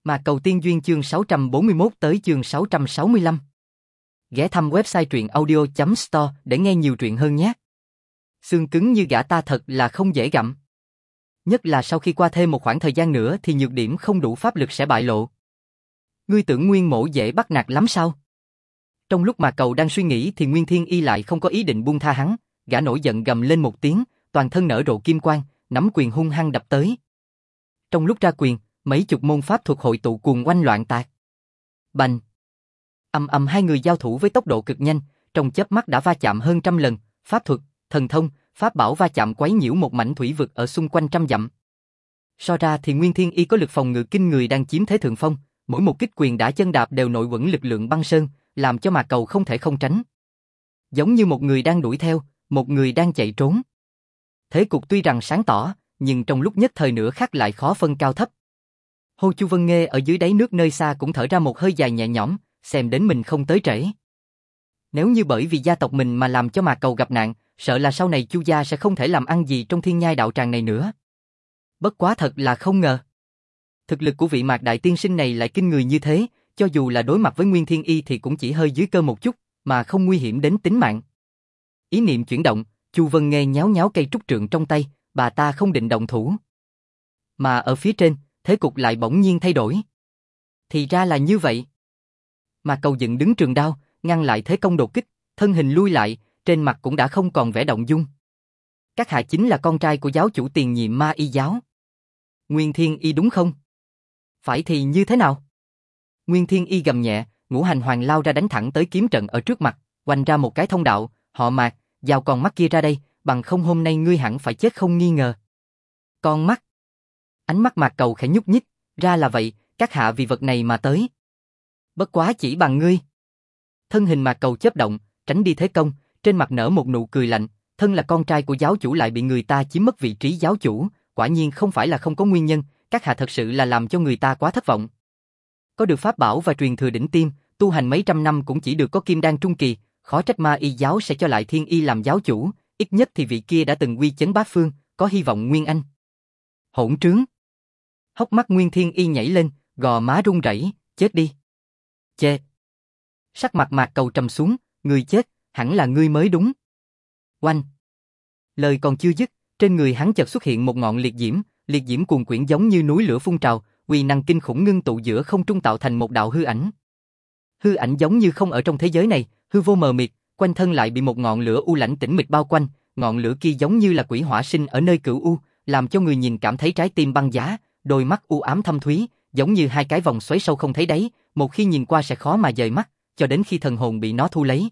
Mạc Cầu Tiên Duyên chương 641 tới chương 665. Ghé thăm website truyện audio.store để nghe nhiều truyện hơn nhé. Xương cứng như gã ta thật là không dễ gặm. Nhất là sau khi qua thêm một khoảng thời gian nữa thì nhược điểm không đủ pháp lực sẽ bại lộ. Ngươi tưởng Nguyên Mỗ dễ bắt nạt lắm sao? Trong lúc Mạc Cầu đang suy nghĩ thì Nguyên Thiên Y lại không có ý định buông tha hắn, gã nổi giận gầm lên một tiếng, toàn thân nở rộ kim quang, nắm quyền hung hăng đập tới. Trong lúc ra quyền, mấy chục môn pháp thuật hội tụ cuồng oanh loạn tạc. Bành! Ầm ầm hai người giao thủ với tốc độ cực nhanh, trong chớp mắt đã va chạm hơn 100 lần, pháp thuật, thần thông, pháp bảo va chạm quấy nhiễu một mảnh thủy vực ở xung quanh trăm dặm. So ra thì Nguyên Thiên Y có lực phòng ngự kinh người đang chiếm thế thượng phong, mỗi một kích quyền đã chân đạp đều nội quẩn lực lượng băng sơn, làm cho Mạc Cầu không thể không tránh. Giống như một người đang đuổi theo, một người đang chạy trốn. Thế cục tuy rằng sáng tỏ, nhưng trong lúc nhất thời nửa khắc lại khó phân cao thấp. Hồ Chu Vân Nghê ở dưới đáy nước nơi xa cũng thở ra một hơi dài nhẹ nhõm, xem đến mình không tới trễ. Nếu như bởi vì gia tộc mình mà làm cho Mạc Cầu gặp nạn, sợ là sau này Chu gia sẽ không thể làm ăn gì trong thiên nhai đạo tràng này nữa. Bất quá thật là không ngờ. Thực lực của vị Mạc đại tiên sinh này lại kinh người như thế, cho dù là đối mặt với Nguyên Thiên Y thì cũng chỉ hơi dưới cơ một chút, mà không nguy hiểm đến tính mạng. Ý niệm chuyển động, Chu Vân Nghê nháo nháo cây trúc trượng trong tay, bà ta không định động thủ. Mà ở phía trên, thế cục lại bỗng nhiên thay đổi. Thì ra là như vậy. Mạc Cầu dựng đứng trường đao, ngăn lại thế công đột kích, thân hình lui lại, trên mặt cũng đã không còn vẻ động dung. Các hạ chính là con trai của giáo chủ tiền nhiệm Ma Y giáo. Nguyên Thiên Y đúng không? Phải thì như thế nào? Nguyên Thiên Y gầm nhẹ, Ngũ Hành Hoàng lao ra đánh thẳng tới kiếm trận ở trước mặt, oanh ra một cái thông đạo, họ Mạc, giao con mắt kia ra đây, bằng không hôm nay ngươi hẳn phải chết không nghi ngờ. Con mắt? Ánh mắt Mạc Cầu khẽ nhúc nhích, ra là vậy, các hạ vì vật này mà tới. Bất quá chỉ bằng ngươi. Thân hình Mạc Cầu chớp động, tránh đi thế công, trên mặt nở một nụ cười lạnh, thân là con trai của giáo chủ lại bị người ta chiếm mất vị trí giáo chủ, quả nhiên không phải là không có nguyên nhân, các hạ thật sự là làm cho người ta quá thất vọng. Có được pháp bảo và truyền thừa đỉnh tiêm, tu hành mấy trăm năm cũng chỉ được có kim đan trung kỳ, khó trách Ma Y giáo sẽ cho lại Thiên Y làm giáo chủ, ít nhất thì vị kia đã từng uy chấn bát phương, có hy vọng nguyên anh. Hỗn trướng! Hốc mắt Nguyên Thiên Y nhảy lên, gò má run rẩy, chết đi. Chê! Sắc mặt Mạc Cầu trầm xuống, người chết, hẳn là ngươi mới đúng. Oanh! Lời còn chưa dứt, trên người hắn chợt xuất hiện một ngọn liệt diễm cuồn quyển giống như núi lửa phun trào, uy năng kinh khủng ngưng tụ giữa không trung tạo thành một đạo hư ảnh. Hư ảnh giống như không ở trong thế giới này, hư vô mờ mịt, quanh thân lại bị một ngọn lửa u lãnh tĩnh mịch bao quanh, ngọn lửa kia giống như là quỷ hỏa sinh ở nơi cửu u, làm cho người nhìn cảm thấy trái tim băng giá, đôi mắt u ám thâm thúy, giống như hai cái vòng xoáy sâu không thấy đáy, một khi nhìn qua sẽ khó mà dời mắt, cho đến khi thần hồn bị nó thu lấy.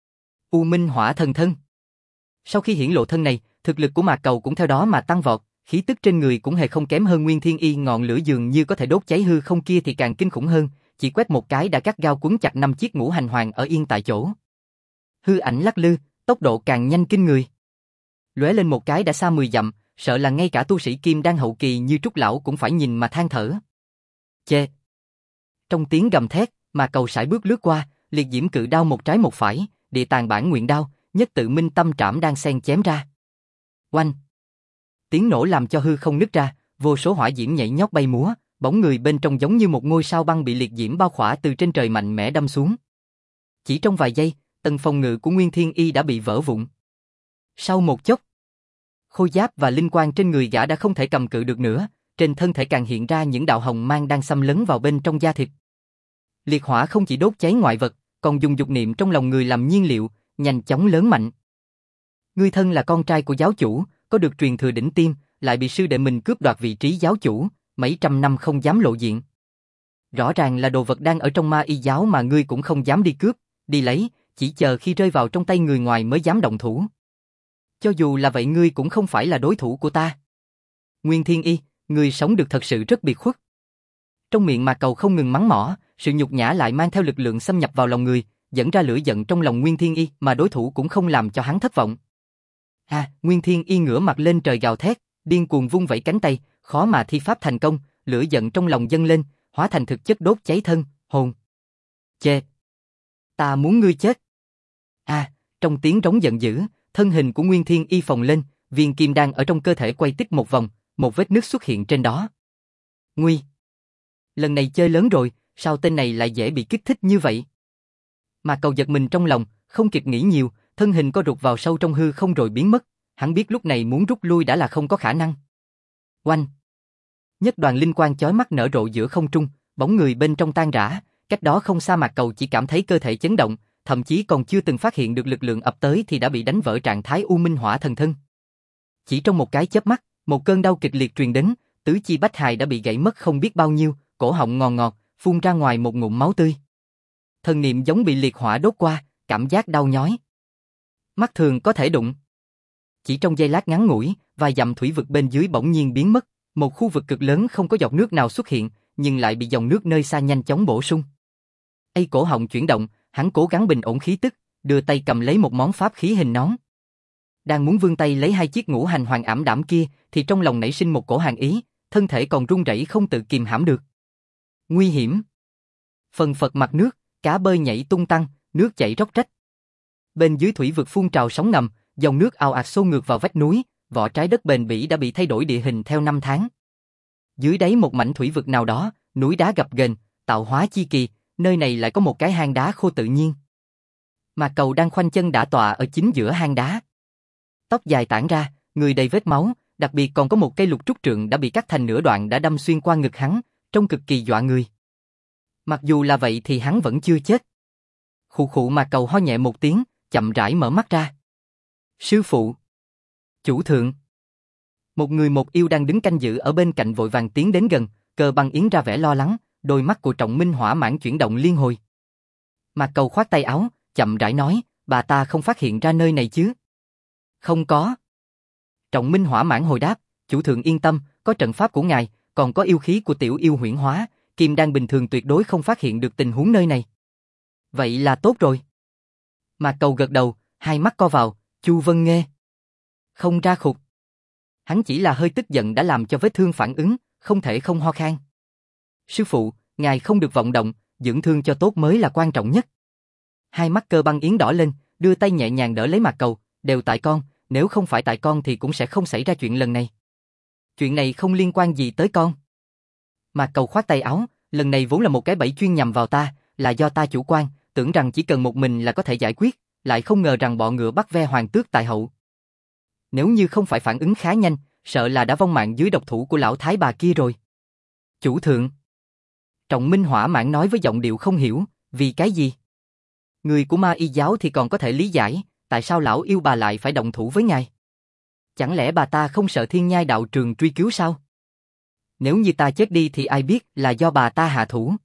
U Minh Hỏa Thần Thân. Sau khi hiển lộ thân này, thực lực của Mạc Cầu cũng theo đó mà tăng vọt, khí tức trên người cũng hề không kém hơn Nguyên Thiên Y, ngọn lửa dường như có thể đốt cháy hư không kia thì càng kinh khủng hơn, chỉ quét một cái đã gắt gao quấn chặt 5 chiếc ngũ hành hoàng ở yên tại chỗ. Hư ảnh lắc lư, tốc độ càng nhanh kinh người. Lóe lên một cái đã xa 10 dặm, sợ là ngay cả tu sĩ kim đan hậu kỳ như Trúc lão cũng phải nhìn mà than thở. Chê! Trong tiếng gầm thét, Mạc Cầu sải bước lướt qua, liệt diễm cự đao một trái một phải, địa tàng bản nguyện đao, nhất tự minh tâm trảm đang xen chém ra. Oanh! Tiếng nổ làm cho hư không nứt ra, vô số hỏa diễm nhảy nhót bay múa, bóng người bên trong giống như một ngôi sao băng bị liệt diễm bao khỏa từ trên trời mạnh mẽ đâm xuống. Chỉ trong vài giây, tầng phòng ngự của Nguyên Thiên Y đã bị vỡ vụn. Sau một chốc, khôi giáp và linh quang trên người gã đã không thể cầm cự được nữa, trên thân thể càng hiện ra những đạo hồng mang đang xâm lấn vào bên trong da thịt. Liệt hỏa không chỉ đốt cháy ngoại vật, còn dùng dục niệm trong lòng người làm nhiên liệu, nhanh chóng lớn mạnh. Ngươi thân là con trai của giáo chủ, có được truyền thừa đỉnh tiêm, lại bị sư đệ mình cướp đoạt vị trí giáo chủ, mấy trăm năm không dám lộ diện. Rõ ràng là đồ vật đang ở trong Ma Y giáo mà ngươi cũng không dám đi cướp, đi lấy, chỉ chờ khi rơi vào trong tay người ngoài mới dám động thủ. Cho dù là vậy ngươi cũng không phải là đối thủ của ta. Nguyên Thiên Y, ngươi sống được thật sự rất biệt khuất. Trong miệng Mạc Cầu không ngừng mắng mỏ, sự nhục nhã lại mang theo lực lượng xâm nhập vào lòng người, dẫn ra lửa giận trong lòng Nguyên Thiên Y mà đối thủ cũng không làm cho hắn thất vọng. Nguyên Thiên Y ngửa mặt lên trời gào thét, điên cuồng vung vẩy cánh tay, khó mà thi pháp thành công, lửa giận trong lòng dâng lên, hóa thành thực chất đốt cháy thân, hồn. Chê! Ta muốn ngươi chết! Trong tiếng rống giận dữ, thân hình của Nguyên Thiên Y phồng lên, viên kim đan ở trong cơ thể quay tích một vòng, một vết nứt xuất hiện trên đó. Nguy! Lần này chơi lớn rồi, sao tên này lại dễ bị kích thích như vậy? Mà Cầu giật mình trong lòng, không kịp nghĩ nhiều, thân hình co rụt vào sâu trong hư không rồi biến mất. Hắn biết lúc này muốn rút lui đã là không có khả năng. Oanh! Nhất đoàn linh quang chói mắt nở rộ giữa không trung, bóng người bên trong tan rã, cách đó không xa Mạc Cầu chỉ cảm thấy cơ thể chấn động, thậm chí còn chưa từng phát hiện được lực lượng ập tới thì đã bị đánh vỡ trạng thái U Minh Hỏa Thần Thân. Chỉ trong một cái chớp mắt, một cơn đau kịch liệt truyền đến, tứ chi bách hài đã bị gãy mất không biết bao nhiêu, cổ họng ngòn ngọt, phun ra ngoài một ngụm máu tươi. Thần niệm giống bị liệt hỏa đốt qua, cảm giác đau nhói. Mắt thường có thể đụng. Chỉ trong giây lát ngắn ngủi, vài dặm thủy vực bên dưới bỗng nhiên biến mất, một khu vực cực lớn không có giọt nước nào xuất hiện, nhưng lại bị dòng nước nơi xa nhanh chóng bổ sung. Cổ họng chuyển động, hắn cố gắng bình ổn khí tức, đưa tay cầm lấy một món pháp khí hình nón. Đang muốn vươn tay lấy hai chiếc ngũ hành hoàng ảm đảm kia, thì trong lòng nảy sinh một cổ hàn ý, thân thể còn run rẩy không tự kìm hãm được. Nguy hiểm! Phần phật mặt nước, cá bơi nhảy tung tăng, nước chảy róc rách. Bên dưới thủy vực phun trào sóng ngầm, dòng nước ào ạt xô ngược vào vách núi, vỏ trái đất bền bỉ đã bị thay đổi địa hình theo năm tháng. Dưới đáy một mảnh thủy vực nào đó, núi đá gập ghềnh, tạo hóa chi kỳ, nơi này lại có một cái hang đá khô tự nhiên. Mà Cầu đang khoanh chân đả tọa ở chính giữa hang đá. Tóc dài tản ra, người đầy vết máu, đặc biệt còn có một cây lục trúc trượng đã bị cắt thành nửa đoạn đã đâm xuyên qua ngực hắn, trông cực kỳ dọa người. Mặc dù là vậy thì hắn vẫn chưa chết. Khụ khụ mà Cầu ho nhẹ một tiếng, chậm rãi mở mắt ra. Sư phụ! Chủ thượng! Một người một yêu đang đứng canh giữ ở bên cạnh vội vàng tiến đến gần, Cơ Băng Yến ra vẻ lo lắng, đôi mắt của Trọng Minh hỏa mãn chuyển động liên hồi. Mà Cầu khoát tay áo, chậm rãi nói, bà ta không phát hiện ra nơi này chứ? Không có. Trọng Minh hỏa mãn hồi đáp, chủ thượng yên tâm, có trận pháp của ngài, còn có yêu khí của tiểu yêu huyễn hóa, kim đan bình thường tuyệt đối không phát hiện được tình huống nơi này. Vậy là tốt rồi. Mà Cầu gật đầu, hai mắt co vào, Chu Vân Nghê. Không ra khục. Hắn chỉ là hơi tức giận đã làm cho vết thương phản ứng, không thể không ho khan. Sư phụ, ngài không được vọng động, dưỡng thương cho tốt mới là quan trọng nhất. Hai mắt Cơ Băng Yến đỏ lên, đưa tay nhẹ nhàng đỡ lấy Mạc Cầu, đều tại con, nếu không phải tại con thì cũng sẽ không xảy ra chuyện lần này. Chuyện này không liên quan gì tới con. Mạc Cầu khoát tay áo, lần này vốn là một cái bẫy chuyên nhằm vào ta, là do ta chủ quan, tưởng rằng chỉ cần một mình là có thể giải quyết, lại không ngờ rằng bọ ngựa bắt ve hoàng tước tại hậu. Nếu như không phải phản ứng khá nhanh, sợ là đã vong mạng dưới độc thủ của lão thái bà kia rồi. Chủ thượng. Trọng Minh hỏa mãn nói với giọng điệu không hiểu, vì cái gì? Người của ma y giáo thì còn có thể lý giải, tại sao lão yêu bà lại phải động thủ với ngài? Chẳng lẽ bà ta không sợ thiên nhai đạo trường truy cứu sao? Nếu như ta chết đi thì ai biết là do bà ta hạ thủ.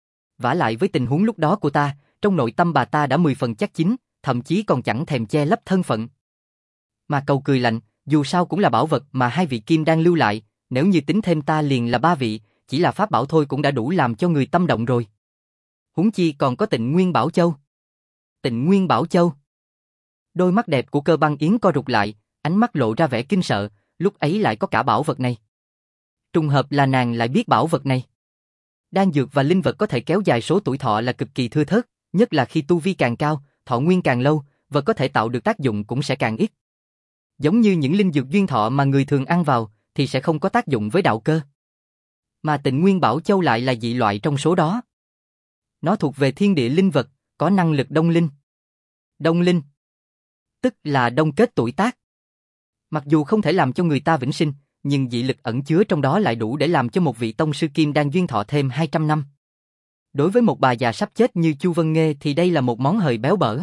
Vả lại với tình huống lúc đó của ta, trong nội tâm bà ta đã 10 phần chắc chín, thậm chí còn chẳng thèm che lấp thân phận. Mà Cầu cười lạnh, dù sao cũng là bảo vật mà hai vị kim đang lưu lại, nếu như tính thêm ta liền là 3 vị, chỉ là pháp bảo thôi cũng đã đủ làm cho người tâm động rồi. Huống chi còn có Tịnh Nguyên Bảo Châu. Tịnh Nguyên Bảo Châu. Đôi mắt đẹp của Cơ Băng Yến co rụt lại, ánh mắt lộ ra vẻ kinh sợ, lúc ấy lại có cả bảo vật này. Trùng hợp là nàng lại biết bảo vật này. Đan dược và linh vật có thể kéo dài số tuổi thọ là cực kỳ thưa thớt, nhất là khi tu vi càng cao, thọ nguyên càng lâu, vật có thể tạo được tác dụng cũng sẽ càng ít. Giống như những linh dược duyên thọ mà người thường ăn vào, thì sẽ không có tác dụng với đạo cơ. Mà Tịnh Nguyên Bảo Châu lại là dị loại trong số đó. Nó thuộc về thiên địa linh vật, có năng lực đông linh. Đông linh, tức là đông kết tuổi tác. Mặc dù không thể làm cho người ta vĩnh sinh, nhưng dị lực ẩn chứa trong đó lại đủ để làm cho một vị tông sư kim đan duyên thọ thêm 200 năm. Đối với một bà già sắp chết như Chu Vân Nghê thì đây là một món hời béo bở.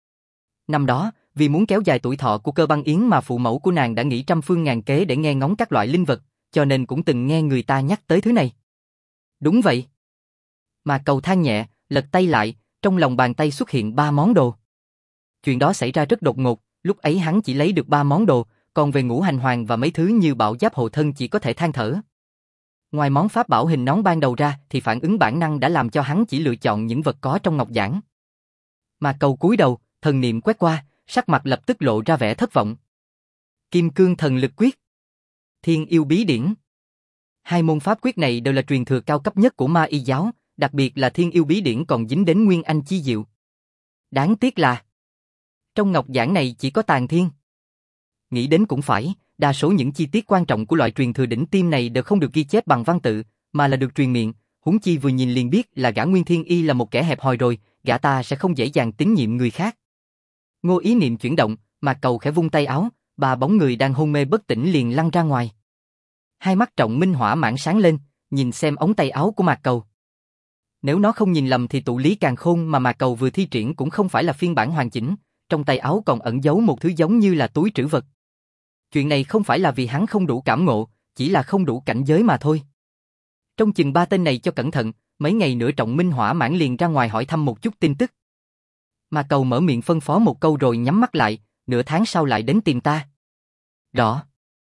Năm đó, vì muốn kéo dài tuổi thọ của Cơ Băng Yến mà phụ mẫu của nàng đã nghĩ trăm phương ngàn kế để nghe ngóng các loại linh vật, cho nên cũng từng nghe người ta nhắc tới thứ này. Đúng vậy. Mà Cầu than nhẹ, lật tay lại, trong lòng bàn tay xuất hiện 3 món đồ. Chuyện đó xảy ra rất đột ngột, lúc ấy hắn chỉ lấy được 3 món đồ, còn về ngũ hành hoàng và mấy thứ như bảo giáp hộ thân chỉ có thể than thở. Ngoài món pháp bảo hình nón ban đầu ra thì phản ứng bản năng đã làm cho hắn chỉ lựa chọn những vật có trong ngọc giản. Mà Cầu cúi đầu, thần niệm quét qua, sắc mặt lập tức lộ ra vẻ thất vọng. Kim Cương Thần Lực Quyết, Thiên Yêu Bí Điển. Hai môn pháp quyết này đều là truyền thừa cao cấp nhất của ma y giáo, đặc biệt là Thiên Yêu Bí Điển còn dính đến Nguyên Anh chi diệu. Đáng tiếc là trong ngọc giản này chỉ có tàn thiên. Nghĩ đến cũng phải, đa số những chi tiết quan trọng của loại truyền thừa đỉnh tiêm này đều không được ghi chép bằng văn tự, mà là được truyền miệng, huống chi vừa nhìn liền biết là gã Nguyên Thiên Y là một kẻ hẹp hòi rồi, gã ta sẽ không dễ dàng tín nhiệm người khác. Ngô ý niệm chuyển động, Mạc Cầu khẽ vung tay áo, ba bóng người đang hôn mê bất tỉnh liền lăn ra ngoài. Hai mắt Trọng Minh hỏa mãn sáng lên, nhìn xem ống tay áo của Mạc Cầu. Nếu nó không nhìn lầm thì tụ lý càn khôn mà Mạc Cầu vừa thi triển cũng không phải là phiên bản hoàn chỉnh, trong tay áo còn ẩn giấu một thứ giống như là túi trữ vật. Chuyện này không phải là vì hắn không đủ cảm ngộ, chỉ là không đủ cảnh giới mà thôi. Trong chừng ba tên này cho cẩn thận, mấy ngày nữa Trọng Minh hỏa mãn liền ra ngoài hỏi thăm một chút tin tức. Mạc Cầu mở miệng phân phó một câu rồi nhắm mắt lại, nửa tháng sau lại đến tìm ta. Rõ.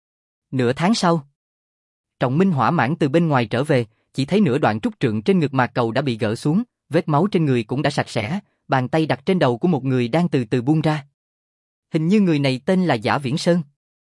Nửa tháng sau. Trọng Minh hỏa mãn từ bên ngoài trở về, chỉ thấy nửa đoạn trúc trượng trên ngực Mạc Cầu đã bị gỡ xuống, vết máu trên người cũng đã sạch sẽ, bàn tay đặt trên đầu của một người đang từ từ buông ra. Hình như người này tên là Giả Viễn Sơn.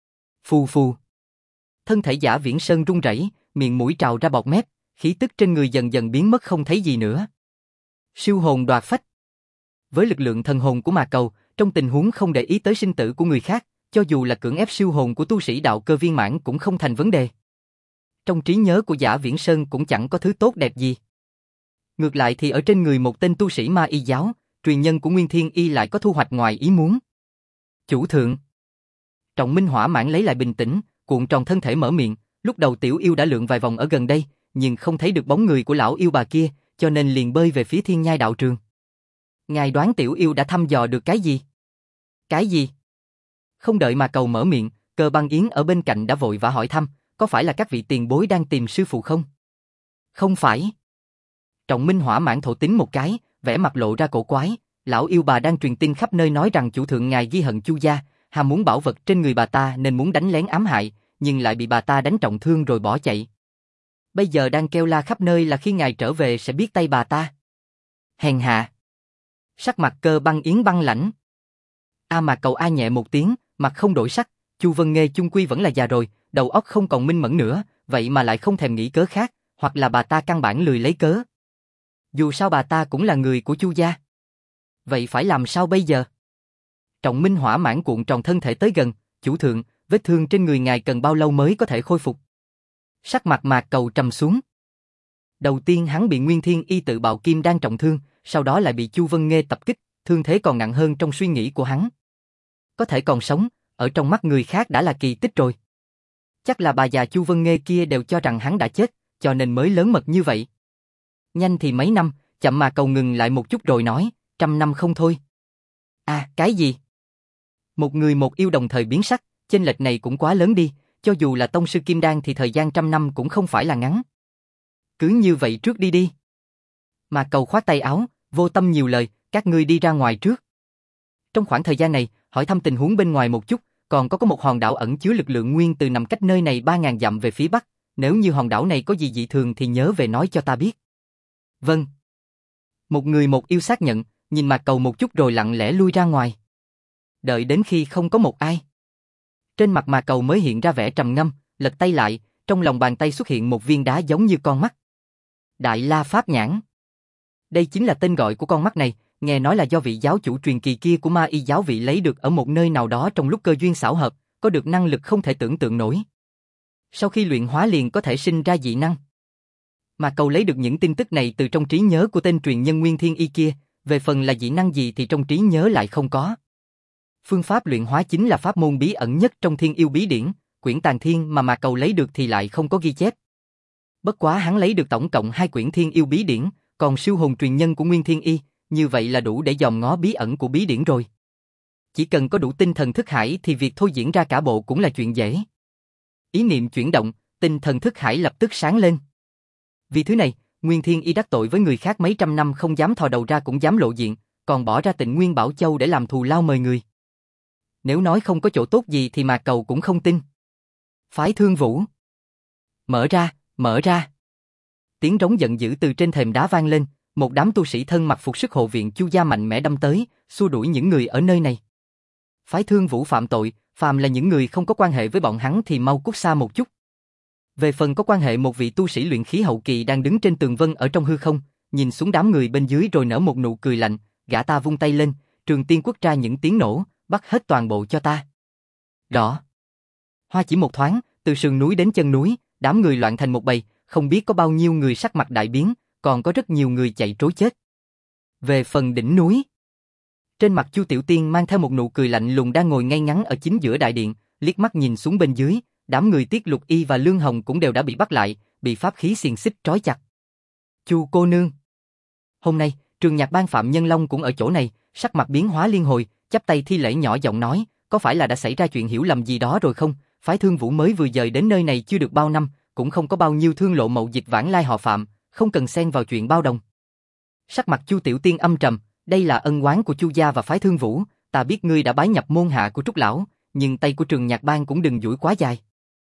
Phù phù. Thân thể Giả Viễn Sơn run rẩy, miệng mũi trào ra bọt mép, khí tức trên người dần dần biến mất không thấy gì nữa. Siêu hồn đoạt phách. Với lực lượng thần hồn của Mạc Cầu, trong tình huống không để ý tới sinh tử của người khác, cho dù là cưỡng ép siêu hồn của tu sĩ đạo cơ viên mãn cũng không thành vấn đề. Trong trí nhớ của Giả Viễn Sơn cũng chẳng có thứ tốt đẹp gì. Ngược lại thì ở trên người một tên tu sĩ ma y giáo, truyền nhân của Nguyên Thiên Y lại có thu hoạch ngoài ý muốn. Chủ thượng. Trọng Minh hỏa mãn lấy lại bình tĩnh, cuộn tròn thân thể mở miệng, lúc đầu tiểu yêu đã lượn vài vòng ở gần đây, nhưng không thấy được bóng người của lão yêu bà kia, cho nên liền bơi về phía Thiên Nhai đạo trường. Ngài đoán tiểu yêu đã thăm dò được cái gì? Cái gì? Không đợi mà Cầu mở miệng, Cơ Băng Yến ở bên cạnh đã vội vã hỏi thăm, có phải là các vị tiền bối đang tìm sư phụ không? Không phải. Trọng Minh hỏa mãn thổ tín một cái, vẻ mặt lộ ra cổ quái, lão yêu bà đang truyền tin khắp nơi nói rằng chủ thượng ngài ghi hận Chu gia, ham muốn bảo vật trên người bà ta nên muốn đánh lén ám hại, nhưng lại bị bà ta đánh trọng thương rồi bỏ chạy. Bây giờ đang kêu la khắp nơi là khi ngài trở về sẽ biết tay bà ta. Hèn hạ. Sắc mặt Cơ Băng Yến băng lãnh. Mà Cầu a nhẹ một tiếng, mặt không đổi sắc, Chu Vân Nghê chung quy vẫn là già rồi, đầu óc không còn minh mẫn nữa, vậy mà lại không thèm nghĩ cớ khác, hoặc là bà ta căn bản lười lấy cớ. Dù sao bà ta cũng là người của Chu gia. Vậy phải làm sao bây giờ? Trọng Minh hỏa mãn cuộn tròn thân thể tới gần, chủ thượng, vết thương trên người ngài cần bao lâu mới có thể khôi phục? Sắc mặt Mạc Cầu trầm xuống. Đầu tiên hắn bị Nguyên Thiên Y tự bạo kim đan trọng thương, sau đó lại bị Chu Vân Nghê tập kích, thương thế còn nặng hơn trong suy nghĩ của hắn. Có thể còn sống, ở trong mắt người khác đã là kỳ tích rồi. Chắc là bà già Chu Vân Nghê kia đều cho rằng hắn đã chết, cho nên mới lớn mật như vậy. Nhanh thì mấy năm, chậm mà Cầu ngừng lại một chút rồi nói, 100 năm không thôi. Cái gì? Một người một yêu đồng thời biến sắc, chênh lệch này cũng quá lớn đi, cho dù là tông sư kim đan thì thời gian 100 năm cũng không phải là ngắn. Cứ như vậy trước đi đi. Mà Cầu khoát tay áo, vô tâm nhiều lời, các ngươi đi ra ngoài trước. Trong khoảng thời gian này, hỏi thăm tình huống bên ngoài một chút, còn có một hòn đảo ẩn chứa lực lượng nguyên từ nằm cách nơi này 3.000 dặm về phía bắc, nếu như hòn đảo này có gì dị thường thì nhớ về nói cho ta biết. Vâng. Một người một yêu xác nhận, nhìn Mạc Cầu một chút rồi lặng lẽ lui ra ngoài. Đợi đến khi không có một ai. Trên mặt Mạc Cầu mới hiện ra vẻ trầm ngâm, lật tay lại, trong lòng bàn tay xuất hiện một viên đá giống như con mắt. Đại La Pháp Nhãn. Đây chính là tên gọi của con mắt này, nghe nói là do vị giáo chủ truyền kỳ kia của ma y giáo vị lấy được ở một nơi nào đó trong lúc cơ duyên xảo hợp, có được năng lực không thể tưởng tượng nổi. Sau khi luyện hóa liền có thể sinh ra dị năng. Mà Cầu lấy được những tin tức này từ trong trí nhớ của tên truyền nhân Nguyên Thiên Y kia, về phần là dị năng gì thì trong trí nhớ lại không có. Phương pháp luyện hóa chính là pháp môn bí ẩn nhất trong Thiên Yêu Bí Điển, quyển Tàn Thiên mà Cầu lấy được thì lại không có ghi chép. Bất quá hắn lấy được tổng cộng 2 quyển Thiên Yêu Bí Điển, còn siêu hồn truyền nhân của Nguyên Thiên Y, như vậy là đủ để dòm ngó bí ẩn của bí điển rồi. Chỉ cần có đủ tinh thần thức hải thì việc thôi diễn ra cả bộ cũng là chuyện dễ. Ý niệm chuyển động, tinh thần thức hải lập tức sáng lên. Vì thứ này, Nguyên Thiên Y đắc tội với người khác mấy trăm năm không dám thò đầu ra cũng dám lộ diện, còn bỏ ra Tịnh Nguyên Bảo Châu để làm thù lao mời người. Nếu nói không có chỗ tốt gì thì Mạc Cầu cũng không tin. Phái Thương Vũ. Mở ra, mở ra. Tiếng rống giận dữ từ trên thềm đá vang lên, một đám tu sĩ thân mặc phục sức hộ viện Chu gia mạnh mẽ đâm tới, xua đuổi những người ở nơi này. Phái Thương Vũ phạm tội, phàm là những người không có quan hệ với bọn hắn thì mau cút xa một chút. Về phần có quan hệ một vị tu sĩ luyện khí hậu kỳ đang đứng trên tường vân ở trong hư không, nhìn xuống đám người bên dưới rồi nở một nụ cười lạnh, gã ta vung tay lên, Trường Tiên Quốc ra những tiếng nổ, bắt hết toàn bộ cho ta. Rõ. Hoa chỉ một thoáng, từ sườn núi đến chân núi, đám người loạn thành một bầy, không biết có bao nhiêu người sắc mặt đại biến, còn có rất nhiều người chạy trối chết. Về phần đỉnh núi, trên mặt Chu Tiểu Tiên mang theo một nụ cười lạnh lùng đang ngồi ngay ngắn ở chính giữa đại điện, liếc mắt nhìn xuống bên dưới, đám người Tiết Lục Y và Lương Hồng cũng đều đã bị bắt lại, bị pháp khí xiềng xích trói chặt. Chu cô nương. Hôm nay, Trường Nhạc Bang Phạm Nhân Long cũng ở chỗ này, sắc mặt biến hóa liên hồi, chắp tay thi lễ nhỏ giọng nói, có phải là đã xảy ra chuyện hiểu lầm gì đó rồi không? Phái Thương Vũ mới vừa dời đến nơi này chưa được bao năm, cũng không có bao nhiêu thương lộ mậu dịch vãng lai họ Phạm, không cần xen vào chuyện bao đồng. Sắc mặt Chu Tiểu Tiên âm trầm, đây là ân oán của Chu gia và phái Thương Vũ, ta biết ngươi đã bái nhập môn hạ của Trúc lão, nhưng tay của Trường Nhạc Bang cũng đừng duỗi quá dài.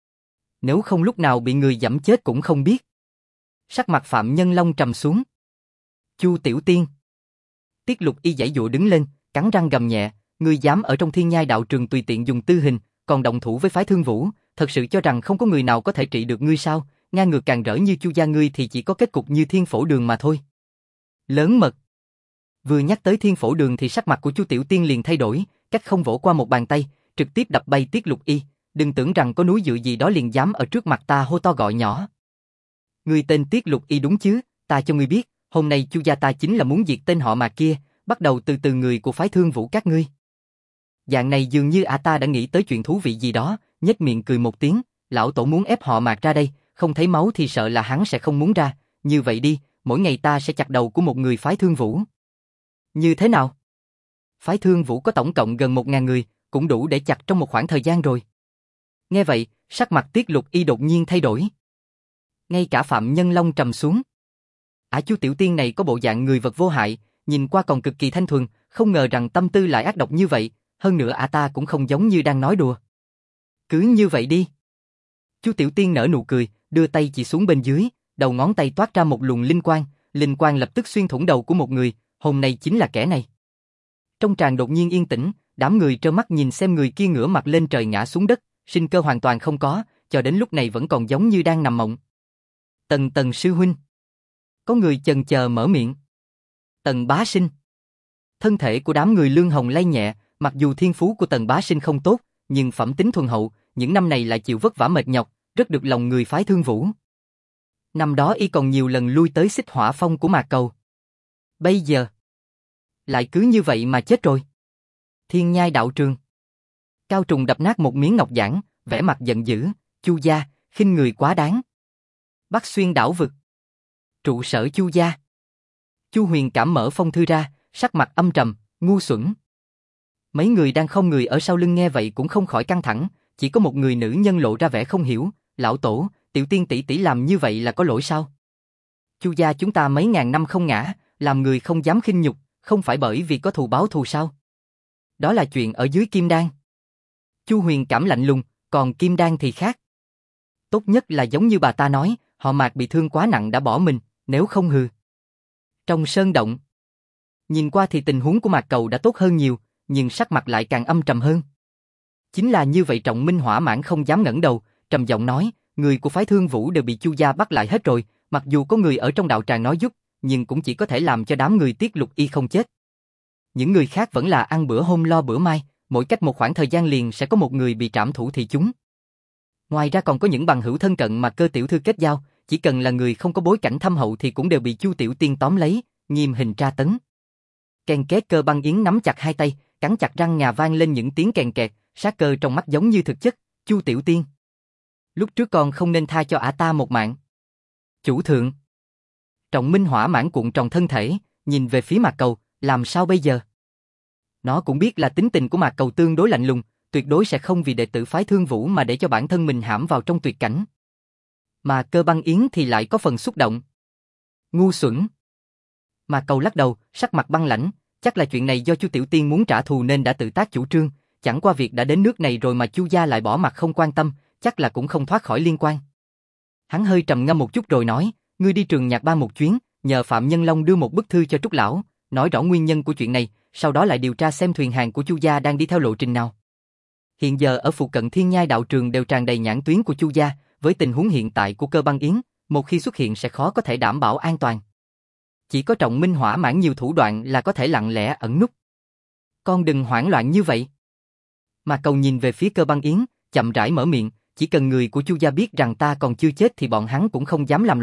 Nếu không lúc nào bị người giẫm chết cũng không biết. Sắc mặt Phạm Nhân Long trầm xuống. Chu Tiểu Tiên. Tiết Lục Y giãy giụa đứng lên, cắn răng gầm nhẹ, ngươi dám ở trong Thiên Nhai đạo trường tùy tiện dùng tư hình, còn động thủ với phái Thương Vũ, thật sự cho rằng không có người nào có thể trị được ngươi sao? Ngang ngược càng rỡ như Chu gia ngươi thì chỉ có kết cục như Thiên Phổ Đường mà thôi. Lớn mật. Vừa nhắc tới Thiên Phổ Đường thì sắc mặt của Chu Tiểu Tiên liền thay đổi, cách không vỗ qua một bàn tay, trực tiếp đập bay Tiết Lục Y, đừng tưởng rằng có núi dựa gì đó liền dám ở trước mặt ta hô to gọi nhỏ. Ngươi tên Tiết Lục Y đúng chứ? Ta cho ngươi biết, hôm nay Chu gia ta chính là muốn diệt tên họ Mạc kia, bắt đầu từ người của phái Thương Vũ các ngươi. Dạng này dường như ta đã nghĩ tới chuyện thú vị gì đó, nhếch miệng cười một tiếng, lão tổ muốn ép họ Mạc ra đây, không thấy máu thì sợ là hắn sẽ không muốn ra, như vậy đi, mỗi ngày ta sẽ chặt đầu của một người phái Thương Vũ. Như thế nào? Phái Thương Vũ có tổng cộng gần 1000 người, cũng đủ để chặt trong một khoảng thời gian rồi. Nghe vậy, sắc mặt Tiết Lục Y đột nhiên thay đổi. Ngay cả Phạm Nhân Long trầm xuống. Chu Tiểu Tiên này có bộ dạng người vật vô hại, nhìn qua còn cực kỳ thanh thuần, không ngờ rằng tâm tư lại ác độc như vậy, hơn nữa ta cũng không giống như đang nói đùa. Cứ như vậy đi. Chu Tiểu Tiên nở nụ cười, đưa tay chỉ xuống bên dưới, đầu ngón tay toát ra một luồng linh quang lập tức xuyên thủng đầu của một người, hôm nay chính là kẻ này. Trong tràng đột nhiên yên tĩnh, đám người trơ mắt nhìn xem người kia ngửa mặt lên trời ngã xuống đất, sinh cơ hoàn toàn không có, cho đến lúc này vẫn còn giống như đang nằm mộng. Tần sư huynh. Có người chần chờ mở miệng. Tần bá sinh. Thân thể của đám người Lương Hồng lay nhẹ, mặc dù thiên phú của Tần bá sinh không tốt, nhưng phẩm tính thuần hậu, những năm này lại chịu vất vả mệt nhọc, rất được lòng người phái Thương Vũ. Năm đó y còn nhiều lần lui tới Xích Hỏa Phong của Mạc Cầu. Bây giờ, lại cứ như vậy mà chết rồi. Thiên Nhai đạo trường. Cao Trùng đập nát một miếng ngọc giản, vẻ mặt giận dữ, Chu gia, khinh người quá đáng. Bắc Xuyên đảo vực. Trụ sở Chu gia. Chu Huyền Cảm mở phong thư ra, sắc mặt âm trầm, ngu xuẩn. Mấy người đang không người ở sau lưng nghe vậy cũng không khỏi căng thẳng, chỉ có một người nữ nhân lộ ra vẻ không hiểu, lão tổ, Tiểu Tiên tỷ tỷ làm như vậy là có lỗi sao? Chu gia chúng ta mấy ngàn năm không ngã, làm người không dám khinh nhục, không phải bởi vì có thù báo thù sao? Đó là chuyện ở dưới Kim Đan. Chu Huyền Cảm lạnh lùng, còn Kim Đan thì khác. Tốt nhất là giống như bà ta nói, họ Mạc bị thương quá nặng đã bỏ mình, nếu không hừ. Trong sơn động, nhìn qua thì tình huống của Mạc Cầu đã tốt hơn nhiều, nhưng sắc mặt lại càng âm trầm hơn. Chính là như vậy Trọng Minh hỏa mãn không dám ngẩng đầu, trầm giọng nói, người của phái Thương Vũ đều bị Chu gia bắt lại hết rồi, mặc dù có người ở trong đạo tràng nói giúp, nhưng cũng chỉ có thể làm cho đám người Tiết Lục Y không chết. Những người khác vẫn là ăn bữa hôm lo bữa mai, mỗi cách một khoảng thời gian liền sẽ có một người bị trảm thủ thì chúng. Ngoài ra còn có những bằng hữu thân cận mà Cơ tiểu thư kết giao, chỉ cần là người không có bối cảnh thâm hậu thì cũng đều bị Chu Tiểu Tiên tóm lấy, nghiêm hình tra tấn. Ken két. Cơ Băng Yến nắm chặt hai tay, cắn chặt răng ngà vang lên những tiếng kèn kẹt, sát cơ trong mắt giống như thực chất. Chu Tiểu Tiên, lúc trước con không nên tha cho ta một mạng. Chủ thượng. Trọng Minh hỏa mãn cuộn tròn thân thể, nhìn về phía Mạc Cầu, làm sao bây giờ? Nó cũng biết là tính tình của Mạc Cầu tương đối lạnh lùng, tuyệt đối sẽ không vì đệ tử phái Thương Vũ mà để cho bản thân mình hãm vào trong tuyệt cảnh. Mà Cơ Băng Yến thì lại có phần xúc động. Ngu xuẩn. Mạc Cầu lắc đầu, sắc mặt băng lãnh, chắc là chuyện này do Chu Tiểu Tiên muốn trả thù nên đã tự tác chủ trương, chẳng qua việc đã đến nước này rồi mà Chu gia lại bỏ mặt không quan tâm, chắc là cũng không thoát khỏi liên quan. Hắn hơi trầm ngâm một chút rồi nói, ngươi đi Trường Nhạc Bang một chuyến, nhờ Phạm Nhân Long đưa một bức thư cho Trúc lão, nói rõ nguyên nhân của chuyện này, sau đó lại điều tra xem thuyền hàng của Chu gia đang đi theo lộ trình nào. Hiện giờ ở phụ cận Thiên Nhai đạo trường đều tràn đầy nhãn tuyến của Chu gia, với tình huống hiện tại của Cơ Băng Yến, một khi xuất hiện sẽ khó có thể đảm bảo an toàn. Chỉ có Trọng Minh hỏa mãn nhiều thủ đoạn là có thể lặng lẽ ẩn núp. Con đừng hoảng loạn như vậy. Mà Cầu nhìn về phía Cơ Băng Yến, chậm rãi mở miệng, chỉ cần người của Chu gia biết rằng ta còn chưa chết thì bọn hắn cũng không dám làm loạn,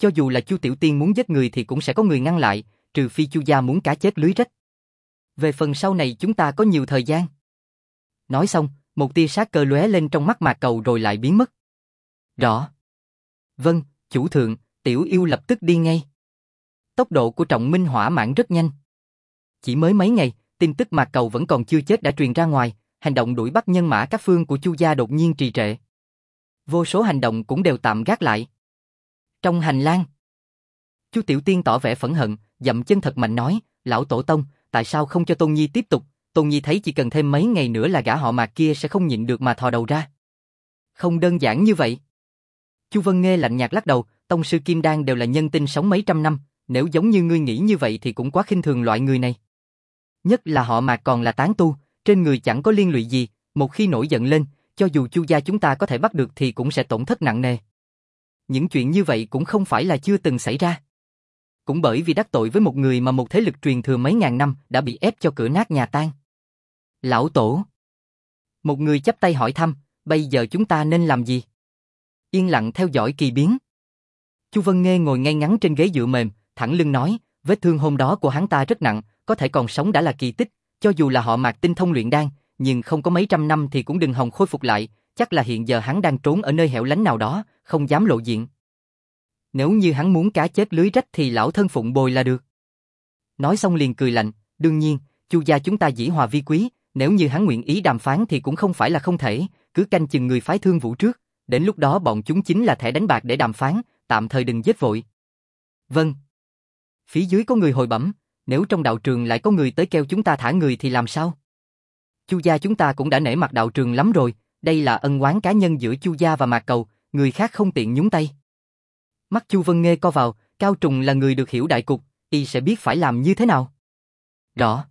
cho dù là Chu Tiểu Tiên muốn giết người thì cũng sẽ có người ngăn lại, trừ phi Chu gia muốn cá chết lưới rách. Về phần sau này chúng ta có nhiều thời gian. Nói xong, một tia sát cơ lóe lên trong mắt Mạc Cầu rồi lại biến mất. Rõ. Vâng, chủ thượng, tiểu yêu lập tức đi ngay. Tốc độ của Trọng Minh hỏa mãn rất nhanh. Chỉ mới mấy ngày, tin tức Mạc Cầu vẫn còn chưa chết đã truyền ra ngoài, hành động đuổi bắt nhân mã các phương của Chu gia đột nhiên trì trệ. Vô số hành động cũng đều tạm gác lại. Trong hành lang, Chu Tiểu Tiên tỏ vẻ phẫn hận, dậm chân thật mạnh nói, lão tổ tông, tại sao không cho Tôn Nhi tiếp tục? Tôn Nhi thấy chỉ cần thêm mấy ngày nữa là gã họ Mạc kia sẽ không nhịn được mà thò đầu ra. Không đơn giản như vậy. Chu Vân Nghê lạnh nhạt lắc đầu, tông sư Kim Đan đều là nhân tinh sống mấy trăm năm, nếu giống như ngươi nghĩ như vậy thì cũng quá khinh thường loại người này. Nhất là họ Mạc còn là tán tu, trên người chẳng có liên lụy gì, một khi nổi giận lên, cho dù Chu gia chúng ta có thể bắt được thì cũng sẽ tổn thất nặng nề. Những chuyện như vậy cũng không phải là chưa từng xảy ra. Cũng bởi vì đắc tội với một người mà một thế lực truyền thừa mấy ngàn năm đã bị ép cho cửa nát nhà tan. Lão tổ. Một người chắp tay hỏi thăm, bây giờ chúng ta nên làm gì? Yên lặng theo dõi kỳ biến. Chu Vân Nghê ngồi ngay ngắn trên ghế dựa mềm, thẳng lưng nói, vết thương hôm đó của hắn ta rất nặng, có thể còn sống đã là kỳ tích, cho dù là họ Mạc tinh thông luyện đan, nhưng không có mấy trăm năm thì cũng đừng hòng khôi phục lại, chắc là hiện giờ hắn đang trốn ở nơi hẻo lánh nào đó, không dám lộ diện. Nếu như hắn muốn cá chết lưới rách thì lão thân phụng bồi là được. Nói xong liền cười lạnh, đương nhiên, Chu gia chúng ta dĩ hòa vi quý, nếu như hắn nguyện ý đàm phán thì cũng không phải là không thể, cứ canh chừng người phái Thương Vũ trước, đến lúc đó bọn chúng chính là thẻ đánh bạc để đàm phán, tạm thời đừng giết vội. Vâng. Phía dưới có người hồi bẩm, nếu trong đạo trường lại có người tới kêu chúng ta thả người thì làm sao? Chu gia chúng ta cũng đã nể mặt đạo trường lắm rồi, đây là ân oán cá nhân giữa Chu gia và Mạc Cầu, người khác không tiện nhúng tay. Mắt Chu Vân Nghê co vào, Cao Trùng là người được hiểu đại cục, y sẽ biết phải làm như thế nào. Rõ.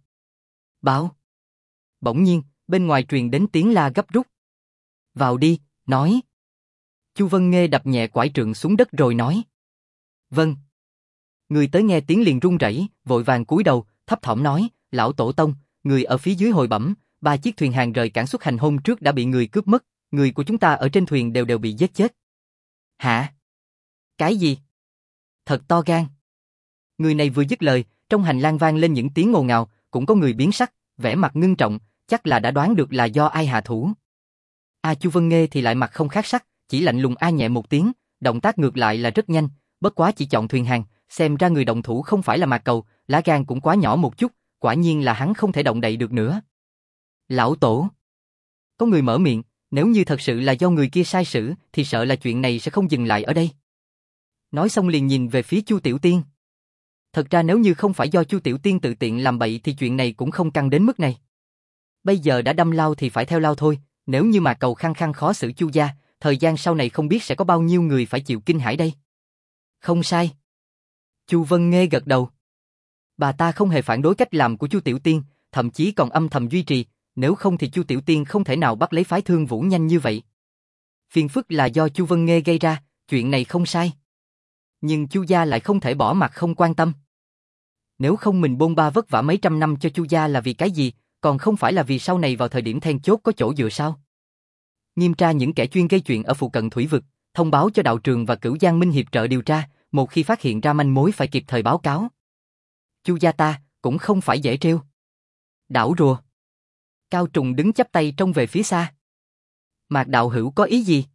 Báo. Bỗng nhiên, bên ngoài truyền đến tiếng la gấp rút. Vào đi, nói. Chu Vân Nghê đập nhẹ quải trượng xuống đất rồi nói. Vâng. Người tới nghe tiếng liền run rẩy, vội vàng cúi đầu, thấp thỏm nói, lão tổ tông, người ở phía dưới hồi bẩm, 3 chiếc thuyền hàng rời cảng xuất hành hôm trước đã bị người cướp mất, người của chúng ta ở trên thuyền đều bị giết chết. Hả? Cái gì? Thật to gan. Người này vừa dứt lời, trong hành lang vang lên những tiếng ồn ào, cũng có người biến sắc, vẻ mặt ngưng trọng, chắc là đã đoán được là do ai hạ thủ. Chu Vân Nghê thì lại mặt không khác sắc, chỉ lạnh lùng nhẹ một tiếng, động tác ngược lại là rất nhanh, bất quá chỉ chọn thuyền hàng, xem ra người động thủ không phải là Mạc Cầu, lá gan cũng quá nhỏ một chút, quả nhiên là hắn không thể động đậy được nữa. Lão tổ. Có người mở miệng, nếu như thật sự là do người kia sai sử thì sợ là chuyện này sẽ không dừng lại ở đây. Nói xong liền nhìn về phía Chu Tiểu Tiên. Thật ra nếu như không phải do Chu Tiểu Tiên tự tiện làm bậy thì chuyện này cũng không căng đến mức này. Bây giờ đã đâm lao thì phải theo lao thôi, nếu như Mạc Cầu khăng khăng khó xử Chu gia, thời gian sau này không biết sẽ có bao nhiêu người phải chịu kinh hãi đây. Không sai. Chu Vân Nghê gật đầu. Bà ta không hề phản đối cách làm của Chu Tiểu Tiên, thậm chí còn âm thầm duy trì, nếu không thì Chu Tiểu Tiên không thể nào bắt lấy phái Thương Vũ nhanh như vậy. Phiền phức là do Chu Vân Nghê gây ra, chuyện này không sai. Nhưng Chu gia lại không thể bỏ mặt không quan tâm. Nếu không mình bôn ba vất vả mấy trăm năm cho Chu gia là vì cái gì, còn không phải là vì sau này vào thời điểm then chốt có chỗ dựa sao? Nghiêm tra những kẻ chuyên gây chuyện ở phụ cận thủy vực, thông báo cho đạo trường và Cửu Giang Minh hiệp trợ điều tra, một khi phát hiện ra manh mối phải kịp thời báo cáo. Chu gia ta cũng không phải dễ trêu. Đảo rùa. Cao Trùng đứng chắp tay trông về phía xa. Mạc đạo hữu có ý gì?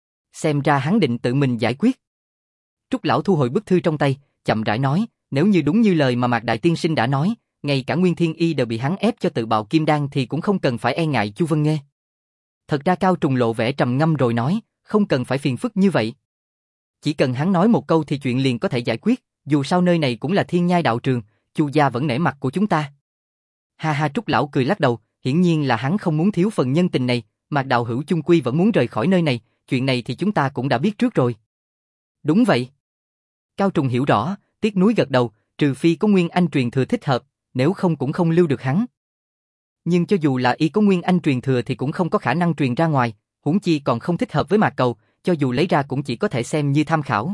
Xem ra hắn định tự mình giải quyết. Trúc lão thu hồi bức thư trong tay, chậm rãi nói, nếu như đúng như lời mà Mạc đại tiên sinh đã nói, ngay cả Nguyên Thiên Y đều bị hắn ép cho tự bạo kim đan thì cũng không cần phải e ngại Chu Vân Nghê. Thật ra Cao Trùng lộ vẻ trầm ngâm rồi nói, không cần phải phiền phức như vậy. Chỉ cần hắn nói một câu thì chuyện liền có thể giải quyết, dù sao nơi này cũng là Thiên Nhai đạo trường, Chu gia vẫn nể mặt của chúng ta. Ha ha, Trúc lão cười lắc đầu, hiển nhiên là hắn không muốn thiếu phần nhân tình này, Mạc đạo hữu chung quy vẫn muốn rời khỏi nơi này, chuyện này thì chúng ta cũng đã biết trước rồi. Đúng vậy. Cao Trùng hiểu rõ, tiếc nuối gật đầu, trừ phi có Nguyên Anh truyền thừa thích hợp, nếu không cũng không lưu được hắn. Nhưng cho dù là y có Nguyên Anh truyền thừa thì cũng không có khả năng truyền ra ngoài, huống chi còn không thích hợp với Mạc Cầu, cho dù lấy ra cũng chỉ có thể xem như tham khảo.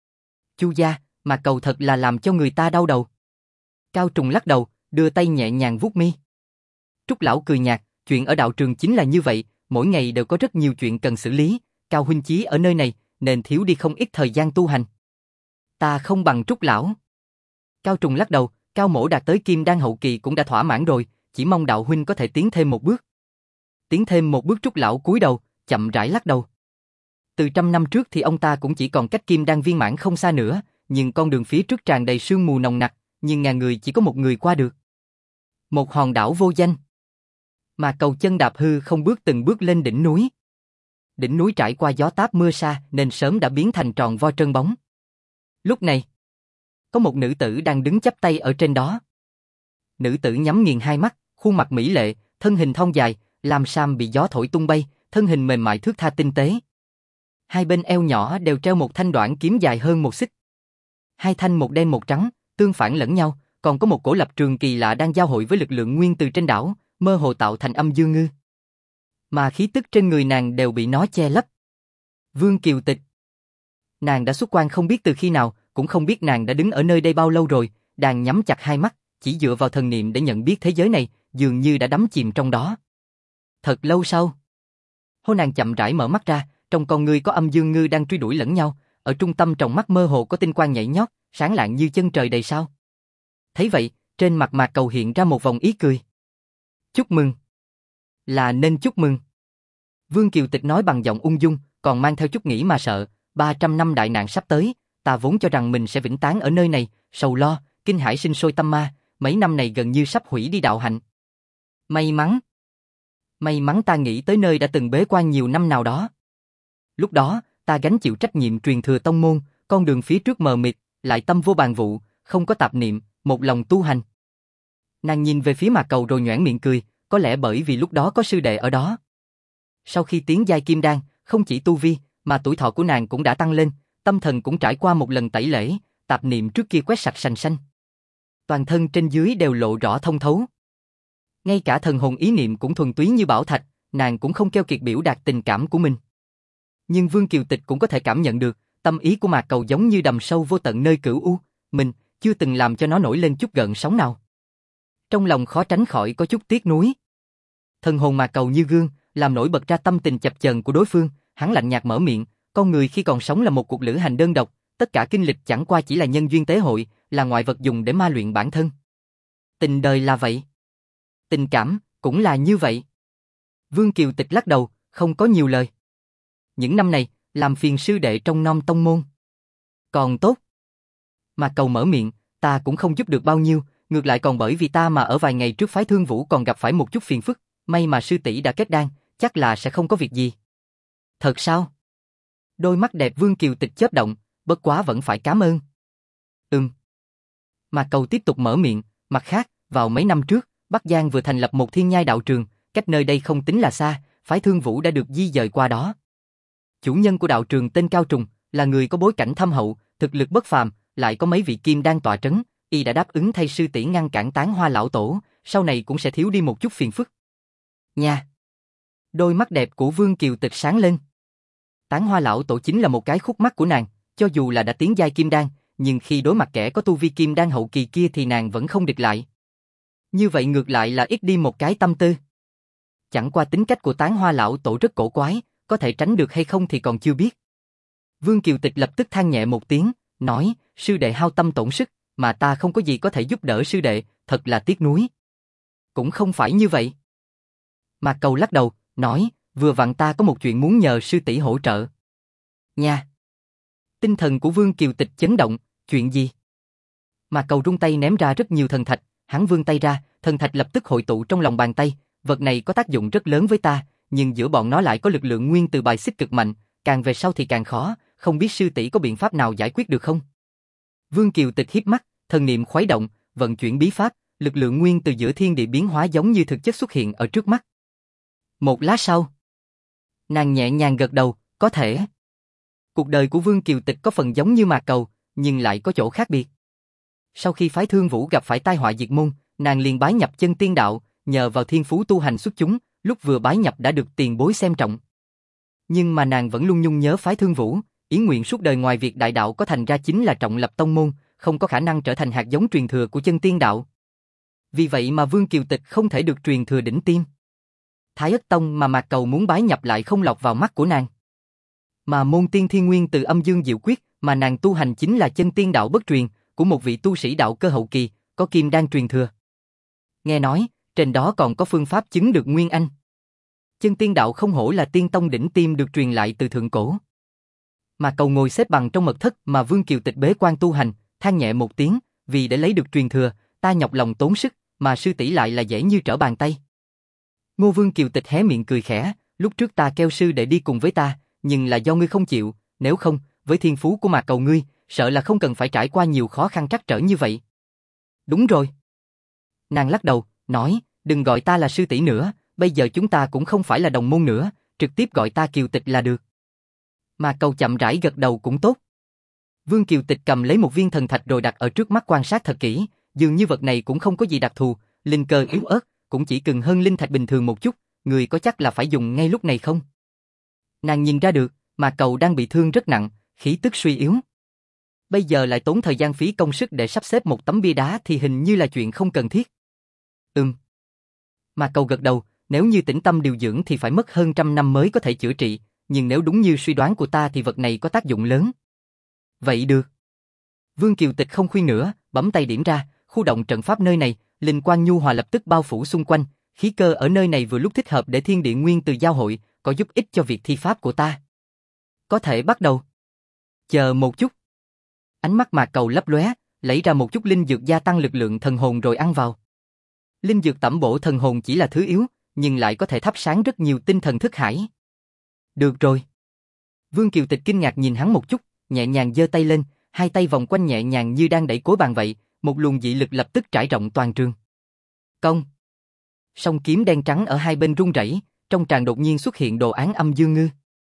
Chu gia, Mạc Cầu thật là làm cho người ta đau đầu. Cao Trùng lắc đầu, đưa tay nhẹ nhàng vuốt mi. Trúc lão cười nhạt, chuyện ở đạo trường chính là như vậy, mỗi ngày đều có rất nhiều chuyện cần xử lý, Cao huynh chí ở nơi này, nên thiếu đi không ít thời gian tu hành. Ta không bằng Trúc lão. Cao Trùng lắc đầu, Cao mỗ đạt tới kim đan hậu kỳ cũng đã thỏa mãn rồi, chỉ mong đạo huynh có thể tiến thêm một bước. Tiến thêm một bước. Trúc lão cúi đầu, chậm rãi lắc đầu. Từ 100 năm trước thì ông ta cũng chỉ còn cách kim đan viên mãn không xa nữa, nhưng con đường phía trước tràn đầy sương mù nồng nặc, nhưng ngàn người chỉ có một người qua được. Một hòn đảo vô danh. Mà Cầu chân đạp hư không bước từng bước lên đỉnh núi. Đỉnh núi trải qua gió táp mưa sa nên sớm đã biến thành tròn vo trơn bóng. Lúc này, có một nữ tử đang đứng chắp tay ở trên đó. Nữ tử nhắm nghiền hai mắt, khuôn mặt mỹ lệ, thân hình thon dài, lam sam bị gió thổi tung bay, thân hình mềm mại thướt tha tinh tế. Hai bên eo nhỏ đều treo một thanh đoạn kiếm dài hơn một xích. Hai thanh một đen một trắng, tương phản lẫn nhau, còn có một cổ lập trường kỳ lạ đang giao hội với lực lượng nguyên từ trên đảo, mơ hồ tạo thành âm dương ngư. Mà khí tức trên người nàng đều bị nó che lấp. Vương Kiều Tịch. Nàng đã xuất quan không biết từ khi nào, cũng không biết nàng đã đứng ở nơi đây bao lâu rồi, đang nhắm chặt hai mắt, chỉ dựa vào thần niệm để nhận biết thế giới này, dường như đã đắm chìm trong đó. Thật lâu sau, nàng chậm rãi mở mắt ra, trong con ngươi có âm dương ngư đang truy đuổi lẫn nhau, ở trung tâm tròng mắt mơ hồ có tinh quang nhảy nhót, sáng lạng như chân trời đầy sao. Thấy vậy, trên mặt Mạc Cầu hiện ra một vòng ý cười. Chúc mừng. Là nên chúc mừng. Vương Kiều Tịch nói bằng giọng ung dung, còn mang theo chút nghĩ mà sợ, 300 năm đại nạn sắp tới, ta vốn cho rằng mình sẽ vĩnh tán ở nơi này, sầu lo, kinh hãi sinh sôi tâm ma, mấy năm này gần như sắp hủy đi đạo hạnh. May mắn ta nghĩ tới nơi đã từng bế quan nhiều năm nào đó. Lúc đó, ta gánh chịu trách nhiệm truyền thừa tông môn, con đường phía trước mờ mịt, lại tâm vô bàn vụ, không có tạp niệm, một lòng tu hành. Nàng nhìn về phía Mạc Cầu rồi nhoẻn miệng cười, có lẽ bởi vì lúc đó có sư đệ ở đó. Sau khi tiến giai kim đan, không chỉ tu vi, mà tuổi thọ của nàng cũng đã tăng lên, tâm thần cũng trải qua một lần tẩy lễ, tạp niệm trước kia quét sạch sành sanh. Toàn thân trên dưới đều lộ rõ thông thấu. Ngay cả thần hồn ý niệm cũng thuần túy như bảo thạch, nàng cũng không keo kiệt biểu đạt tình cảm của mình. Nhưng Vương Kiều Tịch cũng có thể cảm nhận được, tâm ý của Mạc Cầu giống như đầm sâu vô tận nơi cửu u, mình chưa từng làm cho nó nổi lên chút gợn sóng nào. Trong lòng khó tránh khỏi có chút tiếc nuối. Thần hồn Mạc Cầu như gương, làm nổi bật ra tâm tình chập chờn của đối phương, hắn lạnh nhạt mở miệng, con người khi còn sống là một cuộc lữ hành đơn độc, tất cả kinh lịch chẳng qua chỉ là nhân duyên tế hội, là ngoại vật dùng để ma luyện bản thân. Tình đời là vậy. Tình cảm cũng là như vậy. Vương Kiều Tịch lắc đầu, không có nhiều lời. Những năm này, làm phiền sư đệ trong nom tông môn. Còn tốt. Mạc Cầu mở miệng, ta cũng không giúp được bao nhiêu, ngược lại còn bởi vì ta mà ở vài ngày trước phái Thương Vũ còn gặp phải một chút phiền phức, may mà sư tỷ đã kết đan, chắc là sẽ không có việc gì. Thật sao? Đôi mắt đẹp Vương Kiều Tịch chớp động, bất quá vẫn phải cảm ơn. Mạc Cầu tiếp tục mở miệng, mặt khác, vào mấy năm trước, Bắc Giang vừa thành lập một thiên nhai đạo trường, cách nơi đây không tính là xa, phái Thương Vũ đã được di dời qua đó. Chủ nhân của đạo trường tên Cao Trùng, là người có bối cảnh thâm hậu, thực lực bất phàm, lại có mấy vị kim đan tọa trấn, y đã đáp ứng thay sư tỷ ngăn cản Tán Hoa lão tổ, sau này cũng sẽ thiếu đi một chút phiền phức. Nha. Đôi mắt đẹp của Vương Kiều Tịch sáng lên. Tán Hoa lão tổ chính là một cái khúc mắc của nàng, cho dù là đã tiến giai kim đan, nhưng khi đối mặt kẻ có tu vi kim đan hậu kỳ kia thì nàng vẫn không địch lại. Như vậy ngược lại là ít đi một cái tâm tư. Chẳng qua tính cách của Tán Hoa lão tổ rất cổ quái, có thể tránh được hay không thì còn chưa biết. Vương Kiều Tịch lập tức than nhẹ một tiếng, nói, sư đệ hao tâm tổn sức, mà ta không có gì có thể giúp đỡ sư đệ, thật là tiếc nuối. Cũng không phải như vậy. Mạc Cầu lắc đầu, nói, vừa vặn ta có một chuyện muốn nhờ sư tỷ hỗ trợ. Nha. Tinh thần của Vương Kiều Tịch chấn động, chuyện gì? Mạc Cầu rung tay ném ra rất nhiều thần thạch, hắn vươn tay ra, thần thạch lập tức hội tụ trong lòng bàn tay, vật này có tác dụng rất lớn với ta, nhưng giữa bọn nó lại có lực lượng nguyên từ bài xích cực mạnh, càng về sau thì càng khó, không biết sư tỷ có biện pháp nào giải quyết được không? Vương Kiều Tịch híp mắt, thần niệm khuấy động, vận chuyển bí pháp, lực lượng nguyên từ giữa thiên địa biến hóa giống như thực chất xuất hiện ở trước mắt. Một lát sau, nàng nhẹ nhàng gật đầu, có thể. Cuộc đời của Vương Kiều Tịch có phần giống như Mạc Cầu, nhưng lại có chỗ khác biệt. Sau khi phái Thương Vũ gặp phải tai họa diệt môn, nàng liền bái nhập chân tiên đạo, nhờ vào thiên phú tu hành xuất chúng, lúc vừa bái nhập đã được tiền bối xem trọng. Nhưng mà nàng vẫn luôn nhung nhớ phái Thương Vũ, ý nguyện suốt đời ngoài việc đại đạo có thành ra chính là trọng lập tông môn, không có khả năng trở thành hạt giống truyền thừa của chân tiên đạo. Vì vậy mà Vương Kiều Tịch không thể được truyền thừa đỉnh tiêm. Thái Ất Tông mà Mạc Cầu muốn bái nhập lại không lọt vào mắt của nàng. Mà môn tiên thiên nguyên từ âm dương diệu quyết, mà nàng tu hành chính là chân tiên đạo bất truyền, của một vị tu sĩ đạo cơ hậu kỳ, có kim đan truyền thừa. Nghe nói, trên đó còn có phương pháp chứng được nguyên anh. Chân tiên đạo không hổ là tiên tông đỉnh tiêm được truyền lại từ thượng cổ. Mà Cầu ngồi xếp bằng trong mật thất mà Vương Kiều Tịch bế quan tu hành, than nhẹ một tiếng, vì để lấy được truyền thừa, ta nhọc lòng tốn sức, mà sư tỷ lại là dễ như trở bàn tay. Ngô Vương Kiều Tịch hé miệng cười khẽ, lúc trước ta kêu sư để đi cùng với ta, nhưng là do ngươi không chịu, nếu không, với thiên phú của Mạc Cầu ngươi, sợ là không cần phải trải qua nhiều khó khăn trắc trở như vậy. Đúng rồi. Nàng lắc đầu, nói, đừng gọi ta là sư tỷ nữa, bây giờ chúng ta cũng không phải là đồng môn nữa, trực tiếp gọi ta Kiều Tịch là được. Mạc Cầu chậm rãi gật đầu cũng tốt. Vương Kiều Tịch cầm lấy một viên thần thạch rồi đặt ở trước mắt quan sát thật kỹ, dường như vật này cũng không có gì đặc thù, linh cơ yếu ớt, cũng chỉ cần hơn linh thạch bình thường một chút, người có chắc là phải dùng ngay lúc này không? Nàng nhìn ra được, Mạc Cầu đang bị thương rất nặng, khí tức suy yếu. Bây giờ lại tốn thời gian phí công sức để sắp xếp một tấm bia đá thì hình như là chuyện không cần thiết. Mạc Cầu gật đầu, nếu như tĩnh tâm điều dưỡng thì phải mất hơn 100 năm mới có thể chữa trị, nhưng nếu đúng như suy đoán của ta thì vật này có tác dụng lớn. Vậy được. Vương Kiều Tịch không khuyên nữa, bấm tay điểm ra, khu động trận pháp nơi này, linh quang nhu hòa lập tức bao phủ xung quanh, khí cơ ở nơi này vừa lúc thích hợp để thiên địa nguyên từ giao hội, có giúp ích cho việc thi pháp của ta. Có thể bắt đầu. Chờ một chút. Ánh mắt Mạc Cầu lấp lóe, lấy ra một chút linh dược gia tăng lực lượng thần hồn rồi ăn vào. Linh dược tẩm bổ thần hồn chỉ là thứ yếu, nhưng lại có thể thắp sáng rất nhiều tinh thần thức hải. Được rồi. Vương Kiều Tịch kinh ngạc nhìn hắn một chút, nhẹ nhàng giơ tay lên, hai tay vòng quanh nhẹ nhàng như đang đẩy cối bàn vậy, một luồng dị lực lập tức trải rộng toàn trường. Công. Song kiếm đen trắng ở hai bên rung rẩy, trong tràn đột nhiên xuất hiện đồ án âm dương ngư.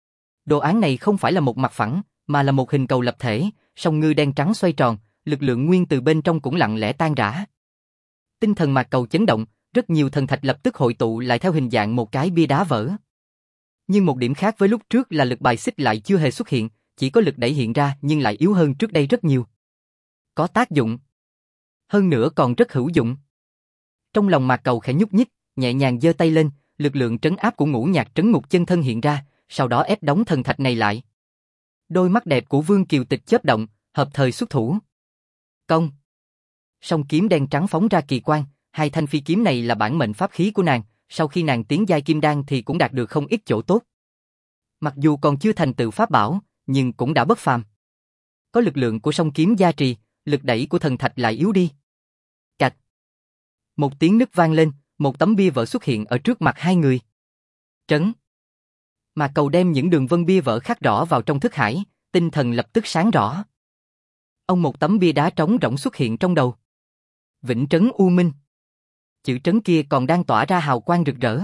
Đồ án này không phải là một mặt phẳng, mà là một hình cầu lập thể, song ngư đen trắng xoay tròn, lực lượng nguyên từ bên trong cũng lặng lẽ tan rã. Tinh thần Mạc Cầu chấn động, rất nhiều thần thạch lập tức hội tụ lại theo hình dạng một cái bia đá vỡ. Nhưng một điểm khác với lúc trước là lực bài xích lại chưa hề xuất hiện, chỉ có lực đẩy hiện ra nhưng lại yếu hơn trước đây rất nhiều. Có tác dụng. Hơn nữa còn rất hữu dụng. Trong lòng Mạc Cầu khẽ nhúc nhích, nhẹ nhàng giơ tay lên, lực lượng trấn áp của Ngũ Nhạc Trấn Ngục Chân Thân hiện ra, sau đó ép đóng thần thạch này lại. Đôi mắt đẹp của Vương Kiều Tịch chớp động, hợp thời xuất thủ. Công. Song kiếm đen trắng phóng ra kỳ quang, hai thanh phi kiếm này là bản mệnh pháp khí của nàng, sau khi nàng tiến giai kim đan thì cũng đạt được không ít chỗ tốt. Mặc dù còn chưa thành tựu pháp bảo, nhưng cũng đã bất phàm. Có lực lượng của song kiếm gia trì, lực đẩy của thần thạch lại yếu đi. Cạch. Một tiếng nứt vang lên, một tấm bia vỡ xuất hiện ở trước mặt hai người. Trấn. Mạc Cầu đem những đường vân bia vỡ khắc rõ vào trong thức hải, tinh thần lập tức sáng rõ. Ông một tấm bia đá trống rỗng xuất hiện trong đầu. Vĩnh Trấn U Minh. Chữ trấn kia còn đang tỏa ra hào quang rực rỡ.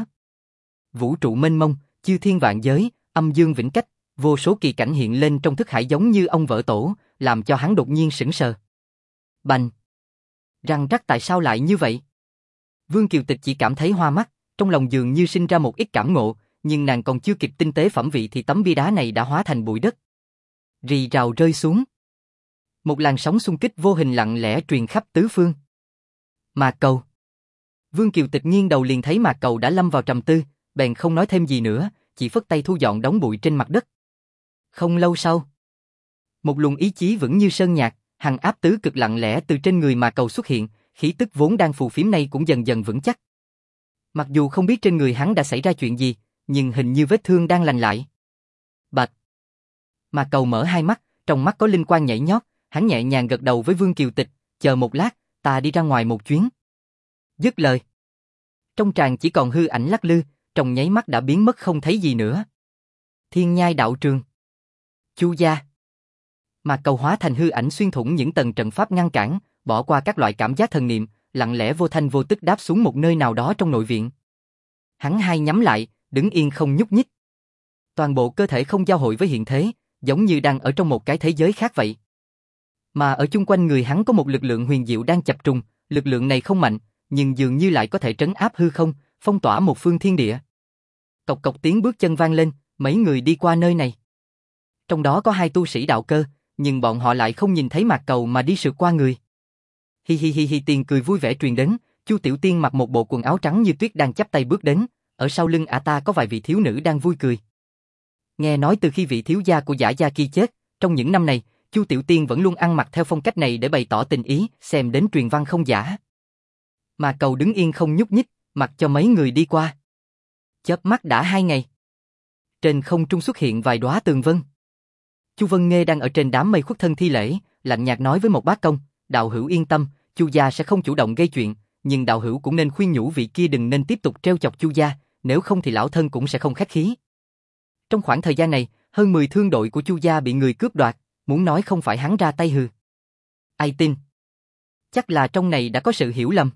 Vũ trụ mênh mông, chư thiên vạn giới, âm dương vĩnh cách, vô số kỳ cảnh hiện lên trong thức hải giống như ông vỡ tổ, làm cho hắn đột nhiên sững sờ. Bành! Răng rắc tại sao lại như vậy? Vương Kiều Tịch chỉ cảm thấy hoa mắt, trong lòng dường như sinh ra một ít cảm ngộ, nhưng nàng còn chưa kịp tinh tế phẩm vị thì tấm bia đá này đã hóa thành bụi đất. Rì rào rơi xuống. Một làn sóng xung kích vô hình lặng lẽ truyền khắp tứ phương. Mạc Cầu. Vương Kiều Tịch nghiêng đầu liền thấy Mạc Cầu đã lâm vào trầm tư, bèn không nói thêm gì nữa, chỉ phất tay thu dọn đống bụi trên mặt đất. Không lâu sau, một luồng ý chí vững như sơn nhạc, hằng áp tứ cực lặng lẽ từ trên người Mạc Cầu xuất hiện, khí tức vốn đang phù phiếm này cũng dần dần vững chắc. Mặc dù không biết trên người hắn đã xảy ra chuyện gì, nhưng hình như vết thương đang lành lại. Bạch. Mạc Cầu mở hai mắt, trong mắt có linh quang nhảy nhót, hắn nhẹ nhàng gật đầu với Vương Kiều Tịch, chờ một lát, ta đi ra ngoài một chuyến. Dứt lời. Trong tràng chỉ còn hư ảnh lắc lư, trong nháy mắt đã biến mất không thấy gì nữa. Thiên Nhai đạo trường. Chu gia. Mạc Cầu hóa thành hư ảnh xuyên thủng những tầng trận pháp ngăn cản, bỏ qua các loại cảm giác thần niệm, lặng lẽ vô thanh vô tức đáp xuống một nơi nào đó trong nội viện. Hắn hai nhắm lại, đứng yên không nhúc nhích. Toàn bộ cơ thể không giao hội với hiện thế, giống như đang ở trong một cái thế giới khác vậy. Mà ở chung quanh người hắn có một lực lượng huyền diệu đang chập trùng, lực lượng này không mạnh, nhưng dường như lại có thể trấn áp hư không, phong tỏa một phương thiên địa. Cộc cộc tiếng bước chân vang lên, mấy người đi qua nơi này. Trong đó có hai tu sĩ đạo cơ, nhưng bọn họ lại không nhìn thấy Mạc Cầu mà đi sượt qua người. Hi hi hi hi, tiếng cười vui vẻ truyền đến, Chu Tiểu Tiên mặc một bộ quần áo trắng như tuyết đang chắp tay bước đến, ở sau lưng ả ta có vài vị thiếu nữ đang vui cười. Nghe nói từ khi vị thiếu gia của Giả gia kia chết, trong những năm này, Chu Tiểu Tiên vẫn luôn ăn mặc theo phong cách này để bày tỏ tình ý, xem đến truyền văn không giả. Mà Cầu đứng yên không nhúc nhích, mặc cho mấy người đi qua. Chớp mắt đã 2 ngày. Trên không trung xuất hiện vài đóa tường vân. Chu Vân Nghê đang ở trên đám mây khuất thân thi lễ, lạnh nhạt nói với một bác công, đạo hữu yên tâm, Chu gia sẽ không chủ động gây chuyện, nhưng đạo hữu cũng nên khuyên nhủ vị kia đừng nên tiếp tục trêu chọc Chu gia, nếu không thì lão thân cũng sẽ không khách khí. Trong khoảng thời gian này, hơn 10 thương đội của Chu gia bị người cướp đoạt, muốn nói không phải hắn ra tay hừ. Ai tin? Chắc là trong này đã có sự hiểu lầm.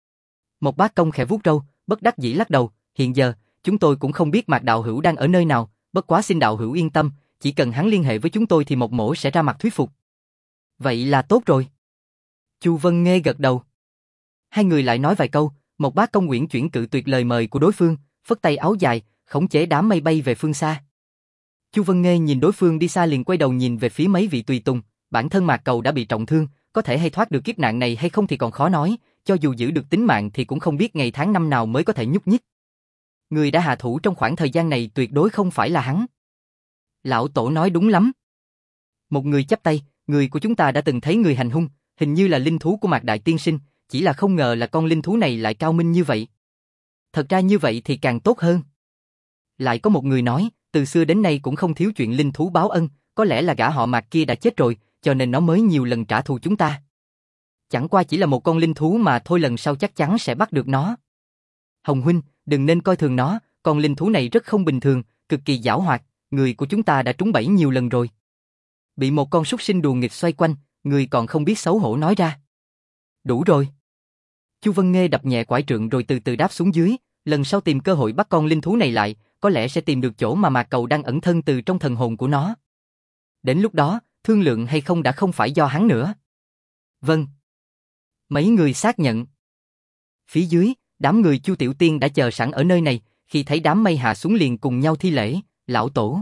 Một bác công khẽ vuốt râu, bất đắc dĩ lắc đầu, hiện giờ, chúng tôi cũng không biết Mạc đạo hữu đang ở nơi nào, bất quá xin đạo hữu yên tâm, chỉ cần hắn liên hệ với chúng tôi thì một mổ sẽ ra mặt thuyết phục. Vậy là tốt rồi. Chu Vân Nghê gật đầu. Hai người lại nói vài câu, một bác công uyển chuyển cự tuyệt lời mời của đối phương, phất tay áo dài, khống chế đám mây bay về phương xa. Chu Vân Nghê nhìn đối phương đi xa liền quay đầu nhìn về phía mấy vị tùy tùng, bản thân Mạc Cầu đã bị trọng thương, có thể hay thoát được kiếp nạn này hay không thì còn khó nói, cho dù giữ được tính mạng thì cũng không biết ngày tháng năm nào mới có thể nhúc nhích. Người đã hạ thủ trong khoảng thời gian này tuyệt đối không phải là hắn. Lão Tổ nói đúng lắm. Một người chắp tay, người của chúng ta đã từng thấy người hành hung, hình như là linh thú của Mạc Đại Tiên Sinh, chỉ là không ngờ là con linh thú này lại cao minh như vậy. Thật ra như vậy thì càng tốt hơn. Lại có một người nói, từ xưa đến nay cũng không thiếu chuyện linh thú báo ân, có lẽ là gã họ Mạc kia đã chết rồi, cho nên nó mới nhiều lần trả thù chúng ta. Chẳng qua chỉ là một con linh thú mà thôi, lần sau chắc chắn sẽ bắt được nó. Hồng huynh, đừng nên coi thường nó, con linh thú này rất không bình thường, cực kỳ giảo hoạt, người của chúng ta đã trúng bẫy nhiều lần rồi. Bị một con súc sinh đùa nghịch xoay quanh, người còn không biết xấu hổ nói ra. Đủ rồi. Chu Vân Nghê đập nhẹ quải trượng rồi từ từ đáp xuống dưới, lần sau tìm cơ hội bắt con linh thú này lại, có lẽ sẽ tìm được chỗ mà Mạc Cầu đang ẩn thân từ trong thần hồn của nó. Đến lúc đó, thương lượng hay không đã không phải do hắn nữa. Vâng. Mấy người xác nhận. Phía dưới, đám người Chu Tiểu Tiên đã chờ sẵn ở nơi này, khi thấy đám mây hạ xuống liền cùng nhau thi lễ, lão tổ.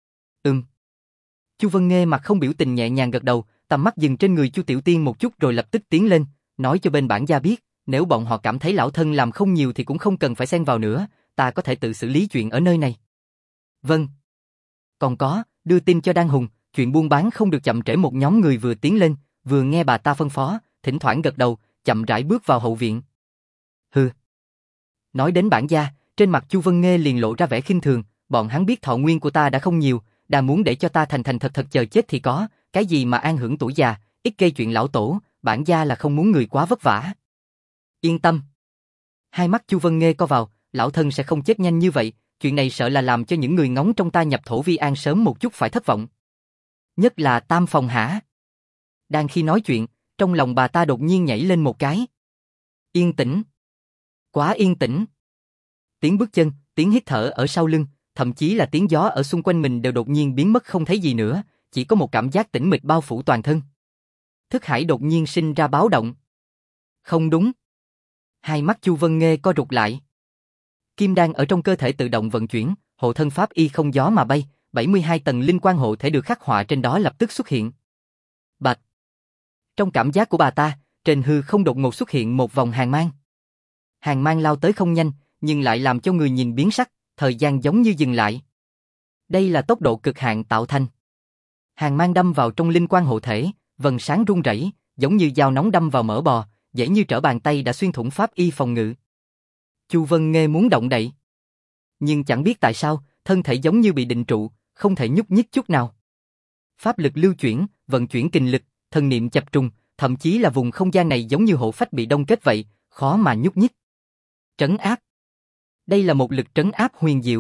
Chu Vân Nghê mặt không biểu tình nhẹ nhàng gật đầu, tầm mắt dừng trên người Chu Tiểu Tiên một chút rồi lập tức tiến lên, nói cho bên bản gia biết, nếu bọn họ cảm thấy lão thân làm không nhiều thì cũng không cần phải xen vào nữa, ta có thể tự xử lý chuyện ở nơi này. Vâng. Còn có, đưa tin cho Đan Hùng, chuyện buôn bán không được chậm trễ. Một nhóm người vừa tiến lên, vừa nghe bà ta phân phó, thỉnh thoảng gật đầu, chậm rãi bước vào hậu viện. Hừ. Nói đến bản gia, trên mặt Chu Vân Nghê liền lộ ra vẻ khinh thường, bọn hắn biết thọ nguyên của ta đã không nhiều, đã muốn để cho ta thành thành thật thật chờ chết thì có, cái gì mà an hưởng tuổi già, ít gây chuyện lão tổ, bản gia là không muốn người quá vất vả. Yên tâm. Hai mắt Chu Vân Nghê co vào, lão thân sẽ không chết nhanh như vậy, chuyện này sợ là làm cho những người ngóng trong ta nhập thổ vi an sớm một chút phải thất vọng. Nhất là Tam Phòng hả? Đang khi nói chuyện, trong lòng bà ta đột nhiên nhảy lên một cái. Yên tĩnh. Quá yên tĩnh. Tiếng bước chân, tiếng hít thở ở sau lưng, thậm chí là tiếng gió ở xung quanh mình đều đột nhiên biến mất không thấy gì nữa, chỉ có một cảm giác tĩnh mịch bao phủ toàn thân. Thức hải đột nhiên sinh ra báo động. Không đúng. Hai mắt Chu Vân Nghê co rụt lại. Kim đan ở trong cơ thể tự động vận chuyển, hộ thân pháp y không gió mà bay, 72 tầng linh quan hộ thể được khắc họa trên đó lập tức xuất hiện. Bạch. Trong cảm giác của bà ta, trên hư không đột ngột xuất hiện một vòng hàn mang. Hàn mang lao tới không nhanh, nhưng lại làm cho người nhìn biến sắc, thời gian giống như dừng lại. Đây là tốc độ cực hạn tạo thành. Hàn mang đâm vào trong linh quan hộ thể, vầng sáng rung rẩy, giống như dao nóng đâm vào mỡ bò, dễ như trở bàn tay đã xuyên thủng pháp y phòng ngự. Chu Vân Nghê muốn động đậy, nhưng chẳng biết tại sao, thân thể giống như bị định trụ, không thể nhúc nhích chút nào. Pháp lực lưu chuyển, vận chuyển kinh lực, thần niệm chập trùng, thậm chí là vùng không gian này giống như hộ phách bị đông kết vậy, khó mà nhúc nhích. Trấn áp. Đây là một lực trấn áp huyền diệu.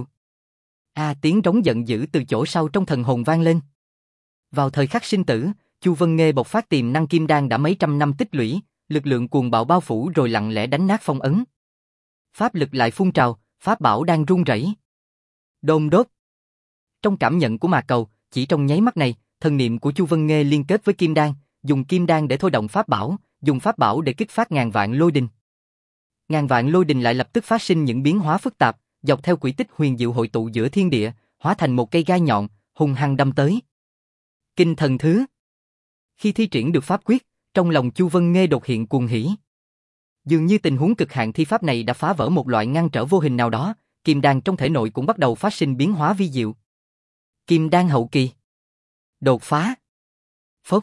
Tiếng trống giận dữ từ chỗ sau trong thần hồn vang lên. Vào thời khắc sinh tử, Chu Vân Nghê bộc phát tiềm năng kim đan đã mấy trăm năm tích lũy, lực lượng cuồng bạo bao phủ rồi lặng lẽ đánh nát phong ấn. Pháp lực lại phun trào, pháp bảo đang rung rẩy. Đôn đốt. Trong cảm nhận của Mạc Cầu, chỉ trong nháy mắt này, thần niệm của Chu Vân Nghê liên kết với kim đan, dùng kim đan để thôi động pháp bảo, dùng pháp bảo để kích phát ngàn vạn lôi đình. Ngàn vạn lôi đình lại lập tức phát sinh những biến hóa phức tạp, dọc theo quỹ tích huyền diệu hội tụ giữa thiên địa, hóa thành một cây gai nhọn, hung hăng đâm tới. Kinh thần thứ. Khi thi triển được pháp quyết, trong lòng Chu Vân Nghê đột hiện cuồng hỉ. Dường như tình huống cực hạn thi pháp này đã phá vỡ một loại ngăn trở vô hình nào đó, kim đan trong thể nội cũng bắt đầu phát sinh biến hóa vi diệu. Kim đan hậu kỳ. Đột phá. Phốc.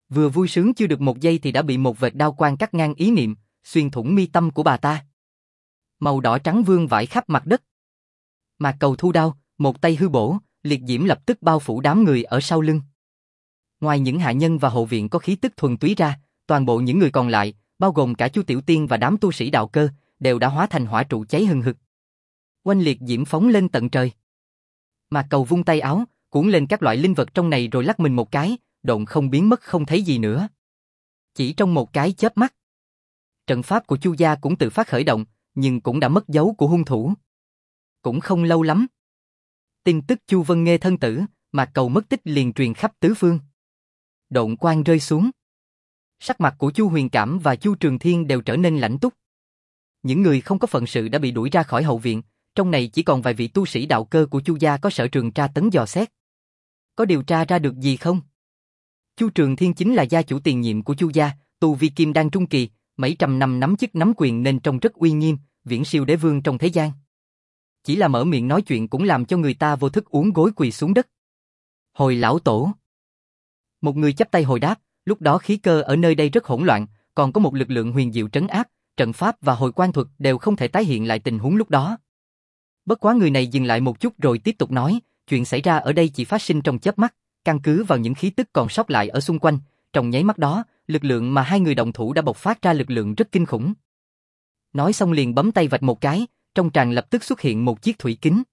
Vừa vui sướng chưa được một giây thì đã bị một vệt đao quang cắt ngang ý niệm, xuyên thủng mi tâm của bà ta. Màu đỏ trắng vương vãi khắp mặt đất. Mạc Cầu thu đao, một tay hư bổ, liệt diễm lập tức bao phủ đám người ở sau lưng. Ngoài những hạ nhân và hộ viện có khí tức thuần túy ra, toàn bộ những người còn lại, bao gồm cả Chu Tiểu Tiên và đám tu sĩ đạo cơ, đều đã hóa thành hỏa trụ cháy hừng hực. Oanh liệt diễm phóng lên tận trời. Mạc Cầu vung tay áo, cuốn lên các loại linh vật trong này rồi lắc mình một cái, độn không biến mất không thấy gì nữa. Chỉ trong một cái chớp mắt, trận pháp của Chu gia cũng tự phát khởi động, nhưng cũng đã mất dấu của hung thủ. Cũng không lâu lắm, tin tức Chu Vân Nghê thân tử, Mạc Cầu mất tích liền truyền khắp tứ phương. Độn quang rơi xuống. Sắc mặt của Chu Huyền Cảm và Chu Trường Thiên đều trở nên lạnh túc. Những người không có phận sự đã bị đuổi ra khỏi hậu viện, trong này chỉ còn vài vị tu sĩ đạo cơ của Chu gia có sở trường tra tấn dò xét. Có điều tra ra được gì không? Chu Trường Thiên chính là gia chủ tiền nhiệm của Chu gia, tu vi kim đan trung kỳ, mấy trăm năm nắm chức nắm quyền nên trông rất uy nghiêm, viễn siêu đế vương trong thế gian. Chỉ là mở miệng nói chuyện cũng làm cho người ta vô thức uốn gối quỳ xuống đất. Hồi lão tổ. Một người chắp tay hồi đáp, lúc đó khí cơ ở nơi đây rất hỗn loạn, còn có một lực lượng huyền diệu trấn áp, trận pháp và hồi quan thuật đều không thể tái hiện lại tình huống lúc đó. Bất quá người này dừng lại một chút rồi tiếp tục nói, chuyện xảy ra ở đây chỉ phát sinh trong chớp mắt, căn cứ vào những khí tức còn sót lại ở xung quanh, trong nháy mắt đó, lực lượng mà hai người động thủ đã bộc phát ra lực lượng rất kinh khủng. Nói xong liền bấm tay vạch một cái, trong tràng lập tức xuất hiện một chiếc thủy kính.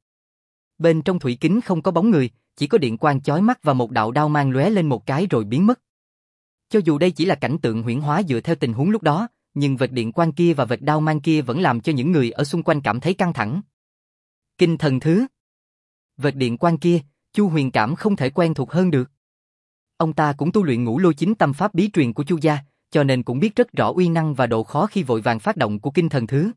Bên trong thủy kính không có bóng người, chỉ có điện quang chói mắt và một đạo đao mang lóe lên một cái rồi biến mất. Cho dù đây chỉ là cảnh tượng huyễn hóa dựa theo tình huống lúc đó, nhưng vệt điện quang kia và vệt đao mang kia vẫn làm cho những người ở xung quanh cảm thấy căng thẳng. Kinh thần thứ. Vệt điện quang kia, Chu Huyền Cảm không thể quen thuộc hơn được. Ông ta cũng tu luyện Ngũ Lôi Chính Tâm pháp bí truyền của Chu gia, cho nên cũng biết rất rõ uy năng và độ khó khi vội vàng phát động của kinh thần thứ.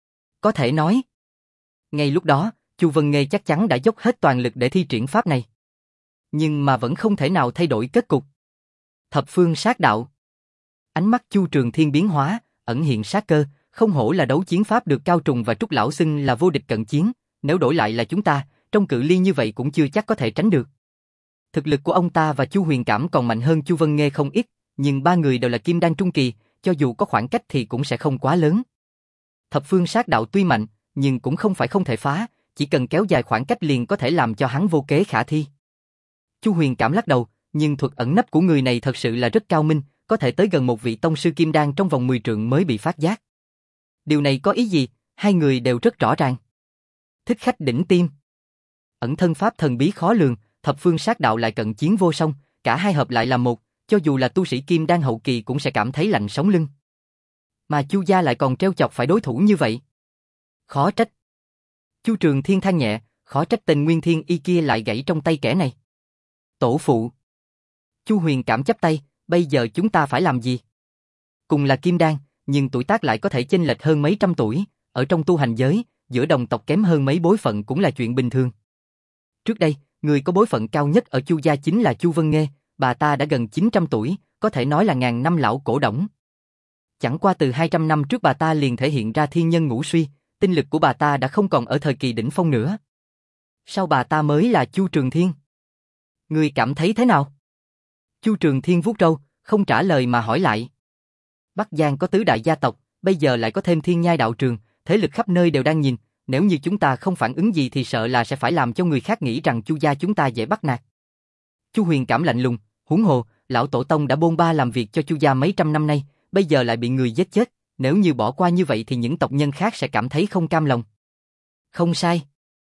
Có thể nói, ngay lúc đó, Chu Vân Nghê chắc chắn đã dốc hết toàn lực để thi triển pháp này. Nhưng mà vẫn không thể nào thay đổi kết cục. Thập phương sát đạo. Ánh mắt Chu Trường Thiên biến hóa, ẩn hiện sát cơ, không hổ là đấu chiến pháp được Cao Trùng và Trúc Lão xưng là vô địch cận chiến, nếu đổi lại là chúng ta, trong cự ly như vậy cũng chưa chắc có thể tránh được. Thực lực của ông ta và Chu Huyền Cảm còn mạnh hơn Chu Vân Nghê không ít, nhưng ba người đều là kim đan trung kỳ, cho dù có khoảng cách thì cũng sẽ không quá lớn. Thập phương sát đạo tuy mạnh, nhưng cũng không phải không thể phá, chỉ cần kéo dài khoảng cách liền có thể làm cho hắn vô kế khả thi. Chu Huyền Cảm lắc đầu, nhưng thuật ẩn nấp của người này thật sự là rất cao minh, có thể tới gần một vị tông sư kim đan trong vòng 10 trượng mới bị phát giác. Điều này có ý gì? Hai người đều rất rõ ràng. Thích khách đỉnh tiêm. Ẩn thân pháp thần bí khó lường, thập phương sát đạo lại cận chiến vô song, cả hai hợp lại làm một, cho dù là tu sĩ kim đan hậu kỳ cũng sẽ cảm thấy lạnh sống lưng. Mà Chu gia lại còn trêu chọc phải đối thủ như vậy. Khó trách. Chu Trường Thiên than nhẹ, khó trách tên Nguyên Thiên Y kia lại gãy trong tay kẻ này. Tổ phụ. Chu Huyền Cảm chắp tay, bây giờ chúng ta phải làm gì? Cùng là kim đan, nhưng tuổi tác lại có thể chênh lệch hơn mấy trăm tuổi, ở trong tu hành giới, giữa đồng tộc kém hơn mấy bối phận cũng là chuyện bình thường. Trước đây, người có bối phận cao nhất ở Chu gia chính là Chu Vân Nghê, bà ta đã gần 900 tuổi, có thể nói là ngàn năm lão cổ đổng. Chẳng qua từ 200 năm trước bà ta liền thể hiện ra thiên nhân ngũ suy, tinh lực của bà ta đã không còn ở thời kỳ đỉnh phong nữa. Sau bà ta mới là Chu Trường Thiên. Người cảm thấy thế nào? Chu Trường Thiên vuốt râu, không trả lời mà hỏi lại. Bắc Giang có tứ đại gia tộc, bây giờ lại có thêm Thiên Nhai đạo trường, thế lực khắp nơi đều đang nhìn, nếu như chúng ta không phản ứng gì thì sợ là sẽ phải làm cho người khác nghĩ rằng Chu gia chúng ta dễ bắt nạt. Chu Huyền Cảm lạnh lùng, huống hồ, lão tổ tông đã bôn ba làm việc cho Chu gia mấy trăm năm nay, bây giờ lại bị người giết chết, nếu như bỏ qua như vậy thì những tộc nhân khác sẽ cảm thấy không cam lòng. Không sai.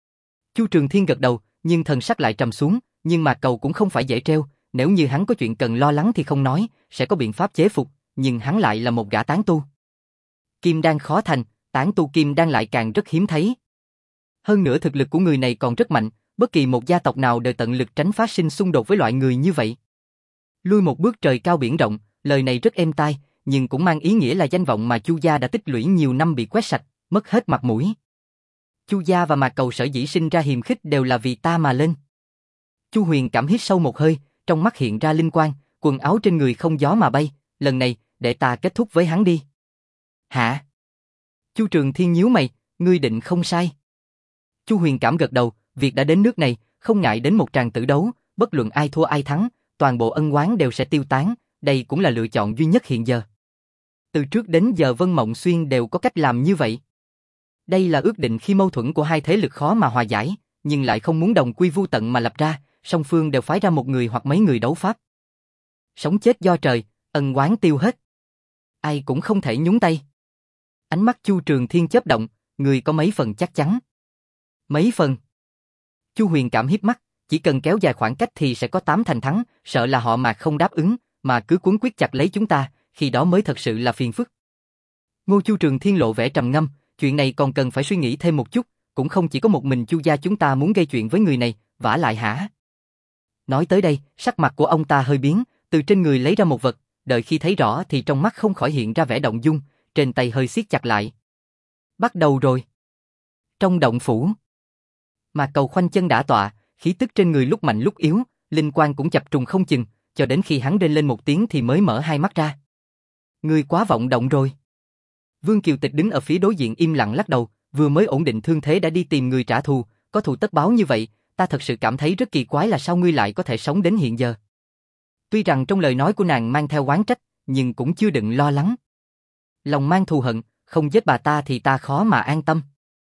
Chu Trường Thiên gật đầu, nhưng thần sắc lại trầm xuống, nhưng mà Cầu cũng không phải dễ treo, nếu như hắn có chuyện cần lo lắng thì không nói, sẽ có biện pháp chế phục, nhưng hắn lại là một gã tán tu. Kim đan khó thành, tán tu kim đan lại càng rất hiếm thấy. Hơn nữa thực lực của người này còn rất mạnh, bất kỳ một gia tộc nào đều tận lực tránh phát sinh xung đột với loại người như vậy. Lui một bước trời cao biển rộng, lời này rất êm tai, nhưng cũng mang ý nghĩa là danh vọng mà Chu gia đã tích lũy nhiều năm bị quét sạch, mất hết mặt mũi. Chu gia và Mạc Cầu sở dĩ sinh ra hiềm khích đều là vì ta mà lên. Chu Huyền Cảm hít sâu một hơi, trong mắt hiện ra linh quang, quần áo trên người không gió mà bay, lần này, để ta kết thúc với hắn đi. Hả? Chu Trường Thiên nhíu mày, ngươi định không sai. Chu Huyền Cảm gật đầu, việc đã đến nước này, không ngại đến một tràng tử đấu, bất luận ai thua ai thắng, toàn bộ ân oán đều sẽ tiêu tán, đây cũng là lựa chọn duy nhất hiện giờ. Từ trước đến giờ Vân Mộng Xuyên đều có cách làm như vậy. Đây là ước định khi mâu thuẫn của hai thế lực khó mà hòa giải, nhưng lại không muốn đồng quy vu tận mà lập ra, song phương đều phái ra một người hoặc mấy người đấu pháp. Sống chết do trời, ân oán tiêu hết. Ai cũng không thể nhúng tay. Ánh mắt Chu Trường Thiên chớp động, người có mấy phần chắc chắn. Mấy phần? Chu Huyền Cảm híp mắt, chỉ cần kéo dài khoảng cách thì sẽ có 8 thành thắng, sợ là họ Mạc không đáp ứng, mà cứ cuốn quyết chặt lấy chúng ta, khi đó mới thật sự là phiền phức. Ngô Chu Trường Thiên lộ vẻ trầm ngâm, chuyện này còn cần phải suy nghĩ thêm một chút, cũng không chỉ có một mình Chu gia chúng ta muốn gây chuyện với người này, vả lại hả? Nói tới đây, sắc mặt của ông ta hơi biến, từ trên người lấy ra một vật, đợi khi thấy rõ thì trong mắt không khỏi hiện ra vẻ động dung, trên tay hơi siết chặt lại. Bắt đầu rồi. Trong động phủ, Mạc Cầu khoanh chân đả tọa, khí tức trên người lúc mạnh lúc yếu, linh quang cũng chập trùng không chừng, cho đến khi hắn rên lên một tiếng thì mới mở hai mắt ra. Ngươi quá vọng động rồi. Vương Kiều Tịch đứng ở phía đối diện im lặng lắc đầu, vừa mới ổn định thương thế đã đi tìm người trả thù, có thù tất báo như vậy, ta thật sự cảm thấy rất kỳ quái là sao ngươi lại có thể sống đến hiện giờ. Tuy rằng trong lời nói của nàng mang theo oán trách, nhưng cũng chưa đựng lo lắng. Lòng mang thù hận, không giết bà ta thì ta khó mà an tâm.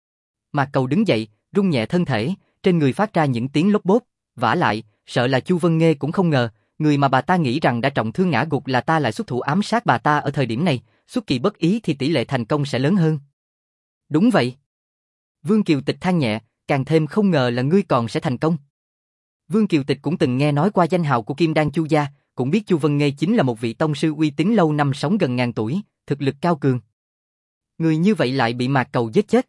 Mạc Cầu đứng dậy, rung nhẹ thân thể, trên người phát ra những tiếng lốp bốp, vả lại, sợ là Chu Vân Nghê cũng không ngờ, người mà bà ta nghĩ rằng đã trọng thương ngã gục là ta lại xuất thủ ám sát bà ta ở thời điểm này, xuất kỳ bất ý thì tỷ lệ thành công sẽ lớn hơn. Đúng vậy. Vương Kiều Tịch than nhẹ, càng thêm không ngờ là ngươi còn sẽ thành công. Vương Kiều Tịch cũng từng nghe nói qua danh hào của Kim Đan Chu gia, cũng biết Chu Vân Nghê chính là một vị tông sư uy tín lâu năm sống gần ngàn tuổi, thực lực cao cường. Người như vậy lại bị Mạc Cầu giết chết.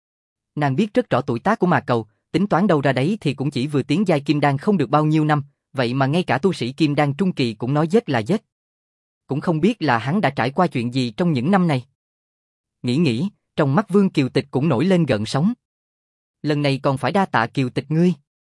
Nàng biết rất rõ tuổi tác của Mạc Cầu, tính toán đâu ra đấy thì cũng chỉ vừa tiến giai Kim Đan không được bao nhiêu năm, vậy mà ngay cả tu sĩ Kim Đan trung kỳ cũng nói giết là giết. Cũng không biết là hắn đã trải qua chuyện gì trong những năm này. Nghĩ, trong mắt Vương Kiều Tịch cũng nổi lên gợn sóng. Lần này còn phải đa tạ Kiều Tịch ngươi.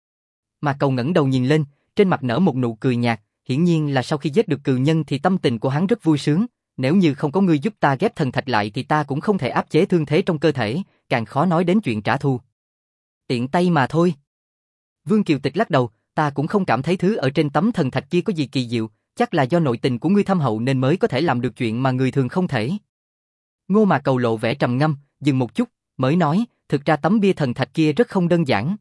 Mạc Cầu ngẩng đầu nhìn lên, trên mặt nở một nụ cười nhạt, hiển nhiên là sau khi giết được cừu nhân thì tâm tình của hắn rất vui sướng, nếu như không có ngươi giúp ta ghép thần thạch lại thì ta cũng không thể áp chế thương thế trong cơ thể, càng khó nói đến chuyện trả thù. Tiện tay mà thôi. Vương Kiều Tịch lắc đầu, ta cũng không cảm thấy thứ ở trên tấm thần thạch kia có gì kỳ diệu, chắc là do nội tình của ngươi thâm hậu nên mới có thể làm được chuyện mà người thường không thể. Ngô Mạc Cầu lộ vẻ trầm ngâm, dừng một chút, mới nói, thực ra tấm bia thần thạch kia rất không đơn giản.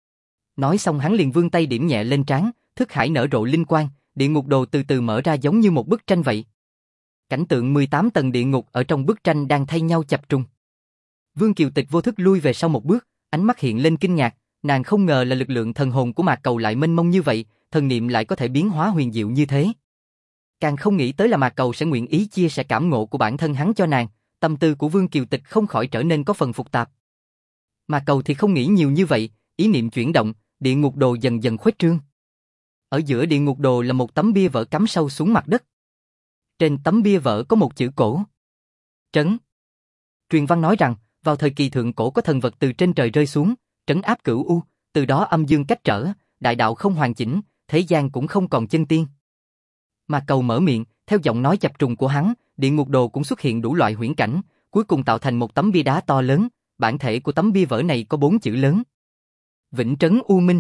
Nói xong hắn liền vươn tay điểm nhẹ lên trán, thức hải nở rộ linh quang, địa ngục đồ từ từ mở ra giống như một bức tranh vậy. Cảnh tượng 18 tầng địa ngục ở trong bức tranh đang thay nhau chập trùng. Vương Kiều Tịch vô thức lui về sau một bước, ánh mắt hiện lên kinh ngạc, nàng không ngờ là lực lượng thần hồn của Mạc Cầu lại mênh mông như vậy, thần niệm lại có thể biến hóa huyền diệu như thế. Càng không nghĩ tới là Mạc Cầu sẽ nguyện ý chia sẻ cảm ngộ của bản thân hắn cho nàng, tâm tư của Vương Kiều Tịch không khỏi trở nên có phần phức tạp. Mạc Cầu thì không nghĩ nhiều như vậy, ý niệm chuyển động, địa ngục đồ dần dần khuếch trương. Ở giữa địa ngục đồ là một tấm bia vỡ cắm sâu xuống mặt đất. Trên tấm bia vỡ có một chữ cổ. Trấn. Truyền văn nói rằng, vào thời kỳ thượng cổ có thần vật từ trên trời rơi xuống, trấn áp cửu u, từ đó âm dương cách trở, đại đạo không hoàn chỉnh, thế gian cũng không còn chân tiên. Mạc Cầu mở miệng, theo giọng nói chập trùng của hắn, địa ngục đồ cũng xuất hiện đủ loại huyễn cảnh, cuối cùng tạo thành một tấm bia đá to lớn, bản thể của tấm bia vỡ này có 4 chữ lớn. Vĩnh Trấn U Minh.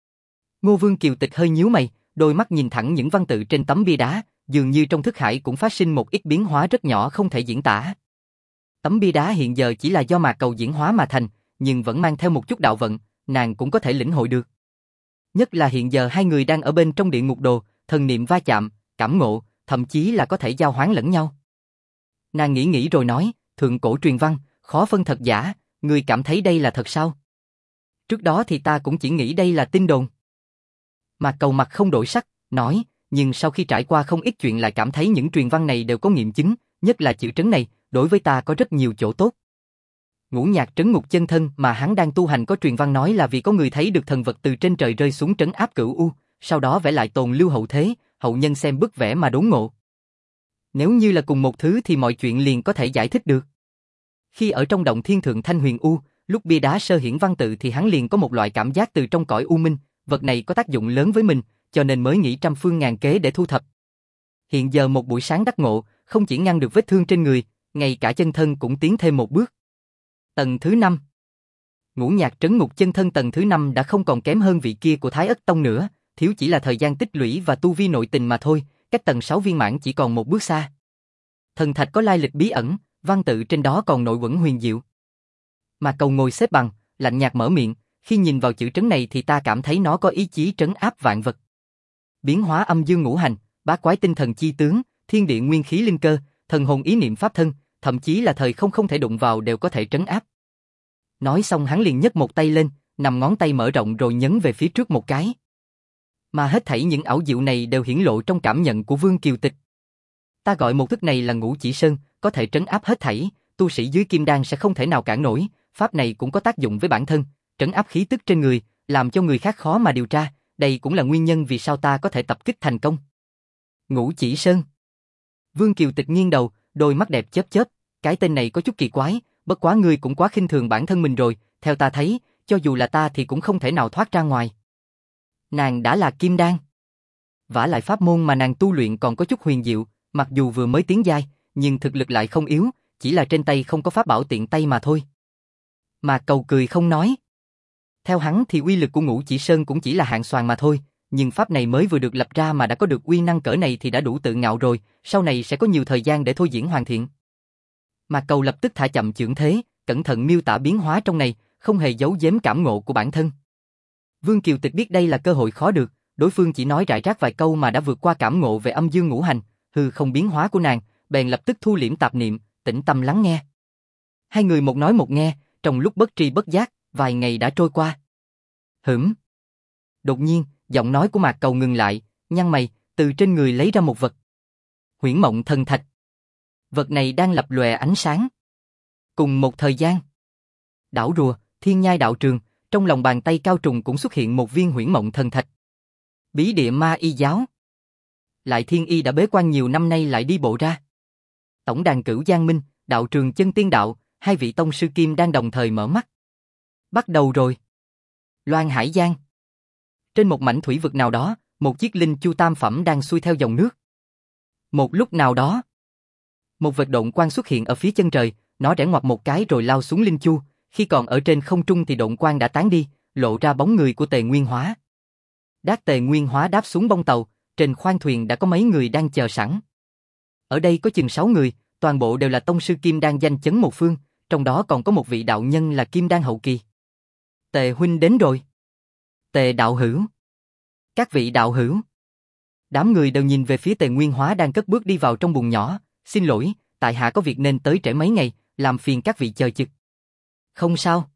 Ngô Vương Kiều Tịch hơi nhíu mày, đôi mắt nhìn thẳng những văn tự trên tấm bia đá, dường như trong thức hải cũng phát sinh một ít biến hóa rất nhỏ không thể diễn tả. Tấm bia đá hiện giờ chỉ là do Mạc Cầu diễn hóa mà thành, nhưng vẫn mang theo một chút đạo vận, nàng cũng có thể lĩnh hội được. Nhất là hiện giờ hai người đang ở bên trong địa ngục đồ, thần niệm va chạm, cảm ngộ, thậm chí là có thể giao hoán lẫn nhau. Nàng nghĩ rồi nói, thượng cổ truyền văn, khó phân thật giả, ngươi cảm thấy đây là thật sao? Trước đó thì ta cũng chỉ nghĩ đây là tin đồn. Mạc Cầu mặt không đổi sắc, nói, nhưng sau khi trải qua không ít chuyện lại cảm thấy những truyền văn này đều có nghiệm chứng, nhất là chữ trấn này, đối với ta có rất nhiều chỗ tốt. Ngũ Nhạc Trấn Ngục Chân Thân mà hắn đang tu hành có truyền văn nói là vì có người thấy được thần vật từ trên trời rơi xuống trấn áp cửu u, sau đó vẽ lại tồn lưu hậu thế, hậu nhân xem bức vẽ mà đốn ngộ. Nếu như là cùng một thứ thì mọi chuyện liền có thể giải thích được. Khi ở trong động thiên thượng Thanh Huyền U, lúc bia đá sơ hiển văn tự thì hắn liền có một loại cảm giác từ trong cõi u minh, vật này có tác dụng lớn với mình, cho nên mới nghĩ trăm phương ngàn kế để thu thập. Hiện giờ một buổi sáng đắc ngộ, không chỉ ngăn được vết thương trên người, ngay cả chân thân cũng tiến thêm một bước. Tầng thứ 5. Ngũ Nhạc Trấn Ngục Chân Thân tầng thứ 5 đã không còn kém hơn vị kia của Thái Ất Tông nữa, thiếu chỉ là thời gian tích lũy và tu vi nội tình mà thôi, cách tầng 6 viên mãn chỉ còn một bước xa. Thần thạch có lai lịch bí ẩn, văn tự trên đó còn nội quẩn huyền diệu. Mạc Cầu ngồi xếp bằng, lạnh nhạt mở miệng, khi nhìn vào chữ trấn này thì ta cảm thấy nó có ý chí trấn áp vạn vật. Biến hóa âm dương ngũ hành, bát quái tinh thần chi tướng, thiên địa nguyên khí linh cơ, thần hồn ý niệm pháp thân, thậm chí là thời không không thể đụng vào đều có thể trấn áp. Nói xong hắn liền nhấc một tay lên, nằm ngón tay mở rộng rồi nhấn về phía trước một cái. Mà hết thảy những ảo diệu này đều hiển lộ trong cảm nhận của Vương Kiều Tịch. Ta gọi một thức này là Ngũ Chỉ Sơn, có thể trấn áp hết thảy, tu sĩ dưới kim đan sẽ không thể nào cản nổi, pháp này cũng có tác dụng với bản thân, trấn áp khí tức trên người, làm cho người khác khó mà điều tra, đây cũng là nguyên nhân vì sao ta có thể tập kích thành công. Ngũ Chỉ Sơn. Vương Kiều Tịch nghiêng đầu, đôi mắt đẹp chớp chớp, cái tên này có chút kỳ quái, bất quá ngươi cũng quá khinh thường bản thân mình rồi, theo ta thấy, cho dù là ta thì cũng không thể nào thoát ra ngoài. Nàng đã là kim đan. Vả lại pháp môn mà nàng tu luyện còn có chút huyền diệu, mặc dù vừa mới tiến giai, nhưng thực lực lại không yếu, chỉ là trên tay không có pháp bảo tiện tay mà thôi. Mà Cầu cười không nói. Theo hắn thì uy lực của Ngũ Chỉ Sơn cũng chỉ là hạng xoàn mà thôi, nhưng pháp này mới vừa được lập ra mà đã có được uy năng cỡ này thì đã đủ tự ngạo rồi, sau này sẽ có nhiều thời gian để thôi diễn hoàn thiện. Mà Cầu lập tức thả chậm chưởng thế, cẩn thận miêu tả biến hóa trong này, không hề giấu giếm cảm ngộ của bản thân. Vương Kiều Tịch biết đây là cơ hội khó được, đối phương chỉ nói rải rác vài câu mà đã vượt qua cảm ngộ về âm dương ngũ hành, hư không biến hóa của nàng, bèn lập tức thu liễm tạp niệm, tĩnh tâm lắng nghe. Hai người một nói một nghe, trong lúc bất tri bất giác, vài ngày đã trôi qua. Đột nhiên, giọng nói của Mạc Cầu ngừng lại, nhăn mày, từ trên người lấy ra một vật. Huyễn Mộng Thần Thạch. Vật này đang lập lòe ánh sáng. Cùng một thời gian, đảo rùa, thiên nhai đạo trường, trong lòng bàn tay cao trùng cũng xuất hiện một viên Huyễn Mộng Thần Thạch. Bí địa ma y giáo. Lại Thiên Y đã bế quan nhiều năm nay lại đi bộ ra. Tổng đàn Cửu Giang Minh, đạo trường Chân Tiên Đạo, hai vị tông sư kim đang đồng thời mở mắt. Bắt đầu rồi. Loan Hải Giang. Trên một mảnh thủy vực nào đó, một chiếc linh chu tam phẩm đang xuôi theo dòng nước. Một lúc nào đó, một vệt độn quang xuất hiện ở phía chân trời, nó rẽ ngoặt một cái rồi lao xuống linh chu, khi còn ở trên không trung thì độn quang đã tán đi, lộ ra bóng người của Tề Nguyên Hóa. Đát Tề Nguyên Hóa đáp xuống bông tàu, trên khoang thuyền đã có mấy người đang chờ sẵn. Ở đây có chừng 6 người, toàn bộ đều là tông sư kim đan danh chấn một phương, trong đó còn có một vị đạo nhân là kim đan hậu kỳ. Tề huynh đến rồi. Tề đạo hữu. Các vị đạo hữu. Đám người đều nhìn về phía Tề Nguyên Hóa đang cất bước đi vào trong buồng nhỏ, xin lỗi, tại hạ có việc nên tới trễ mấy ngày, làm phiền các vị chờ chực. Không sao.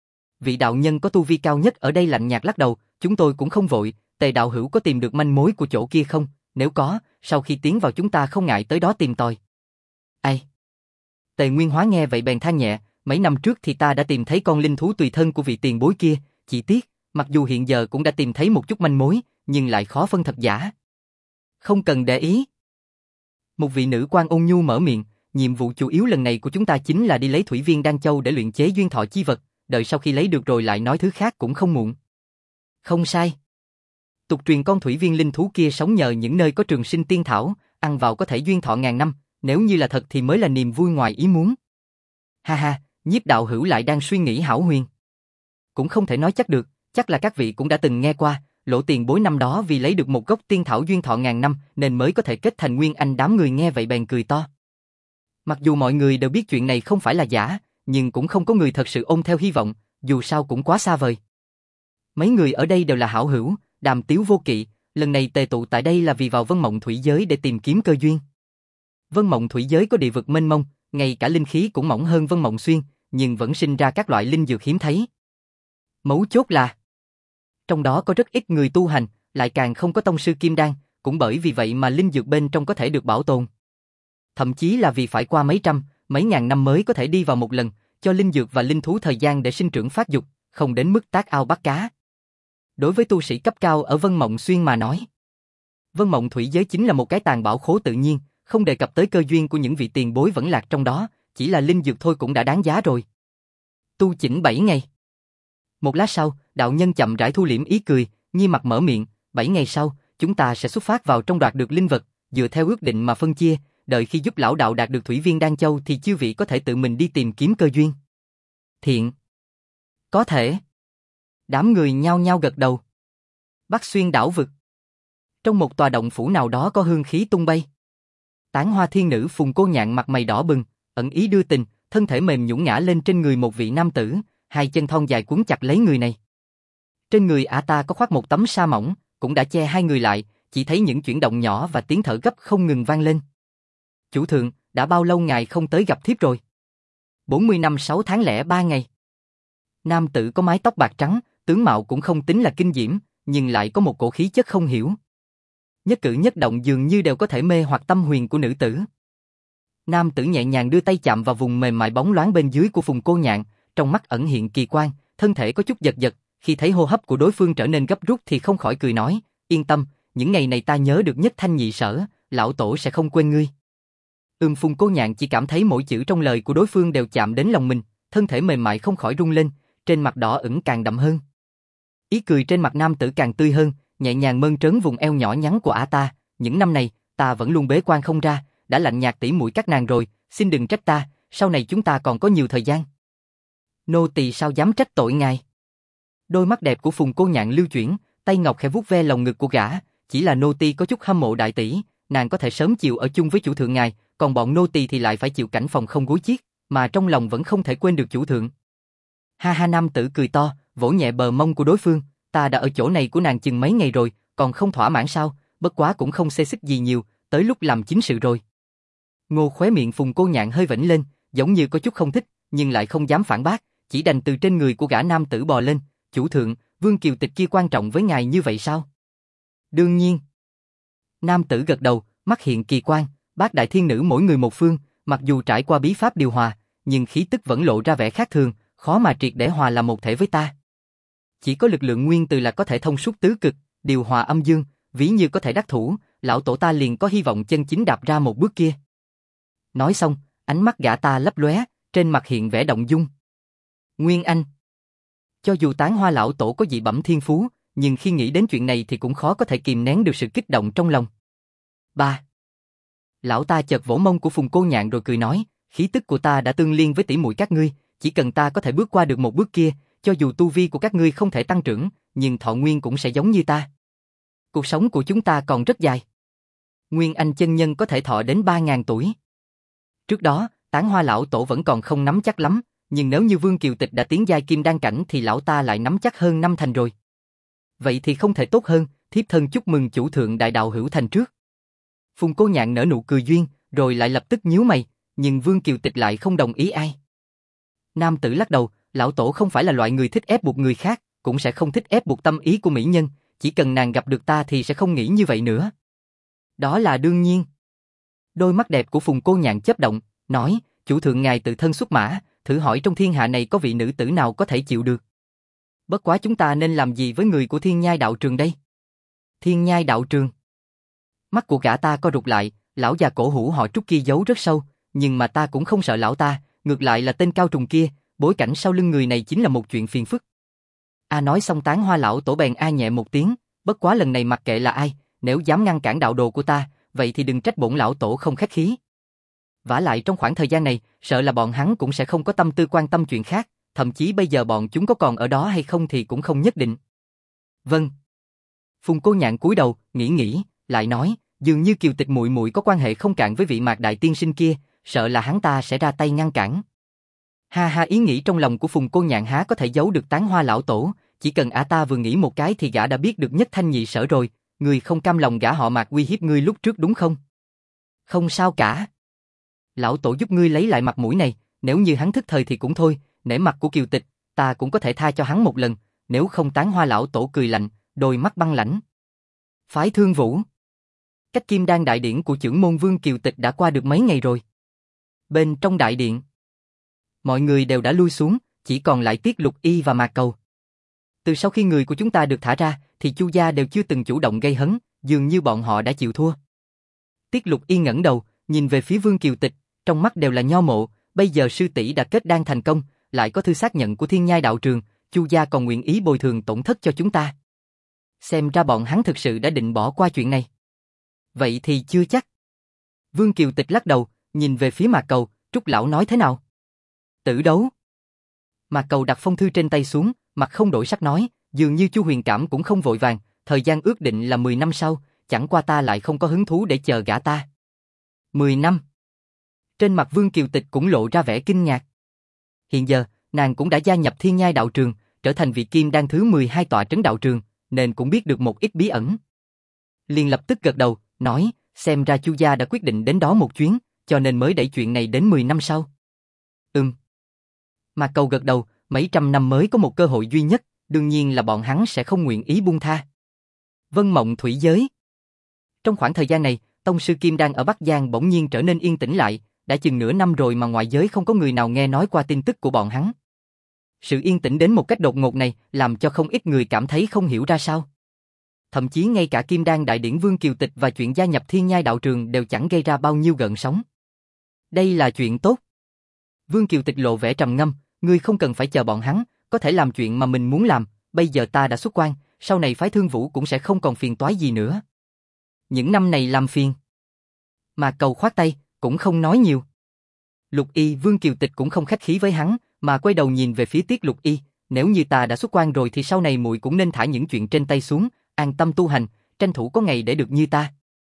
Vị đạo nhân có tu vi cao nhất ở đây lạnh nhạt lắc đầu, chúng tôi cũng không vội, Tề đạo hữu có tìm được manh mối của chỗ kia không? Nếu có, sau khi tiến vào chúng ta không ngại tới đó tìm tòi. Ai? Tề Nguyên Hóa nghe vậy bèn than nhẹ, mấy năm trước thì ta đã tìm thấy con linh thú tùy thân của vị tiền bối kia, chỉ tiếc, mặc dù hiện giờ cũng đã tìm thấy một chút manh mối, nhưng lại khó phân thật giả. Không cần để ý. Một vị nữ quan ôn nhu mở miệng, nhiệm vụ chủ yếu lần này của chúng ta chính là đi lấy thủy viên Đan Châu để luyện chế duyên thọ chi vật, đợi sau khi lấy được rồi lại nói thứ khác cũng không muộn. Không sai. Tục truyền con thủy viên linh thú kia sống nhờ những nơi có trường sinh tiên thảo, ăn vào có thể duyên thọ ngàn năm, nếu như là thật thì mới là niềm vui ngoài ý muốn. Ha ha, Nhiếp đạo hữu lại đang suy nghĩ hão huyền. Cũng không thể nói chắc được, chắc là các vị cũng đã từng nghe qua, Lỗ tiền bối năm đó vì lấy được một gốc tiên thảo duyên thọ ngàn năm nên mới có thể kết thành nguyên anh. Đám người nghe vậy bèn cười to. Mặc dù mọi người đều biết chuyện này không phải là giả, nhưng cũng không có người thật sự ôm theo hy vọng, dù sao cũng quá xa vời. Mấy người ở đây đều là hảo hữu, đàm tiếu vô kỵ, lần này tề tụ tại đây là vì vào Vân Mộng Thủy Giới để tìm kiếm cơ duyên. Vân Mộng Thủy Giới có địa vực mênh mông, ngay cả linh khí cũng mỏng hơn Vân Mộng Xuyên, nhưng vẫn sinh ra các loại linh dược hiếm thấy. Mấu chốt là trong đó có rất ít người tu hành, lại càng không có tông sư kim đan, cũng bởi vì vậy mà linh dược bên trong có thể được bảo tồn. Thậm chí là vì phải qua mấy trăm, mấy ngàn năm mới có thể đi vào một lần, cho linh dược và linh thú thời gian để sinh trưởng phát dục, không đến mức tát ao bắt cá. Đối với tu sĩ cấp cao ở Vân Mộng Xuyên mà nói, Vân Mộng Thủy Giới chính là một cái tàng bảo khố tự nhiên, không đề cập tới cơ duyên của những vị tiền bối vẫn lạc trong đó, chỉ là linh dược thôi cũng đã đáng giá rồi. Tu chỉnh 7 ngày. Một lát sau, đạo nhân chậm rãi thu liễm ý cười, Nhi mặt mở miệng, 7 ngày sau, chúng ta sẽ xuất phát vào trong đoạt được linh vật, dựa theo ước định mà phân chia, đợi khi giúp lão đạo đạt được thủy viên Đan Châu thì chư vị có thể tự mình đi tìm kiếm cơ duyên. Thiện. Có thể. Đám người nhao nhao gật đầu. Bắc Xuyên đảo vực. Trong một tòa động phủ nào đó có hương khí tung bay. Tán Hoa thiên nữ Phùng Cô Nhạn mặt mày đỏ bừng, ẩn ý đưa tình, thân thể mềm nhũn ngã lên trên người một vị nam tử, hai chân thon dài cuốn chặt lấy người này. Trên người ả ta có khoác một tấm sa mỏng, cũng đã che hai người lại, chỉ thấy những chuyển động nhỏ và tiếng thở gấp không ngừng vang lên. Chủ thượng, đã bao lâu ngài không tới gặp thiếp rồi? 40 năm 6 tháng lẻ 3 ngày. Nam tử có mái tóc bạc trắng, tướng mạo cũng không tính là kinh diễm, nhưng lại có một cổ khí chất không hiểu. Nhất cử nhất động dường như đều có thể mê hoặc tâm huyền của nữ tử. Nam tử nhẹ nhàng đưa tay chạm vào vùng mềm mại bóng loáng bên dưới của Phùng Cô Nhạn, trong mắt ẩn hiện kỳ quan, thân thể có chút giật giật, khi thấy hô hấp của đối phương trở nên gấp rút thì không khỏi cười nói, yên tâm, những ngày này ta nhớ được nhất thanh nhị sở, lão tổ sẽ không quên ngươi. Phùng Cô Nhạn chỉ cảm thấy mỗi chữ trong lời của đối phương đều chạm đến lòng mình, thân thể mềm mại không khỏi rung lên, trên mặt đỏ ửng càng đậm hơn. Ý cười trên mặt nam tử càng tươi hơn, nhẹ nhàng mơn trớn vùng eo nhỏ nhắn của ả ta, những năm này, ta vẫn luôn bế quan không ra, đã lạnh nhạt tỉ muội các nàng rồi, xin đừng trách ta, sau này chúng ta còn có nhiều thời gian. Nô tỳ sao dám trách tội ngài? Đôi mắt đẹp của Phùng Cô Nhạn lưu chuyển, tay ngọc khẽ vuốt ve lòng ngực của gã, chỉ là nô tỳ có chút hâm mộ đại tỷ, nàng có thể sớm chiều ở chung với chủ thượng ngài, còn bọn nô tỳ thì lại phải chịu cảnh phòng không gối chiếc, mà trong lòng vẫn không thể quên được chủ thượng. Ha ha, nam tử cười to, vỗ nhẹ bờ mông của đối phương, ta đã ở chỗ này của nàng chừng mấy ngày rồi, còn không thỏa mãn sao, bất quá cũng không xê xích gì nhiều, tới lúc làm chính sự rồi. Ngô khóe miệng Phùng Cô Nhạn hơi vểnh lên, giống như có chút không thích, nhưng lại không dám phản bác, chỉ đành từ trên người của gã nam tử bò lên, chủ thượng, Vương Kiều Tịch kia quan trọng với ngài như vậy sao? Đương nhiên. Nam tử gật đầu, mắt hiện kỳ quan, bát đại thiên nữ mỗi người một phương, mặc dù trải qua bí pháp điều hòa, nhưng khí tức vẫn lộ ra vẻ khác thường, khó mà triệt để hòa làm một thể với ta. Chỉ có lực lượng nguyên từ là có thể thông suốt tứ cực, điều hòa âm dương, ví như có thể đắc thủ, lão tổ ta liền có hy vọng chân chính đạp ra một bước kia. Nói xong, ánh mắt gã ta lấp lóe, trên mặt hiện vẻ động dung. Nguyên Anh. Cho dù Tán Hoa lão tổ có dị bẩm thiên phú, nhưng khi nghĩ đến chuyện này thì cũng khó có thể kìm nén được sự kích động trong lòng. Ba. Lão ta chợt vỗ mông của Phùng Cô Nhạn rồi cười nói, khí tức của ta đã tương liên với tỷ muội các ngươi, chỉ cần ta có thể bước qua được một bước kia, cho dù tu vi của các ngươi không thể tăng trưởng, nhưng thọ nguyên cũng sẽ giống như ta. Cuộc sống của chúng ta còn rất dài. Nguyên Anh chân nhân có thể thọ đến 3.000 tuổi. Trước đó, Tán Hoa lão tổ vẫn còn không nắm chắc lắm, nhưng nếu như Vương Kiều Tịch đã tiến giai kim đan cảnh thì lão ta lại nắm chắc hơn 5 thành rồi. Vậy thì không thể tốt hơn, thiếp thân chúc mừng chủ thượng đại đạo hữu thành trước. Phùng Cô Nhạn nở nụ cười duyên, rồi lại lập tức nhíu mày, nhưng Vương Kiều Tịch lại không đồng ý ai. Nam tử lắc đầu, lão tổ không phải là loại người thích ép buộc người khác, cũng sẽ không thích ép buộc tâm ý của mỹ nhân, chỉ cần nàng gặp được ta thì sẽ không nghĩ như vậy nữa. Đó là đương nhiên. Đôi mắt đẹp của Phùng Cô Nhạn chớp động, nói, chủ thượng ngài tự thân xuất mã, thử hỏi trong thiên hạ này có vị nữ tử nào có thể chịu được. Bất quá chúng ta nên làm gì với người của Thiên Nhai đạo trường đây? Thiên Nhai đạo trường. Mắt của gã ta co rụt lại, lão già cổ hủ họ Trúc kia giấu rất sâu, nhưng mà ta cũng không sợ lão ta, ngược lại là tên cao trùng kia, bối cảnh sau lưng người này chính là một chuyện phiền phức. Nói xong Tán Hoa lão tổ bèn nhẹ một tiếng, bất quá lần này mặc kệ là ai, nếu dám ngăn cản đạo đồ của ta, vậy thì đừng trách bổn lão tổ không khách khí. Vả lại trong khoảng thời gian này, sợ là bọn hắn cũng sẽ không có tâm tư quan tâm chuyện khác, thậm chí bây giờ bọn chúng có còn ở đó hay không thì cũng không nhất định. Vâng. Phùng Cô Nhạn cúi đầu, nghĩ, lại nói, dường như Kiều Tịch muội muội có quan hệ không cạn với vị Mạc đại tiên sinh kia, sợ là hắn ta sẽ ra tay ngăn cản. Ha ha, ý nghĩ trong lòng của Phùng Cô Nhạn há có thể giấu được Tán Hoa lão tổ, chỉ cần ả ta vừa nghĩ một cái thì gã đã biết được nhất thanh nhị sở rồi, người không cam lòng gã họ Mạc uy hiếp ngươi lúc trước đúng không? Không sao cả. Lão tổ giúp ngươi lấy lại mặt mũi này, nếu như hắn thức thời thì cũng thôi, nể mặt của Kiều Tịch, ta cũng có thể tha cho hắn một lần, nếu không. Tán Hoa lão tổ cười lạnh, đôi mắt băng lãnh. Phái Thương Vũ. Cách Kim Đan đại điển của chưởng môn Vương Kiều Tịch đã qua được mấy ngày rồi. Bên trong đại điện, mọi người đều đã lui xuống, chỉ còn lại Tiết Lục Y và Mạc Cầu. Từ sau khi người của chúng ta được thả ra, thì Chu gia đều chưa từng chủ động gây hấn, dường như bọn họ đã chịu thua. Tiết Lục Y ngẩng đầu, nhìn về phía Vương Kiều Tịch, trong mắt đều là nho mộ, bây giờ sư tỷ đã kết đan thành công, lại có thư xác nhận của Thiên Nhai đạo trường, Chu gia còn nguyện ý bồi thường tổn thất cho chúng ta. Xem ra bọn hắn thực sự đã định bỏ qua chuyện này. Vậy thì chưa chắc. Vương Kiều Tịch lắc đầu, nhìn về phía Mạc Cầu, Trúc lão nói thế nào? Tử đấu. Mạc Cầu đặt phong thư trên tay xuống, mặt không đổi sắc nói, dường như Chu Huyền Cảm cũng không vội vàng, thời gian ước định là 10 năm sau, chẳng qua ta lại không có hứng thú để chờ gả ta. 10 năm. Trên mặt Vương Kiều Tịch cũng lộ ra vẻ kinh ngạc. Hiện giờ, nàng cũng đã gia nhập Thiên Nhai đạo trường, trở thành vị kim đan thứ 12 tọa trấn đạo trường, nên cũng biết được một ít bí ẩn. Liền lập tức gật đầu, nói, xem ra Chu gia đã quyết định đến đó một chuyến, cho nên mới đẩy chuyện này đến 10 năm sau. Mạc Cầu gật đầu, mấy trăm năm mới có một cơ hội duy nhất, đương nhiên là bọn hắn sẽ không nguyện ý buông tha. Vân Mộng Thủy Giới. Trong khoảng thời gian này, tông sư Kim Đan ở Bắc Giang bỗng nhiên trở nên yên tĩnh lại, đã chừng nửa năm rồi mà ngoại giới không có người nào nghe nói qua tin tức của bọn hắn. Sự yên tĩnh đến một cách đột ngột này làm cho không ít người cảm thấy không hiểu ra sao. Thậm chí ngay cả Kim Đan đại điển Vương Kiều Tịch và chuyện gia nhập Thiên Nhai đạo trường đều chẳng gây ra bao nhiêu gợn sóng. Đây là chuyện tốt. Vương Kiều Tịch lộ vẻ trầm ngâm, ngươi không cần phải chờ bọn hắn, có thể làm chuyện mà mình muốn làm, bây giờ ta đã xuất quan, sau này phái Thương Vũ cũng sẽ không còn phiền toái gì nữa. Những năm này làm phiền. Mà Cầu khoát tay, cũng không nói nhiều. Lục Y Vương Kiều Tịch cũng không khách khí với hắn, mà quay đầu nhìn về phía Tiết Lục Y, nếu như ta đã xuất quan rồi thì sau này muội cũng nên thả những chuyện trên tay xuống, an tâm tu hành, tranh thủ có ngày để được như ta.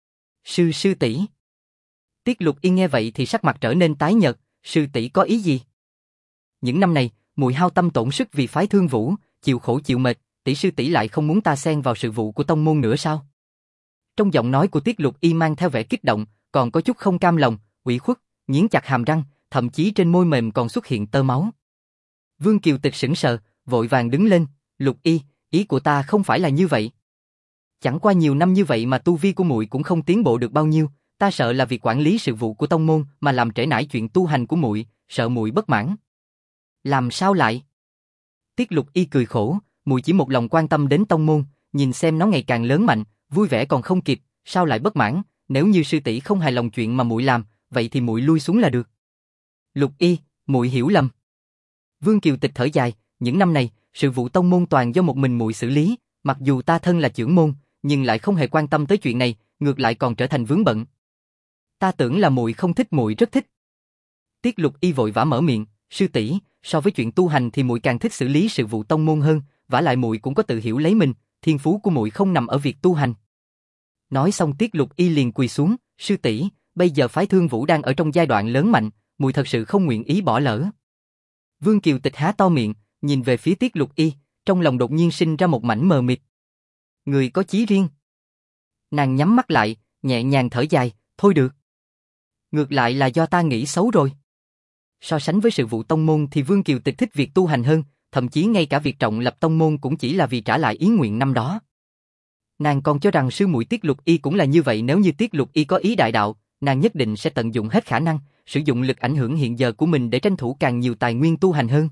Sư tỷ. Tiết Lục Y nghe vậy thì sắc mặt trở nên tái nhợt, sư tỷ có ý gì? Những năm này, muội hao tâm tổn sức vì phái Thương Vũ, chịu khổ chịu mệt, tỷ sư tỷ lại không muốn ta xen vào sự vụ của tông môn nữa sao? Trong giọng nói của Tiết Lục Y mang theo vẻ kích động, còn có chút không cam lòng, ủy khuất, nghiến chặt hàm răng, thậm chí trên môi mềm còn xuất hiện tơ máu. Vương Kiều Tịch sững sờ, vội vàng đứng lên, Lục Y, ý của ta không phải là như vậy. Chẳng qua nhiều năm như vậy mà tu vi của muội cũng không tiến bộ được bao nhiêu, ta sợ là việc quản lý sự vụ của tông môn mà làm trễ nải chuyện tu hành của muội, sợ muội bất mãn. Làm sao lại? Tiết Lục Y cười khổ, muội chỉ một lòng quan tâm đến tông môn, nhìn xem nó ngày càng lớn mạnh, vui vẻ còn không kịp, sao lại bất mãn? Nếu như sư tỷ không hài lòng chuyện mà muội làm, vậy thì muội lui xuống là được. Lục Y, muội hiểu lầm. Vương Kiều Tịch thở dài, những năm này, sự vụ tông môn toàn do một mình muội xử lý, mặc dù ta thân là trưởng môn, nhưng lại không hề quan tâm tới chuyện này, ngược lại còn trở thành vướng bận. Ta tưởng là muội không thích, muội rất thích. Tiết Lục Y vội vã mở miệng, sư tỷ, so với chuyện tu hành thì muội càng thích xử lý sự vụ tông môn hơn, vả lại muội cũng có tự hiểu lấy mình, thiên phú của muội không nằm ở việc tu hành. Nói xong Tiết Lục Y liền quỳ xuống, sư tỷ, bây giờ phái Thương Vũ đang ở trong giai đoạn lớn mạnh, muội thật sự không nguyện ý bỏ lỡ. Vương Kiều Tịch há to miệng, nhìn về phía Tiết Lục Y, trong lòng đột nhiên sinh ra một mảnh mờ mịt. Người có chí riêng. Nàng nhắm mắt lại, nhẹ nhàng thở dài, thôi được. Ngược lại là do ta nghĩ xấu rồi. So sánh với sự vụ tông môn thì Vương Kiều Tịch thích việc tu hành hơn, thậm chí ngay cả việc trọng lập tông môn cũng chỉ là vì trả lại ý nguyện năm đó. Nàng còn cho rằng sư muội Tiết Lục Y cũng là như vậy, nếu như Tiết Lục Y có ý đại đạo, nàng nhất định sẽ tận dụng hết khả năng, sử dụng lực ảnh hưởng hiện giờ của mình để tranh thủ càng nhiều tài nguyên tu hành hơn.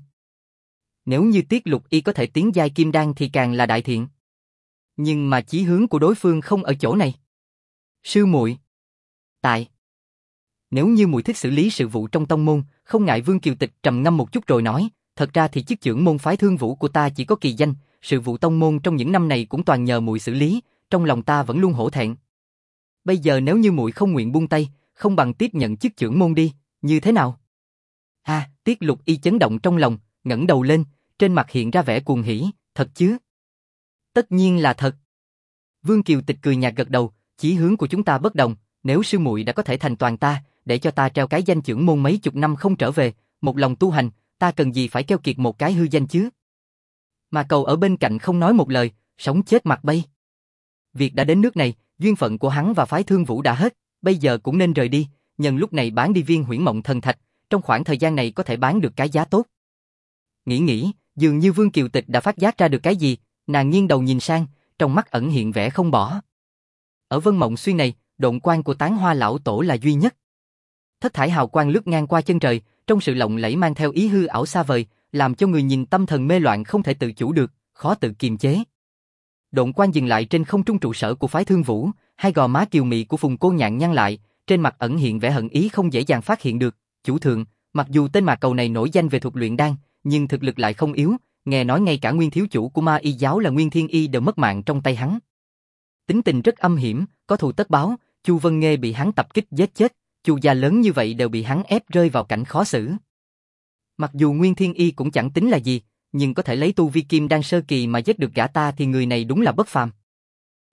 Nếu như Tiết Lục Y có thể tiến giai kim đan thì càng là đại thiện. Nhưng mà chí hướng của đối phương không ở chỗ này. Sư muội. Nếu như muội thích xử lý sự vụ trong tông môn, không ngại. Vương Kiều Tịch trầm ngâm một chút rồi nói, thật ra thì chức trưởng môn phái Thương Vũ của ta chỉ có kỳ danh, sự vụ tông môn trong những năm này cũng toàn nhờ muội xử lý, trong lòng ta vẫn luôn hổ thẹn. Bây giờ nếu như muội không nguyện buông tay, không bằng tiếp nhận chức trưởng môn đi, như thế nào? Tiết Lục Y chấn động trong lòng, ngẩng đầu lên, trên mặt hiện ra vẻ cuồng hỉ, thật chứ? Tất nhiên là thật. Vương Kiều Tịch cười nhạt gật đầu, chí hướng của chúng ta bất đồng, nếu sư muội đã có thể thành toàn ta, để cho ta treo cái danh trưởng môn mấy chục năm không trở về, một lòng tu hành, ta cần gì phải keo kiệt một cái hư danh chứ? Mà Cầu ở bên cạnh không nói một lời, sống chết mặt bay. Việc đã đến nước này, duyên phận của hắn và phái Thương Vũ đã hết, bây giờ cũng nên rời đi, nhân lúc này bán đi viên Huyễn Mộng Thần Thạch, trong khoảng thời gian này có thể bán được cái giá tốt. Nghĩ, dường như Vương Kiều Tịch đã phát giác ra được cái gì, nàng nghiêng đầu nhìn sang, trong mắt ẩn hiện vẻ không bỏ. Ở Vân Mộng Xuyên này, độn quang của Tán Hoa lão tổ là duy nhất. Thất thải hào quang lướt ngang qua chân trời, trong sự lộng lẫy mang theo ý hư ảo xa vời, làm cho người nhìn tâm thần mê loạn không thể tự chủ được, khó tự kiềm chế. Độn quang dừng lại trên không trung trụ sở của phái Thương Vũ, hai gò má kiều mị của Phùng Cô Nhạn nhăn lại, trên mặt ẩn hiện vẻ hận ý không dễ dàng phát hiện được. Chủ thượng, mặc dù tên Mạc Cầu này nổi danh về thuật luyện đan, nhưng thực lực lại không yếu, nghe nói ngay cả nguyên thiếu chủ của Ma Y giáo là Nguyên Thiên Y đều mất mạng trong tay hắn. Tính tình rất âm hiểm, có thù tất báo, Chu Vân Nghê bị hắn tập kích giết chết, Chu gia lớn như vậy đều bị hắn ép rơi vào cảnh khó xử. Mặc dù Nguyên Thiên Y cũng chẳng tính là gì, nhưng có thể lấy tu vi kim đan sơ kỳ mà giết được gã ta thì người này đúng là bất phàm.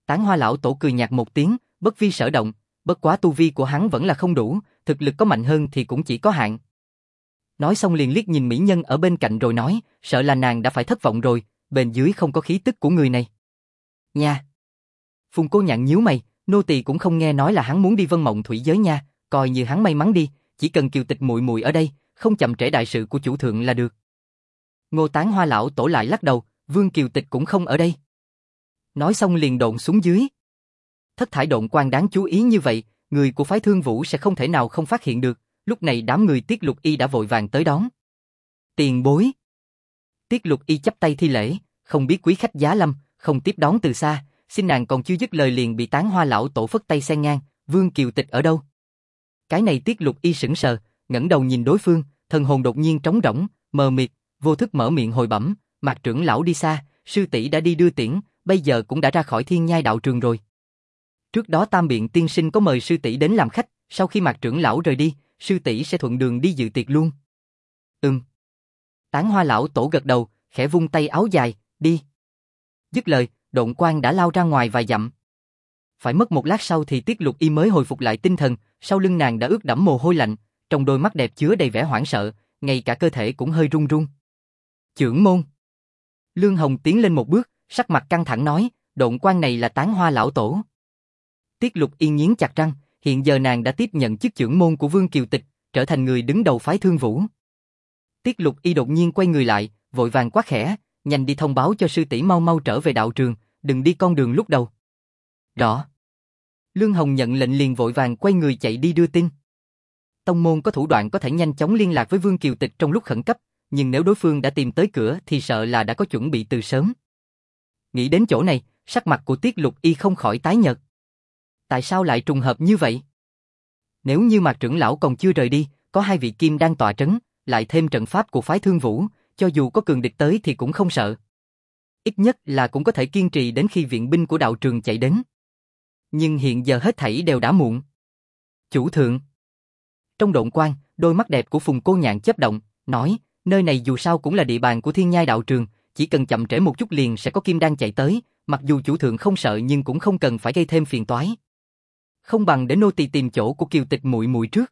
Tán Hoa lão tổ cười nhạt một tiếng, bất vi sở động, bất quá tu vi của hắn vẫn là không đủ, thực lực có mạnh hơn thì cũng chỉ có hạn. Nói xong liền liếc nhìn mỹ nhân ở bên cạnh rồi nói, sợ là nàng đã phải thất vọng rồi, bên dưới không có khí tức của người này. Nha. Phùng Cô Nhạn nhíu mày, nô tỳ cũng không nghe nói là hắn muốn đi Vân Mộng Thủy giới nha, coi như hắn may mắn đi, chỉ cần Kiều Tịch muội muội ở đây, không chậm trễ đại sự của chủ thượng là được. Ngô Tán Hoa lão tổ lại lắc đầu, Vương Kiều Tịch cũng không ở đây. Nói xong liền độn xuống dưới. Thất thải độn quang đáng chú ý như vậy, người của phái Thương Vũ sẽ không thể nào không phát hiện được, lúc này đám người Tiết Lục Y đã vội vàng tới đón. Tiền bối. Tiết Lục Y chắp tay thi lễ, không biết quý khách giá lâm, không tiếp đón từ xa, xin nàng còn chưa dứt lời liền bị Tán Hoa lão tổ phất tay xen ngang, Vương Kiều Tịch ở đâu? Cái này Tiết Lục Y sững sờ, ngẩng đầu nhìn đối phương, thần hồn đột nhiên trống rỗng, mờ mịt, vô thức mở miệng hồi bẩm, Mạc trưởng lão đi xa, sư tỷ đã đi đưa tiễn, bây giờ cũng đã ra khỏi Thiên Nhai đạo trường rồi. Trước đó Tam Biện tiên sinh có mời sư tỷ đến làm khách, sau khi Mạc trưởng lão rời đi, sư tỷ sẽ thuận đường đi dự tiệc luôn. Tán Hoa lão tổ gật đầu, khẽ vung tay áo dài, đi. Dứt lời, độn quang đã lao ra ngoài vài dặm. Phải mất một lát sau thì Tiết Lục Y mới hồi phục lại tinh thần, sau lưng nàng đã ướt đẫm mồ hôi lạnh, trong đôi mắt đẹp chứa đầy vẻ hoảng sợ, ngay cả cơ thể cũng hơi run run. Chưởng môn. Lương Hồng tiến lên một bước, sắc mặt căng thẳng nói, độn quang này là Tán Hoa lão tổ. Tiết Lục Y nghiến chặt răng, hiện giờ nàng đã tiếp nhận chức chưởng môn của Vương Kiều Tịch, trở thành người đứng đầu phái Thương Vũ. Tiết Lục Y đột nhiên quay người lại, vội vàng quát khẽ, nhanh đi thông báo cho sư tỷ mau mau trở về đạo trường, đừng đi con đường lúc đầu. Rõ. Lương Hồng nhận lệnh liền vội vàng quay người chạy đi đưa tin. Tông môn có thủ đoạn có thể nhanh chóng liên lạc với Vương Kiều Tịch trong lúc khẩn cấp, nhưng nếu đối phương đã tìm tới cửa thì sợ là đã có chuẩn bị từ sớm. Nghĩ đến chỗ này, sắc mặt của Tiết Lục Y không khỏi tái nhợt. Tại sao lại trùng hợp như vậy? Nếu như Mạc trưởng lão còn chưa rời đi, có hai vị kim đang tọa trấn, lại thêm trận pháp của phái Thương Vũ, cho dù có cường địch tới thì cũng không sợ. Ít nhất là cũng có thể kiên trì đến khi viện binh của đạo trường chạy đến. Nhưng hiện giờ hết thảy đều đã muộn. Chủ thượng. Trong độn quang, đôi mắt đẹp của Phùng Cô Nhạn chớp động, nói, nơi này dù sao cũng là địa bàn của Thiên Nhai đạo trường, chỉ cần chậm trễ một chút liền sẽ có kim đan chạy tới, mặc dù chủ thượng không sợ nhưng cũng không cần phải gây thêm phiền toái. Không bằng để nô tỳ tìm chỗ của Kiều Tịch muội muội trước.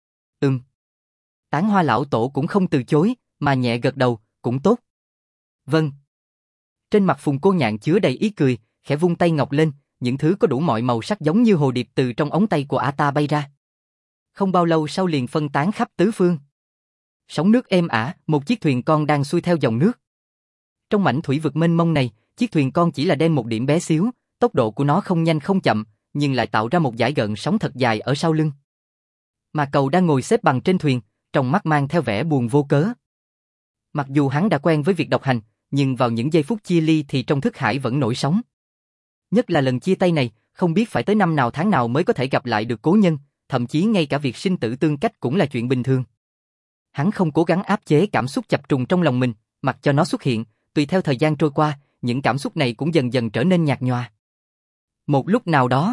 Tán Hoa lão tổ cũng không từ chối, mà nhẹ gật đầu, cũng tốt. Vâng. Trên mặt Phùng Cô Nhạn chứa đầy ý cười, khẽ vung tay ngọc lên, những thứ có đủ mọi màu sắc giống như hồ điệp từ trong ống tay của ả ta bay ra. Không bao lâu sau liền phân tán khắp tứ phương. Sóng nước êm ả, một chiếc thuyền con đang xuôi theo dòng nước. Trong mảnh thủy vực mênh mông này, chiếc thuyền con chỉ là đem một điểm bé xíu, tốc độ của nó không nhanh không chậm, nhưng lại tạo ra một dải gợn sóng thật dài ở sau lưng. Mà Cầu đang ngồi xếp bằng trên thuyền, trong mắt mang theo vẻ buồn vô cớ. Mặc dù hắn đã quen với việc độc hành, nhưng vào những giây phút chia ly thì trong thức hải vẫn nổi sóng. Nhất là lần chia tay này, không biết phải tới năm nào tháng nào mới có thể gặp lại được cố nhân, thậm chí ngay cả việc sinh tử tương cách cũng là chuyện bình thường. Hắn không cố gắng áp chế cảm xúc chập trùng trong lòng mình, mặc cho nó xuất hiện, tùy theo thời gian trôi qua, những cảm xúc này cũng dần dần trở nên nhạt nhòa. Một lúc nào đó,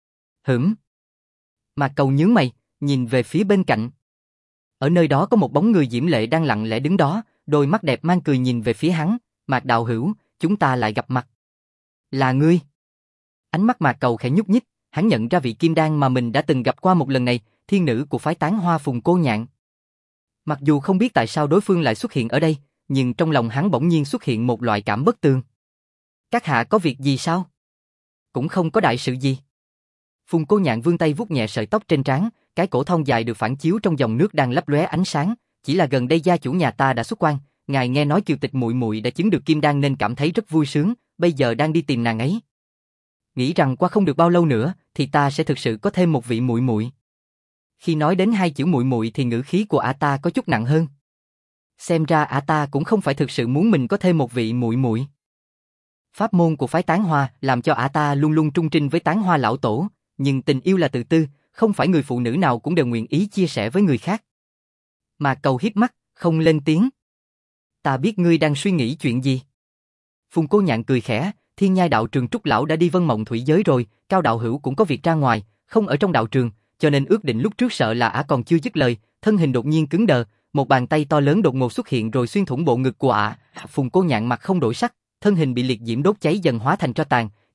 Mà Cầu nhướng mày, nhìn về phía bên cạnh. Ở nơi đó có một bóng người diễm lệ đang lặng lẽ đứng đó, đôi mắt đẹp mang cười nhìn về phía hắn, Mạc đạo hữu, chúng ta lại gặp mặt. Là ngươi. Ánh mắt Mạc Cầu khẽ nhúc nhích, hắn nhận ra vị kim đan mà mình đã từng gặp qua một lần này, thiên nữ của phái Tán Hoa Phùng Cô Nhạn. Mặc dù không biết tại sao đối phương lại xuất hiện ở đây, nhưng trong lòng hắn bỗng nhiên xuất hiện một loại cảm bất tường. Các hạ có việc gì sao? Cũng không có đại sự gì. Phùng Cô Nhạn vươn tay vuốt nhẹ sợi tóc trên trán, cái cổ thon dài được phản chiếu trong dòng nước đang lấp lóe ánh sáng, chỉ là gần đây gia chủ nhà ta đã xuất quan, ngài nghe nói Kiều Tịch muội muội đã chứng được kim đan nên cảm thấy rất vui sướng, bây giờ đang đi tìm nàng ấy. Nghĩ rằng qua không được bao lâu nữa thì ta sẽ thực sự có thêm một vị muội muội. Khi nói đến hai chữ muội muội thì ngữ khí của ả ta có chút nặng hơn. Xem ra ả ta cũng không phải thực sự muốn mình có thêm một vị muội muội. Pháp môn của phái Tán Hoa làm cho ả ta luôn luôn trung trinh với Tán Hoa lão tổ, nhưng tình yêu là tự tư, không phải người phụ nữ nào cũng đều nguyện ý chia sẻ với người khác. Mà Cầu hiếp mắt, không lên tiếng. Ta biết ngươi đang suy nghĩ chuyện gì. Phùng Cô Nhạn cười khẽ, Thiên Nhai đạo trường Trúc lão đã đi Vân Mộng Thủy giới rồi, Cao đạo hữu cũng có việc ra ngoài, không ở trong đạo trường, cho nên ước định lúc trước sợ là ả còn chưa dứt lời, thân hình đột nhiên cứng đờ, một bàn tay to lớn đột ngột xuất hiện rồi xuyên thủng bộ ngực của ả. Phùng Cô Nhạn mặt không đổi sắc, thân hình bị liệt diễm đốt cháy dần hóa thành tro tàn,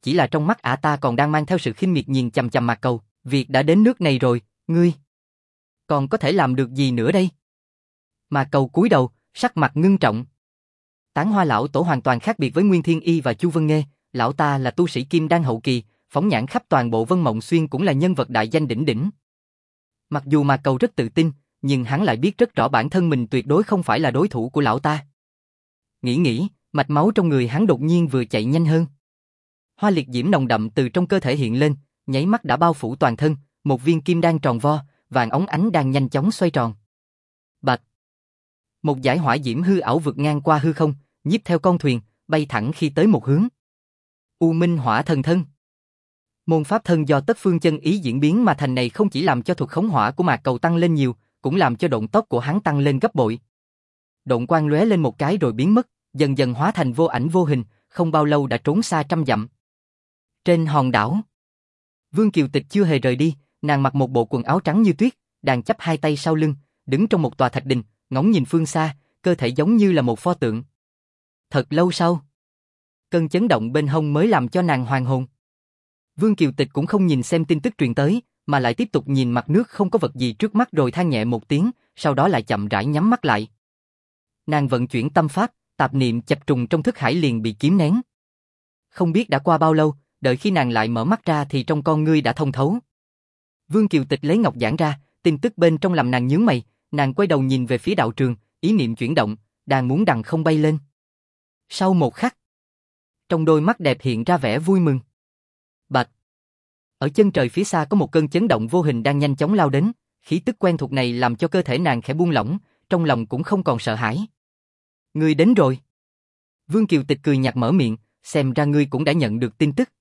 chỉ là trong mắt ả ta còn đang mang theo sự khinh miệt nhìn chằm chằm Mạc Cầu, việc đã đến nước này rồi, ngươi còn có thể làm được gì nữa đây? Mạc Cầu cúi đầu, sắc mặt ngưng trọng. Tán Hoa lão tổ hoàn toàn khác biệt với Nguyên Thiên Y và Chu Vân Nghê, lão ta là tu sĩ kim đan hậu kỳ, phóng nhãn khắp toàn bộ Vân Mộng Xuyên cũng là nhân vật đại danh đỉnh đỉnh. Mặc dù Mạc Cầu rất tự tin, nhưng hắn lại biết rất rõ bản thân mình tuyệt đối không phải là đối thủ của lão ta. Nghĩ, mạch máu trong người hắn đột nhiên vừa chạy nhanh hơn. Hoa liệt diễm nồng đậm từ trong cơ thể hiện lên, nháy mắt đã bao phủ toàn thân, một viên kim đan tròn vo, vàng óng ánh đang nhanh chóng xoay tròn. Bạch! Một dải hỏa diễm hư ảo vượt ngang qua hư không, nhiếp theo con thuyền, bay thẳng khi tới một hướng. U Minh Hỏa Thần Thân. Môn pháp thân do Tất Phương chân ý diễn biến mà thành này không chỉ làm cho thuật khống hỏa của Mạc Cầu tăng lên nhiều, cũng làm cho độn tốc của hắn tăng lên gấp bội. Độn quang lóe lên một cái rồi biến mất, dần dần hóa thành vô ảnh vô hình, không bao lâu đã trốn xa trăm dặm. Trên hòn đảo, Vương Kiều Tịch chưa hề rời đi, nàng mặc một bộ quần áo trắng như tuyết, đang chắp hai tay sau lưng, đứng trong một tòa thạch đình, ngóng nhìn phương xa, cơ thể giống như là một pho tượng. Thật lâu sau, cơn chấn động bên hông mới làm cho nàng hoàn hồn. Vương Kiều Tịch cũng không nhìn xem tin tức truyền tới, mà lại tiếp tục nhìn mặt nước không có vật gì trước mắt rồi than nhẹ một tiếng, sau đó lại chậm rãi nhắm mắt lại. Nàng vận chuyển tâm pháp, tạp niệm chập trùng trong thức hải liền bị kiếm nén. Không biết đã qua bao lâu, đợi khi nàng lại mở mắt ra thì trong con ngươi đã thông thấu. Vương Kiều Tịch lấy ngọc giản ra, tin tức bên trong làm nàng nhướng mày, nàng quay đầu nhìn về phía đạo trường, ý niệm chuyển động, đang muốn đằng không bay lên. Sau một khắc, trong đôi mắt đẹp hiện ra vẻ vui mừng. Bạch! Ở chân trời phía xa có một cơn chấn động vô hình đang nhanh chóng lao đến, khí tức quen thuộc này làm cho cơ thể nàng khẽ buông lỏng, trong lòng cũng không còn sợ hãi. Ngươi đến rồi. Vương Kiều Tịch cười nhạt mở miệng, xem ra ngươi cũng đã nhận được tin tức.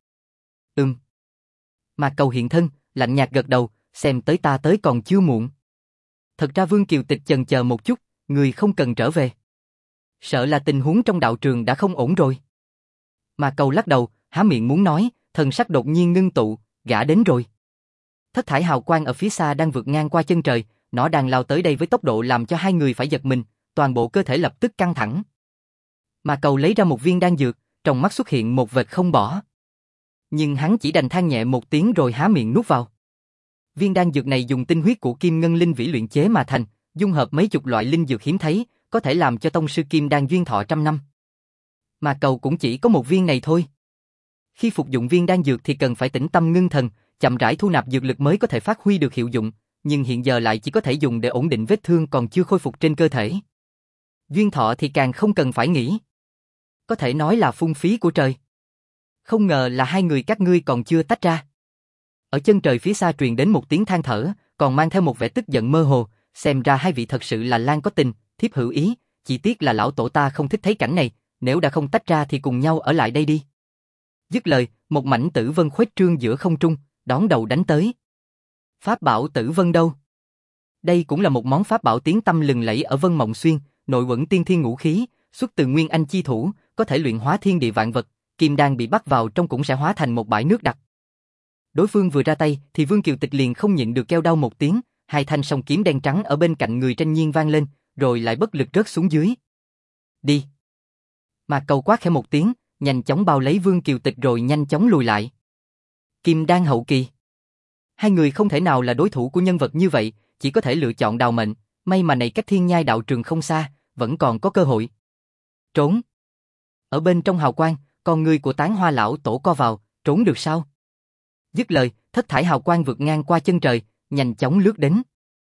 Mạc Cầu hiện thân, lạnh nhạt gật đầu, xem tới ta tới còn chưa muộn. Thật ra Vương Kiều Tịch chần chờ một chút, ngươi không cần trở về. Sợ là tình huống trong đạo trường đã không ổn rồi. Mạc Cầu lắc đầu, há miệng muốn nói, thần sắc đột nhiên ngưng tụ, gã đến rồi. Thất thải hào quang ở phía xa đang vượt ngang qua chân trời, nó đang lao tới đây với tốc độ làm cho hai người phải giật mình, toàn bộ cơ thể lập tức căng thẳng. Mạc Cầu lấy ra một viên đan dược, trong mắt xuất hiện một vệt không bỏ. Nhưng hắn chỉ đành than nhẹ một tiếng rồi há miệng nuốt vào. Viên đan dược này dùng tinh huyết của Kim Ngân Linh Vĩ luyện chế mà thành, dung hợp mấy chục loại linh dược hiếm thấy, có thể làm cho tông sư Kim Đan duyên thọ trăm năm. Mạc Cầu cũng chỉ có một viên này thôi. Khi phục dụng viên đan dược thì cần phải tĩnh tâm ngưng thần, chậm rãi thu nạp dược lực mới có thể phát huy được hiệu dụng, nhưng hiện giờ lại chỉ có thể dùng để ổn định vết thương còn chưa khôi phục trên cơ thể. Duyên thọ thì càng không cần phải nghĩ. Có thể nói là phung phí của trời. Không ngờ là hai người các ngươi còn chưa tách ra. Ở chân trời phía xa truyền đến một tiếng than thở, còn mang theo một vẻ tức giận mơ hồ, xem ra hai vị thật sự là Lan có tình, thiếp hữu ý, chỉ tiếc là lão tổ ta không thích thấy cảnh này, nếu đã không tách ra thì cùng nhau ở lại đây đi. Dứt lời, một mảnh tử vân khuếch trương giữa không trung, đón đầu đánh tới. Pháp bảo tử vân đâu? Đây cũng là một món pháp bảo tiếng tăm lừng lẫy ở Vân Mộng Xuyên, nội uẩn tiên thiên ngũ khí, xuất từ Nguyên Anh chi thủ, có thể luyện hóa thiên địa vạn vật, kim đan bị bắt vào trong cũng sẽ hóa thành một bãi nước đặc. Đối phương vừa ra tay thì Vương Kiều Tịch liền không nhịn được kêu đau một tiếng, hai thanh song kiếm đen trắng ở bên cạnh người tranh nhiên vang lên, rồi lại bất lực rớt xuống dưới. Đi! Mạc Cầu quát khẽ một tiếng, nhanh chóng bao lấy Vương Kiều Tịch rồi nhanh chóng lùi lại. Kim đan hậu kỳ. Hai người không thể nào là đối thủ của nhân vật như vậy, chỉ có thể lựa chọn đào mệnh, may mà này cách Thiên Nhai đạo trường không xa, vẫn còn có cơ hội. Trốn! Ở bên trong hào quang, con người của Tán Hoa lão tổ co vào, trốn được sao? Dứt lời, thất thải hào quang vượt ngang qua chân trời, nhanh chóng lướt đến.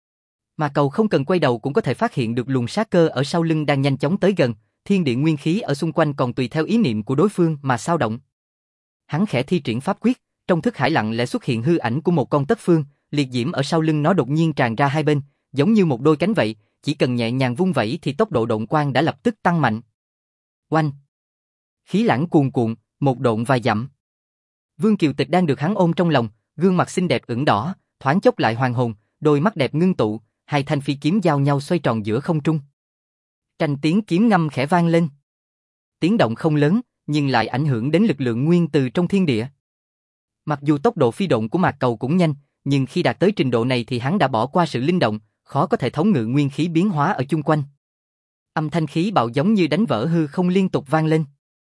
Mà Cầu không cần quay đầu cũng có thể phát hiện được luồng sát cơ ở sau lưng đang nhanh chóng tới gần, thiên địa nguyên khí ở xung quanh còn tùy theo ý niệm của đối phương mà xao động. Hắn khẽ thi triển pháp quyết, trong thức hải lặng lẽ xuất hiện hư ảnh của một con tất phương, liệt diễm ở sau lưng nó đột nhiên tràn ra hai bên, giống như một đôi cánh vậy, chỉ cần nhẹ nhàng vung vẩy thì tốc độ độn quang đã lập tức tăng mạnh. Oanh! Khí lãng cuồn cuộn, một độn vài dặm. Vương Kiều Tịch đang được hắn ôm trong lòng, gương mặt xinh đẹp ửng đỏ, thoáng chốc lại hoàn hồn, đôi mắt đẹp ngưng tụ, hai thanh phi kiếm giao nhau xoay tròn giữa không trung. Tranh tiếng kiếm ngâm khẽ vang lên. Tiếng động không lớn, nhưng lại ảnh hưởng đến lực lượng nguyên từ trong thiên địa. Mặc dù tốc độ phi độn của Mạc Cầu cũng nhanh, nhưng khi đạt tới trình độ này thì hắn đã bỏ qua sự linh động, khó có thể thống ngự nguyên khí biến hóa ở chung quanh. Âm thanh khí bạo giống như đánh vỡ hư không liên tục vang lên.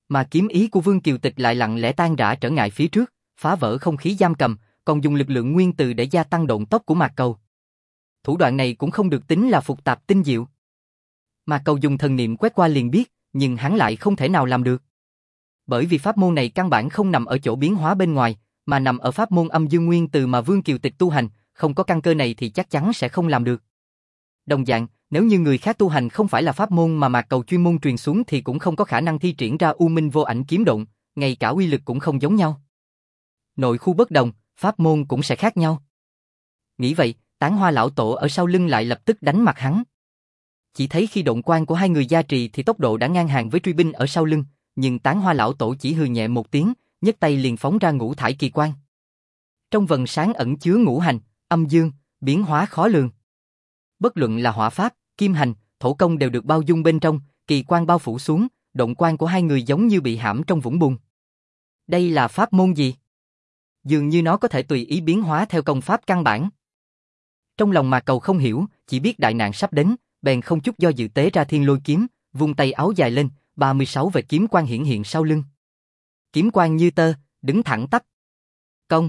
Mà kiếm ý của Vương Kiều Tịch lại lặng lẽ tan rã trở ngại phía trước, phá vỡ không khí giam cầm, còn dùng lực lượng nguyên từ để gia tăng độn tốc của Mạc Cầu. Thủ đoạn này cũng không được tính là phức tạp tinh diệu. Mạc Cầu dùng thần niệm quét qua liền biết, nhưng hắn lại không thể nào làm được. Bởi vì pháp môn này căn bản không nằm ở chỗ biến hóa bên ngoài, mà nằm ở pháp môn âm dương nguyên từ mà Vương Kiều Tịch tu hành, không có căn cơ này thì chắc chắn sẽ không làm được. Đồng dạng, nếu như người khác tu hành không phải là pháp môn mà Mạc Cầu chuyên môn truyền xuống thì cũng không có khả năng thi triển ra U Minh Vô Ảnh Kiếm Độn, ngay cả uy lực cũng không giống nhau. Nội khu bất đồng, pháp môn cũng sẽ khác nhau. Nghĩ vậy, Tán Hoa lão tổ ở sau lưng lại lập tức đánh mặt hắn. Chỉ thấy khi độn quang của hai người gia trì thì tốc độ đã ngang hàng với truy binh ở sau lưng, nhưng Tán Hoa lão tổ chỉ hừ nhẹ một tiếng, nhấc tay liền phóng ra ngũ thải kỳ quang. Trong vầng sáng ẩn chứa ngũ hành, âm dương, biến hóa khó lường. Bất luận là hỏa pháp, kim hành, thổ công đều được bao dung bên trong, kỳ quang bao phủ xuống, độn quang của hai người giống như bị hãm trong vũng bùn. Đây là pháp môn gì? Dường như nó có thể tùy ý biến hóa theo công pháp căn bản. Trong lòng Mạc Cầu không hiểu, chỉ biết đại nạn sắp đến, bèn không chút do dự tế ra thiên lôi kiếm, vung tay áo dài lên, 36 vệt kiếm quang hiển hiện sau lưng. Kiếm quang như tơ, đứng thẳng tắp. Công.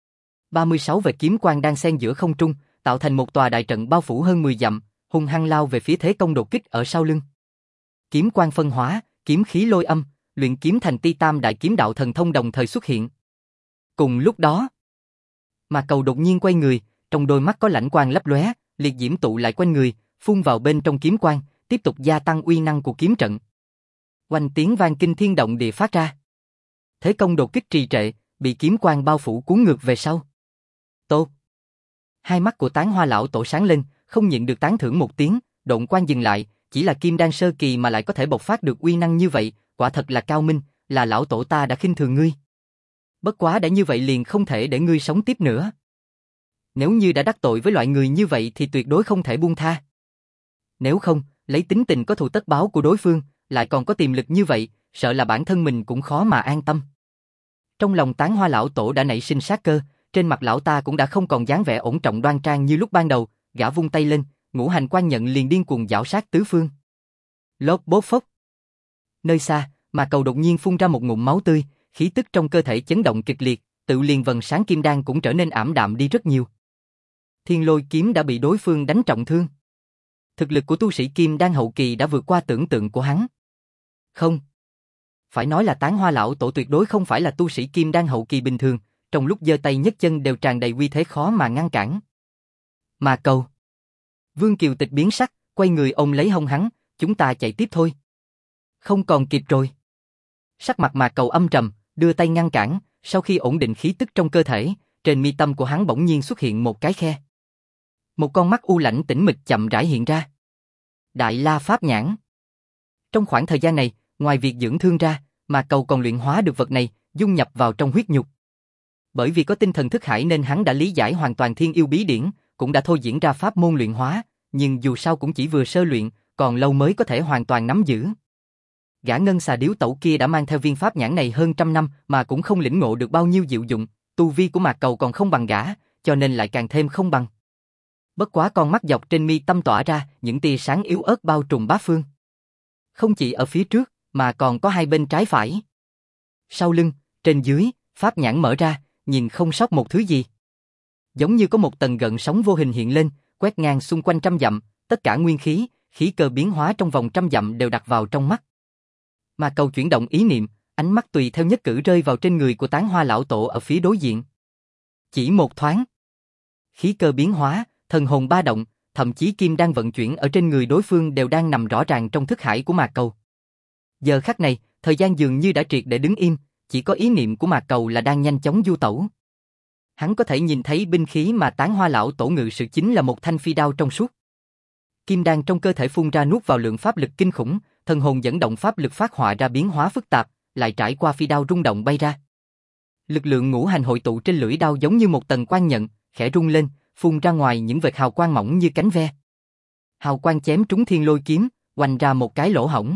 36 vệt kiếm quang đang xen giữa không trung, tạo thành một tòa đại trận bao phủ hơn 10 dặm, hung hăng lao về phía thế công đột kích ở sau lưng. Kiếm quang phân hóa, kiếm khí lôi âm, luyện kiếm thành ti tam đại kiếm đạo thần thông đồng thời xuất hiện. Cùng lúc đó, Mạc Cầu đột nhiên quay người, trong đôi mắt có lãnh quang lấp lóe, liệt diễm tụ lại quanh người, phun vào bên trong kiếm quang, tiếp tục gia tăng uy năng của kiếm trận. Oanh tiếng vang kinh thiên động địa phát ra. Thế công đột kích trì trệ, bị kiếm quang bao phủ cuốn ngược về sau. Tốt. Hai mắt của Tán Hoa lão tổ sáng lên, không nhịn được tán thưởng một tiếng, độn quang dừng lại, chỉ là kim đan sơ kỳ mà lại có thể bộc phát được uy năng như vậy, quả thật là cao minh, là lão tổ ta đã khinh thường ngươi. Bất quá đã như vậy liền không thể để ngươi sống tiếp nữa. Nếu như đã đắc tội với loại người như vậy thì tuyệt đối không thể buông tha. Nếu không, lấy tính tình có thù tất báo của đối phương, lại còn có tiềm lực như vậy, sợ là bản thân mình cũng khó mà an tâm. Trong lòng Tán Hoa lão tổ đã nảy sinh sát cơ, trên mặt lão ta cũng đã không còn dáng vẻ ổn trọng đoan trang như lúc ban đầu, gã vung tay lên, ngũ hành quan nhận liền điên cuồng giảo sát tứ phương. Lốp bốp phốc. Nơi xa, Mạc Cầu đột nhiên phun ra một ngụm máu tươi, khí tức trong cơ thể chấn động kịch liệt, tự liền vầng sáng kim đan cũng trở nên ảm đạm đi rất nhiều. Thiên lôi kiếm đã bị đối phương đánh trọng thương. Thực lực của tu sĩ kim đan hậu kỳ đã vượt qua tưởng tượng của hắn. Không. Phải nói là Tán Hoa lão tổ tuyệt đối không phải là tu sĩ kim đan hậu kỳ bình thường, trong lúc giơ tay nhấc chân đều tràn đầy uy thế khó mà ngăn cản. Mạc Cầu. Vương Kiều Tịch biến sắc, quay người ôm lấy hông hắn, chúng ta chạy tiếp thôi. Không còn kịp rồi. Sắc mặt Mạc Cầu âm trầm, đưa tay ngăn cản, sau khi ổn định khí tức trong cơ thể, trên mi tâm của hắn bỗng nhiên xuất hiện một cái khe. Một con mắt u lãnh tĩnh mịch chậm rãi hiện ra. Đại La Pháp Nhãn. Trong khoảng thời gian này, ngoài việc dưỡng thương ra, Mạc Cầu còn luyện hóa được vật này, dung nhập vào trong huyết nhục. Bởi vì có tinh thần thức hải nên hắn đã lý giải hoàn toàn Thiên Yêu Bí Điển, cũng đã thôi diễn ra pháp môn luyện hóa, nhưng dù sao cũng chỉ vừa sơ luyện, còn lâu mới có thể hoàn toàn nắm giữ. Gã ngân xà điếu tẩu kia đã mang theo viên pháp nhãn này hơn trăm năm mà cũng không lĩnh ngộ được bao nhiêu diệu dụng, tu vi của Mạc Cầu còn không bằng gã, cho nên lại càng thêm không bằng. Bất quá con mắt dọc trên mi tâm tỏa ra những tia sáng yếu ớt bao trùm bát phương. Không chỉ ở phía trước, mà còn có hai bên trái phải. Sau lưng, trên dưới, pháp nhãn mở ra, nhìn không sót một thứ gì. Giống như có một tầng gợn sóng vô hình hiện lên, quét ngang xung quanh trăm dặm, tất cả nguyên khí, khí cơ biến hóa trong vòng trăm dặm đều đặt vào trong mắt. Mà Cầu chuyển động ý niệm, ánh mắt tùy theo nhất cử rơi vào trên người của Tán Hoa lão tổ ở phía đối diện. Chỉ một thoáng, khí cơ biến hóa, thần hồn ba động, thậm chí kim đang vận chuyển ở trên người đối phương đều đang nằm rõ ràng trong thức hải của Mạc Cầu. Giờ khắc này, thời gian dường như đã triệt để đứng im, chỉ có ý niệm của Mạc Cầu là đang nhanh chóng du tẩu. Hắn có thể nhìn thấy binh khí mà Tán Hoa lão tổ ngự sử chính là một thanh phi đao trong suốt. Kim đan trong cơ thể phun ra nuốt vào lượng pháp lực kinh khủng, thần hồn dẫn động pháp lực phát họa ra biến hóa phức tạp, lại trải qua phi đao rung động bay ra. Lực lượng ngũ hành hội tụ trên lưỡi đao giống như một tầng quang nhận, khẽ rung lên, phun ra ngoài những vệt hào quang mỏng như cánh ve. Hào quang chém trúng thiên lôi kiếm, oanh ra một cái lỗ hổng.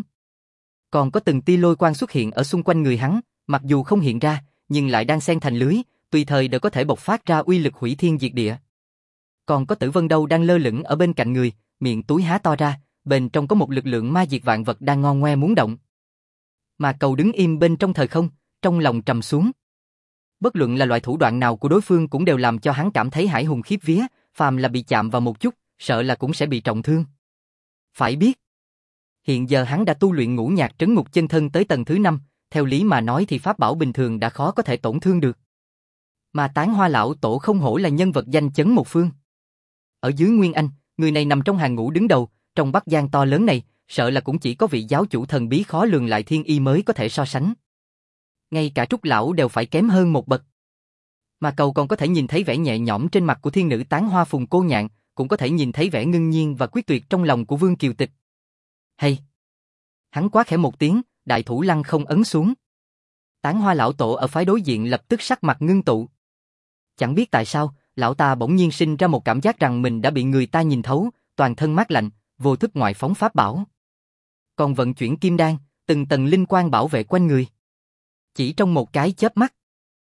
Còn có từng tia lôi quang xuất hiện ở xung quanh người hắn, mặc dù không hiện ra, nhưng lại đang xen thành lưới, tùy thời đều có thể bộc phát ra uy lực hủy thiên diệt địa. Còn có Tử Vân Đâu đang lơ lửng ở bên cạnh người, miệng túi há to ra, bên trong có một lực lượng ma diệt vạn vật đang ngon ngoe muốn động. Mà Cầu đứng im bên trong thời không, trong lòng trầm xuống. Bất luận là loại thủ đoạn nào của đối phương cũng đều làm cho hắn cảm thấy hãi hùng khiếp vía, phàm là bị chạm vào một chút, sợ là cũng sẽ bị trọng thương. Phải biết, hiện giờ hắn đã tu luyện ngũ nhạc trấn ngục chân thân tới tầng thứ 5, theo lý mà nói thì pháp bảo bình thường đã khó có thể tổn thương được. Mà Tán Hoa lão tổ không hổ là nhân vật danh chấn một phương. Ở dưới Nguyên Anh, người này nằm trong hàng ngũ đứng đầu, trong Bắc Giang to lớn này, sợ là cũng chỉ có vị giáo chủ thần bí khó lường lại Thiên Y mới có thể so sánh. Ngay cả Trúc lão đều phải kém hơn một bậc. Mà Cầu còn có thể nhìn thấy vẻ nhẹ nhõm trên mặt của thiên nữ Tán Hoa Phùng Cô Nhạn, cũng có thể nhìn thấy vẻ ngưng nhiên và quyết tuyệt trong lòng của Vương Kiều Tịch. Hay! Hắn quá khẽ một tiếng, đại thủ lăng không ấn xuống. Tán Hoa lão tổ ở phái đối diện lập tức sắc mặt ngưng tụ. Chẳng biết tại sao, lão ta bỗng nhiên sinh ra một cảm giác rằng mình đã bị người ta nhìn thấu, toàn thân mát lạnh, vô thức ngoại phóng pháp bảo. Còn vận chuyển kim đan, từng tầng linh quang bảo vệ quanh người. Chỉ trong một cái chớp mắt,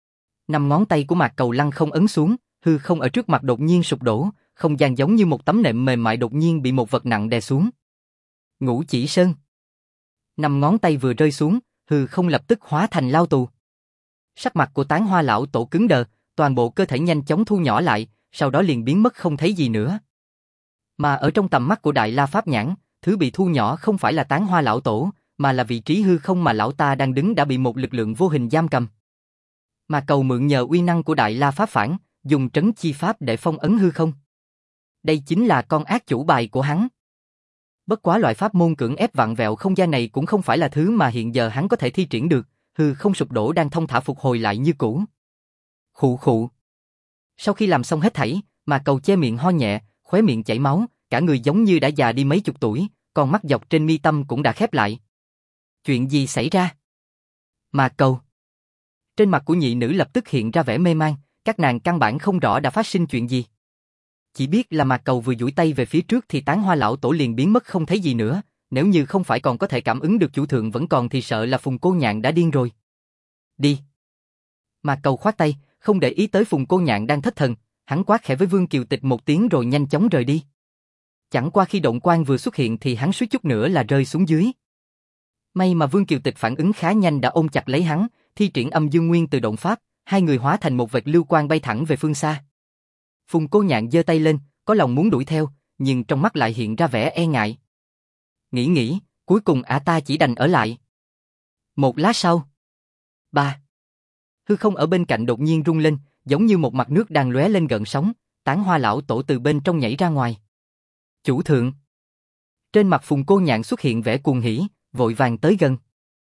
5 ngón tay của Mạc Cầu lăng không ấn xuống, hư không ở trước mặt đột nhiên sụp đổ, không gian giống như một tấm nệm mềm mại đột nhiên bị một vật nặng đè xuống. Ngũ Chỉ Sơn. 5 ngón tay vừa rơi xuống, hư không lập tức hóa thành lao tù. Sắc mặt của Tán Hoa lão tổ cứng đờ, toàn bộ cơ thể nhanh chóng thu nhỏ lại, sau đó liền biến mất không thấy gì nữa. Mà ở trong tầm mắt của Đại La Pháp Nhãn, thứ bị thu nhỏ không phải là Tán Hoa lão tổ, mà là vị trí hư không mà lão ta đang đứng đã bị một lực lượng vô hình giam cầm. Mà Cầu mượn nhờ uy năng của Đại La Pháp Phản, dùng trấn chi pháp để phong ấn hư không. Đây chính là con ác chủ bài của hắn. Bất quá loại pháp môn cưỡng ép vặn vẹo không gian này cũng không phải là thứ mà hiện giờ hắn có thể thi triển được, hư không sụp đổ đang thông thả phục hồi lại như cũ. Khụ khụ. Sau khi làm xong hết thảy, mà Cầu che miệng ho nhẹ, khóe miệng chảy máu, cả người giống như đã già đi mấy chục tuổi, con mắt dọc trên mi tâm cũng đã khép lại. Chuyện gì xảy ra? Mà Cầu. Trên mặt của nhị nữ lập tức hiện ra vẻ mê man, các nàng căn bản không rõ đã phát sinh chuyện gì. Chỉ biết là Mạc Cầu vừa duỗi tay về phía trước thì Tán Hoa lão tổ liền biến mất không thấy gì nữa, nếu như không phải còn có thể cảm ứng được chủ thượng vẫn còn thì sợ là Phùng Cô Nhạn đã điên rồi. Đi. Mạc Cầu khoát tay, không để ý tới Phùng Cô Nhạn đang thất thần, hắn quát khẽ với Vương Kiều Tịch một tiếng rồi nhanh chóng rời đi. Chẳng qua khi động quang vừa xuất hiện thì hắn suýt chút nữa là rơi xuống dưới. May mà Vương Kiều Tịch phản ứng khá nhanh đã ôm chặt lấy hắn, thi triển Âm Dương Nguyên từ động pháp, hai người hóa thành một vệt lưu quang bay thẳng về phương xa. Phùng Cô Nhạn giơ tay lên, có lòng muốn đuổi theo, nhưng trong mắt lại hiện ra vẻ e ngại. Nghĩ, cuối cùng ta chỉ đành ở lại. Một lát sau. Ba. Hư không ở bên cạnh đột nhiên rung lên, giống như một mặt nước đang lóe lên gợn sóng, Tán Hoa lão tổ từ bên trong nhảy ra ngoài. Chủ thượng. Trên mặt Phùng Cô Nhạn xuất hiện vẻ cuồng hỉ, vội vàng tới gần.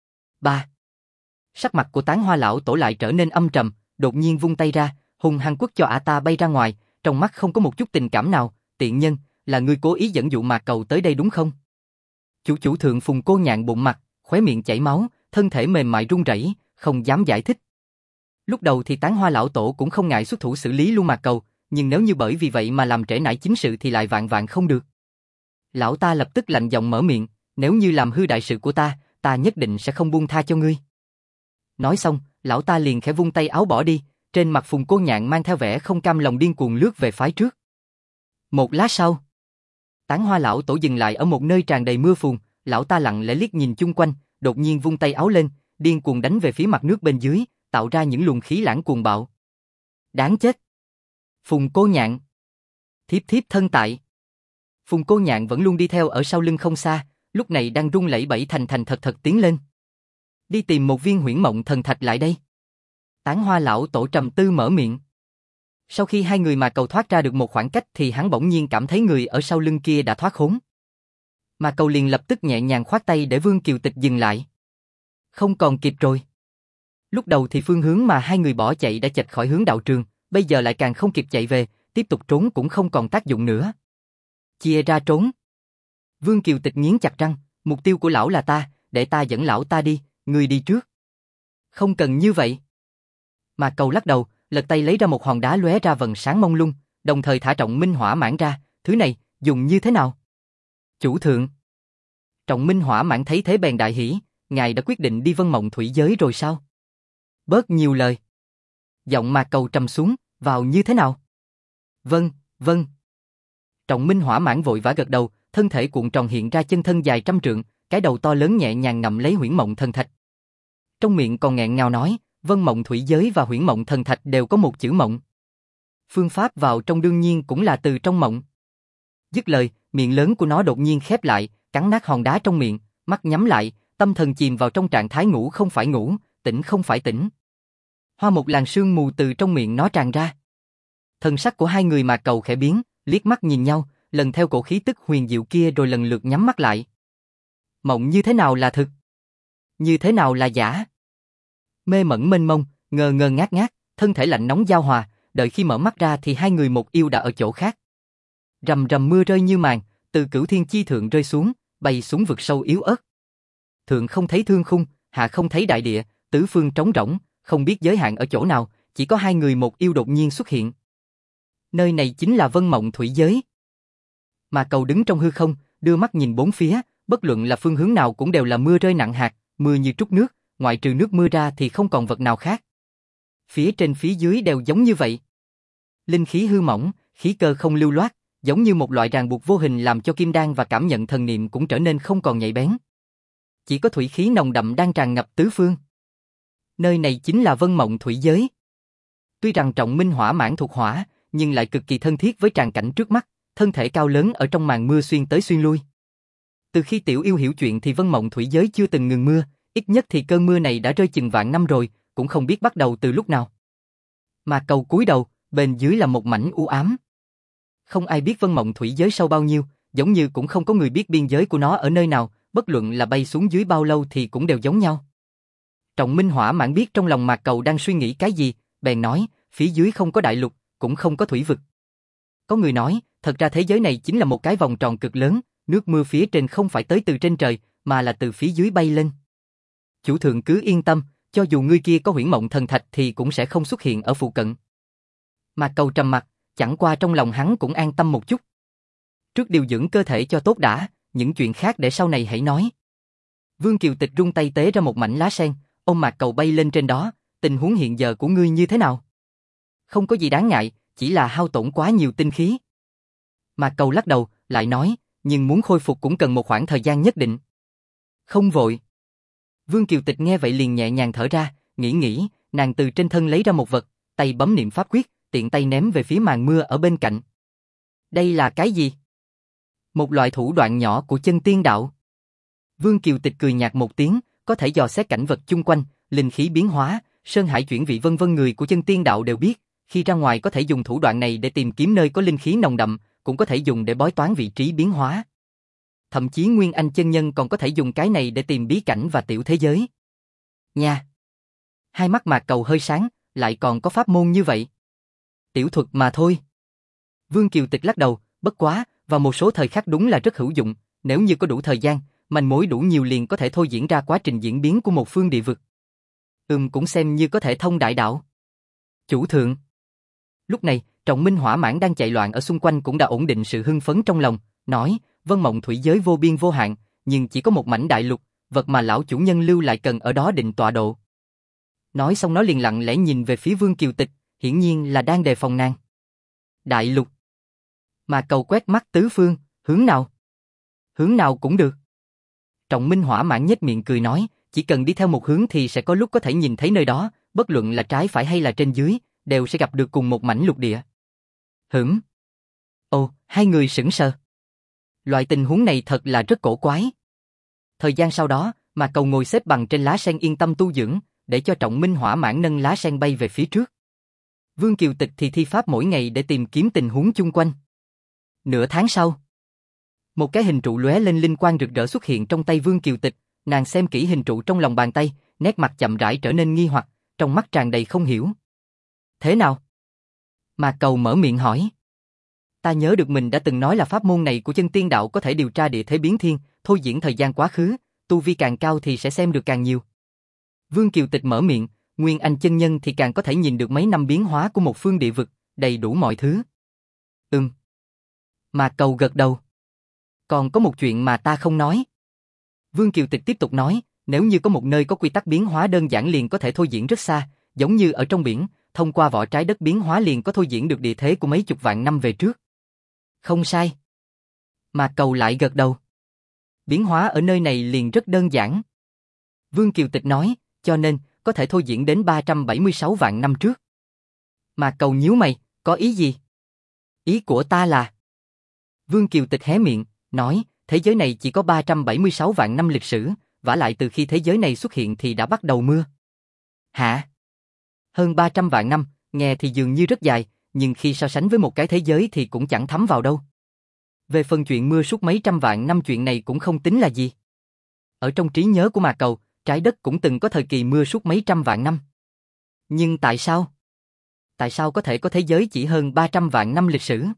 Ba. Sắc mặt của Tán Hoa lão tổ lại trở nên âm trầm, đột nhiên vung tay ra, hung hăng quất cho ta bay ra ngoài, trong mắt không có một chút tình cảm nào. Tiện nhân, là ngươi cố ý dẫn dụ Mạc Cầu tới đây đúng không? Chủ thượng Phùng Cô Nhạn bụng mặt, khóe miệng chảy máu, thân thể mềm mại run rẩy, không dám giải thích. Lúc đầu thì Tán Hoa lão tổ cũng không ngại xuất thủ xử lý luôn Mạc Cầu, nhưng nếu như bởi vì vậy mà làm trễ nải chính sự thì lại vạn vạn không được. Lão ta lập tức lạnh giọng mở miệng, nếu như làm hư đại sự của ta nhất định sẽ không buông tha cho ngươi. Nói xong, lão ta liền khẽ vung tay áo bỏ đi, trên mặt Phùng Cô Nhạn mang theo vẻ không cam lòng điên cuồng lướt về phái trước. Một lát sau, Tán Hoa lão tổ dừng lại ở một nơi tràn đầy mưa phùn, lão ta lặng lẽ liếc nhìn chung quanh, đột nhiên vung tay áo lên, điên cuồng đánh về phía mặt nước bên dưới, tạo ra những luồng khí lãng cuồng bạo. Đáng chết! Phùng Cô Nhạn! Thiếp thân tại! Phùng Cô Nhạn vẫn luôn đi theo ở sau lưng không xa, lúc này đang run lẩy bẩy thành thật tiến lên. Đi tìm một viên Huyễn Mộng Thần Thạch lại đây. Tán Hoa lão tổ trầm tư mở miệng. Sau khi hai người mà Cầu thoát ra được một khoảng cách thì hắn bỗng nhiên cảm thấy người ở sau lưng kia đã thoát khốn. Mà Cầu liền lập tức nhẹ nhàng khoát tay để Vương Kiều Tịch dừng lại. Không còn kịp rồi. Lúc đầu thì phương hướng mà hai người bỏ chạy đã chệch khỏi hướng đạo trường, bây giờ lại càng không kịp chạy về, tiếp tục trốn cũng không còn tác dụng nữa. Chia ra trốn. Vương Kiều Tịch nghiến chặt răng, mục tiêu của lão là ta, để ta dẫn lão ta đi, ngươi đi trước. Không cần như vậy. Mà Cầu lắc đầu, lật tay lấy ra một hòn đá lóe ra vầng sáng mông lung, đồng thời thả Trọng Minh Hỏa Mãng ra, thứ này, dùng như thế nào? Chủ thượng. Trọng Minh Hỏa Mãng thấy thế bèn đại hỉ, ngài đã quyết định đi Vân Mộng Thủy Giới rồi sao? Bớt nhiều lời. Giọng Mà Cầu trầm xuống, vào như thế nào? Vâng. Trọng Minh Hỏa Mãng vội vã gật đầu, thân thể cuộn tròn hiện ra chân thân dài trăm trượng, cái đầu to lớn nhẹ nhàng ngậm lấy Huyễn Mộng Thần Thạch. trong miệng còn nghẹn ngào nói, Vân Mộng Thủy Giới và Huyễn Mộng Thần Thạch đều có một chữ mộng. Phương pháp vào trong đương nhiên cũng là từ trong mộng. Dứt lời, miệng lớn của nó đột nhiên khép lại, cắn nát hòn đá trong miệng, mắt nhắm lại, tâm thần chìm vào trong trạng thái ngủ không phải ngủ, tỉnh không phải tỉnh. Hoa một làn sương mù từ trong miệng nó tràn ra. Thần sắc của hai người Mạc Cầu khẽ biến, liếc mắt nhìn nhau, lần theo cổ khí tức huyền diệu kia rồi lần lượt nhắm mắt lại. Mộng như thế nào là thực? Như thế nào là giả? Mê mẩn mênh mông, ngờ ngờ ngát ngát, thân thể lạnh nóng giao hòa, đợi khi mở mắt ra thì hai người một yêu đã ở chỗ khác. Rầm rầm mưa rơi như màn, từ cửu thiên chi thượng rơi xuống, bay xuống vực sâu yếu ớt. Thượng không thấy thương khung, hạ không thấy đại địa, tứ phương trống rỗng, không biết giới hạn ở chỗ nào, chỉ có hai người một yêu đột nhiên xuất hiện. Nơi này chính là Vân Mộng Thủy Giới. Mà Cầu đứng trong hư không, đưa mắt nhìn bốn phía, bất luận là phương hướng nào cũng đều là mưa rơi nặng hạt, mưa như trút nước, ngoại trừ nước mưa ra thì không còn vật nào khác. Phía trên phía dưới đều giống như vậy. Linh khí hư mỏng, khí cơ không lưu loát, giống như một loại ràng buộc vô hình làm cho kim đan và cảm nhận thần niệm cũng trở nên không còn nhạy bén. Chỉ có thủy khí nồng đậm đang tràn ngập tứ phương. Nơi này chính là Vân Mộng Thủy Giới. Tuy rằng Trọng Minh Hỏa Mãng thuộc hỏa, nhưng lại cực kỳ thân thiết với tràng cảnh trước mắt, thân thể cao lớn ở trong màn mưa xuyên tới xuyên lui. Từ khi tiểu yêu hiểu chuyện thì Vân Mộng Thủy Giới chưa từng ngừng mưa, ít nhất thì cơn mưa này đã rơi chừng vạn năm rồi, cũng không biết bắt đầu từ lúc nào. Mà Cầu cúi đầu, bên dưới là một mảnh u ám. Không ai biết Vân Mộng Thủy Giới sâu bao nhiêu, giống như cũng không có người biết biên giới của nó ở nơi nào, bất luận là bay xuống dưới bao lâu thì cũng đều giống nhau. Trọng Minh Hỏa Mãng biết trong lòng Mạc Cầu đang suy nghĩ cái gì, bèn nói, phía dưới không có đại lục, cũng không có thủy vực. Có người nói, thật ra thế giới này chính là một cái vòng tròn cực lớn, nước mưa phía trên không phải tới từ trên trời, mà là từ phía dưới bay lên. Chủ thượng cứ yên tâm, cho dù ngươi kia có Huyễn Mộng Thần Thạch thì cũng sẽ không xuất hiện ở phụ cận. Mạc Cầu trầm mặt, chẳng qua trong lòng hắn cũng an tâm một chút. Trước điều dưỡng cơ thể cho tốt đã, những chuyện khác để sau này hãy nói. Vương Kiều Tịch rung tay tế ra một mảnh lá sen, ôm Mạc Cầu bay lên trên đó, tình huống hiện giờ của ngươi như thế nào? Không có gì đáng ngại, chỉ là hao tổn quá nhiều tinh khí. Mạc Cầu lắc đầu, lại nói, nhưng muốn khôi phục cũng cần một khoảng thời gian nhất định. Không vội. Vương Kiều Tịch nghe vậy liền nhẹ nhàng thở ra, nghĩ, nàng từ trên thân lấy ra một vật, tay bấm niệm pháp quyết, tiện tay ném về phía màn mưa ở bên cạnh. Đây là cái gì? Một loại thủ đoạn nhỏ của chân tiên đạo. Vương Kiều Tịch cười nhạt một tiếng, có thể dò xét cảnh vật chung quanh, linh khí biến hóa, sơn hải chuyển vị vân vân, người của chân tiên đạo đều biết, khi ra ngoài có thể dùng thủ đoạn này để tìm kiếm nơi có linh khí nồng đậm, cũng có thể dùng để bói toán vị trí biến hóa. Thậm chí Nguyên Anh chân nhân còn có thể dùng cái này để tìm bí cảnh và tiểu thế giới. Nha! Hai mắt Mạc Cầu hơi sáng, lại còn có pháp môn như vậy. Tiểu thuật mà thôi. Vương Kiều Tịch lắc đầu, bất quá, vào một số thời khắc đúng là rất hữu dụng, nếu như có đủ thời gian, manh mối đủ nhiều liền có thể thôi diễn ra quá trình diễn biến của một phương địa vực. Cũng xem như có thể thông đại đạo. Chủ thượng. Lúc này, Trọng Minh Hỏa Mãng đang chạy loạn ở xung quanh cũng đã ổn định sự hưng phấn trong lòng, nói, Vân Mộng Thủy Giới vô biên vô hạn, nhưng chỉ có một mảnh đại lục, vật mà lão chủ nhân lưu lại cần ở đó định tọa độ. Nói xong nó liền lặng lẽ nhìn về phía Vương Kiều Tịch, hiển nhiên là đang đề phòng nàng. Đại lục. Mà Cầu quét mắt tứ phương, hướng nào? Hướng nào cũng được. Trọng Minh Hỏa Mãng nhếch miệng cười nói, chỉ cần đi theo một hướng thì sẽ có lúc có thể nhìn thấy nơi đó, bất luận là trái phải hay là trên dưới, đều sẽ gặp được cùng một mảnh lục địa. Ồ, hai người sững sờ. Loại tình huống này thật là rất cổ quái. Thời gian sau đó, mà Cầu ngồi xếp bằng trên lá sen yên tâm tu dưỡng, để cho Trọng Minh Hỏa Mãng nâng lá sen bay về phía trước. Vương Kiều Tịch thì thi pháp mỗi ngày để tìm kiếm tình huống chung quanh. Nửa tháng sau, một cái hình trụ lóe lên linh quang rực rỡ xuất hiện trong tay Vương Kiều Tịch, nàng xem kỹ hình trụ trong lòng bàn tay, nét mặt chậm rãi trở nên nghi hoặc, trong mắt tràn đầy không hiểu. Thế nào? Mà Cầu mở miệng hỏi. Ta nhớ được mình đã từng nói là pháp môn này của chân tiên đạo có thể điều tra địa thế biến thiên, thôi diễn thời gian quá khứ, tu vi càng cao thì sẽ xem được càng nhiều. Vương Kiều Tịch mở miệng, Nguyên Anh chân nhân thì càng có thể nhìn được mấy năm biến hóa của một phương địa vực, đầy đủ mọi thứ. Mà Cầu gật đầu. Còn có một chuyện mà ta không nói. Vương Kiều Tịch tiếp tục nói, nếu như có một nơi có quy tắc biến hóa đơn giản liền có thể thôi diễn rất xa, giống như ở trong biển, thông qua vỏ trái đất biến hóa liền có thôi diễn được địa thế của mấy chục vạn năm về trước. Không sai. Mà Cầu lại gật đầu. Biến hóa ở nơi này liền rất đơn giản. Vương Kiều Tịch nói, cho nên có thể thôi diễn đến 376 vạn năm trước. Mà Cầu nhíu mày, có ý gì? Ý của ta là... Vương Kiều Tịch hé miệng, nói, thế giới này chỉ có 376 vạn năm lịch sử, vả lại từ khi thế giới này xuất hiện thì đã bắt đầu mưa. Hả? Hơn 300 vạn năm, nghe thì dường như rất dài, nhưng khi so sánh với một cái thế giới thì cũng chẳng thấm vào đâu. Về phần chuyện mưa suốt mấy trăm vạn năm, chuyện này cũng không tính là gì. Ở trong trí nhớ của Mạc Cầu, trái đất cũng từng có thời kỳ mưa suốt mấy trăm vạn năm. Nhưng tại sao? Tại sao có thể có thế giới chỉ hơn 300 vạn năm lịch sử?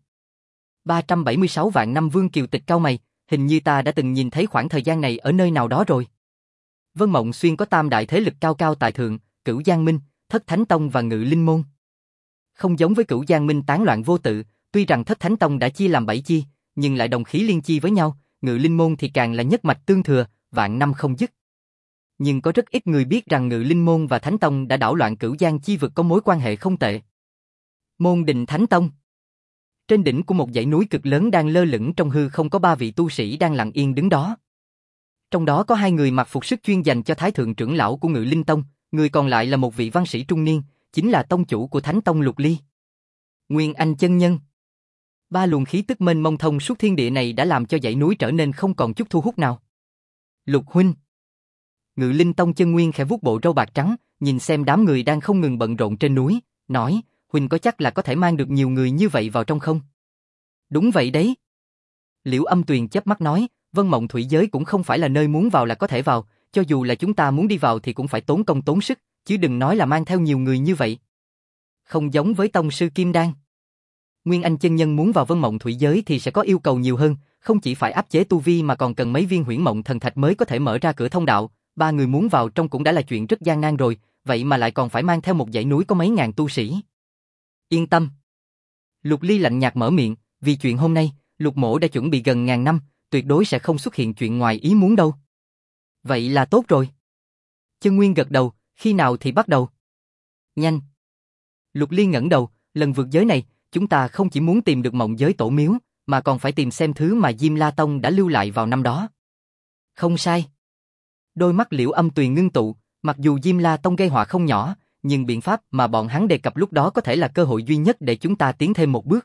376 vạn năm. Vương Kiều Tịch cau mày, hình như ta đã từng nhìn thấy khoảng thời gian này ở nơi nào đó rồi. Vân Mộng Xuyên có tam đại thế lực cao cao tại thượng, Cửu Giang Minh, Thất Thánh Tông và Ngự Linh Môn. Không giống với Cửu Giang Minh tán loạn vô tự, tuy rằng Thất Thánh Tông đã chia làm 7 chi, nhưng lại đồng khí liên chi với nhau, Ngự Linh Môn thì càng là nhất mạch tương thừa, vạn năm không dứt. Nhưng có rất ít người biết rằng Ngự Linh Môn và Thánh Tông đã đảo loạn Cửu Giang chi vực có mối quan hệ không tệ. Môn Đình Thánh Tông. Trên đỉnh của một dãy núi cực lớn đang lơ lửng trong hư không có 3 vị tu sĩ đang lặng yên đứng đó. Trong đó có 2 người mặc phục sức chuyên dành cho Thái Thượng trưởng lão của Ngự Linh Tông, người còn lại là một vị văn sĩ trung niên, chính là tông chủ của Thánh Tông Lục Ly. Nguyên Anh chân nhân. 3 luồng khí tức mênh mông thông suốt thiên địa này đã làm cho dãy núi trở nên không còn chút thu hút nào. Lục huynh. Ngự Linh Tông chân nguyên khẽ vuốt bộ râu bạc trắng, nhìn xem đám người đang không ngừng bận rộn trên núi, nói, huynh có chắc là có thể mang được nhiều người như vậy vào trong không? Đúng vậy đấy. Liễu Âm Tuyền chớp mắt nói, Vân Mộng Thủy giới cũng không phải là nơi muốn vào là có thể vào, cho dù là chúng ta muốn đi vào thì cũng phải tốn công tốn sức, chứ đừng nói là mang theo nhiều người như vậy. Không giống với tông sư Kim Đan. Nguyên Anh chân nhân muốn vào Vân Mộng Thủy giới thì sẽ có yêu cầu nhiều hơn, không chỉ phải áp chế tu vi mà còn cần mấy viên Huyễn Mộng Thần Thạch mới có thể mở ra cửa thông đạo, 3 người muốn vào trong cũng đã là chuyện rất gian nan rồi, vậy mà lại còn phải mang theo một dãy núi có mấy ngàn tu sĩ. Yên tâm. Lục Ly lạnh nhạt mở miệng, vì chuyện hôm nay, Lục Mỗ đã chuẩn bị gần ngàn năm, tuyệt đối sẽ không xuất hiện chuyện ngoài ý muốn đâu. Vậy là tốt rồi. Chân Nguyên gật đầu, khi nào thì bắt đầu? Nhanh. Lục Ly ngẩng đầu, lần vượt giới này, chúng ta không chỉ muốn tìm được mộng giới tổ miếu, mà còn phải tìm xem thứ mà Diêm La Tông đã lưu lại vào năm đó. Không sai. Đôi mắt Liễu Âm Tuyền ngưng tụ, mặc dù Diêm La Tông gây họa không nhỏ, nhưng biện pháp mà bọn hắn đề cập lúc đó có thể là cơ hội duy nhất để chúng ta tiến thêm một bước.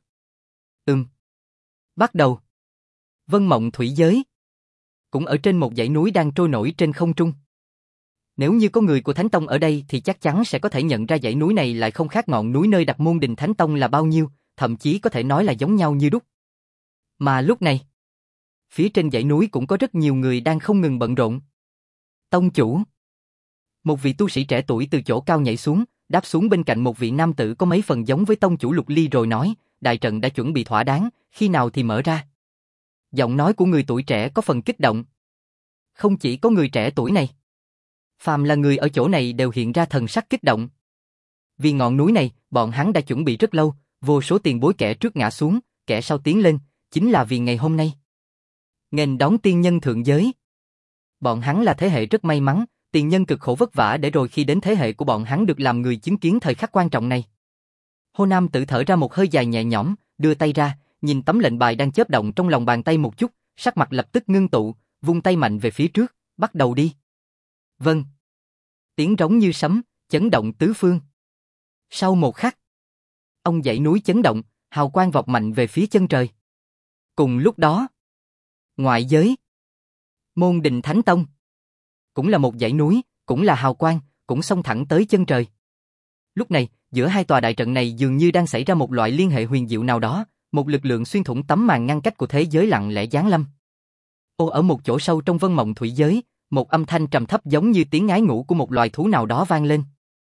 Bắt đầu. Vân Mộng Thủy giới. Cũng ở trên một dãy núi đang trôi nổi trên không trung. Nếu như có người của Thánh Tông ở đây thì chắc chắn sẽ có thể nhận ra dãy núi này lại không khác ngọn núi nơi đặt môn đình Thánh Tông là bao nhiêu, thậm chí có thể nói là giống nhau như đúc. Mà lúc này, phía trên dãy núi cũng có rất nhiều người đang không ngừng bận rộn. Tông chủ. Một vị tu sĩ trẻ tuổi từ chỗ cao nhảy xuống, đáp xuống bên cạnh một vị nam tử có mấy phần giống với tông chủ Lục Ly rồi nói, đại trận đã chuẩn bị thỏa đáng, khi nào thì mở ra. Giọng nói của người tuổi trẻ có phần kích động. Không chỉ có người trẻ tuổi này. Phàm là người ở chỗ này đều hiện ra thần sắc kích động. Vì ngọn núi này, bọn hắn đã chuẩn bị rất lâu, vô số tiền bối kẻ trước ngã xuống, kẻ sau tiến lên, chính là vì ngày hôm nay. Nghênh đón tiên nhân thượng giới. Bọn hắn là thế hệ rất may mắn, tiền nhân cực khổ vất vả để rồi khi đến thế hệ của bọn hắn được làm người chứng kiến thời khắc quan trọng này. Hồ Nam tự thở ra một hơi dài nhẹ nhõm, đưa tay ra, nhìn tấm lệnh bài đang chớp động trong lòng bàn tay một chút, sắc mặt lập tức ngưng tụ, vung tay mạnh về phía trước, bắt đầu đi. Vâng. Tiếng rống như sấm, chấn động tứ phương. Sau một khắc, ông dãy núi chấn động, hào quang vọt mạnh về phía chân trời. Cùng lúc đó, ngoại giới, Môn Đình Thánh Tông, cũng là một dãy núi, cũng là hào quang, cũng xông thẳng tới chân trời. Lúc này, giữa hai tòa đại trận này dường như đang xảy ra một loại liên hệ huyền diệu nào đó, một lực lượng xuyên thủng tấm màn ngăn cách của thế giới lặng lẽ giáng lâm. Ở một chỗ sâu trong Vân Mộng Thủy giới, một âm thanh trầm thấp giống như tiếng ngái ngủ của một loài thú nào đó vang lên.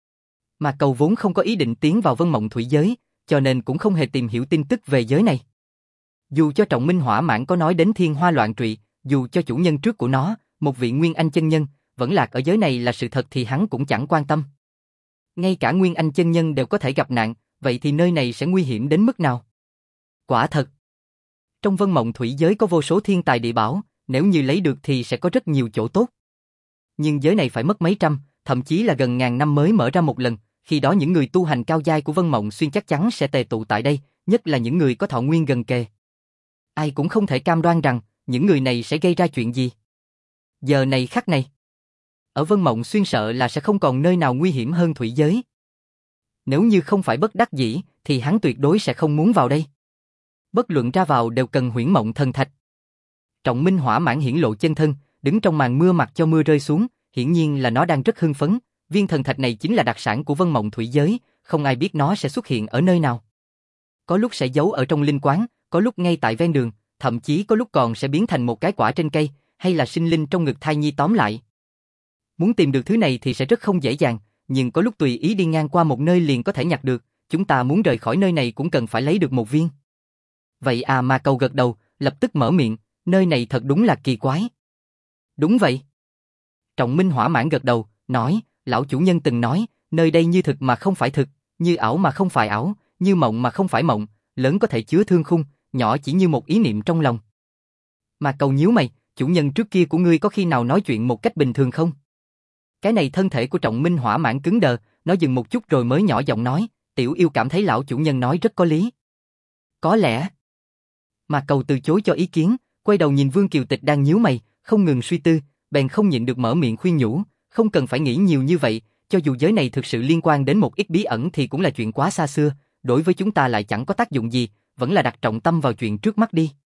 Mà Cầu vốn không có ý định tiến vào Vân Mộng Thủy giới, cho nên cũng không hề tìm hiểu tin tức về giới này. Dù cho Trọng Minh Hỏa Mãn có nói đến thiên hoa loạn trụy, dù cho chủ nhân trước của nó, một vị Nguyên Anh chân nhân, vẫn lạc ở giới này là sự thật thì hắn cũng chẳng quan tâm. Ngay cả Nguyên Anh chân nhân đều có thể gặp nạn, vậy thì nơi này sẽ nguy hiểm đến mức nào? Quả thật. Trong Vân Mộng Thủy giới có vô số thiên tài địa bảo, nếu như lấy được thì sẽ có rất nhiều chỗ tốt. Nhưng giới này phải mất mấy trăm, thậm chí là gần ngàn năm mới mở ra một lần, khi đó những người tu hành cao giai của Vân Mộng Xuyên chắc chắn sẽ tề tụ tại đây, nhất là những người có thọ nguyên gần kề. Ai cũng không thể cam đoan rằng những người này sẽ gây ra chuyện gì. Giờ này khắc này, ở Vân Mộng Xuyên sợ là sẽ không còn nơi nào nguy hiểm hơn thủy giới. Nếu như không phải bất đắc dĩ, thì hắn tuyệt đối sẽ không muốn vào đây. Bất luận ra vào đều cần Huyễn Mộng Thần Thạch. Trọng Minh hỏa mãn hiển lộ chân thân, đứng trong màn mưa mặc cho mưa rơi xuống, hiển nhiên là nó đang rất hưng phấn. Viên thần thạch này chính là đặc sản của Vân Mộng thủy giới, không ai biết nó sẽ xuất hiện ở nơi nào. Có lúc sẽ giấu ở trong linh quán, có lúc ngay tại ven đường, thậm chí có lúc còn sẽ biến thành một cái quả trên cây, hay là sinh linh trong ngực thai nhi tóm lại. Muốn tìm được thứ này thì sẽ rất không dễ dàng, nhưng có lúc tùy ý đi ngang qua một nơi liền có thể nhặt được, chúng ta muốn rời khỏi nơi này cũng cần phải lấy được một viên. Vậy à, Ma Cầu gật đầu, lập tức mở miệng, nơi này thật đúng là kỳ quái. Đúng vậy. Trọng Minh hỏa mãn gật đầu, nói, lão chủ nhân từng nói, nơi đây như thực mà không phải thực, như ảo mà không phải ảo, như mộng mà không phải mộng, lớn có thể chứa thương khung, nhỏ chỉ như một ý niệm trong lòng. Ma Cầu nhíu mày, chủ nhân trước kia của ngươi có khi nào nói chuyện một cách bình thường không? Cái này thân thể của Trọng Minh hỏa mãn cứng đờ, nó dừng một chút rồi mới nhỏ giọng nói, tiểu yêu cảm thấy lão chủ nhân nói rất có lý. Có lẽ. Ma Cầu từ chối cho ý kiến, quay đầu nhìn Vương Kiều Tịch đang nhíu mày, không ngừng suy tư, bèn không nhịn được mở miệng khuyên nhủ, không cần phải nghĩ nhiều như vậy, cho dù giới này thực sự liên quan đến một ít bí ẩn thì cũng là chuyện quá xa xưa, đối với chúng ta lại chẳng có tác dụng gì, vẫn là đặt trọng tâm vào chuyện trước mắt đi.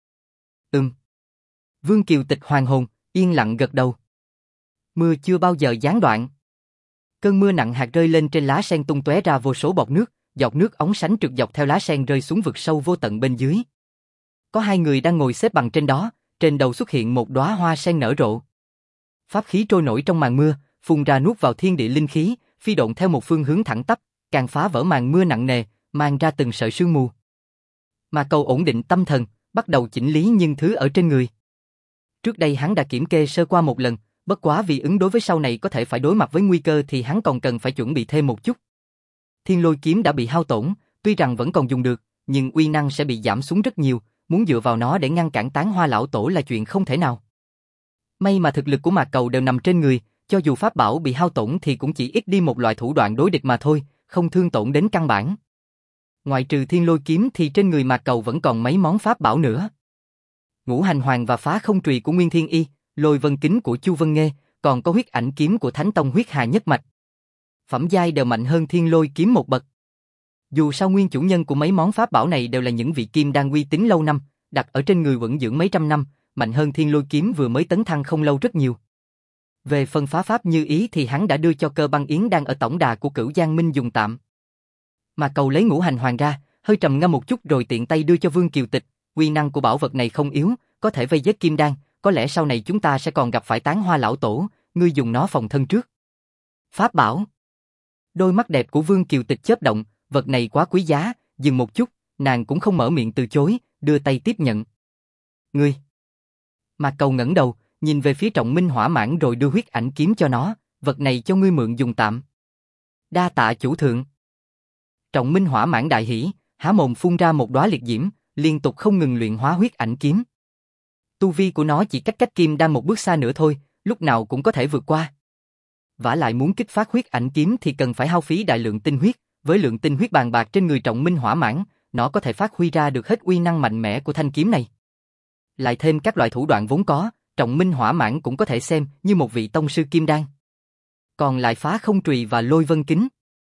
Vương Kiều Tịch hoàn hồn, yên lặng gật đầu. Mưa chưa bao giờ gián đoạn. Cơn mưa nặng hạt rơi lên trên lá sen tung tóe ra vô số bọt nước, giọt nước óng sánh trượt dọc theo lá sen rơi xuống vực sâu vô tận bên dưới. Có hai người đang ngồi xếp bằng trên đó, trên đầu xuất hiện một đóa hoa sen nở rộ. Pháp khí trôi nổi trong màn mưa, phun ra nuốt vào thiên địa linh khí, phi độn theo một phương hướng thẳng tắp, càng phá vỡ màn mưa nặng nề, mang ra từng sợi sương mù. Ma Cầu ổn định tâm thần, bắt đầu chỉnh lý những thứ ở trên người. Trước đây hắn đã kiểm kê sơ qua một lần, bất quá vì ứng đối với sau này có thể phải đối mặt với nguy cơ thì hắn còn cần phải chuẩn bị thêm một chút. Thiên Lôi kiếm đã bị hao tổn, tuy rằng vẫn còn dùng được, nhưng uy năng sẽ bị giảm xuống rất nhiều, muốn dựa vào nó để ngăn cản Tán Hoa lão tổ là chuyện không thể nào. May mà thực lực của Ma Cầu đều nằm trên người, cho dù pháp bảo bị hao tổn thì cũng chỉ ít đi một loại thủ đoạn đối địch mà thôi, không thương tổn đến căn bản. Ngoại trừ Thiên Lôi kiếm thì trên người Ma Cầu vẫn còn mấy món pháp bảo nữa. Ngũ Hành Hoàng và Phá Không Trùy của Nguyên Thiên Y, Lôi Vân Kính của Chu Vân Nghê, còn có Huyết Ảnh kiếm của Thánh Tông Huyết Hà Nhất Mạch. Phẩm giai đều mạnh hơn Thiên Lôi kiếm một bậc. Dù sao nguyên chủ nhân của mấy món pháp bảo này đều là những vị kim đan uy tín lâu năm, đặt ở trên người vẫn dưỡng mấy trăm năm, mạnh hơn Thiên Lôi kiếm vừa mới tấn thăng không lâu rất nhiều. Về phần phá pháp như ý thì hắn đã đưa cho Cơ Băng Yến đang ở tổng đà của Cửu Giang Minh dùng tạm. Ma Cầu lấy Ngũ Hành Hoàng ra, hơi trầm ngâm một chút rồi tiện tay đưa cho Vương Kiều Tịch, uy năng của bảo vật này không yếu, có thể vây giết kim đan, có lẽ sau này chúng ta sẽ còn gặp phải Tán Hoa lão tổ, ngươi dùng nó phòng thân trước. Pháp bảo. Đôi mắt đẹp của Vương Kiều Tịch chớp động, vật này quá quý giá, dừng một chút, nàng cũng không mở miệng từ chối, đưa tay tiếp nhận. Ngươi. Ma Cầu ngẩng đầu, nhìn về phía Trọng Minh hỏa mãn rồi đưa Huyết Ảnh kiếm cho nó, vật này cho ngươi mượn dùng tạm. Đa tạ chủ thượng. Trọng Minh hỏa mãn đại hỉ, há mồm phun ra một đóa liệt diễm, liên tục không ngừng luyện hóa Huyết Ảnh kiếm. Tu vi của nó chỉ cách kim đan một bước xa nữa thôi, lúc nào cũng có thể vượt qua. Vả lại muốn kích phát Huyết Ảnh kiếm thì cần phải hao phí đại lượng tinh huyết, với lượng tinh huyết bàn bạc trên người Trọng Minh hỏa mãn, nó có thể phát huy ra được hết uy năng mạnh mẽ của thanh kiếm này. Lại thêm các loại thủ đoạn vốn có, Trọng Minh hỏa mãn cũng có thể xem như một vị tông sư kim đan. Còn lại Phá Không Trùy và Lôi Vân Kính.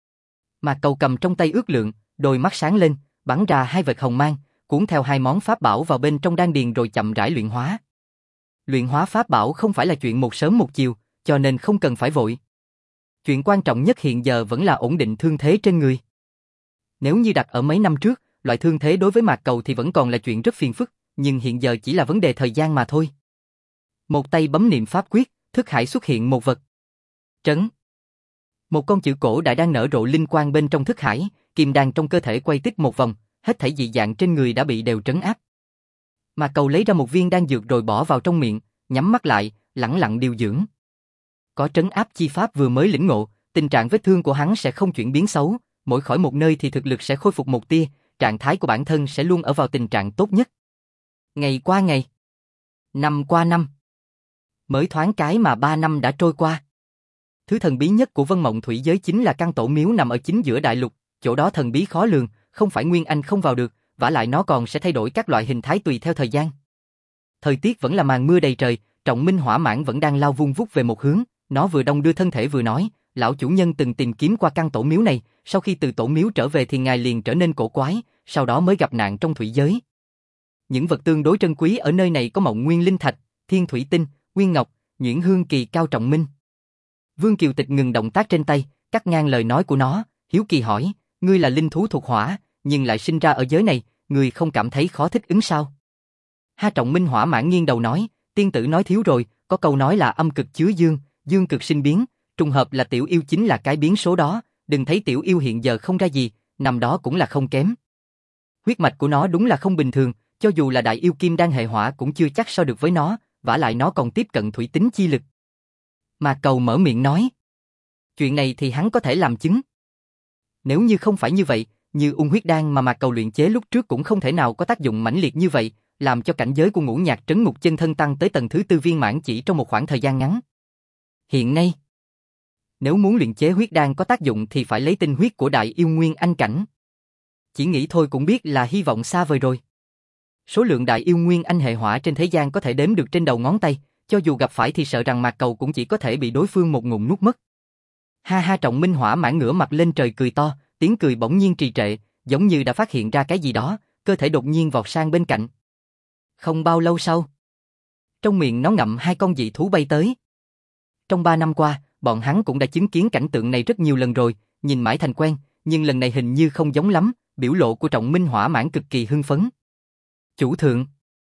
Ma Cầu cầm trong tay ước lượng, đôi mắt sáng lên, bắn ra hai vệt hồng mang, cuốn theo hai món pháp bảo vào bên trong đan điền rồi chậm rãi luyện hóa. Luyện hóa pháp bảo không phải là chuyện một sớm một chiều, cho nên không cần phải vội. Chuyện quan trọng nhất hiện giờ vẫn là ổn định thương thế trên người. Nếu như đặt ở mấy năm trước, loại thương thế đối với Ma Cầu thì vẫn còn là chuyện rất phiền phức, nhưng hiện giờ chỉ là vấn đề thời gian mà thôi. Một tay bấm niệm pháp quyết, thức hải xuất hiện một vật. Trấn. Một con chữ cổ đại đang nở rộ linh quang bên trong thức hải, kim đan trong cơ thể quay tích một vòng, hết thảy dị dạng trên người đã bị đều trấn áp. Ma Cầu lấy ra một viên đan dược rồi bỏ vào trong miệng, nhắm mắt lại, lẳng lặng điều dưỡng. Có trấn áp chi pháp vừa mới lĩnh ngộ, tình trạng vết thương của hắn sẽ không chuyển biến xấu, mỗi khỏi một nơi thì thực lực sẽ khôi phục một tia, trạng thái của bản thân sẽ luôn ở vào tình trạng tốt nhất. Ngày qua ngày, năm qua năm, mới thoáng cái mà 3 năm đã trôi qua. Thứ thần bí nhất của Vân Mộng thủy giới chính là căn tổ miếu nằm ở chính giữa đại lục, chỗ đó thần bí khó lường, không phải Nguyên Anh không vào được, vả lại nó còn sẽ thay đổi các loại hình thái tùy theo thời gian. Thời tiết vẫn là màn mưa đầy trời, Trọng Minh hỏa mãn vẫn đang lao vun vút về một hướng, Nó vừa đong đưa thân thể vừa nói, lão chủ nhân từng tìm kiếm qua căn tổ miếu này, sau khi từ tổ miếu trở về thì ngài liền trở nên cổ quái, sau đó mới gặp nạn trong thủy giới. Những vật tương đối trân quý ở nơi này có Mộng Nguyên Linh Thạch, Thiên Thủy Tinh, Nguyên Ngọc, Nhuyễn Hương Kỳ Cao Trọng Minh. Vương Kiều Tịch ngừng động tác trên tay, cắt ngang lời nói của nó, hiếu kỳ hỏi, ngươi là linh thú thuộc hỏa, nhưng lại sinh ra ở giới này, ngươi không cảm thấy khó thích ứng sao? Ha Trọng Minh hỏa mãn nghiêng đầu nói, tiên tử nói thiếu rồi, có câu nói là âm cực chứa dương, dương cực sinh biến, trùng hợp là tiểu yêu chính là cái biến số đó, đừng thấy tiểu yêu hiện giờ không ra gì, nằm đó cũng là không kém. Huyết mạch của nó đúng là không bình thường, cho dù là đại yêu kim đan hệ hỏa cũng chưa chắc so được với nó, vả lại nó còn tiếp cận thủy tính chi lực. Mà Cầu mở miệng nói, chuyện này thì hắn có thể làm chứng. Nếu như không phải như vậy, như ung huyết đan mà Cầu luyện chế lúc trước cũng không thể nào có tác dụng mãnh liệt như vậy, làm cho cảnh giới của Ngũ Nhạc Trấn Ngục chân thân tăng tới tầng thứ 4 viên mãn chỉ trong một khoảng thời gian ngắn. Hiện nay, nếu muốn luyện chế huyết đan có tác dụng thì phải lấy tinh huyết của đại yêu nguyên anh cảnh. Chỉ nghĩ thôi cũng biết là hy vọng xa vời rồi. Số lượng đại yêu nguyên anh hệ hỏa trên thế gian có thể đếm được trên đầu ngón tay, cho dù gặp phải thì sợ rằng Mạc Cầu cũng chỉ có thể bị đối phương một ngụm nuốt mất. Ha ha Trọng Minh hỏa mãn ngửa mặt lên trời cười to, tiếng cười bỗng nhiên trì trệ, giống như đã phát hiện ra cái gì đó, cơ thể đột nhiên vọt sang bên cạnh. Không bao lâu sau, trong miệng nó ngậm hai con dị thú bay tới. Trong 3 năm qua, bọn hắn cũng đã chứng kiến cảnh tượng này rất nhiều lần rồi, nhìn mãi thành quen, nhưng lần này hình như không giống lắm, biểu lộ của Trọng Minh hỏa mãn cực kỳ hưng phấn. Chủ thượng.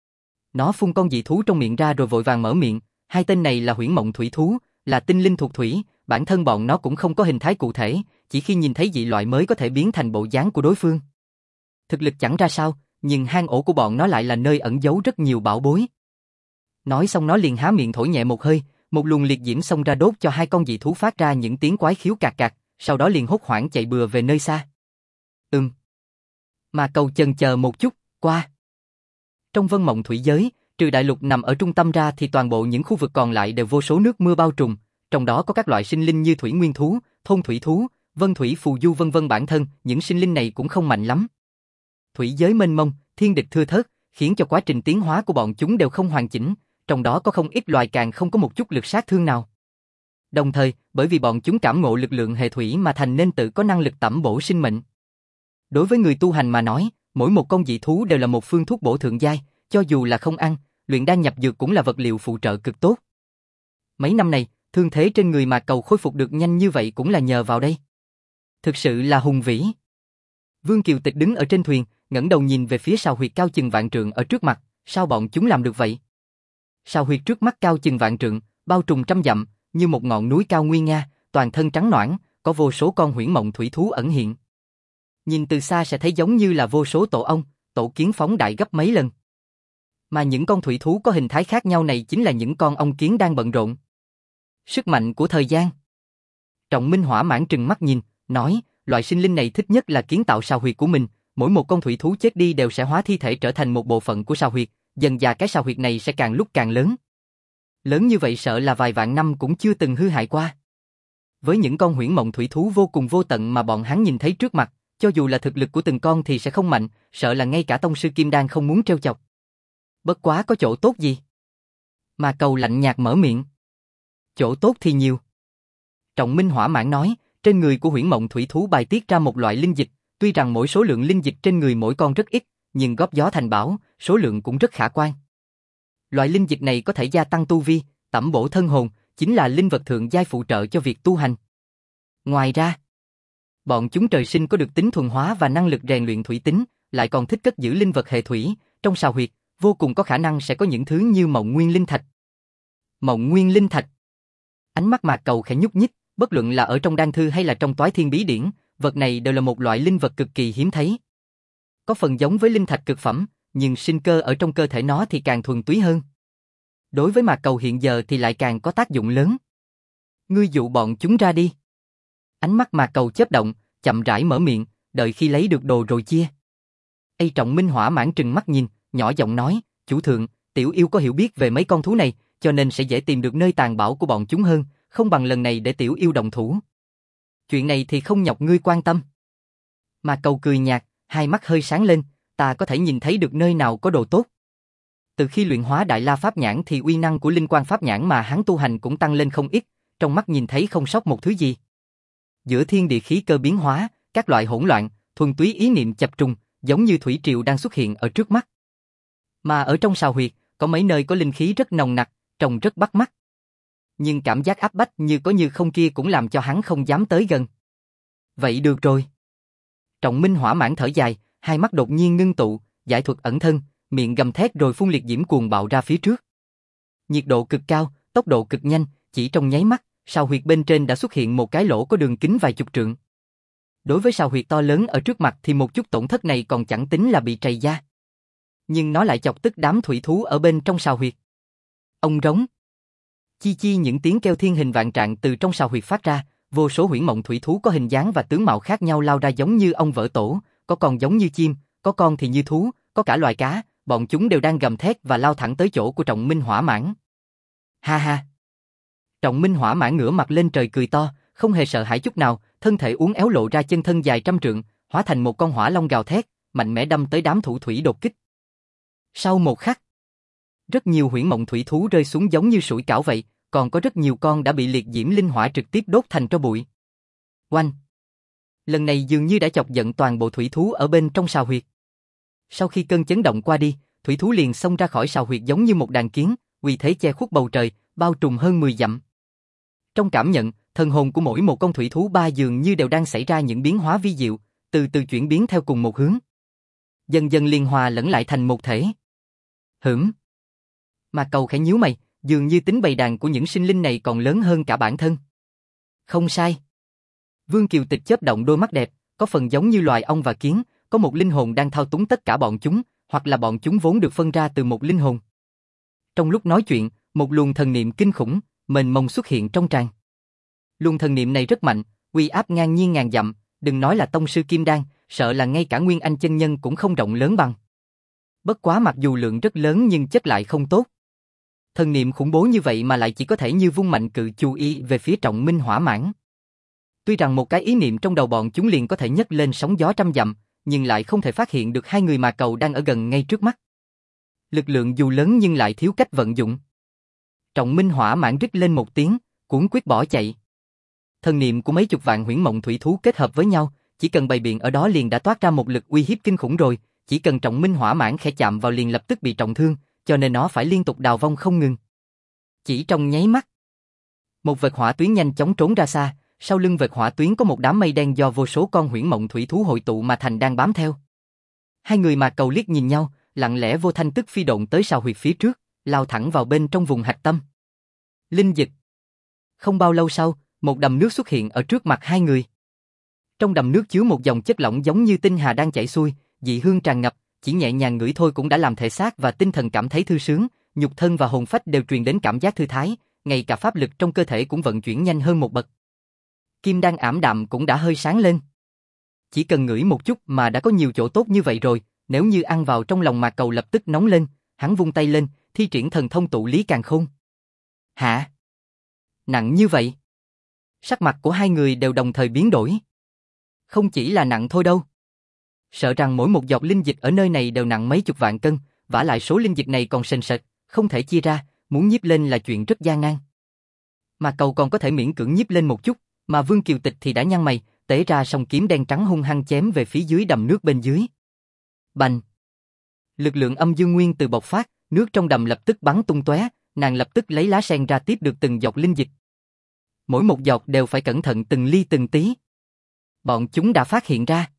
Nó phun con dị thú trong miệng ra rồi vội vàng mở miệng, hai tên này là Huyễn Mộng thủy thú, là tinh linh thuộc thủy, bản thân bọn nó cũng không có hình thái cụ thể, chỉ khi nhìn thấy dị loại mới có thể biến thành bộ dáng của đối phương. Thực lực chẳng ra sao, nhưng hang ổ của bọn nó lại là nơi ẩn giấu rất nhiều bảo bối. Nói xong nó liền há miệng thổi nhẹ một hơi, một luồng liệt diễm xông ra đốt cho hai con dị thú phát ra những tiếng quái khiếu cạc cạc, sau đó liền hốt hoảng chạy bừa về nơi xa. Mà Cầu chần chờ một chút, qua. Trong Vân Mộng thủy giới, trừ đại lục nằm ở trung tâm ra thì toàn bộ những khu vực còn lại đều vô số nước mưa bao trùm, trong đó có các loại sinh linh như thủy nguyên thú, thôn thủy thú, vân thủy phù du vân vân, bản thân những sinh linh này cũng không mạnh lắm. Thủy giới mênh mông, thiên địch thưa thớt, khiến cho quá trình tiến hóa của bọn chúng đều không hoàn chỉnh, trong đó có không ít loài càng không có một chút lực sát thương nào. Đồng thời, bởi vì bọn chúng cảm ngộ lực lượng hệ thủy mà thành nên tự có năng lực tẩm bổ sinh mệnh. Đối với người tu hành mà nói, mỗi một con dị thú đều là một phương thuốc bổ thượng giai, cho dù là không ăn, luyện đan nhập dược cũng là vật liệu phụ trợ cực tốt. Mấy năm này, thương thế trên người mà Cầu khôi phục được nhanh như vậy cũng là nhờ vào đây. Thực sự là hùng vĩ. Vương Kiều Tịch đứng ở trên thuyền, ngẩng đầu nhìn về phía sào huyệt cao chừng vạn trượng ở trước mặt, sao bọn chúng làm được vậy? Sào huyệt trước mắt cao chừng vạn trượng, bao trùm trăm dặm, như một ngọn núi cao nguy nga, toàn thân trắng nõn, có vô số con Huyễn Mộng thủy thú ẩn hiện. Nhìn từ xa sẽ thấy giống như là vô số tổ ong, tổ kiến phóng đại gấp mấy lần. Mà những con thủy thú có hình thái khác nhau này chính là những con ong kiến đang bận rộn. Sức mạnh của thời gian. Trọng Minh hỏa mãn trừng mắt nhìn, nói, loại sinh linh này thích nhất là kiến tạo sào huyệt của mình, mỗi một con thủy thú chết đi đều sẽ hóa thi thể trở thành một bộ phận của sào huyệt, dần dà cái sào huyệt này sẽ càng lúc càng lớn. Lớn như vậy sợ là vài vạn năm cũng chưa từng hư hại qua. Với những con Huyễn Mộng thủy thú vô cùng vô tận mà bọn hắn nhìn thấy trước mặt, cho dù là thực lực của từng con thì sẽ không mạnh, sợ là ngay cả tông sư Kim Đan không muốn trêu chọc. Bất quá có chỗ tốt gì? Mà Cầu lạnh nhạt mở miệng. Chỗ tốt thì nhiều. Trọng Minh hỏa mãn nói, trên người của Huyễn Mộng thủy thú bài tiết ra một loại linh dịch, tuy rằng mỗi số lượng linh dịch trên người mỗi con rất ít, nhưng góp gió thành bão, số lượng cũng rất khả quan. Loại linh dịch này có thể gia tăng tu vi, tẩm bổ thân hồn, chính là linh vật thượng giai phụ trợ cho việc tu hành. Ngoài ra, bọn chúng trời sinh có được tính thuần hóa và năng lực rèn luyện thủy tính, lại còn thích cất giữ linh vật hệ thủy, trong sào huyệt, vô cùng có khả năng sẽ có những thứ như Mộng Nguyên Linh Thạch. Mộng Nguyên Linh Thạch. Ánh mắt Mạc Cầu khẽ nhúc nhích, bất luận là ở trong đan thư hay là trong Toái Thiên Bí Điển, vật này đều là một loại linh vật cực kỳ hiếm thấy. Có phần giống với linh thạch cực phẩm, nhưng sinh cơ ở trong cơ thể nó thì càng thuần túy hơn. Đối với Mạc Cầu hiện giờ thì lại càng có tác dụng lớn. Ngươi dụ bọn chúng ra đi. Ánh mắt Mạc Cầu chớp động, chậm rãi mở miệng, đợi khi lấy được đồ rồi chia. Trọng Minh hỏa mãn trừng mắt nhìn, nhỏ giọng nói, chủ thượng, tiểu yêu có hiểu biết về mấy con thú này, cho nên sẽ dễ tìm được nơi tàng bảo của bọn chúng hơn, không bằng lần này để tiểu yêu động thủ. Chuyện này thì không nhọc ngươi quan tâm. Mạc Cầu cười nhạt, hai mắt hơi sáng lên, ta có thể nhìn thấy được nơi nào có đồ tốt. Từ khi luyện hóa Đại La Pháp Nhãn thì uy năng của Linh Quang Pháp Nhãn mà hắn tu hành cũng tăng lên không ít, trong mắt nhìn thấy không sót một thứ gì. Giữa thiên địa khí cơ biến hóa, các loại hỗn loạn, thuần túy ý niệm chập trùng, giống như thủy triều đang xuất hiện ở trước mắt. Mà ở trong sào huyệt, có mấy nơi có linh khí rất nồng nặc, trông rất bắt mắt. Nhưng cảm giác áp bách như có như không kia cũng làm cho hắn không dám tới gần. Vậy được rồi. Trọng Minh hỏa mãn thở dài, hai mắt đột nhiên ngưng tụ, giải thuật ẩn thân, miệng gầm thét rồi phun liệt diễm cuồng bạo ra phía trước. Nhiệt độ cực cao, tốc độ cực nhanh, chỉ trong nháy mắt, sào huyệt bên trên đã xuất hiện một cái lỗ có đường kính vài chục trượng. Đối với sào huyệt to lớn ở trước mặt thì một chút tổn thất này còn chẳng tính là bị trầy da. Nhưng nó lại chọc tức đám thủy thú ở bên trong sào huyệt. Ông rống. Chi chi những tiếng kêu thiên hình vạn trạng từ trong sào huyệt phát ra, vô số huyễn mộng thủy thú có hình dáng và tướng mạo khác nhau lao ra giống như ong vỡ tổ, có con giống như chim, có con thì như thú, có cả loài cá, bọn chúng đều đang gầm thét và lao thẳng tới chỗ của Trọng Minh hỏa mãn. Ha ha. Trọng Minh hỏa mãn ngửa mặt lên trời cười to, không hề sợ hãi chút nào, thân thể uốn éo lộ ra chân thân dài trăm trượng, hóa thành một con hỏa long gào thét, mạnh mẽ đâm tới đám thủ thủy đột kích. Sau một khắc, rất nhiều huyễn mộng thủy thú rơi xuống giống như sủi cảo vậy, còn có rất nhiều con đã bị liệt diễm linh hỏa trực tiếp đốt thành tro bụi. Oanh! Lần này dường như đã chọc giận toàn bộ thủy thú ở bên trong sào huyệt. Sau khi cơn chấn động qua đi, thủy thú liền xông ra khỏi sào huyệt giống như một đàn kiến, uy thế che khuất bầu trời, bao trùm hơn 10 dặm. Trong cảm nhận, thần hồn của mỗi một con thủy thú ba dường như đều đang xảy ra những biến hóa vi diệu, từ từ chuyển biến theo cùng một hướng. Dần dần liên hòa lẫn lại thành một thể. Hửm. Mà Cầu khẽ nhíu mày, dường như tính bầy đàn của những sinh linh này còn lớn hơn cả bản thân. Không sai. Vương Kiều Tịch chớp động đôi mắt đẹp, có phần giống như loài ong và kiến, có một linh hồn đang thao túng tất cả bọn chúng, hoặc là bọn chúng vốn được phân ra từ một linh hồn. Trong lúc nói chuyện, một luồng thần niệm kinh khủng, mênh mông xuất hiện trong tràng. Luồng thần niệm này rất mạnh, uy áp ngang nhiên ngàn dặm, đừng nói là tông sư kim đan, sợ là ngay cả Nguyên Anh chân nhân cũng không rộng lớn bằng. Bất quá mặc dù lượng rất lớn nhưng chất lại không tốt. Thần niệm khủng bố như vậy mà lại chỉ có thể như vung mạnh cự chú ý về phía Trọng Minh hỏa mãn. Tuy rằng một cái ý niệm trong đầu bọn chúng liền có thể nhấc lên sóng gió trăm dặm, nhưng lại không thể phát hiện được hai người mà Cầu đang ở gần ngay trước mắt. Lực lượng dù lớn nhưng lại thiếu cách vận dụng. Trọng Minh hỏa mãn rít lên một tiếng, cuống quyết bỏ chạy. Thần niệm của mấy chục vạn huyễn mộng thủy thú kết hợp với nhau, chỉ cần bày biện ở đó liền đã toát ra một lực uy hiếp kinh khủng rồi, chỉ cần Trọng Minh hỏa mãn khẽ chạm vào liền lập tức bị trọng thương, cho nên nó phải liên tục đào vong không ngừng. Chỉ trong nháy mắt, một vệt hỏa tuyến nhanh chóng trốn ra xa, sau lưng vệt hỏa tuyến có một đám mây đen do vô số con huyễn mộng thủy thú hội tụ mà thành đang bám theo. Hai người mà Cầu liếc nhìn nhau, lặng lẽ vô thanh tức phi độn tới sào huyệt phía trước, lao thẳng vào bên trong vùng hạch tâm. Linh dịch. Không bao lâu sau, một đầm nước xuất hiện ở trước mặt hai người. Trong đầm nước chứa một dòng chất lỏng giống như tinh hà đang chảy xuôi, dị hương tràn ngập, chỉ nhẹ nhàng ngửi thôi cũng đã làm thể xác và tinh thần cảm thấy thư sướng, nhục thân và hồn phách đều truyền đến cảm giác thư thái, ngay cả pháp lực trong cơ thể cũng vận chuyển nhanh hơn một bậc. Kim đan ảm đạm cũng đã hơi sáng lên. Chỉ cần ngửi một chút mà đã có nhiều chỗ tốt như vậy rồi, nếu như ăn vào trong lòng Mạc Cầu lập tức nóng lên, hắn vung tay lên, thi triển thần thông tụ lý càn khôn. Hả? Nặng như vậy? Sắc mặt của hai người đều đồng thời biến đổi. Không chỉ là nặng thôi đâu. Sợ rằng mỗi một giọt linh dịch ở nơi này đều nặng mấy chục vạn cân, vả lại số linh dịch này còn sền sệt, không thể chia ra, muốn nhíp lên là chuyện rất gian nan. Mà Cầu còn có thể miễn cưỡng nhíp lên một chút, mà Vương Kiều Tịch thì đã nhăn mày, tế ra song kiếm đen trắng hung hăng chém về phía dưới đầm nước bên dưới. Bành! Lực lượng âm dương nguyên từ bộc phát, nước trong đầm lập tức bắn tung tóe, nàng lập tức lấy lá sen ra tiếp được từng giọt linh dịch. Mỗi một giọt đều phải cẩn thận từng ly từng tí. Bọn chúng đã phát hiện ra.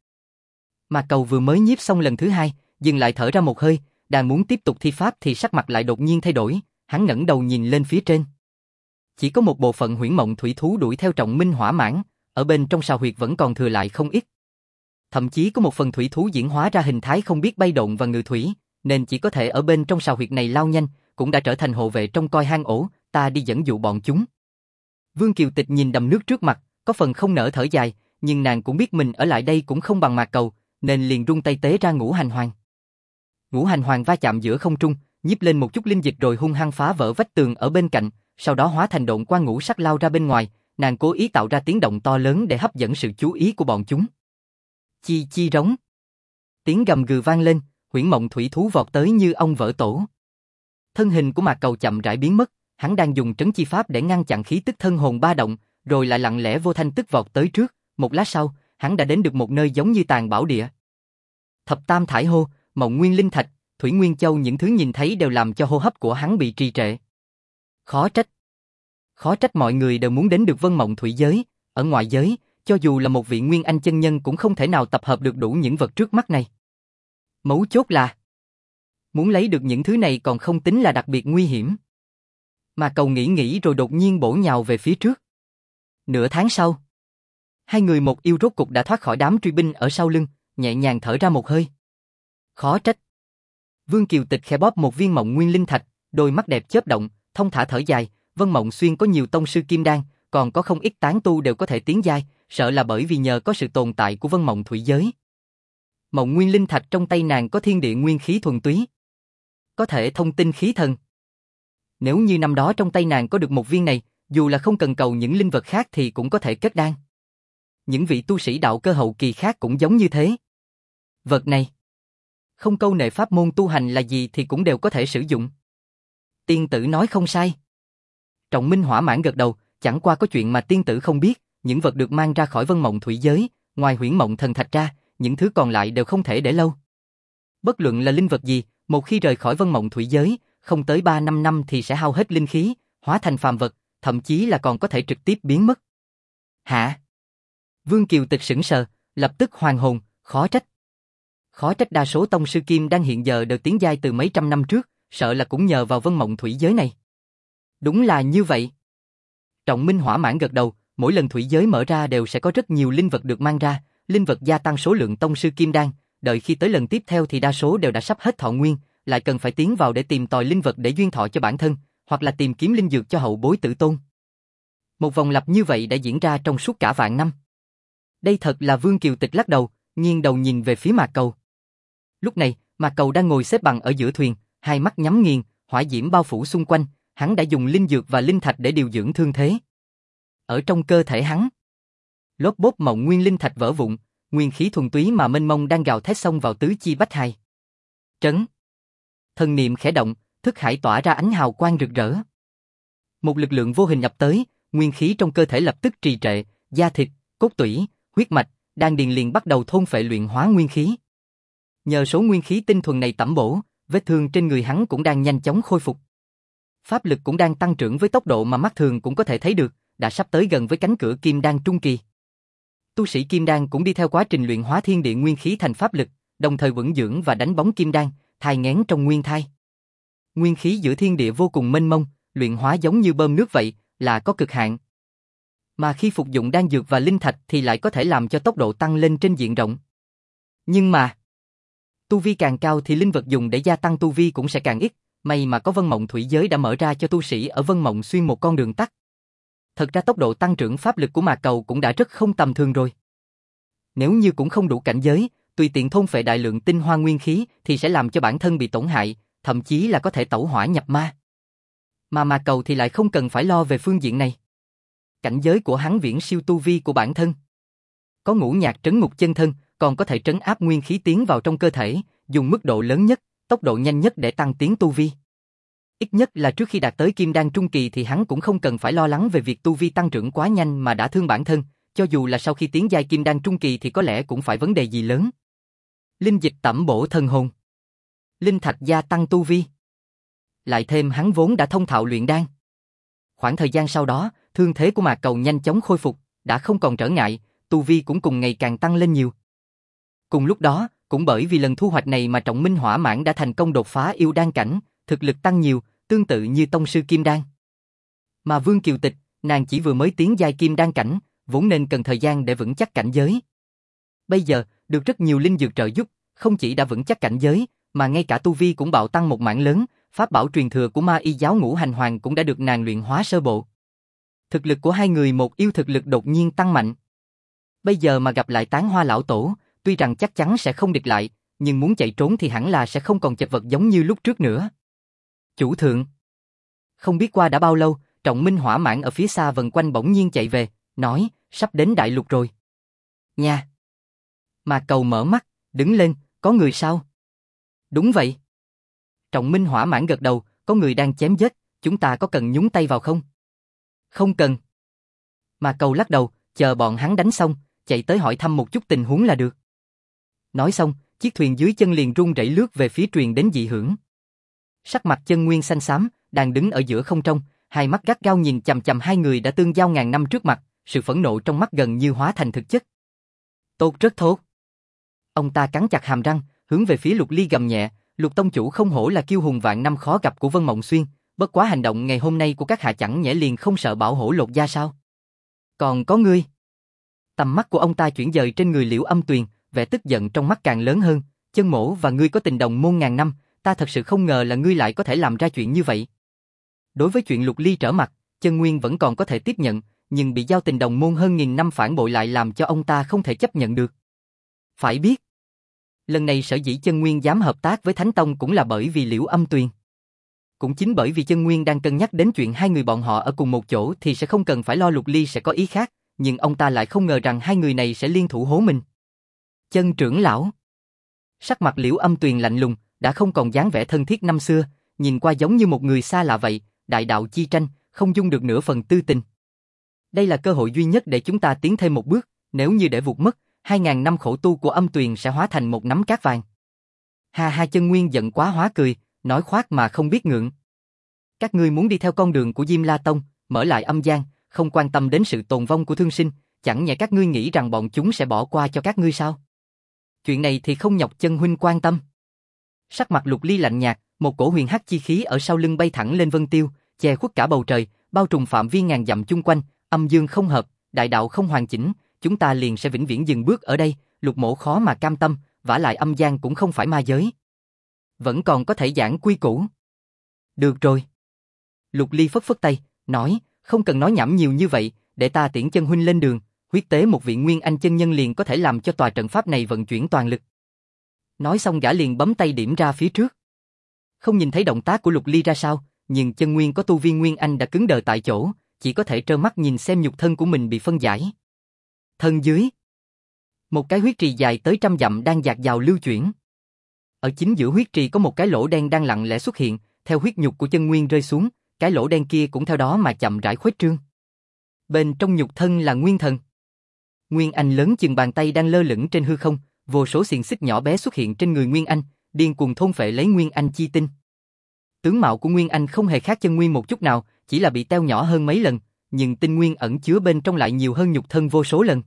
Mà Cầu vừa mới nhiếp xong lần thứ hai, dừng lại thở ra một hơi, đang muốn tiếp tục thi pháp thì sắc mặt lại đột nhiên thay đổi, hắn ngẩng đầu nhìn lên phía trên. Chỉ có một bộ phận huyễn mộng thủy thú đuổi theo Trọng Minh hỏa mãn, ở bên trong sào huyệt vẫn còn thừa lại không ít. Thậm chí có một phần thủy thú diễn hóa ra hình thái không biết bay độn và ngự thủy, nên chỉ có thể ở bên trong sào huyệt này lao nhanh, cũng đã trở thành hộ vệ trong coi hang ổ, ta đi dẫn dụ bọn chúng. Vương Kiều Tịch nhìn đầm nước trước mặt, có phần không nỡ thở dài, nhưng nàng cũng biết mình ở lại đây cũng không bằng Mạc Cầu, nên liền rung tay tế ra Ngũ Hành Hoàng. Ngũ Hành Hoàng va chạm giữa không trung, nhíp lên một chút linh dịch rồi hung hăng phá vỡ vách tường ở bên cạnh, sau đó hóa thành độn quang ngũ sắc lao ra bên ngoài, nàng cố ý tạo ra tiếng động to lớn để hấp dẫn sự chú ý của bọn chúng. Chi chi rống. Tiếng gầm gừ vang lên, huyễn mộng thủy thú vọt tới như ong vỡ tổ. Thân hình của Mạc Cầu chậm rãi biến mất, hắn đang dùng trấn chi pháp để ngăn chặn khí tức thân hồn ba động, rồi lại lặng lẽ vô thanh tức vọt tới trước, một lát sau, hắn đã đến được một nơi giống như tàng bảo địa. Thập tam thải hô, Mộng Nguyên Linh Thạch, Thủy Nguyên Châu, những thứ nhìn thấy đều làm cho hô hấp của hắn bị trì trệ. Khó trách mọi người đều muốn đến được Vân Mộng Thủy giới, ở ngoại giới, cho dù là một vị Nguyên Anh chân nhân cũng không thể nào tập hợp được đủ những vật trước mắt này. Mấu chốt là, muốn lấy được những thứ này còn không tính là đặc biệt nguy hiểm. Mà Cầu nghĩ rồi đột nhiên bổ nhào về phía trước. Nửa tháng sau, hai người một yêu rốt cục đã thoát khỏi đám truy binh ở sau lưng, nhẹ nhàng thở ra một hơi. Khó trách. Vương Kiều Tịch khẽ bóp một viên Mộng Nguyên Linh Thạch, đôi mắt đẹp chớp động, thông thả thở dài. Vân Mộng Xuyên có nhiều tông sư kim đan, còn có không ít tán tu đều có thể tiến giai, sợ là bởi vì nhờ có sự tồn tại của Vân Mộng Thủy giới. Mộng Nguyên Linh Thạch trong tay nàng có thiên địa nguyên khí thuần túy, có thể thông tinh khí thần. Nếu như năm đó trong tay nàng có được một viên này, dù là không cần cầu những linh vật khác thì cũng có thể kết đan. Những vị tu sĩ đạo cơ hậu kỳ khác cũng giống như thế. Vật này, không câu nệ pháp môn tu hành là gì thì cũng đều có thể sử dụng. Tiên tử nói không sai. Trọng Minh hỏa mãn gật đầu, chẳng qua có chuyện mà tiên tử không biết, những vật được mang ra khỏi Vân Mộng Thủy giới, ngoài Huyễn Mộng Thần Thạch ra, những thứ còn lại đều không thể để lâu. Bất luận là linh vật gì, một khi rời khỏi Vân Mộng Thủy giới, không tới 3-5 năm thì sẽ hao hết linh khí, hóa thành phàm vật, thậm chí là còn có thể trực tiếp biến mất. Hả? Vương Kiều Tịch sững sờ, lập tức hoàn hồn, khó trách. Khó trách đa số tông sư kim đang hiện giờ đều tiến giai từ mấy trăm năm trước, sợ là cũng nhờ vào Vân Mộng Thủy giới này. Đúng là như vậy. Trọng Minh hỏa mãn gật đầu, mỗi lần thủy giới mở ra đều sẽ có rất nhiều linh vật được mang ra, linh vật gia tăng số lượng tông sư kim đan, đợi khi tới lần tiếp theo thì đa số đều đã sắp hết thọ nguyên, lại cần phải tiến vào để tìm tòi linh vật để duyên thọ cho bản thân, hoặc là tìm kiếm linh dược cho hậu bối tử tôn. Một vòng lặp như vậy đã diễn ra trong suốt cả vạn năm. Đây thật là Vương Kiều Tịch lắc đầu, nghiêng đầu nhìn về phía Mạc Cầu. Lúc này, Mạc Cầu đang ngồi xếp bằng ở giữa thuyền, hai mắt nhắm nghiền, hỏa diễm bao phủ xung quanh, hắn đã dùng linh dược và linh thạch để điều dưỡng thương thế. Ở trong cơ thể hắn, lốp bốp Mộng Nguyên Linh Thạch vỡ vụn, nguyên khí thuần túy mà mênh mông đang gào thét xông vào tứ chi bách hài. Trấn. Thần niệm khẽ động, thức hải tỏa ra ánh hào quang rực rỡ. Một lực lượng vô hình nhập tới, nguyên khí trong cơ thể lập tức trì trệ, da thịt, cốt tủy, huyết mạch, đan điền liền bắt đầu thôn phệ luyện hóa nguyên khí. Nhờ số nguyên khí tinh thuần này tẩm bổ, vết thương trên người hắn cũng đang nhanh chóng khôi phục. Pháp lực cũng đang tăng trưởng với tốc độ mà mắt thường cũng có thể thấy được, đã sắp tới gần với cánh cửa kim đan trung kỳ. Tu sĩ kim đan cũng đi theo quá trình luyện hóa thiên địa nguyên khí thành pháp lực, đồng thời vững dưỡng và đánh bóng kim đan, thai nghén trong nguyên thai. Nguyên khí giữa thiên địa vô cùng mênh mông, luyện hóa giống như bơm nước vậy, là có cực hạn. Mà khi phục dụng đan dược và linh thạch thì lại có thể làm cho tốc độ tăng lên trên diện rộng. Nhưng mà, tu vi càng cao thì linh vật dùng để gia tăng tu vi cũng sẽ càng ít, may mà có Vân Mộng Thủy giới đã mở ra cho tu sĩ ở Vân Mộng Xuyên một con đường tắt. Thật ra tốc độ tăng trưởng pháp lực của Mạc Cầu cũng đã rất không tầm thường rồi. Nếu như cũng không đủ cảnh giới, tùy tiện thôn phệ đại lượng tinh hoa nguyên khí thì sẽ làm cho bản thân bị tổn hại, thậm chí là có thể tẩu hỏa nhập ma. Mà Mạc Cầu thì lại không cần phải lo về phương diện này. Cảnh giới của hắn viễn siêu tu vi của bản thân. Có ngũ nhạc trấn ngục chân thân, còn có thể trấn áp nguyên khí tiến vào trong cơ thể, dùng mức độ lớn nhất, tốc độ nhanh nhất để tăng tiến tu vi. Ít nhất là trước khi đạt tới kim đan trung kỳ thì hắn cũng không cần phải lo lắng về việc tu vi tăng trưởng quá nhanh mà đã thương bản thân, cho dù là sau khi tiến giai kim đan trung kỳ thì có lẽ cũng phải vấn đề gì lớn. Linh dịch tẩm bổ thân hồn, linh thạch gia tăng tu vi. Lại thêm hắn vốn đã thông thạo luyện đan. Khoảng thời gian sau đó, thương thế của Mạc Cầu nhanh chóng khôi phục, đã không còn trở ngại, tu vi cũng cùng ngày càng tăng lên nhiều. Cùng lúc đó, cũng bởi vì lần thu hoạch này mà Trọng Minh hỏa mãn đã thành công đột phá yêu đan cảnh, thực lực tăng nhiều, tương tự như tông sư kim đan. Mà Vương Kiều Tịch, nàng chỉ vừa mới tiến giai kim đan cảnh, vốn nên cần thời gian để vững chắc cảnh giới. Bây giờ, được rất nhiều linh dược trợ giúp, không chỉ đã vững chắc cảnh giới, mà ngay cả tu vi cũng bạo tăng một mảng lớn, pháp bảo truyền thừa của Ma Y giáo Ngũ Hành Hoàng cũng đã được nàng luyện hóa sơ bộ. Thực lực của hai người một yêu thực lực đột nhiên tăng mạnh. Bây giờ mà gặp lại Tán Hoa lão tổ, tuy rằng chắc chắn sẽ không địch lại, nhưng muốn chạy trốn thì hẳn là sẽ không còn chật vật giống như lúc trước nữa. Chủ thượng. Không biết qua đã bao lâu, Trọng Minh hỏa mãn ở phía xa vần quanh bỗng nhiên chạy về, nói, sắp đến đại lục rồi. Nha. Mạc Cầu mở mắt, đứng lên, có người sao? Đúng vậy. Trọng Minh hỏa mãn gật đầu, có người đang chém giết, chúng ta có cần nhúng tay vào không? Không cần. Mà Cầu lắc đầu, chờ bọn hắn đánh xong, chạy tới hỏi thăm một chút tình huống là được. Nói xong, chiếc thuyền dưới chân liền rung rẩy lướt về phía truyền đến dị hưởng. Sắc mặt Chân Nguyên xanh xám, đang đứng ở giữa không trung, hai mắt gắt gao nhìn chằm chằm hai người đã tương giao ngàn năm trước mặt, sự phẫn nộ trong mắt gần như hóa thành thực chất. Tốt, rất tốt. Ông ta cắn chặt hàm răng, hướng về phía Lục Ly gầm nhẹ, Lục tông chủ không hổ là kiêu hùng vạn năm khó gặp của Vân Mộng Xuyên, bất quá hành động ngày hôm nay của các hạ chẳng nhẽ liền không sợ bảo hổ lột da sao? Còn có ngươi. Tầm mắt của ông ta chuyển dời trên người Liễu Âm Tuyền, vẻ tức giận trong mắt càng lớn hơn, Chân Mỗ và ngươi có tình đồng môn ngàn năm, ta thật sự không ngờ là ngươi lại có thể làm ra chuyện như vậy. Đối với chuyện Lục Ly trở mặt, Chân Nguyên vẫn còn có thể tiếp nhận, nhưng bị giao tình đồng môn hơn nghìn năm phản bội lại làm cho ông ta không thể chấp nhận được. Phải biết, lần này sở dĩ Chân Nguyên dám hợp tác với Thánh Tông cũng là bởi vì Liễu Âm Tuyền. Cũng chính bởi vì Chân Nguyên đang cân nhắc đến chuyện hai người bọn họ ở cùng một chỗ thì sẽ không cần phải lo Lục Ly sẽ có ý khác, nhưng ông ta lại không ngờ rằng hai người này sẽ liên thủ hố mình. Chân trưởng lão. Sắc mặt Liễu Âm Tuyền lạnh lùng, đã không còn dáng vẻ thân thiết năm xưa, nhìn qua giống như một người xa lạ vậy, đại đạo chi tranh, không dung được nửa phần tư tình. Đây là cơ hội duy nhất để chúng ta tiến thêm một bước, nếu như để vụt mất, 2000 năm khổ tu của Âm Tuyền sẽ hóa thành một nắm cát vàng. Ha ha, Chân Nguyên giận quá hóa cười, nói khoác mà không biết ngượng. Các ngươi muốn đi theo con đường của Diêm La Tông, mở lại âm gian, không quan tâm đến sự tồn vong của thương sinh, chẳng nhẽ các ngươi nghĩ rằng bọn chúng sẽ bỏ qua cho các ngươi sao? Chuyện này thì không nhọc Chân huynh quan tâm. Sắc mặt Lục Ly lạnh nhạt, một cổ huyền hắc chi khí ở sau lưng bay thẳng lên vân tiêu, che khuất cả bầu trời, bao trùm phạm vi ngàn dặm chung quanh, âm dương không hợp, đại đạo không hoàn chỉnh, chúng ta liền sẽ vĩnh viễn dừng bước ở đây, Lục mỗ khó mà cam tâm, vả lại âm gian cũng không phải ma giới. Vẫn còn có thể giảng quy củ. Được rồi. Lục Ly phất phất tay, nói, không cần nói nhảm nhiều như vậy, để ta tiễn Chân huynh lên đường, huyết tế một vị nguyên anh chân nhân liền có thể làm cho tòa trận pháp này vận chuyển toàn lực. Nói xong gã liền bấm tay điểm ra phía trước. Không nhìn thấy động tác của Lục Ly ra sao, nhưng Chân Nguyên có tu vi nguyên anh đã cứng đờ tại chỗ, chỉ có thể trơ mắt nhìn xem nhục thân của mình bị phân giải. Thân dưới, một cái huyết trì dài tới 100 dặm đang dạt dào lưu chuyển. Ở chính giữa huyết trì có một cái lỗ đen đang lặng lẽ xuất hiện, theo huyết nhục của Chân Nguyên rơi xuống, cái lỗ đen kia cũng theo đó mà chậm rãi khuếch trương. Bên trong nhục thân là nguyên thần. Nguyên Anh lớn chừng bàn tay đang lơ lửng trên hư không, vô số xiềng xích nhỏ bé xuất hiện trên người Nguyên Anh, điên cuồng thôn phệ lấy Nguyên Anh chi tinh. Tướng mạo của Nguyên Anh không hề khác Chân Nguyên một chút nào, chỉ là bị teo nhỏ hơn mấy lần, nhưng tinh nguyên ẩn chứa bên trong lại nhiều hơn nhục thân vô số lần.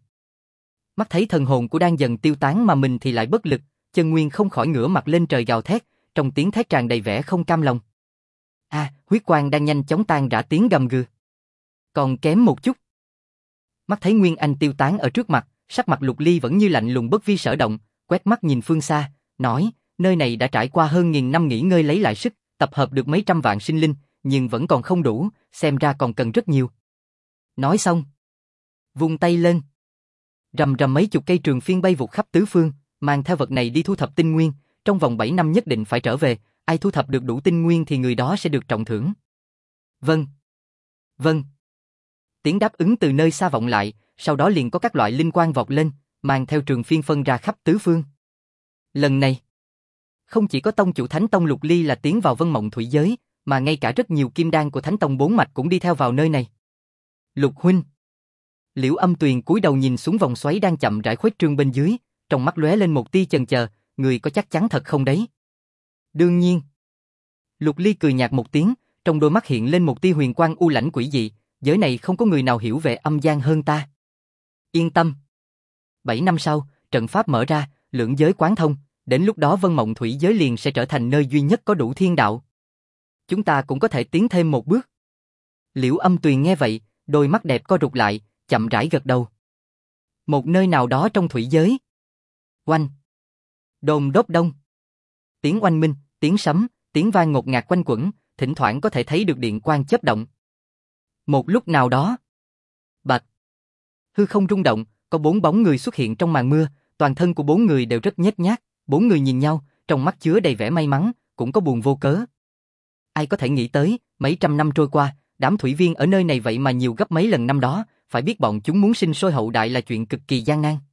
Mắt thấy thần hồn của đang dần tiêu tán mà mình thì lại bất lực, Chân Nguyên không khỏi ngửa mặt lên trời gào thét, trong tiếng thét tràn đầy vẻ không cam lòng. Huyết quang đang nhanh chóng tan rã tiếng gầm gừ. Còn kém một chút. Mắt thấy Nguyên Anh tiêu tán ở trước mặt, sắc mặt Lục Ly vẫn như lạnh lùng bất vi sở động, quét mắt nhìn phương xa, nói, nơi này đã trải qua hơn 1000 năm nghỉ ngơi lấy lại sức, tập hợp được mấy trăm vạn sinh linh, nhưng vẫn còn không đủ, xem ra còn cần rất nhiều. Nói xong, vung tay lên. Rầm rầm mấy chục cây trường phiên bay vụt khắp tứ phương, mang theo vật này đi thu thập tinh nguyên, trong vòng 7 năm nhất định phải trở về, ai thu thập được đủ tinh nguyên thì người đó sẽ được trọng thưởng. Vâng. Vâng. Tiếng đáp ứng từ nơi xa vọng lại, sau đó liền có các loại linh quang vọt lên, mang theo trường phiên phân ra khắp tứ phương. Lần này, không chỉ có tông chủ Thánh Tông Lục Ly là tiến vào Vân Mộng Thủy giới, mà ngay cả rất nhiều kim đan của Thánh Tông bốn mạch cũng đi theo vào nơi này. Lục huynh. Liễu Âm Tuyền cúi đầu nhìn xuống vòng xoáy đang chậm rãi khuếch trương bên dưới, trong mắt lóe lên một tia chần chờ, người có chắc chắn thật không đấy? Đương nhiên. Lục Ly cười nhạt một tiếng, trong đôi mắt hiện lên một tia huyền quang u lãnh quỷ dị, giới này không có người nào hiểu về âm gian hơn ta. Yên tâm. 7 năm sau, trận pháp mở ra, lưỡng giới quán thông, đến lúc đó Vân Mộng Thủy giới liền sẽ trở thành nơi duy nhất có đủ thiên đạo. Chúng ta cũng có thể tiến thêm một bước. Liễu Âm Tuyền nghe vậy, đôi mắt đẹp co rụt lại, chậm rãi gật đầu. Một nơi nào đó trong thủy giới. Oanh. Đồn đốt đông. Tiếng oanh minh, tiếng sấm, tiếng vang ngột ngạt quanh quẩn, thỉnh thoảng có thể thấy được điện quang chớp động. Một lúc nào đó, bạch, hư không rung động, có 4 bóng người xuất hiện trong màn mưa, toàn thân của 4 người đều rất nhếch nhác, 4 người nhìn nhau, trong mắt chứa đầy vẻ may mắn, cũng có buồn vô cớ. Ai có thể nghĩ tới, mấy trăm năm trôi qua, đám thủy viên ở nơi này vậy mà nhiều gấp mấy lần năm đó, phải biết bọn chúng muốn sinh sôi hậu đại là chuyện cực kỳ gian nan.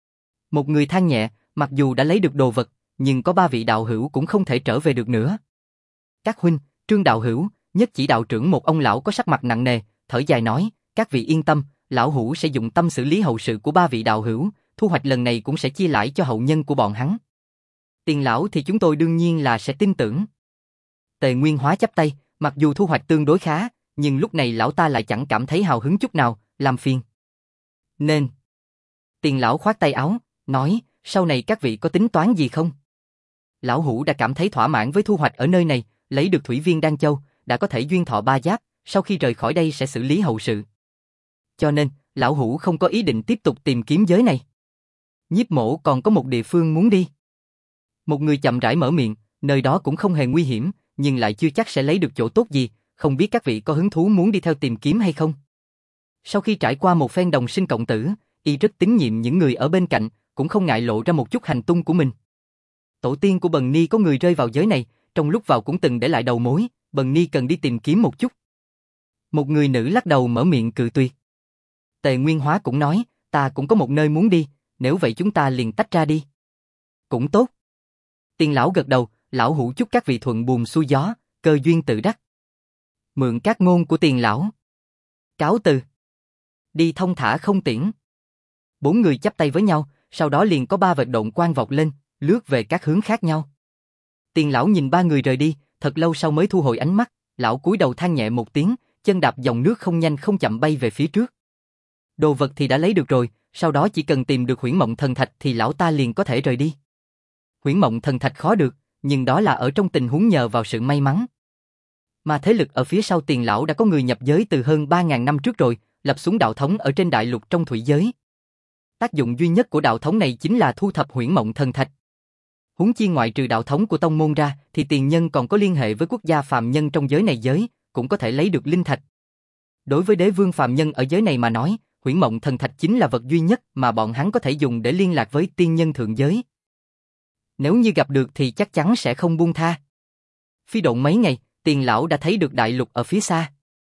Một người than nhẹ, mặc dù đã lấy được đồ vật, nhưng có 3 vị đạo hữu cũng không thể trở về được nữa. Các huynh, Trương đạo hữu, Nhất chỉ đạo trưởng một ông lão có sắc mặt nặng nề, thở dài nói, các vị yên tâm, lão hủ sẽ dùng tâm xử lý hậu sự của ba vị đạo hữu, thu hoạch lần này cũng sẽ chia lãi cho hậu nhân của bọn hắn. Tiền lão thì chúng tôi đương nhiên là sẽ tin tưởng. Tề Nguyên Hóa chắp tay, mặc dù thu hoạch tương đối khá, nhưng lúc này lão ta lại chẳng cảm thấy hào hứng chút nào, làm phiền. Nên. Tiền lão khoát tay áo, nói, sau này các vị có tính toán gì không? Lão hủ đã cảm thấy thỏa mãn với thu hoạch ở nơi này, lấy được thủy viên Đan Châu, đã có thể duyên thọ 3 giáp, sau khi rời khỏi đây sẽ xử lý hậu sự. Cho nên, lão hủ không có ý định tiếp tục tìm kiếm giới này. Nhiếp Mổ còn có một địa phương muốn đi. Một người chậm rãi mở miệng, nơi đó cũng không hề nguy hiểm, nhưng lại chưa chắc sẽ lấy được chỗ tốt gì, không biết các vị có hứng thú muốn đi theo tìm kiếm hay không? Sau khi trải qua một phen đồng sinh cộng tử, y rất tín nhiệm những người ở bên cạnh, cũng không ngại lộ ra một chút hành tung của mình. Tổ tiên của Bần Ni có người rơi vào giới này, trong lúc vào cũng từng để lại đầu mối, Bần Ni cần đi tìm kiếm một chút. Một người nữ lắc đầu mở miệng cự tuyệt. Tề Nguyên Hóa cũng nói, ta cũng có một nơi muốn đi, nếu vậy chúng ta liền tách ra đi. Cũng tốt. Tiền lão gật đầu, lão hủ chúc các vị thuận buồm xuôi gió, cơ duyên tự đắc. Mượn các ngôn của tiền lão. Cáo từ. Đi thông thả không tiễn. 4 người chắp tay với nhau, sau đó liền có 3 vệt độn quang vọt lên, lướt về các hướng khác nhau. Tiền lão nhìn 3 người rời đi, thật lâu sau mới thu hồi ánh mắt, lão cúi đầu than nhẹ một tiếng, chân đạp dòng nước không nhanh không chậm bay về phía trước. Đồ vật thì đã lấy được rồi, sau đó chỉ cần tìm được Huyễn Mộng Thần Thạch thì lão ta liền có thể rời đi. Huyễn Mộng Thần Thạch khó được, nhưng đó là ở trong tình huống nhờ vào sự may mắn. Mà thế lực ở phía sau tiền lão đã có người nhập giới từ hơn 3.000 năm trước rồi, lập xuống đạo thống ở trên đại lục trong thủy giới. Tác dụng duy nhất của đạo thống này chính là thu thập Huyễn Mộng Thần Thạch. Huống chi ngoại trừ đạo thống của tông môn ra, thì tiền nhân còn có liên hệ với quốc gia phàm nhân trong giới này giới, cũng có thể lấy được linh thạch. Đối với đế vương phàm nhân ở giới này mà nói, Huyễn Mộng Thần Thạch chính là vật duy nhất mà bọn hắn có thể dùng để liên lạc với tiên nhân thượng giới. Nếu như gặp được thì chắc chắn sẽ không buông tha. Phi độn mấy ngày, tiền lão đã thấy được đại lục ở phía xa.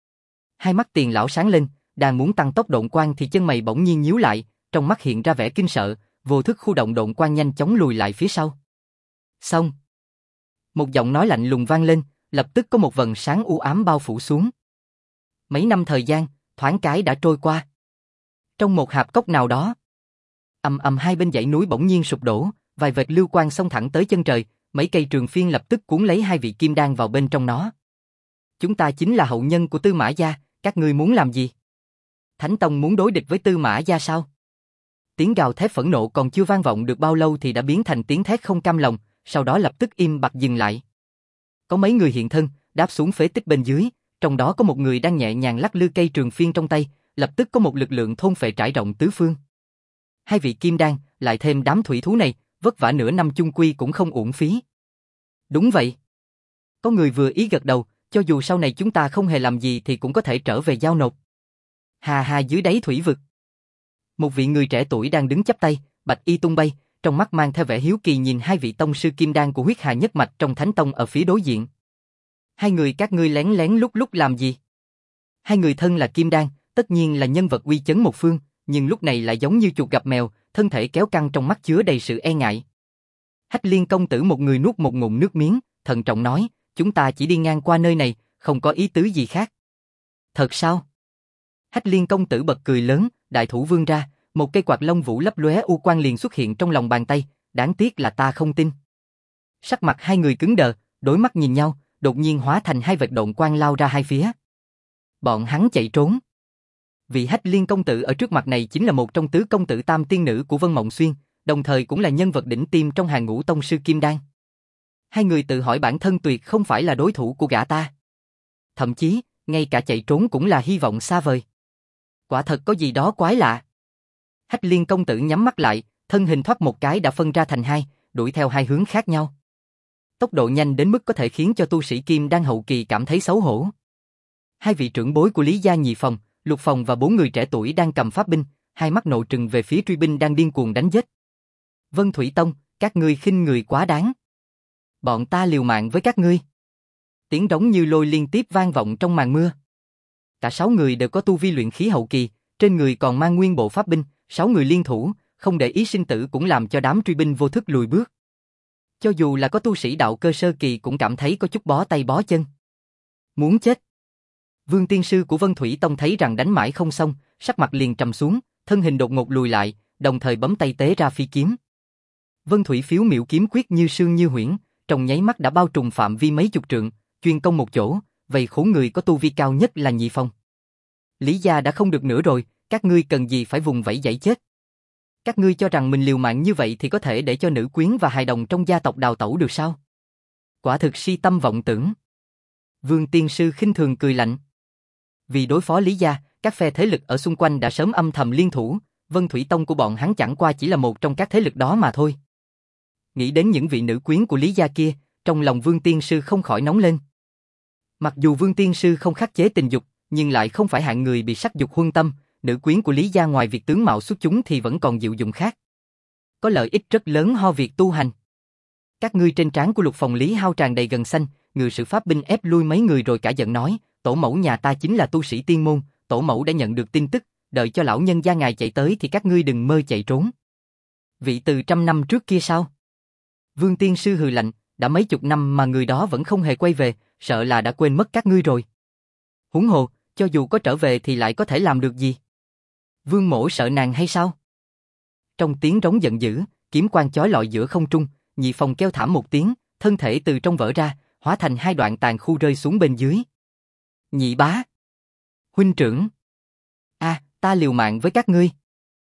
Hai mắt tiền lão sáng lên, đang muốn tăng tốc độn quang thì chân mày bỗng nhiên nhíu lại, trong mắt hiện ra vẻ kinh sợ, vô thức khu động độn quang nhanh chóng lùi lại phía sau. Xong. Một giọng nói lạnh lùng vang lên, lập tức có một vầng sáng u ám bao phủ xuống. Mấy năm thời gian, thoáng cái đã trôi qua. Trong một hạp cốc nào đó, ầm ầm hai bên dãy núi bỗng nhiên sụp đổ, vài vệt lưu quang xông thẳng tới chân trời, mấy cây trường phiên lập tức cuốn lấy 2 vị kim đan vào bên trong nó. Chúng ta chính là hậu nhân của Tư Mã gia, các ngươi muốn làm gì? Thánh Tông muốn đối địch với Tư Mã gia sao? Tiếng gào thét phẫn nộ còn chưa vang vọng được bao lâu thì đã biến thành tiếng thét không cam lòng, sau đó lập tức im bặt dừng lại. Có mấy người hiện thân, đáp xuống phế tích bên dưới, trong đó có một người đang nhẹ nhàng lắc lư cây trường phiên trong tay, lập tức có một lực lượng thôn phệ trải rộng tứ phương. 2 vị kim đan, lại thêm đám thủy thú này, vất vả nửa năm chung quy cũng không uổng phí. Đúng vậy. Có người vừa ý gật đầu, cho dù sau này chúng ta không hề làm gì thì cũng có thể trở về giao nộp. Hà hà dưới đáy thủy vực. Một vị người trẻ tuổi đang đứng chắp tay, bạch y tung bay, trong mắt mang theo vẻ hiếu kỳ nhìn 2 vị tông sư kim đan của huyết hà nhất mạch trong Thánh Tông ở phía đối diện. 2 người các ngươi lén lén lút lút làm gì? 2 người thân là kim đan, tất nhiên là nhân vật uy chấn một phương, nhưng lúc này lại giống như chuột gặp mèo, thân thể kéo căng trong mắt chứa đầy sự e ngại. Hách Liên công tử một người nuốt một ngụm nước miếng, thận trọng nói, chúng ta chỉ đi ngang qua nơi này, không có ý tứ gì khác. Thật sao? Hách Liên công tử bật cười lớn, đại thủ vươn ra, một cây quạt lông vũ lấp lóe u quang liền xuất hiện trong lòng bàn tay, đáng tiếc là ta không tin. Sắc mặt 2 người cứng đờ, đối mắt nhìn nhau, đột nhiên hóa thành 2 vệt độn quang lao ra hai phía. Bọn hắn chạy trốn. Vị Hách Liên công tử ở trước mặt này chính là một trong tứ công tử tam tiên nữ của Vân Mộng Xuyên, đồng thời cũng là nhân vật đỉnh tiêm trong hàng ngũ tông sư kim đan. 2 người tự hỏi bản thân tuyệt không phải là đối thủ của gã ta. Thậm chí, ngay cả chạy trốn cũng là hy vọng xa vời. Quả thật có gì đó quái lạ. Hách Liên công tử nhắm mắt lại, thân hình thoát một cái đã phân ra thành 2, đuổi theo 2 hướng khác nhau. Tốc độ nhanh đến mức có thể khiến cho tu sĩ kim đan hậu kỳ cảm thấy xấu hổ. 2 vị trưởng bối của Lý gia Nhị Phòng, Lục Phòng và 4 người trẻ tuổi đang cầm pháp binh, hai mắt nộ trừng về phía truy binh đang điên cuồng đánh giết. Vân Thủy Tông, các ngươi khinh người quá đáng. Bọn ta liều mạng với các ngươi. Tiếng rống như lôi liên tiếp vang vọng trong màn mưa. Cả 6 người đều có tu vi luyện khí hậu kỳ, trên người còn mang nguyên bộ pháp binh, 6 người liên thủ, không để ý sinh tử cũng làm cho đám truy binh vô thức lùi bước. Cho dù là có tu sĩ đạo cơ sơ kỳ cũng cảm thấy có chút bó tay bó chân. Muốn chết. Vương tiên sư của Vân Thủy Tông thấy rằng đánh mãi không xong, sắc mặt liền trầm xuống, thân hình đột ngột lùi lại, đồng thời bấm tay tế ra phi kiếm. Vân Thủy phiếu miểu kiếm quyết như sương như huyễn, trong nháy mắt đã bao trùm phạm vi mấy chục trượng, chuyên công một chỗ, vậy khổ người có tu vi cao nhất là Nhị Phong. Lý gia đã không được nữa rồi, các ngươi cần gì phải vùng vẫy giãy chết? Các ngươi cho rằng mình liều mạng như vậy thì có thể để cho nữ quyến và hài đồng trong gia tộc đào tẩu được sao? Quả thực si tâm vọng tưởng. Vương tiên sư khinh thường cười lạnh. Vì đối phó Lý gia, các phe thế lực ở xung quanh đã sớm âm thầm liên thủ, Vân Thủy Tông của bọn hắn chẳng qua chỉ là một trong các thế lực đó mà thôi. Nghĩ đến những vị nữ quyến của Lý gia kia, trong lòng Vương tiên sư không khỏi nóng lên. Mặc dù Vương tiên sư không khắc chế tình dục, nhưng lại không phải hạng người bị sắc dục huân tâm, nữ quyến của Lý gia ngoài việc tướng mạo xuất chúng thì vẫn còn diệu dụng khác. Có lợi ích rất lớn ho việc tu hành. Các ngươi trên trán của Lục Phòng Lý Hao tràn đầy gần xanh, ngự sử pháp binh ép lui mấy người rồi cả giận nói, tổ mẫu nhà ta chính là tu sĩ tiên môn, tổ mẫu đã nhận được tin tức, đợi cho lão nhân gia ngài chạy tới thì các ngươi đừng mơ chạy trốn. Vị từ 100 năm trước kia sao? Vương tiên sư hừ lạnh, đã mấy chục năm mà người đó vẫn không hề quay về, sợ là đã quên mất các ngươi rồi. Huống hồ, cho dù có trở về thì lại có thể làm được gì? Vương mỗ sợ nàng hay sao? Trong tiếng rống giận dữ, kiếm quang chói lọi giữa không trung, Nhị Phong kêu thảm một tiếng, thân thể từ trong vỡ ra, hóa thành hai đoạn tàn khu rơi xuống bên dưới. Nhị bá! Huynh trưởng! Ta liều mạng với các ngươi!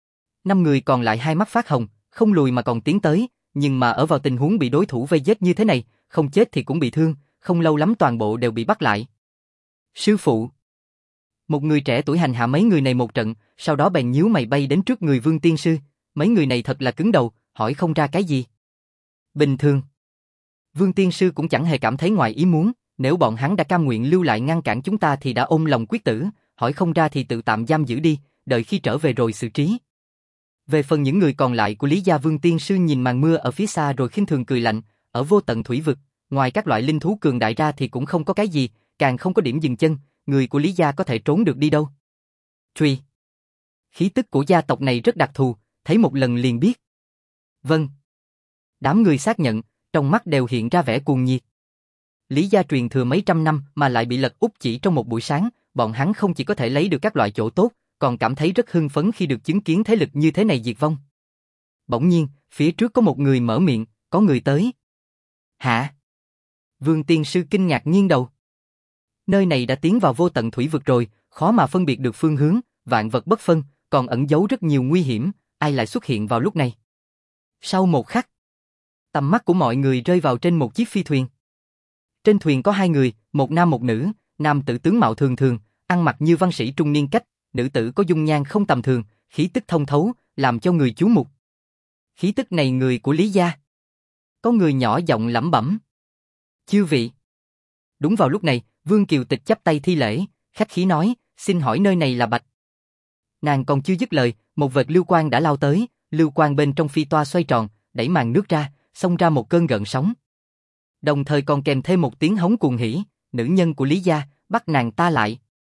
5 người còn lại hai mắt phát hồng, không lùi mà còn tiến tới, nhưng mà ở vào tình huống bị đối thủ vây giết như thế này, không chết thì cũng bị thương, không lâu lắm toàn bộ đều bị bắt lại. Sư phụ! Một người trẻ tuổi hành hạ mấy người này một trận, sau đó bèn nhíu mày bay đến trước người Vương tiên sư, mấy người này thật là cứng đầu, hỏi không ra cái gì. Bình thường. Vương tiên sư cũng chẳng hề cảm thấy ngoài ý muốn, nếu bọn hắn đã cam nguyện lưu lại ngăn cản chúng ta thì đã ôm lòng quyết tử, hỏi không ra thì tự tạm giam giữ đi, đợi khi trở về rồi xử trí. Về phần những người còn lại của Lý gia, Vương tiên sư nhìn màn mưa ở phía xa rồi khinh thường cười lạnh, ở vô tận thủy vực, ngoài các loại linh thú cường đại ra thì cũng không có cái gì, càng không có điểm dừng chân, người của Lý gia có thể trốn được đi đâu. Truy. Khí tức của gia tộc này rất đặc thù, thấy một lần liền biết. Vâng. Đám người xác nhận, trong mắt đều hiện ra vẻ cuồng nhiệt. Lý gia truyền thừa mấy trăm năm mà lại bị lật úp chỉ trong một buổi sáng, bọn hắn không chỉ có thể lấy được các loại chỗ tốt, còn cảm thấy rất hưng phấn khi được chứng kiến thế lực như thế này diệt vong. Bỗng nhiên, phía trước có một người mở miệng, có người tới. Hả? Vương tiên sư kinh ngạc nghiêng đầu. Nơi này đã tiến vào vô tận thủy vực rồi, khó mà phân biệt được phương hướng, vạn vật bất phân, còn ẩn giấu rất nhiều nguy hiểm, ai lại xuất hiện vào lúc này? Sau một khắc, tầm mắt của mọi người rơi vào trên một chiếc phi thuyền. Trên thuyền có hai người, một nam một nữ, nam tử tướng mạo thường thường, ăn mặc như văn sĩ trung niên cách, nữ tử có dung nhan không tầm thường, khí tức thông thấu, làm cho người chú mục. Khí tức này người của Lý gia. Có người nhỏ giọng lẩm bẩm. Chư vị. Đúng vào lúc này, Vương Kiều Tịch chắp tay thi lễ, khách khí nói, xin hỏi nơi này là Bạch. Nàng còn chưa dứt lời, một vệt lưu quang đã lao tới, lưu quang bên trong phi toa xoay tròn, đẩy màn nước ra, xông ra một cơn gợn sóng. Đồng thời còn kèm thêm một tiếng hống cuồng hỉ, nữ nhân của Lý gia, bắt nàng ta lại.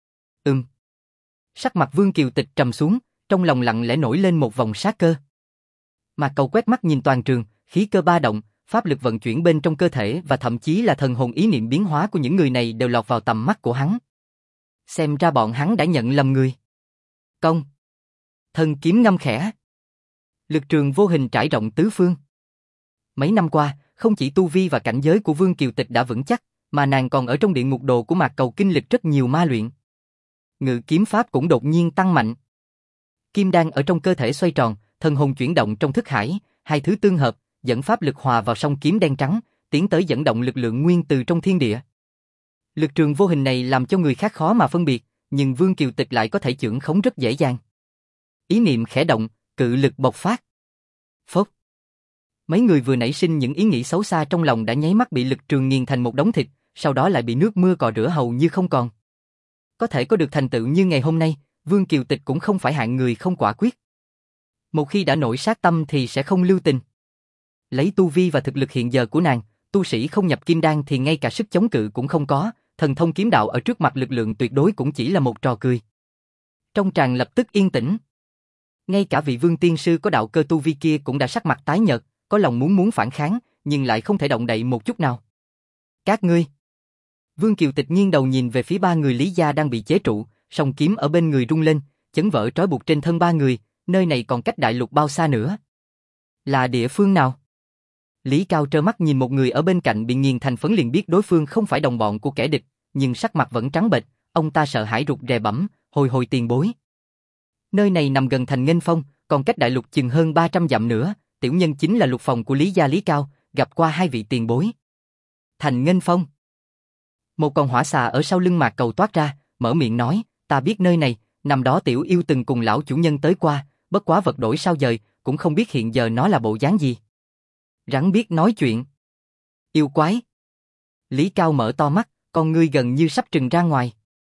Sắc mặt Vương Kiều Tịch trầm xuống, trong lòng lặng lẽ nổi lên một vòng sát cơ. Mà Cầu quét mắt nhìn toàn trường, khí cơ ba động, pháp lực vận chuyển bên trong cơ thể và thậm chí là thần hồn ý niệm biến hóa của những người này đều lọt vào tầm mắt của hắn. Xem ra bọn hắn đã nhận lầm người. Công. Thần kiếm ngâm khẽ. Lực trường vô hình trải rộng tứ phương. Mấy năm qua, không chỉ tu vi và cảnh giới của Vương Kiều Tịch đã vững chắc, mà nàng còn ở trong địa ngục đồ của Mạc Cầu kinh lịch rất nhiều ma luyện. Ngự kiếm pháp cũng đột nhiên tăng mạnh. Kim đan ở trong cơ thể xoay tròn, thần hồn chuyển động trong thức hải, hai thứ tương hợp, dẫn pháp lực hòa vào song kiếm đen trắng, tiến tới dẫn động lực lượng nguyên từ trong thiên địa. Lực trường vô hình này làm cho người khác khó mà phân biệt, nhưng Vương Kiều Tịch lại có thể chưởng khống rất dễ dàng. Ý niệm khẽ động, cự lực bộc phát. Phốc. Mấy người vừa nảy sinh những ý nghĩ xấu xa trong lòng đã nháy mắt bị lực trường nghiền thành một đống thịt, sau đó lại bị nước mưa cọ rửa hầu như không còn. Có thể có được thành tựu như ngày hôm nay, Vương Kiều Tịch cũng không phải hạng người không quả quyết. Một khi đã nổi sát tâm thì sẽ không lưu tình. Lấy tu vi và thực lực hiện giờ của nàng, tu sĩ không nhập kim đan thì ngay cả sức chống cự cũng không có, thần thông kiếm đạo ở trước mặt lực lượng tuyệt đối cũng chỉ là một trò cười. Trong tràng lập tức yên tĩnh. Ngay cả vị Vương tiên sư có đạo cơ tu vi kia cũng đã sắc mặt tái nhợt, có lòng muốn phản kháng, nhưng lại không thể động đậy một chút nào. Các ngươi. Vương Kiều Tịch nghiêng đầu nhìn về phía ba người Lý gia đang bị chế trụ, song kiếm ở bên người rung lên, chấn vỡ trói buộc trên thân ba người, nơi này còn cách đại lục bao xa nữa? Là địa phương nào? Lý Cao trơ mắt nhìn một người ở bên cạnh bị nghiền thành phấn liền biết đối phương không phải đồng bọn của kẻ địch, nhưng sắc mặt vẫn trắng bệch, ông ta sợ hãi rụt rè bẩm, hồi tiền bối. Nơi này nằm gần thành Nghênh Phong, còn cách đại lục chừng hơn 300 dặm nữa, tiểu nhân chính là lục phòng của Lý gia Lý Cao, gặp qua hai vị tiền bối. Thành Nghênh Phong. Một con hỏa xà ở sau lưng Mạc Cầu toát ra, mở miệng nói, ta biết nơi này, năm đó tiểu yêu từng cùng lão chủ nhân tới qua, bất quá vật đổi sao dời, cũng không biết hiện giờ nó là bộ dáng gì. Rắn biết nói chuyện. Yêu quái. Lý Cao mở to mắt, con ngươi gần như sắp trừng ra ngoài.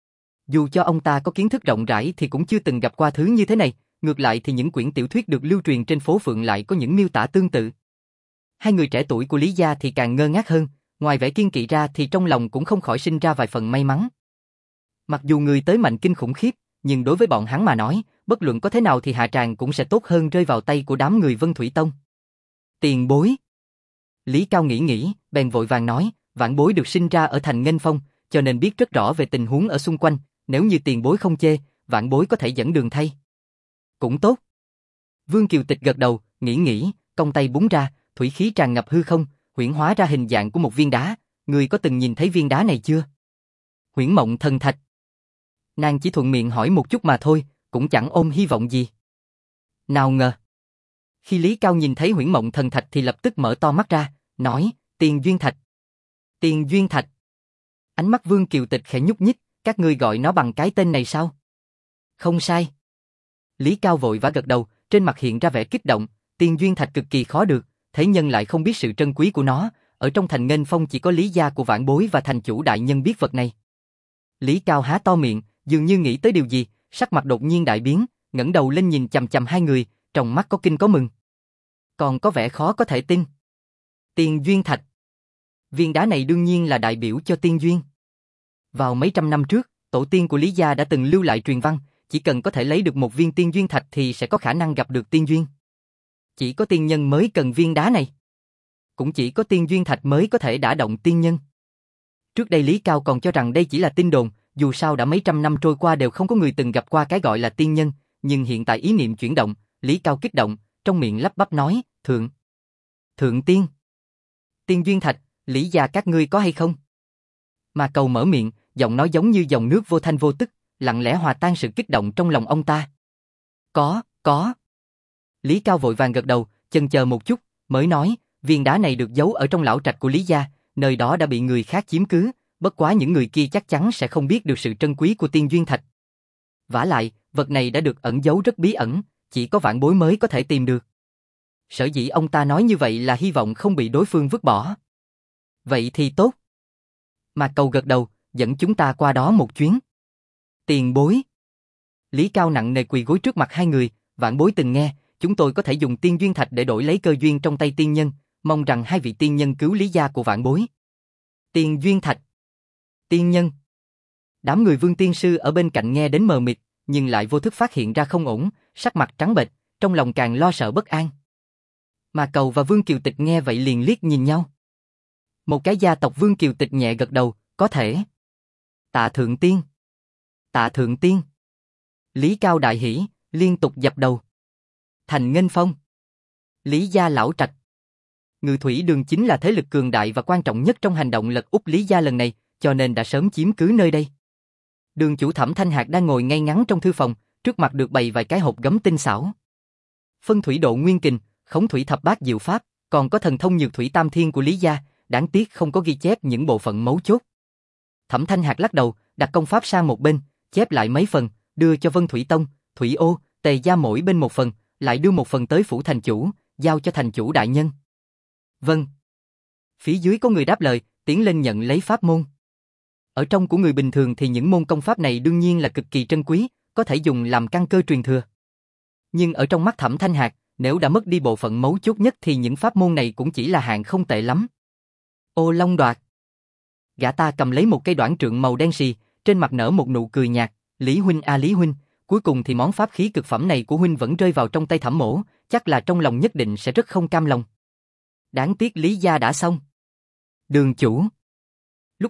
Dù cho ông ta có kiến thức rộng rãi thì cũng chưa từng gặp qua thứ như thế này, ngược lại thì những quyển tiểu thuyết được lưu truyền trên phố phường lại có những miêu tả tương tự. Hai người trẻ tuổi của Lý gia thì càng ngơ ngác hơn, ngoài vẻ kiên kỵ ra thì trong lòng cũng không khỏi sinh ra vài phần may mắn. Mặc dù người tới mạnh kinh khủng khiếp, nhưng đối với bọn hắn mà nói, bất luận có thế nào thì hạ tràng cũng sẽ tốt hơn rơi vào tay của đám người Vân Thủy Tông. Tiền bối. Lý Cao nghĩ, bèn vội vàng nói, vãn bối được sinh ra ở thành Nghênh Phong, cho nên biết rất rõ về tình huống ở xung quanh, nếu như tiền bối không chê, vãn bối có thể dẫn đường thay. Cũng tốt. Vương Kiều Tịch gật đầu, nghĩ, cong tay búng ra, thủy khí tràn ngập hư không, huyễn hóa ra hình dạng của một viên đá, người có từng nhìn thấy viên đá này chưa? Huyễn Mộng Thần Thạch. Nàng chỉ thuận miệng hỏi một chút mà thôi, cũng chẳng ôm hy vọng gì. Nào ngờ. Khi Lý Cao nhìn thấy Huyễn Mộng Thần Thạch thì lập tức mở to mắt ra, nói, Tiền Duyên Thạch. Tiền Duyên Thạch. Ánh mắt Vương Kiều Tịch khẽ nhúc nhích, các ngươi gọi nó bằng cái tên này sao? Không sai. Lý Cao vội vã gật đầu, trên mặt hiện ra vẻ kích động, Tiền Duyên Thạch cực kỳ khó được, thế nhân lại không biết sự trân quý của nó, ở trong thành Nghênh Phong chỉ có Lý gia của vãn bối và thành chủ đại nhân biết vật này. Lý Cao há to miệng, dường như nghĩ tới điều gì, sắc mặt đột nhiên đại biến, ngẩng đầu lên nhìn chằm chằm hai người, trong mắt có kinh có mừng. Còn có vẻ khó có thể tin. Tiền Duyên Thạch. Viên đá này đương nhiên là đại biểu cho tiên duyên. Vào mấy trăm năm trước, tổ tiên của Lý gia đã từng lưu lại truyền văn, chỉ cần có thể lấy được một viên tiên duyên thạch thì sẽ có khả năng gặp được tiên duyên. Chỉ có tiên nhân mới cần viên đá này. Cũng chỉ có tiên duyên thạch mới có thể đả động tiên nhân. Trước đây Lý Cao còn cho rằng đây chỉ là tin đồn, dù sao đã mấy trăm năm trôi qua đều không có người từng gặp qua cái gọi là tiên nhân, nhưng hiện tại ý niệm chuyển động, Lý Cao kích động, trong miệng lắp bắp nói, Thượng tiên. Tiên duyên thạch, Lý gia các ngươi có hay không? Mà Cầu mở miệng, giọng nói giống như dòng nước vô thanh vô tức, lặng lẽ hòa tan sự kích động trong lòng ông ta. Có. Lý Cao vội vàng gật đầu, chần chờ một chút, mới nói, viên đá này được giấu ở trong lão trạch của Lý gia, nơi đó đã bị người khác chiếm cứ, bất quá những người kia chắc chắn sẽ không biết được sự trân quý của tiên duyên thạch. Vả lại, vật này đã được ẩn giấu rất bí ẩn, chỉ có vãn bối mới có thể tìm được. Sở dĩ ông ta nói như vậy là hy vọng không bị đối phương vứt bỏ. Vậy thì tốt. Mà Cầu gật đầu, dẫn chúng ta qua đó một chuyến. Tiền bối. Lý Cao nặng nề quỳ gối trước mặt hai người, vãn bối từng nghe, chúng tôi có thể dùng tiên duyên thạch để đổi lấy cơ duyên trong tay tiên nhân, mong rằng hai vị tiên nhân cứu Lý gia của vãn bối. Tiên duyên thạch. Tiên nhân. Đám người Vương tiên sư ở bên cạnh nghe đến mờ mịt, nhưng lại vô thức phát hiện ra không ổn, sắc mặt trắng bệch, trong lòng càng lo sợ bất an. Mà Cầu và Vương Kiều Tịch nghe vậy liền liếc nhìn nhau. Một cái gia tộc Vương Kiều Tịch nhẹ gật đầu, có thể. Tạ thượng tiên. Tạ thượng tiên. Lý Cao đại hỉ, liên tục dập đầu. Thành Nghênh Phong. Lý gia lão trạch. Ngự thủy đường chính là thế lực cường đại và quan trọng nhất trong hành động lật úp Lý gia lần này, cho nên đã sớm chiếm cứ nơi đây. Đường chủ Thẩm Thanh Hạc đang ngồi ngay ngắn trong thư phòng, trước mặt được bày vài cái hộp gấm tinh xảo. Phân thủy độ nguyên kình, khống thủy thập bát diệu pháp, còn có thần thông nhược thủy tam thiên của Lý gia, đáng tiếc không có ghi chép những bộ phận mấu chốt. Thẩm Thanh Hạc lắc đầu, đặt công pháp sang một bên, chép lại mấy phần, đưa cho Vân Thủy Tông, Thủy Ô, Tề gia mỗi bên một phần, lại đưa một phần tới phủ thành chủ, giao cho thành chủ đại nhân. Vâng. Phía dưới có người đáp lời, tiến lên nhận lấy pháp môn. Ở trong của người bình thường thì những môn công pháp này đương nhiên là cực kỳ trân quý, có thể dùng làm căn cơ truyền thừa. Nhưng ở trong mắt Thẩm Thanh Hạc, nếu đã mất đi bộ phận mấu chốt nhất thì những pháp môn này cũng chỉ là hạng không tệ lắm. Ô Long Đoạt. Gã ta cầm lấy một cây đoản trượng màu đen xì, trên mặt nở một nụ cười nhạt, Lý huynh a Lý huynh, cuối cùng thì món pháp khí cực phẩm này của huynh vẫn rơi vào trong tay Thẩm mỗ, chắc là trong lòng nhất định sẽ rất không cam lòng. Đáng tiếc Lý gia đã xong. Đường chủ. Lúc này,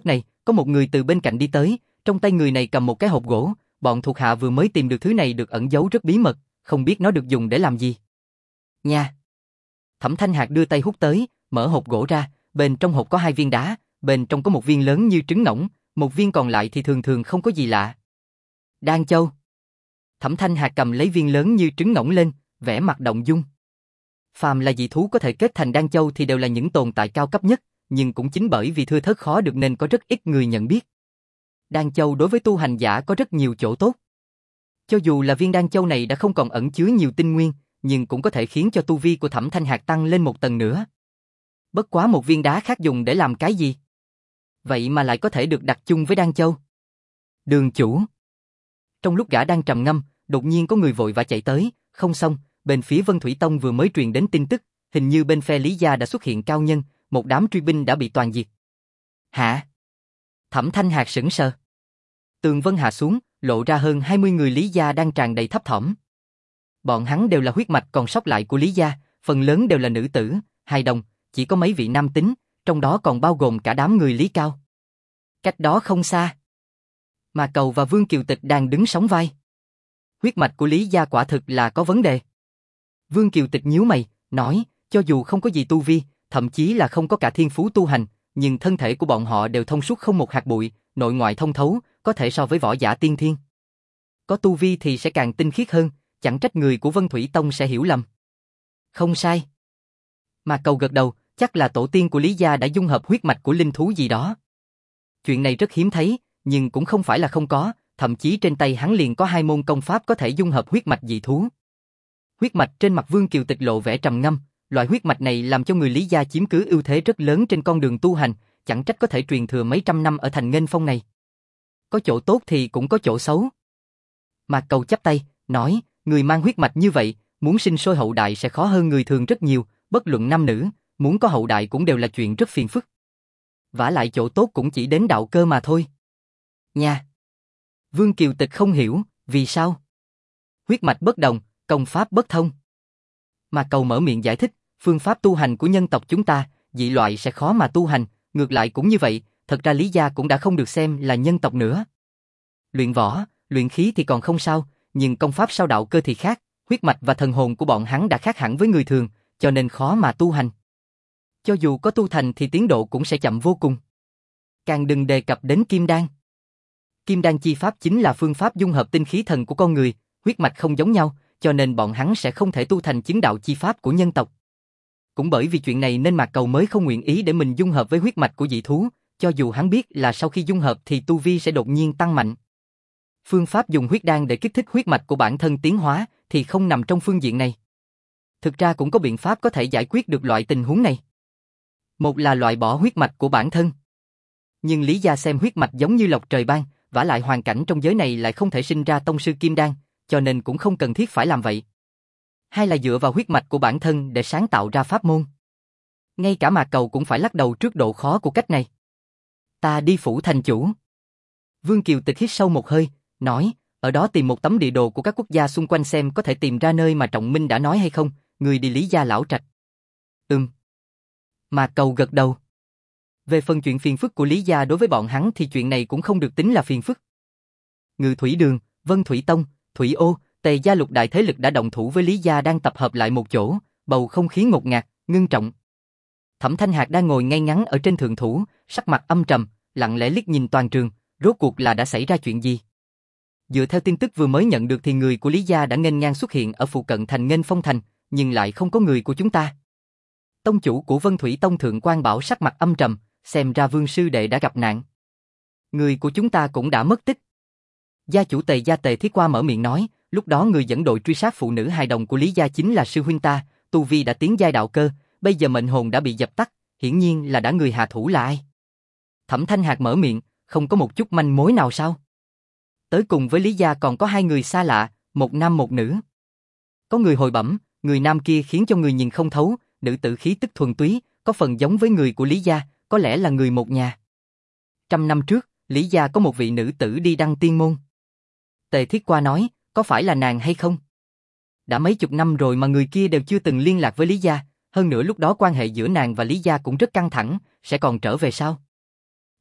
có một người từ bên cạnh đi tới, trong tay người này cầm một cái hộp gỗ, bọn thuộc hạ vừa mới tìm được thứ này được ẩn giấu rất bí mật, không biết nó được dùng để làm gì. Nha! Thẩm Thanh Hạc đưa tay hút tới, mở hộp gỗ ra, bên trong hộp có 2 viên đá, bên trong có một viên lớn như trứng ngỗng, một viên còn lại thì thường thường không có gì lạ. Đan châu. Thẩm Thanh Hạc cầm lấy viên lớn như trứng ngỗng lên, vẻ mặt động dung. Phàm là dị thú có thể kết thành đan châu thì đều là những tồn tại cao cấp nhất, nhưng cũng chính bởi vì thưa thớt khó được nên có rất ít người nhận biết. Đan châu đối với tu hành giả có rất nhiều chỗ tốt. Cho dù là viên đan châu này đã không còn ẩn chứa nhiều tinh nguyên, nhưng cũng có thể khiến cho tu vi của Thẩm Thanh Hạc tăng lên một tầng nữa. Bất quá một viên đá khác dùng để làm cái gì? Vậy mà lại có thể được đặt chung với đan châu. Đường chủ. Trong lúc gã đang trầm ngâm, đột nhiên có người vội vã chạy tới, không xong, bên phía Vân Thủy Tông vừa mới truyền đến tin tức, hình như bên phe Lý gia đã xuất hiện cao nhân, một đám truy binh đã bị toàn diệt. Hả? Thẩm Thanh Hạc sững sờ. Tường vân hạ xuống, lộ ra hơn 20 người Lý gia đang tràn đầy thấp thỏm. Bọn hắn đều là huyết mạch còn sót lại của Lý gia, phần lớn đều là nữ tử, hài đồng, chỉ có mấy vị nam tính, trong đó còn bao gồm cả đám người Lý Cao. Cách đó không xa, Mà Cầu và Vương Kiều Tịch đang đứng sóng vai. Huyết mạch của Lý gia quả thực là có vấn đề. Vương Kiều Tịch nhíu mày, nói, cho dù không có gì tu vi, thậm chí là không có cả thiên phú tu hành, nhưng thân thể của bọn họ đều thông suốt không một hạt bụi, nội ngoại thông thấu, có thể so với võ giả tiên thiên. Có tu vi thì sẽ càng tinh khiết hơn, chẳng trách người của Vân Thủy Tông sẽ hiểu lầm. Không sai. Mà Cầu gật đầu, chắc là tổ tiên của Lý gia đã dung hợp huyết mạch của linh thú gì đó. Chuyện này rất hiếm thấy, nhưng cũng không phải là không có, thậm chí trên tay hắn liền có 2 môn công pháp có thể dung hợp huyết mạch dị thú. Huyết mạch trên mặt Vương Kiều Tịch lộ vẻ trầm ngâm, loại huyết mạch này làm cho người Lý gia chiếm cứ ưu thế rất lớn trên con đường tu hành, chẳng trách có thể truyền thừa mấy trăm năm ở thành Nghênh Phong này. Có chỗ tốt thì cũng có chỗ xấu. Mạc Cầu chắp tay, nói, người mang huyết mạch như vậy, muốn sinh sôi hậu đại sẽ khó hơn người thường rất nhiều, bất luận nam nữ, muốn có hậu đại cũng đều là chuyện rất phiền phức. Vả lại chỗ tốt cũng chỉ đến đạo cơ mà thôi. Nha. Vương Kiều Tịch không hiểu, vì sao? Huyết mạch bất đồng, công pháp bất thông. Mạc Cầu mở miệng giải thích, phương pháp tu hành của nhân tộc chúng ta, dị loại sẽ khó mà tu hành, ngược lại cũng như vậy, thật ra Lý gia cũng đã không được xem là nhân tộc nữa. Luyện võ, luyện khí thì còn không sao, nhưng công pháp sao đạo cơ thì khác, huyết mạch và thần hồn của bọn hắn đã khác hẳn với người thường, cho nên khó mà tu hành. Cho dù có tu thành thì tiến độ cũng sẽ chậm vô cùng. Càng đừng đề cập đến kim đan. Kim đan chi pháp chính là phương pháp dung hợp tinh khí thần của con người, huyết mạch không giống nhau, cho nên bọn hắn sẽ không thể tu thành chứng đạo chi pháp của nhân tộc. Cũng bởi vì chuyện này nên Mạc Cầu mới không nguyện ý để mình dung hợp với huyết mạch của dị thú, cho dù hắn biết là sau khi dung hợp thì tu vi sẽ đột nhiên tăng mạnh. Phương pháp dùng huyết đan để kích thích huyết mạch của bản thân tiến hóa thì không nằm trong phương diện này. Thực ra cũng có biện pháp có thể giải quyết được loại tình huống này. Một là loại bỏ huyết mạch của bản thân. Nhưng Lý gia xem huyết mạch giống như lộc trời ban, vả lại hoàn cảnh trong giới này lại không thể sinh ra tông sư kim đan, cho nên cũng không cần thiết phải làm vậy. Hai là dựa vào huyết mạch của bản thân để sáng tạo ra pháp môn. Ngay cả Mạc Cầu cũng phải lắc đầu trước độ khó của cách này. Ta đi phủ thành chủ. Vương Kiều Tịch hít sâu một hơi, nói, ở đó tìm một tấm địa đồ của các quốc gia xung quanh xem có thể tìm ra nơi mà Trọng Minh đã nói hay không, người đi Lý gia lão trạch. Mạc Cầu gật đầu. Về phần chuyện phiền phức của Lý gia đối với bọn hắn thì chuyện này cũng không được tính là phiền phức. Ngự Thủy Đường, Vân Thủy Tông, Thủy Ô, Tề gia lục đại thế lực đã động thủ với Lý gia đang tập hợp lại một chỗ, bầu không khí ngột ngạt, ngưng trọng. Thẩm Thanh Hạc đang ngồi ngay ngắn ở trên thượng thủ, sắc mặt âm trầm, lặng lẽ liếc nhìn toàn trường, rốt cuộc là đã xảy ra chuyện gì? Dựa theo tin tức vừa mới nhận được thì người của Lý gia đã nghênh ngang xuất hiện ở phụ cận thành Nghênh Phong thành, nhưng lại không có người của chúng ta. Tông chủ của Vân Thủy Tông Thượng Quan Bảo sắc mặt âm trầm, xem ra Vương sư đệ đã gặp nạn. Người của chúng ta cũng đã mất tích. Gia chủ Tề gia Tề Thiết Qua mở miệng nói, lúc đó người dẫn đội truy sát phụ nữ hài đồng của Lý gia chính là sư huynh ta, tu vi đã tiến giai đạo cơ, bây giờ mệnh hồn đã bị dập tắt, hiển nhiên là đã người hạ thủ là ai. Thẩm Thanh Hạc mở miệng, không có một chút manh mối nào sao? Tới cùng với Lý gia còn có 2 người xa lạ, một nam một nữ. Có người hồi bẩm, người nam kia khiến cho người nhìn không thấu, nữ tử khí tức thuần túy, có phần giống với người của Lý gia, có lẽ là người một nhà. 100 năm trước, Lý gia có một vị nữ tử đi đăng tiên môn. Tề Thiết Qua nói, có phải là nàng hay không? Đã mấy chục năm rồi mà người kia đều chưa từng liên lạc với Lý gia, hơn nữa lúc đó quan hệ giữa nàng và Lý gia cũng rất căng thẳng, sẽ còn trở về sao?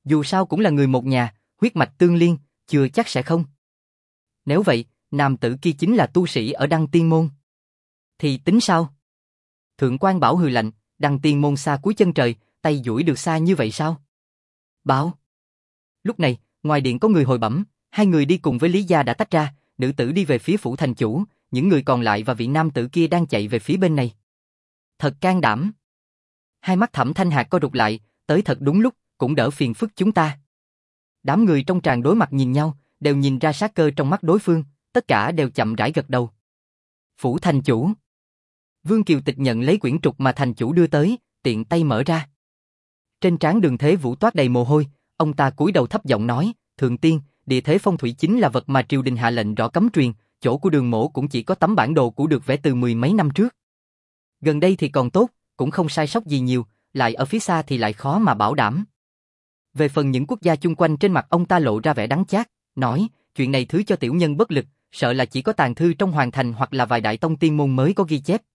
Dù sao cũng là người một nhà, huyết mạch tương liên, chưa chắc sẽ không. Nếu vậy, nam tử kia chính là tu sĩ ở Đăng Tiên Môn. Thì tính sao? Thượng quan Bảo hừ lạnh, Đăng Tiên Môn xa cuối chân trời, tay duỗi được xa như vậy sao? Bảo. Lúc này, ngoài điện có người hồi bẩm, hai người đi cùng với Lý Gia đã tách ra, nữ tử đi về phía phủ thành chủ, những người còn lại và vị nam tử kia đang chạy về phía bên này. Thật can đảm. Hai mắt Thẩm Thanh Hạc co rụt lại, tới thật đúng lúc, cũng đỡ phiền phức chúng ta. Đám người trong tràng đối mặt nhìn nhau, đều nhìn ra sát cơ trong mắt đối phương, tất cả đều chậm rãi gật đầu. Phủ thành chủ. Vương Kiều Tịch nhận lấy quyển trục mà thành chủ đưa tới, tiện tay mở ra. Trên trán Đường Thế Vũ toát đầy mồ hôi, ông ta cúi đầu thấp giọng nói, Thượng tiên, địa thế phong thủy chính là vật mà triều đình hạ lệnh rõ cấm truyền, chỗ của Đường mỗ cũng chỉ có tấm bản đồ cũ được vẽ từ mười mấy năm trước. Gần đây thì còn tốt, cũng không sai sót gì nhiều, lại ở phía xa thì lại khó mà bảo đảm. Về phần những quốc gia chung quanh, trên mặt ông ta lộ ra vẻ đắng chát, nói, chuyện này thứ cho tiểu nhân bất lực, sợ là chỉ có tàng thư trong hoàng thành hoặc là vài đại tông tiên môn mới có ghi chép.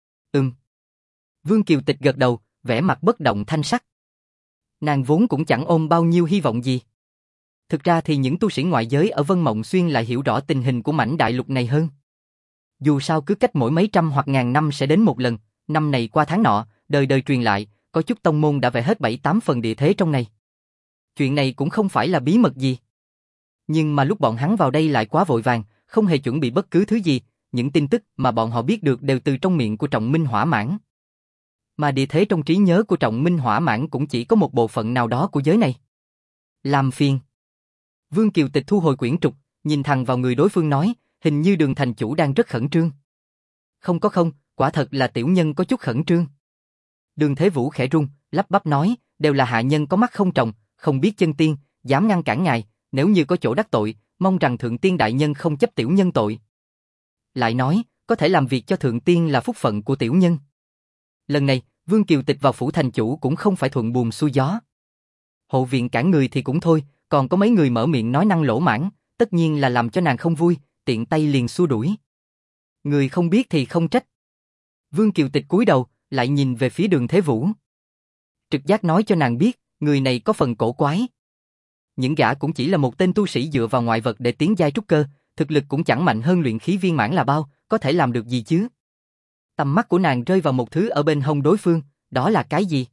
Vương Kiều Tịch gật đầu, vẻ mặt bất động thanh sắc. Nàng vốn cũng chẳng ôm bao nhiêu hy vọng gì. Thực ra thì những tu sĩ ngoại giới ở Vân Mộng Xuyên lại hiểu rõ tình hình của mảnh đại lục này hơn. Dù sao cứ cách mỗi mấy trăm hoặc ngàn năm sẽ đến một lần, năm này qua tháng nọ, đời đời truyền lại, có chút tông môn đã vẽ hết 7-8 phần địa thế trong này. Chuyện này cũng không phải là bí mật gì. Nhưng mà lúc bọn hắn vào đây lại quá vội vàng, không hề chuẩn bị bất cứ thứ gì, những tin tức mà bọn họ biết được đều từ trong miệng của Trọng Minh Hỏa Mãn. Mà địa thế trong trí nhớ của Trọng Minh Hỏa Mãn cũng chỉ có một bộ phận nào đó của giới này. Làm phiền. Vương Kiều Tịch thu hồi quyển trục, nhìn thẳng vào người đối phương nói, hình như Đường thành chủ đang rất khẩn trương. Không, quả thật là tiểu nhân có chút khẩn trương. Đường Thế Vũ khẽ run, lắp bắp nói, đều là hạ nhân có mắt không tròng, không biết chân tiên, dám ngăn cản ngài, nếu như có chỗ đắc tội, mong rằng Thượng tiên đại nhân không chấp tiểu nhân tội. Lại nói, có thể làm việc cho Thượng tiên là phúc phận của tiểu nhân. Lần này, Vương Kiều Tịch vào phủ thành chủ cũng không phải thuận buồm xuôi gió. Hộ viện cản người thì cũng thôi, còn có mấy người mở miệng nói năng lỗ mãng, tất nhiên là làm cho nàng không vui, tiện tay liền xua đuổi. Người không biết thì không trách. Vương Kiều Tịch cúi đầu, lại nhìn về phía Đường Thế Vũ. Trực giác nói cho nàng biết, người này có phần cổ quái. Những gã cũng chỉ là một tên tu sĩ dựa vào ngoại vật để tiến giai trúc cơ, thực lực cũng chẳng mạnh hơn luyện khí viên mãn là bao, có thể làm được gì chứ? Tầm mắt của nàng rơi vào một thứ ở bên hông đối phương, đó là cái gì?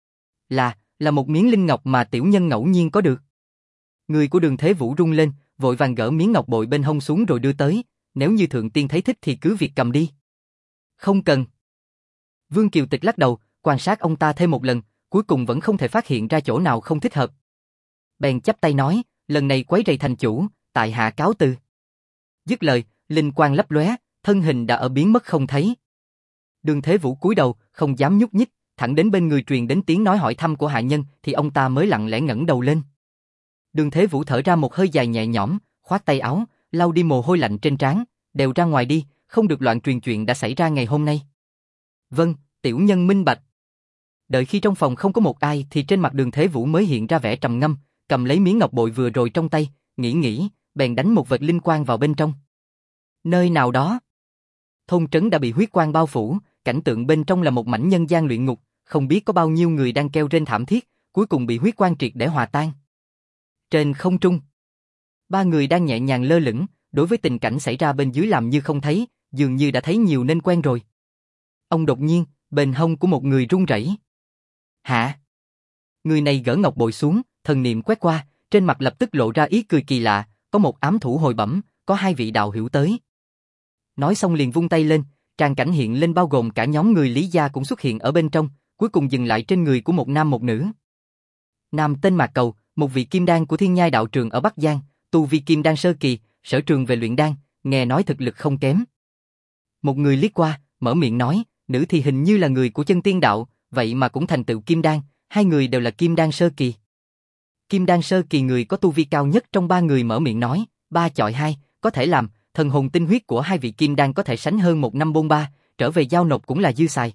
Là một miếng linh ngọc mà tiểu nhân ngẫu nhiên có được. Người của Đường Thế Vũ rung lên, vội vàng gỡ miếng ngọc bội bên hông xuống rồi đưa tới, nếu như Thượng tiên thấy thích thì cứ việc cầm đi. Không cần. Vương Kiều Tịch lắc đầu, quan sát ông ta thêm một lần, cuối cùng vẫn không thể phát hiện ra chỗ nào không thích hợp. Bèn chắp tay nói, lần này quấy rầy thành chủ, tại hạ cáo từ. Dứt lời, linh quang lấp lóe, thân hình đã ở biến mất không thấy. Đường Thế Vũ cúi đầu, không dám nhúc nhích, thẳng đến bên người truyền đến tiếng nói hỏi thăm của hạ nhân thì ông ta mới lặng lẽ ngẩng đầu lên. Đường Thế Vũ thở ra một hơi dài nhẹ nhõm, khoát tay áo, lau đi mồ hôi lạnh trên trán, đều ra ngoài đi, không được loạn truyền chuyện đã xảy ra ngày hôm nay. Vâng, tiểu nhân minh bạch. Đợi khi trong phòng không có một ai thì trên mặt Đường Thế Vũ mới hiện ra vẻ trầm ngâm, cầm lấy miếng ngọc bội vừa rồi trong tay, nghĩ, bèn đánh một vệt linh quang vào bên trong. Nơi nào đó, thôn trấn đã bị huyết quang bao phủ, cảnh tượng bên trong là một mảnh nhân gian luyện ngục, không biết có bao nhiêu người đang kêu rên thảm thiết, cuối cùng bị huyết quang triệt để hòa tan. Trên không trung, ba người đang nhẹ nhàng lơ lửng, đối với tình cảnh xảy ra bên dưới làm như không thấy, dường như đã thấy nhiều nên quen rồi. Ông đột nhiên, bên hông của một người run rẩy. Hả? Người này gỡ ngọc bội xuống, thần niệm quét qua, trên mặt lập tức lộ ra ý cười kỳ lạ, có một ám thủ hồi bẩm, có hai vị đạo hữu tới. Nói xong liền vung tay lên, tràng cảnh hiện lên bao gồm cả nhóm người Lý Gia cũng xuất hiện ở bên trong, cuối cùng dừng lại trên người của một nam một nữ. Nam tên Mạc Cầu, một vị kim đan của Thiên Nhai đạo trường ở Bắc Giang, tu vi kim đan sơ kỳ, sở trường về luyện đan, nghe nói thực lực không kém. Một người liếc qua, mở miệng nói, nữ thì hình như là người của Chân Tiên đạo, vậy mà cũng thành tựu kim đan, hai người đều là kim đan sơ kỳ. Kim đan sơ kỳ người có tu vi cao nhất trong ba người mở miệng nói, 3 chọi 2, có thể làm, thần hồn tinh huyết của hai vị kim đan có thể sánh hơn 1 năm bôn ba, trở về giao nộp cũng là dư xài.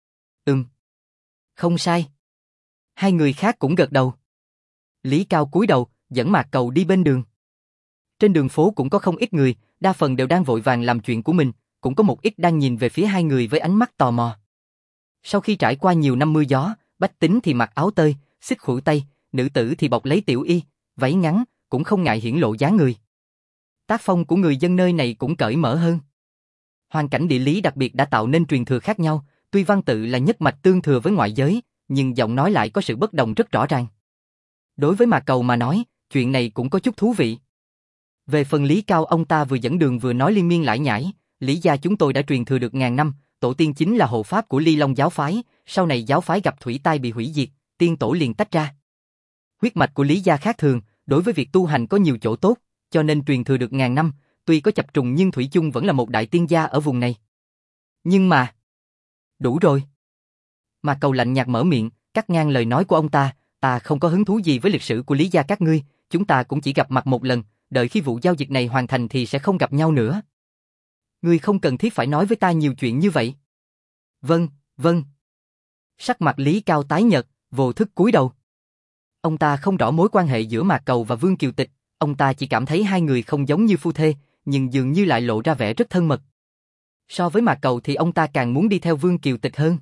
Không sai. Hai người khác cũng gật đầu. Lý Cao cúi đầu, dẫn Mạc Cầu đi bên đường. Trên đường phố cũng có không ít người, đa phần đều đang vội vàng làm chuyện của mình, cũng có một ít đang nhìn về phía hai người với ánh mắt tò mò. Sau khi trải qua nhiều năm mưa gió, bách tính thì mặc áo tơi, xích khuỷu tay, nữ tử thì bọc lấy tiểu y, váy ngắn, cũng không ngại hiển lộ dáng người. Tác phong của người dân nơi này cũng cởi mở hơn. Hoàn cảnh địa lý đặc biệt đã tạo nên truyền thừa khác nhau, tuy văn tự là nhất mạch tương thừa với ngoại giới, nhưng giọng nói lại có sự bất đồng rất rõ ràng. Đối với Mạc Cầu mà nói, chuyện này cũng có chút thú vị. Về phần Lý Cao, ông ta vừa dẫn đường vừa nói liên miên lải nhải, Lý gia chúng tôi đã truyền thừa được ngàn năm, tổ tiên chính là hộ pháp của Ly Long giáo phái, sau này giáo phái gặp thủy tai bị hủy diệt, tiên tổ liền tách ra. Huyết mạch của Lý gia khác thường, đối với việc tu hành có nhiều chỗ tốt, cho nên truyền thừa được ngàn năm, tuy có chập trùng nhưng thủy chung vẫn là một đại tiên gia ở vùng này. Nhưng mà... Đủ rồi. Mạc Cầu lạnh nhạt mở miệng, cắt ngang lời nói của ông ta không có hứng thú gì với lịch sử của Lý gia các ngươi, chúng ta cũng chỉ gặp mặt một lần, đợi khi vụ giao dịch này hoàn thành thì sẽ không gặp nhau nữa. Ngươi không cần thiết phải nói với ta nhiều chuyện như vậy. Vâng, vâng. Sắc mặt Lý Cao tái nhợt, vô thức cúi đầu. Ông ta không rõ mối quan hệ giữa Mạc Cầu và Vương Kiều Tịch, ông ta chỉ cảm thấy hai người không giống như phu thê, nhưng dường như lại lộ ra vẻ rất thân mật. So với Mạc Cầu thì ông ta càng muốn đi theo Vương Kiều Tịch hơn.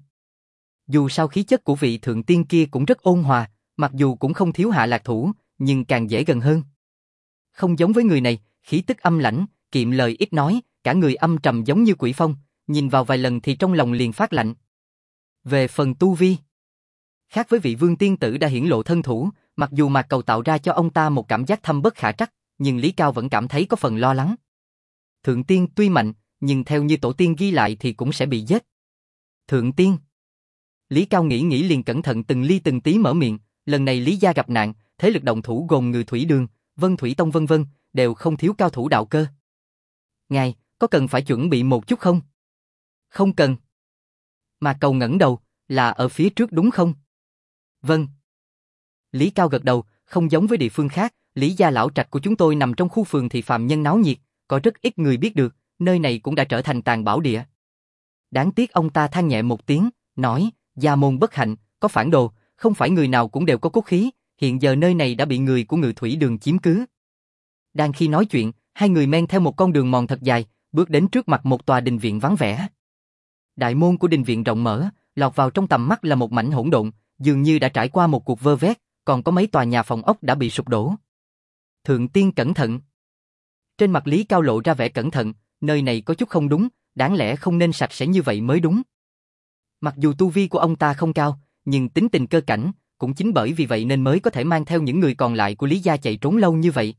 Dù sao khí chất của vị thượng tiên kia cũng rất ôn hòa, mặc dù cũng không thiếu hạ lạc thủ, nhưng càng dễ gần hơn. Không giống với người này, khí tức âm lãnh, kiệm lời ít nói, cả người âm trầm giống như quỷ phong, nhìn vào vài lần thì trong lòng liền phát lạnh. Về phần tu vi, khác với vị Vương tiên tử đã hiển lộ thân thủ, mặc dù Mạc Cầu tạo ra cho ông ta một cảm giác thâm bất khả trắc, nhưng Lý Cao vẫn cảm thấy có phần lo lắng. Thượng tiên tuy mạnh, nhưng theo như tổ tiên ghi lại thì cũng sẽ bị giết. Thượng tiên. Lý Cao nghĩ liền cẩn thận từng ly từng tí mở miệng, lần này Lý gia gặp nạn, thế lực động thủ gồm Ngự Thủy Đường, Vân Thủy Tông vân vân, đều không thiếu cao thủ đạo cơ. Ngài, có cần phải chuẩn bị một chút không? Không cần. Mạc Cầu ngẩng đầu, là ở phía trước đúng không? Vâng. Lý Cao gật đầu, không giống với địa phương khác, Lý gia lão trạch của chúng tôi nằm trong khu phường thị phạm nhân náo nhiệt, có rất ít người biết được, nơi này cũng đã trở thành tàn bảo địa. Đáng tiếc ông ta than nhẹ một tiếng, nói, gia môn bất hạnh, có phản đồ, không phải người nào cũng đều có cốt khí, hiện giờ nơi này đã bị người của Ngự Thủy Đường chiếm cứ. Đang khi nói chuyện, hai người men theo một con đường mòn thật dài, bước đến trước mặt một tòa đình viện vắng vẻ. Đại môn của đình viện rộng mở, lọt vào trong tầm mắt là một mảnh hỗn độn, dường như đã trải qua một cuộc vơ vét, còn có mấy tòa nhà phòng ốc đã bị sụp đổ. Thượng tiên cẩn thận. Trên mặt Lý Cao lộ ra vẻ cẩn thận, nơi này có chút không đúng, đáng lẽ không nên sạch sẽ như vậy mới đúng. Mặc dù tu vi của ông ta không cao, nhưng tính tình cơ cảnh, cũng chính bởi vì vậy nên mới có thể mang theo những người còn lại của Lý gia chạy trốn lâu như vậy.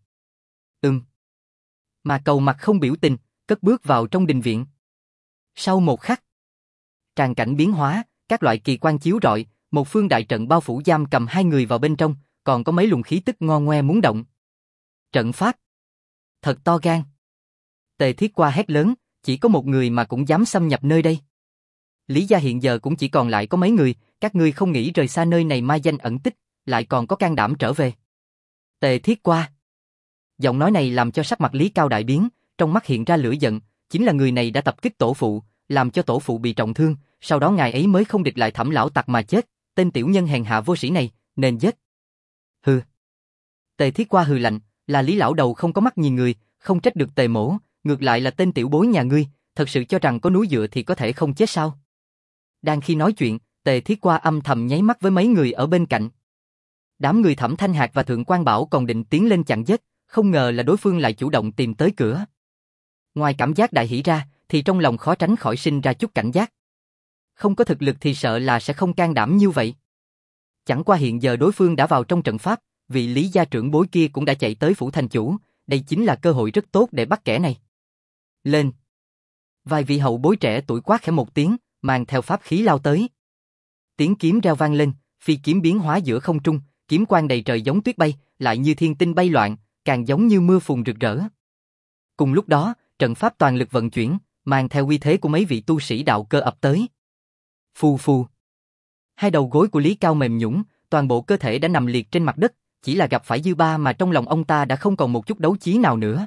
Mà Cầu mặt không biểu tình, cất bước vào trong đình viện. Sau một khắc, tràng cảnh biến hóa, các loại kỳ quan chiếu rọi, một phương đại trận bao phủ giam cầm hai người vào bên trong, còn có mấy luồng khí tức ngo ngoe muốn động. Trận pháp thật to gan. Tề Thiết Qua hét lớn, chỉ có một người mà cũng dám xâm nhập nơi đây. Lý gia hiện giờ cũng chỉ còn lại có mấy người, các ngươi không nghĩ rời xa nơi này mai danh ẩn tích, lại còn có can đảm trở về. Tề Thiết Qua. Giọng nói này làm cho sắc mặt Lý Cao đại biến, trong mắt hiện ra lửa giận, chính là người này đã tập kích tổ phụ, làm cho tổ phụ bị trọng thương, sau đó ngài ấy mới không địch lại Thẩm lão tặc mà chết, tên tiểu nhân hèn hạ vô sĩ này, nên giết. Hừ. Tề Thiết Qua hừ lạnh, là Lý lão đầu không có mắt nhìn người, không trách được Tề mỗ, ngược lại là tên tiểu bối nhà ngươi, thật sự cho rằng có núi dựa thì có thể không chết sao? Đang khi nói chuyện, Tề Thiết Qua âm thầm nháy mắt với mấy người ở bên cạnh. Đám người Thẩm Thanh Hạc và Thượng Quan Bảo còn định tiến lên chặn giết, không ngờ là đối phương lại chủ động tìm tới cửa. Ngoài cảm giác đại hỉ ra, thì trong lòng khó tránh khỏi sinh ra chút cảnh giác. Không có thực lực thì sợ là sẽ không can đảm như vậy. Chẳng qua hiện giờ đối phương đã vào trong trận pháp, vị Lý gia trưởng bối kia cũng đã chạy tới phủ thành chủ, đây chính là cơ hội rất tốt để bắt kẻ này. Lên! Vài vị hậu bối trẻ tuổi quát khẽ một tiếng, mang theo pháp khí lao tới. Tiếng kiếm reo vang lên, phi kiếm biến hóa giữa không trung, kiếm quang đầy trời giống tuyết bay, lại như thiên tinh bay loạn, càng giống như mưa phùn rực rỡ. Cùng lúc đó, trận pháp toàn lực vận chuyển, mang theo uy thế của mấy vị tu sĩ đạo cơ ập tới. Phù phù. Hai đầu gối của Lý Cao mềm nhũn, toàn bộ cơ thể đã nằm liệt trên mặt đất, chỉ là gặp phải dư ba mà trong lòng ông ta đã không còn một chút đấu chí nào nữa.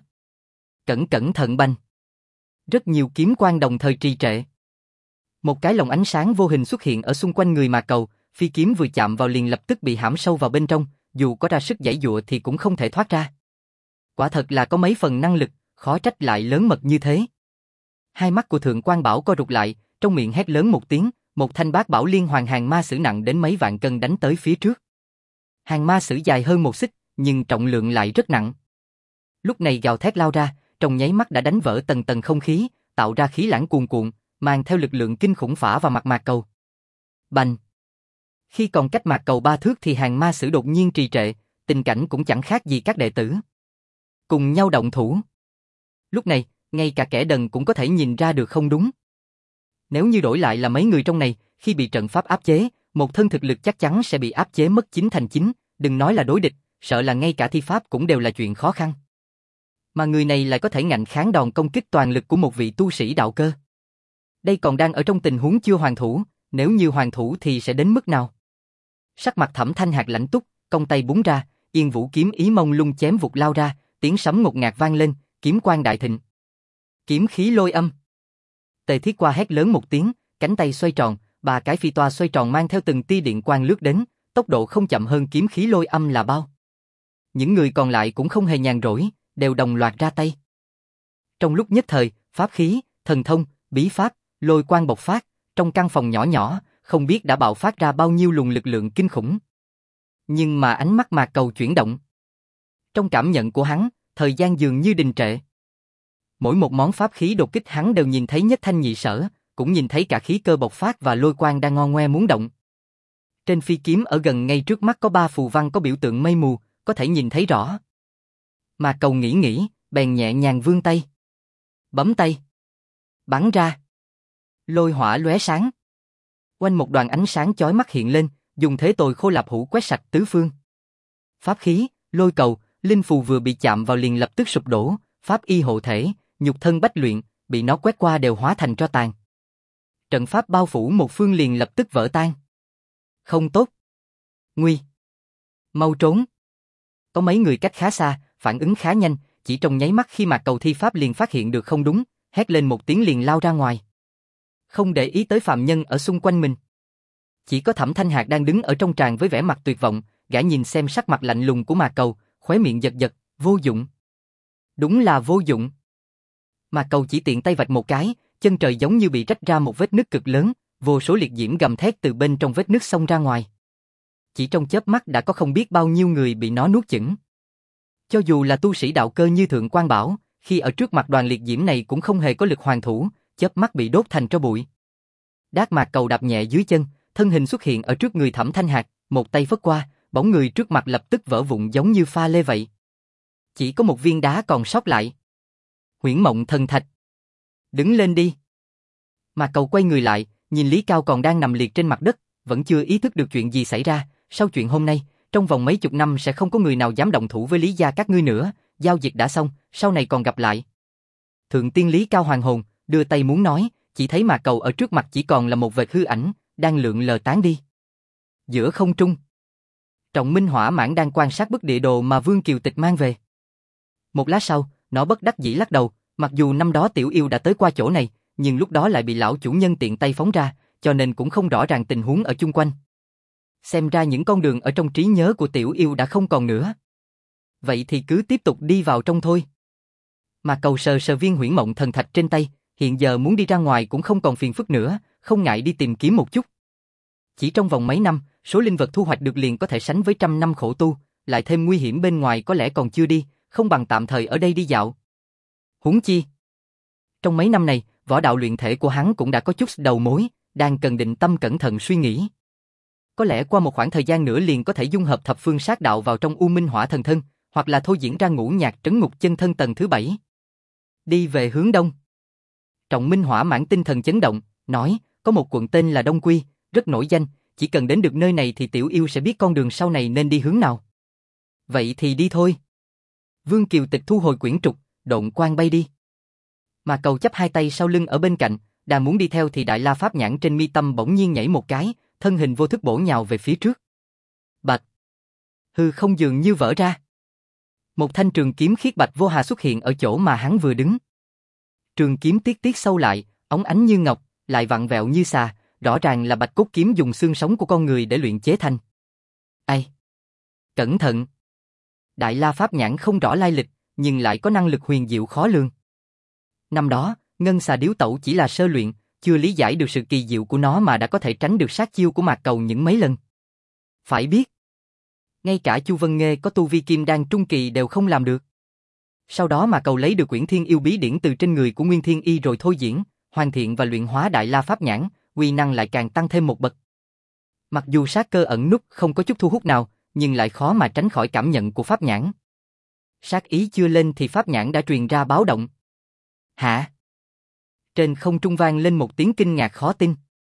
Cẩn thận banh. Rất nhiều kiếm quang đồng thời trì trệ. Một cái lồng ánh sáng vô hình xuất hiện ở xung quanh người Mạc Cầu, phi kiếm vừa chạm vào liền lập tức bị hãm sâu vào bên trong, dù có ra sức giãy giụa thì cũng không thể thoát ra. Quả thật là có mấy phần năng lực, khó trách lại lớn mật như thế. Hai mắt của Thượng Quan Bảo co rụt lại, trong miệng hét lớn một tiếng, một thanh bát bảo liên hoàn hàng ma sử nặng đến mấy vạn cân đánh tới phía trước. Hàng ma sử dài hơn 1 xích, nhưng trọng lượng lại rất nặng. Lúc này gào thét lao ra, trong nháy mắt đã đánh vỡ tầng tầng không khí, tạo ra khí lãng cuồn cuộn, mang theo lực lượng kinh khủng phả vào mặt Mạc Cầu. Bành! Khi còn cách Mạc Cầu 3 thước thì hàng ma sử đột nhiên trì trệ, tình cảnh cũng chẳng khác gì các đệ tử. Cùng nhau động thủ. Lúc này, ngay cả kẻ đần cũng có thể nhìn ra được không đúng. Nếu như đổi lại là mấy người trong này, khi bị trận pháp áp chế, một thân thực lực chắc chắn sẽ bị áp chế mất 9/9, đừng nói là đối địch, sợ là ngay cả thi pháp cũng đều là chuyện khó khăn. Mà người này lại có thể ngạnh kháng đòn công kích toàn lực của một vị tu sĩ đạo cơ. Đây còn đang ở trong tình huống chưa hoàn thủ, nếu như hoàn thủ thì sẽ đến mức nào? Sắc mặt Thẩm Thanh Hạc lạnh túc, cong tay búng ra, Yên Vũ kiếm ý mông lung chém vụt lao ra, tiếng sấm ngột ngạt vang lên, kiếm quang đại thịnh. Kiếm khí lôi âm. Tề Thiết Qua hét lớn một tiếng, cánh tay xoay tròn, 3 cái phi toa xoay tròn mang theo từng tia điện quang lướt đến, tốc độ không chậm hơn kiếm khí lôi âm là bao. Những người còn lại cũng không hề nhàn rỗi, đều đồng loạt ra tay. Trong lúc nhất thời, pháp khí, thần thông, bí pháp, lôi quang bộc phát, trong căn phòng nhỏ nhỏ, không biết đã bạo phát ra bao nhiêu luồng lực lượng kinh khủng. Nhưng mà ánh mắt Mạc Cầu chuyển động. Trong cảm nhận của hắn, thời gian dường như đình trệ. Mỗi một món pháp khí đột kích hắn đều nhìn thấy nhất thanh nhị sở, cũng nhìn thấy cả khí cơ bộc phát và lôi quang đang ngo ngoe muốn động. Trên phi kiếm ở gần ngay trước mắt có 3 phù văn có biểu tượng mây mù, có thể nhìn thấy rõ. Mạc Cầu nghĩ, bèn nhẹ nhàng vươn tay. Bấm tay. Bắn ra. Lôi hỏa lóe sáng. Quanh một đoàn ánh sáng chói mắt hiện lên, dùng thế tồi khô lạp hủ quét sạch tứ phương. Pháp khí, lôi cầu, linh phù vừa bị chạm vào liền lập tức sụp đổ, pháp y hộ thể, nhục thân bách luyện, bị nó quét qua đều hóa thành tro tàn. Trận pháp bao phủ một phương liền lập tức vỡ tan. Không tốt. Nguy. Mau trốn. Có mấy người cách khá xa, phản ứng khá nhanh, chỉ trong nháy mắt khi Mạc Cầu thi pháp liền phát hiện được không đúng, hét lên một tiếng liền lao ra ngoài. Không để ý tới phạm nhân ở xung quanh mình. Chỉ có Thẩm Thanh Hạc đang đứng ở trong tràng với vẻ mặt tuyệt vọng, gã nhìn xem sắc mặt lạnh lùng của Mạc Cầu, khóe miệng giật giật, vô dụng. Đúng là vô dụng. Mạc Cầu chỉ tiện tay vạch một cái, chân trời giống như bị rách ra một vết nứt cực lớn, vô số liệt diễm gầm thét từ bên trong vết nứt xông ra ngoài. Chỉ trong chớp mắt đã có không biết bao nhiêu người bị nó nuốt chửng. Cho dù là tu sĩ đạo cơ như Thượng Quan Bảo, khi ở trước mặt đoàn liệt diễm này cũng không hề có lực hoàn thủ, chớp mắt bị đốt thành tro bụi. Đát Mạc Cầu đạp nhẹ dưới chân, thân hình xuất hiện ở trước người Thẩm Thanh Hạc, một tay phất qua, bóng người trước mặt lập tức vỡ vụn giống như pha lê vậy. Chỉ có một viên đá còn sót lại. Huyễn Mộng Thần Thạch. Đứng lên đi. Mạc Cầu quay người lại, nhìn Lý Cao còn đang nằm liệt trên mặt đất, vẫn chưa ý thức được chuyện gì xảy ra. Sau chuyện hôm nay, trong vòng mấy chục năm sẽ không có người nào dám động thủ với Lý gia các ngươi nữa, giao dịch đã xong, sau này còn gặp lại. Thượng tiên Lý Cao hoàng hồn, đưa tay muốn nói, chỉ thấy Mạc Cầu ở trước mặt chỉ còn là một vệt hư ảnh, đang lượn lờ tán đi. Giữa không trung, Trọng Minh hỏa mãn đang quan sát bức địa đồ mà Vương Kiều Tịch mang về. Một lát sau, nó bất đắc dĩ lắc đầu, mặc dù năm đó Tiểu Yêu đã tới qua chỗ này, nhưng lúc đó lại bị lão chủ nhân tiện tay phóng ra, cho nên cũng không rõ ràng tình huống ở chung quanh. Xem ra những con đường ở trong trí nhớ của Tiểu Yêu đã không còn nữa. Vậy thì cứ tiếp tục đi vào trong thôi. Mà Cầu sờ sờ viên Huyễn Mộng Thần Thạch trên tay, hiện giờ muốn đi ra ngoài cũng không còn phiền phức nữa, không ngại đi tìm kiếm một chút. Chỉ trong vòng mấy năm, số linh vật thu hoạch được liền có thể sánh với 100 năm khổ tu, lại thêm nguy hiểm bên ngoài có lẽ còn chưa đi, không bằng tạm thời ở đây đi dạo. Huống chi, trong mấy năm này, võ đạo luyện thể của hắn cũng đã có chút đầu mối, đang cần định tâm cẩn thận suy nghĩ. Có lẽ qua một khoảng thời gian nữa liền có thể dung hợp thập phương sát đạo vào trong U Minh Hỏa Thần Thân, hoặc là thôi diễn ra Ngũ Nhạc Trấn Ngục Chân Thân tầng thứ 7. Đi về hướng đông. Trọng Minh hỏa mãn tinh thần chấn động, nói, có một quận tên là Đông Quy, rất nổi danh, chỉ cần đến được nơi này thì Tiểu Yêu sẽ biết con đường sau này nên đi hướng nào. Vậy thì đi thôi. Vương Kiều Tịch thu hồi quyển trục, độn quang bay đi. Mà Cầu chắp hai tay sau lưng ở bên cạnh, đang muốn đi theo thì Đại La Pháp nhãn trên mi tâm bỗng nhiên nhảy một cái, thân hình vô thức bổ nhào về phía trước. Bạch. Hư không dường như vỡ ra. Một thanh trường kiếm khiết bạch vô hà xuất hiện ở chỗ mà hắn vừa đứng. Trường kiếm tiết tiết sâu lại, óng ánh như ngọc, lại vặn vẹo như xà, rõ ràng là bạch cốt kiếm dùng xương sống của con người để luyện chế thành. Ai? Cẩn thận! Đại La Pháp nhãn không rõ lai lịch, nhưng lại có năng lực huyền diệu khó lường. Năm đó, Ngân Xà Điếu Tẩu chỉ là sơ luyện, chưa lý giải được sự kỳ diệu của nó mà đã có thể tránh được sát chiêu của Mạc Cầu những mấy lần. Phải biết, Ngay cả Chu Vân Nghê có tu vi kim đan trung kỳ đều không làm được. Sau đó mà cầu lấy được quyển Thiên Yêu bí điển từ trên người của Nguyên Thiên Y rồi thôi diễn, hoàn thiện và luyện hóa Đại La Pháp Nhãn, uy năng lại càng tăng thêm một bậc. Mặc dù sát cơ ẩn núp không có chút thu hút nào, nhưng lại khó mà tránh khỏi cảm nhận của Pháp Nhãn. Sát ý chưa lên thì Pháp Nhãn đã truyền ra báo động. Hả? Trên không trung vang lên một tiếng kinh ngạc khó tin.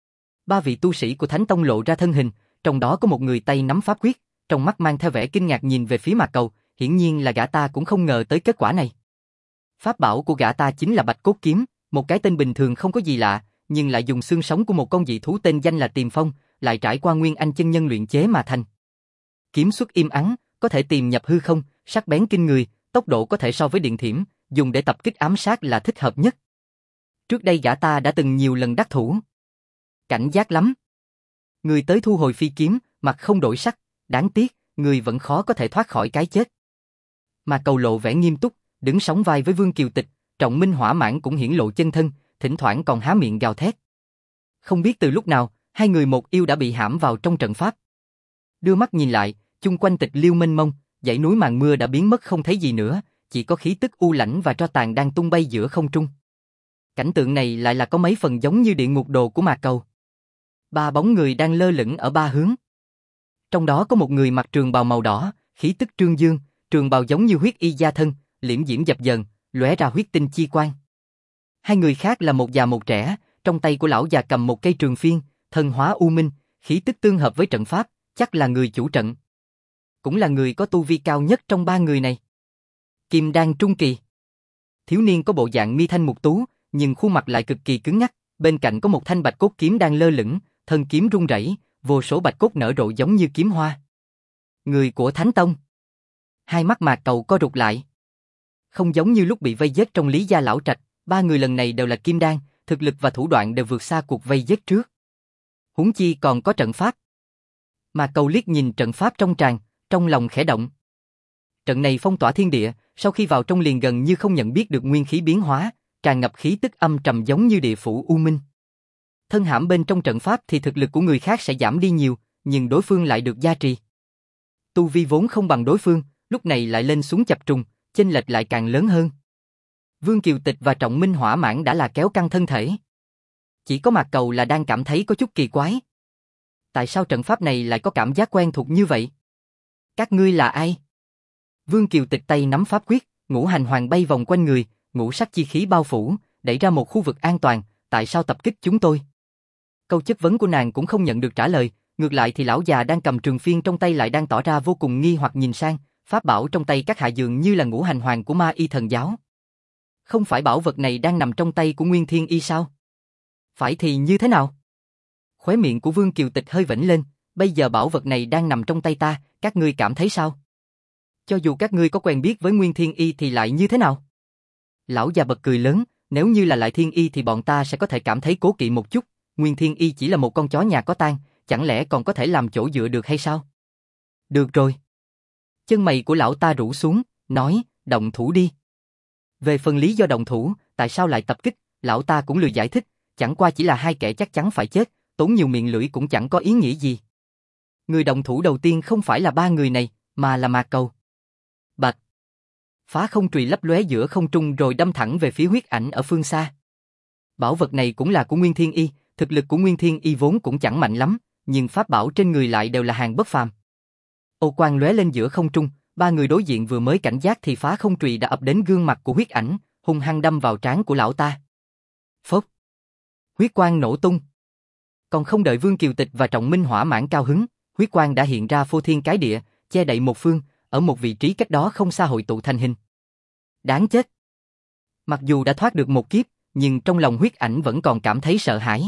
Ba vị tu sĩ của Thánh Tông lộ ra thân hình, trong đó có một người tay nắm pháp quyết, trong mắt mang theo vẻ kinh ngạc nhìn về phía Mạc Cầu, hiển nhiên là gã ta cũng không ngờ tới kết quả này. Pháp bảo của gã ta chính là Bạch Cốt Kiếm, một cái tên bình thường không có gì lạ, nhưng lại dùng xương sống của một con dị thú tên danh là Tiềm Phong, lại trải qua Nguyên Anh chân nhân luyện chế mà thành. Kiếm xuất im ắng, có thể tìm nhập hư không, sắc bén kinh người, tốc độ có thể so với điện thiểm, dùng để tập kích ám sát là thích hợp nhất. Trước đây gã ta đã từng nhiều lần đắc thủ. Cảnh giác lắm. Người tới thu hồi phi kiếm, mặt không đổi sắc, đáng tiếc, người vẫn khó có thể thoát khỏi cái chết. Mà Cầu lộ vẻ nghiêm túc, đứng sóng vai với Vương Kiều Tịch, Trọng Minh Hỏa Mãn cũng hiển lộ chân thân, thỉnh thoảng còn há miệng gào thét. Không biết từ lúc nào, hai người một yêu đã bị hãm vào trong trận pháp. Đưa mắt nhìn lại, chung quanh tịch liêu mênh mông, dãy núi màn mưa đã biến mất không thấy gì nữa, chỉ có khí tức u lãnh và tro tàn đang tung bay giữa không trung. Cảnh tượng này lại là có mấy phần giống như địa ngục đồ của Mạc Cầu. Ba bóng người đang lơ lửng ở ba hướng. Trong đó có một người mặc trường bào màu đỏ, khí tức trương dương, trường bào giống như huyết y gia thân, liễm diễm dập dờn, lóe ra huyết tinh chi quang. Hai người khác là một già một trẻ, trong tay của lão già cầm một cây trường phiên, thân hóa u minh, khí tức tương hợp với trận pháp, chắc là người chủ trận. Cũng là người có tu vi cao nhất trong ba người này. Kim đan trung kỳ. Thiếu niên có bộ dạng mi thanh mục tú, nhưng khuôn mặt lại cực kỳ cứng ngắc, bên cạnh có một thanh bạch cốt kiếm đang lơ lửng, thân kiếm rung rẩy, vô số bạch cốt nở rộ giống như kiếm hoa. Người của Thánh Tông. Hai mắt Mạc Cầu co rụt lại. Không giống như lúc bị vây giết trong Lý Gia lão trạch, ba người lần này đều là kim đan, thực lực và thủ đoạn đều vượt xa cuộc vây giết trước. Huống chi còn có trận pháp. Mạc Cầu liếc nhìn trận pháp trong tràn, trong lòng khẽ động. Trận này phong tỏa thiên địa, sau khi vào trong liền gần như không nhận biết được nguyên khí biến hóa, tràn ngập khí tức âm trầm giống như địa phủ u minh. Thân hãm bên trong trận pháp thì thực lực của người khác sẽ giảm đi nhiều, nhưng đối phương lại được gia trì. Tu vi vốn không bằng đối phương, lúc này lại lên xuống chập trùng, chênh lệch lại càng lớn hơn. Vương Kiều Tịch và Trọng Minh Hỏa Mãn đã là kéo căng thân thể. Chỉ có Mạc Cầu là đang cảm thấy có chút kỳ quái. Tại sao trận pháp này lại có cảm giác quen thuộc như vậy? Các ngươi là ai? Vương Kiều Tịch tay nắm pháp quyết, ngũ hành hoàng bay vòng quanh người, ngũ sắc chi khí bao phủ, đẩy ra một khu vực an toàn, tại sao tập kích chúng tôi? Câu chất vấn của nàng cũng không nhận được trả lời, ngược lại thì lão già đang cầm trường phiên trong tay lại đang tỏ ra vô cùng nghi hoặc nhìn sang, pháp bảo trong tay các hạ dường như là ngũ hành hoàng của Ma Y thần giáo. Không phải bảo vật này đang nằm trong tay của Nguyên Thiên Y sao? Phải thì như thế nào? Khóe miệng của Vương Kiều Tịch hơi vểnh lên, bây giờ bảo vật này đang nằm trong tay ta, các ngươi cảm thấy sao? Cho dù các ngươi có quen biết với Nguyên Thiên Y thì lại như thế nào? Lão già bật cười lớn, nếu như là Lại Thiên Y thì bọn ta sẽ có thể cảm thấy cố kỵ một chút, Nguyên Thiên Y chỉ là một con chó nhà có tang, chẳng lẽ còn có thể làm chỗ dựa được hay sao? Được rồi. Chân mày của lão ta rũ xuống, nói, động thủ đi. Về phần lý do động thủ, tại sao lại tập kích, lão ta cũng lười giải thích, chẳng qua chỉ là hai kẻ chắc chắn phải chết, tốn nhiều miệng lưỡi cũng chẳng có ý nghĩa gì. Người động thủ đầu tiên không phải là ba người này, mà là Mạc Cầu. Bạch. Phá không chùy lấp lóe giữa không trung rồi đâm thẳng về phía huyết ảnh ở phương xa. Bảo vật này cũng là của Nguyên Thiên Y, thực lực của Nguyên Thiên Y vốn cũng chẳng mạnh lắm, nhưng pháp bảo trên người lại đều là hàng bất phàm. Ô quang lóe lên giữa không trung, ba người đối diện vừa mới cảnh giác thì phá không chùy đã ập đến gương mặt của huyết ảnh, hung hăng đâm vào trán của lão ta. Phốc. Huyết quang nổ tung. Còn không đợi Vương Kiều Tịch và Trọng Minh Hỏa Mãn cao hứng, huyết quang đã hiện ra phô thiên cái địa, che đậy một phương, ở một vị trí cách đó không xa hội tụ thành hình. Đáng chết. Mặc dù đã thoát được một kiếp, nhưng trong lòng huyết ảnh vẫn còn cảm thấy sợ hãi.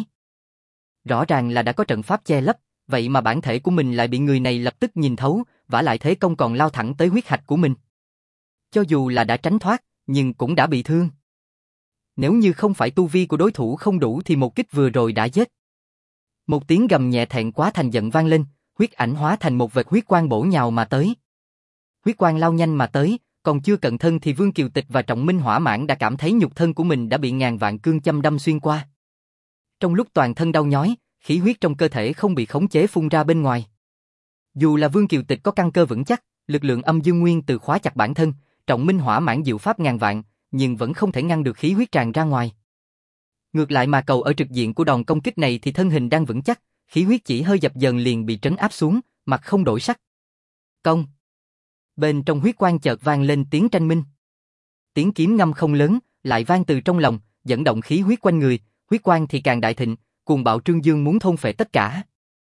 Rõ ràng là đã có trận pháp che lấp, vậy mà bản thể của mình lại bị người này lập tức nhìn thấu, vả lại thế công còn lao thẳng tới huyết hạch của mình. Cho dù là đã tránh thoát, nhưng cũng đã bị thương. Nếu như không phải tu vi của đối thủ không đủ thì một kích vừa rồi đã giết. Một tiếng gầm nhẹ thẹn quá thành giận vang lên, huyết ảnh hóa thành một vệt huyết quang bổ nhào mà tới. Huyết quang lao nhanh mà tới, còn chưa cận thân thì Vương Kiều Tịch và Trọng Minh Hỏa Mãn đã cảm thấy nhục thân của mình đã bị ngàn vạn cương châm đâm xuyên qua. Trong lúc toàn thân đau nhói, khí huyết trong cơ thể không bị khống chế phun ra bên ngoài. Dù là Vương Kiều Tịch có căn cơ vững chắc, lực lượng âm dương nguyên từ khóa chặt bản thân, Trọng Minh Hỏa Mãng diệu pháp ngàn vạn, nhưng vẫn không thể ngăn được khí huyết tràn ra ngoài. Ngược lại mà Cầu ở trực diện của đòn công kích này thì thân hình đang vững chắc, khí huyết chỉ hơi dập dờn liền bị trấn áp xuống, mặt không đổi sắc. Công. Bên trong huyết quang chợt vang lên tiếng tranh minh. Tiếng kiếm ngâm không lớn, lại vang từ trong lòng, dẫn động khí huyết quanh người, huyết quang thì càng đại thịnh, cuồng bạo trương dương muốn thôn phệ tất cả.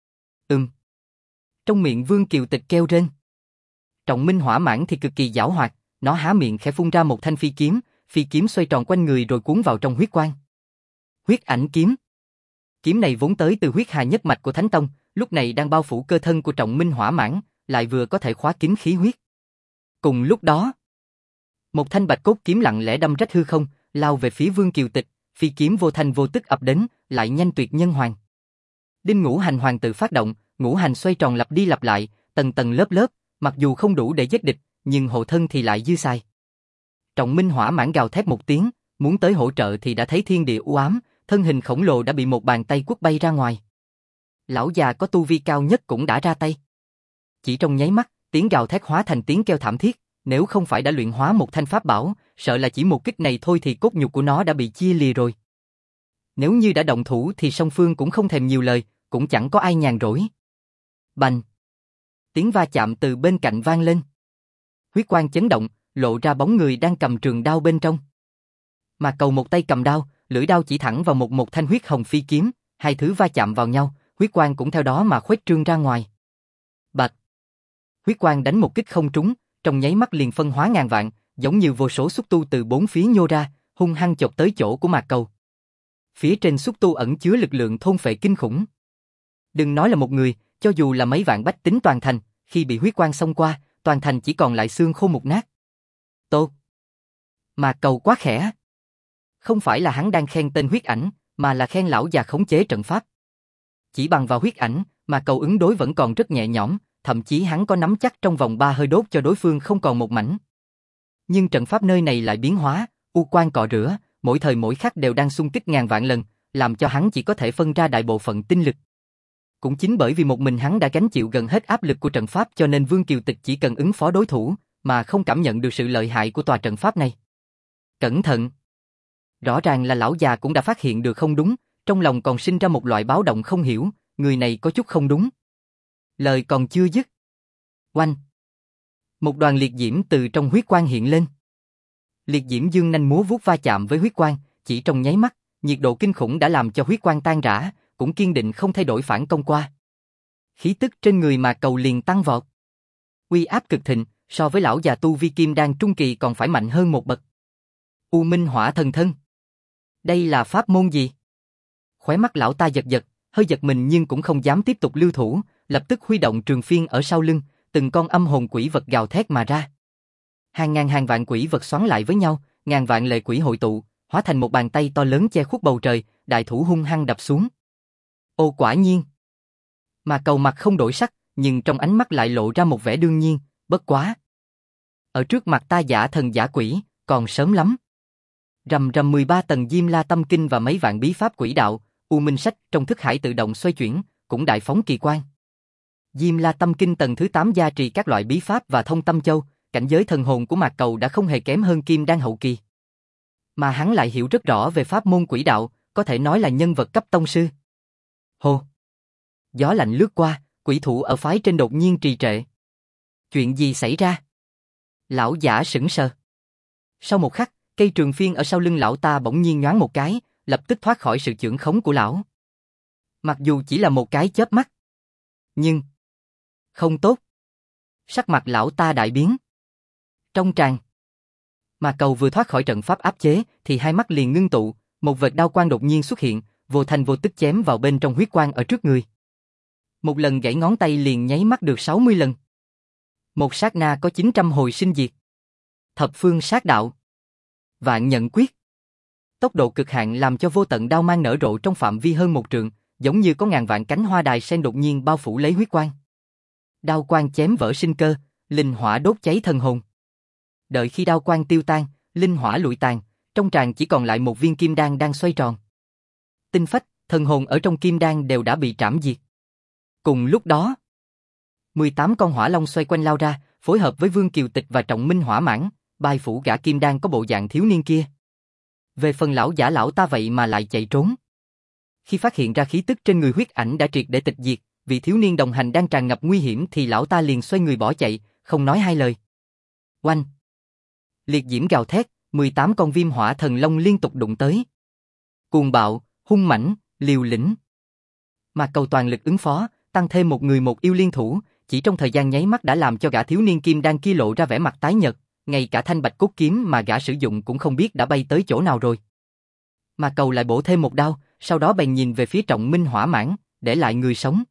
Trong miệng Vương Kiều Tịch kêu rên. Trọng Minh Hỏa Mãng thì cực kỳ giảo hoạt, nó há miệng khẽ phun ra một thanh phi kiếm xoay tròn quanh người rồi cuốn vào trong huyết quang. Huyết ảnh kiếm. Kiếm này vốn tới từ huyết hà nhất mạch của Thánh Tông, lúc này đang bao phủ cơ thân của Trọng Minh Hỏa Mãng, lại vừa có thể khóa kín khí huyết. Cùng lúc đó, một thanh bạch cốt kiếm lặng lẽ đâm rách hư không, lao về phía Vương Kiều Tịch, phi kiếm vô thanh vô tức ập đến, lại nhanh tuyệt nhân hoàn. Đinh ngũ hành hoàng tự phát động, ngũ hành xoay tròn lặp đi lặp lại, tầng tầng lớp lớp, mặc dù không đủ để giết địch, nhưng hộ thân thì lại dư xài. Trọng Minh Hỏa Mãng gào thét một tiếng, muốn tới hỗ trợ thì đã thấy thiên địa u ám, thân hình khổng lồ đã bị một bàn tay quất bay ra ngoài. Lão già có tu vi cao nhất cũng đã ra tay. Chỉ trong nháy mắt, tiếng gào thét hóa thành tiếng kêu thảm thiết, nếu không phải đã luyện hóa một thanh pháp bảo, sợ là chỉ một kích này thôi thì cốt nhục của nó đã bị chia lìa rồi. Nếu như đã động thủ thì song phương cũng không thèm nhiều lời, cũng chẳng có ai nhàn rỗi. Bành! Tiếng va chạm từ bên cạnh vang lên. Huyết quang chấn động, lộ ra bóng người đang cầm trường đao bên trong. Mà Cầu một tay cầm đao, lưỡi đao chỉ thẳng vào một thanh huyết hồng phi kiếm, hai thứ va chạm vào nhau, huyết quang cũng theo đó mà khuếch trương ra ngoài. Bạch! Huyết quang đánh một kích không trúng, trong nháy mắt liền phân hóa ngàn vạn, giống như vô số xúc tu từ bốn phía nhô ra, hung hăng chộp tới chỗ của Mạc Cầu. Phía trên xúc tu ẩn chứa lực lượng thôn phệ kinh khủng. Đừng nói là một người, cho dù là mấy vạn bách tính toàn thành, khi bị huyết quang xông qua, toàn thành chỉ còn lại xương khô mục nát. Tốt! Mạc Cầu quá khẽ. Không phải là hắn đang khen tên huyết ảnh, mà là khen lão già khống chế trận pháp. Chỉ bằng vào huyết ảnh, mà Cầu ứng đối vẫn còn rất nhẹ nhõm, thậm chí hắn có nắm chắc trong vòng 3 hơi đốt cho đối phương không còn một mảnh. Nhưng trận pháp nơi này lại biến hóa, u quang cọ rửa, mỗi thời mỗi khắc đều đang xung kích ngàn vạn lần, làm cho hắn chỉ có thể phân ra đại bộ phận tinh lực. Cũng chính bởi vì một mình hắn đã gánh chịu gần hết áp lực của trận pháp cho nên Vương Kiều Tịch chỉ cần ứng phó đối thủ, mà không cảm nhận được sự lợi hại của tòa trận pháp này. Cẩn thận! Rõ ràng là lão già cũng đã phát hiện được không đúng, trong lòng còn sinh ra một loại báo động không hiểu, người này có chút không đúng. Lời còn chưa dứt. Oanh! Một đoàn liệt diễm từ trong huyết quang hiện lên. Liệt diễm dương nanh múa vuốt va chạm với huyết quang, chỉ trong nháy mắt, nhiệt độ kinh khủng đã làm cho huyết quang tan rã, cũng kiên định không thay đổi phản công qua. Khí tức trên người Mạc Cầu liền tăng vọt. Uy áp cực thịnh, so với lão già tu vi kim đan trung kỳ còn phải mạnh hơn một bậc. U Minh Hỏa Thần Thân. Đây là pháp môn gì? Khóe mắt lão ta giật giật, hơi giật mình nhưng cũng không dám tiếp tục lưu thủ, lập tức huy động trường phiên ở sau lưng, từng con âm hồn quỷ vật gào thét mà ra. Hàng ngàn hàng vạn quỷ vật xoắn lại với nhau, ngàn vạn lệ quỷ hội tụ, hóa thành một bàn tay to lớn che khuất bầu trời, đại thủ hung hăng đập xuống. Ô quả nhiên. Mà Cầu mặt không đổi sắc, nhưng trong ánh mắt lại lộ ra một vẻ đương nhiên, bất quá. Ở trước mặt ta giả thần giả quỷ, còn sớm lắm. Rầm rầm 13 tầng Diêm La Tâm Kinh và mấy vạn bí pháp quỷ đạo, U Minh Sách trong thức hải tự động xoay chuyển, cũng đại phóng kỳ quan. Diêm La Tâm Kinh tầng thứ 8 gia trì các loại bí pháp và thông tâm châu, cảnh giới thần hồn của Mạc Cầu đã không hề kém hơn Kim Đan hậu kỳ. Mà hắn lại hiểu rất rõ về pháp môn quỷ đạo, có thể nói là nhân vật cấp tông sư. Hô! Gió lạnh lướt qua, quỷ thủ ở phái trên đột nhiên trì trệ. Chuyện gì xảy ra? Lão giả sững sờ. Sau một khắc, cây trường phiên ở sau lưng lão ta bỗng nhiên nhoáng một cái, lập tức thoát khỏi sự chưởng khống của lão. Mặc dù chỉ là một cái chớp mắt, nhưng không tốt. Sắc mặt lão ta đại biến. Trong tràng, Mà Cầu vừa thoát khỏi trận pháp áp chế, thì hai mắt liền ngưng tụ, một vệt đao quang đột nhiên xuất hiện, vô thanh vô tức chém vào bên trong huyết quang ở trước người. Một lần gãy ngón tay liền nháy mắt được 60 lần. Một sát na có 900 hồi sinh diệt. Thập phương sát đạo. Vạn nhận quyết. Tốc độ cực hạn làm cho vô tận đao mang nở rộ trong phạm vi hơn một trượng, giống như có ngàn vạn cánh hoa đài sen đột nhiên bao phủ lấy huyết quang. Đao quang chém vỡ sinh cơ, linh hỏa đốt cháy thần hồn. Đợi khi đao quang tiêu tan, linh hỏa lụi tàn, trong tràng chỉ còn lại một viên kim đan đang xoay tròn. Tinh phách, thần hồn ở trong kim đan đều đã bị trảm diệt. Cùng lúc đó, 18 con hỏa long xoay quanh lao ra, phối hợp với Vương Kiều Tịch và Trọng Minh hỏa mãn, bao phủ gã kim đan có bộ dạng thiếu niên kia. Về phần lão giả lão ta vậy mà lại chạy trốn. Khi phát hiện ra khí tức trên người huyết ảnh đã triệt để tịch diệt, vị thiếu niên đồng hành đang tràn ngập nguy hiểm thì lão ta liền xoay người bỏ chạy, không nói hai lời. Oanh! Liệt diễm gào thét, 18 con viêm hỏa thần long liên tục đụng tới. Cuồng bạo, hung mãnh, liều lĩnh. Mạc Cầu toàn lực ứng phó, tăng thêm một người một yêu liên thủ, chỉ trong thời gian nháy mắt đã làm cho gã thiếu niên kim đan kia lộ ra vẻ mặt tái nhợt, ngay cả thanh bạch cốt kiếm mà gã sử dụng cũng không biết đã bay tới chỗ nào rồi. Mạc Cầu lại bổ thêm một đao, sau đó bèn nhìn về phía Trọng Minh hỏa mãn, để lại người sống.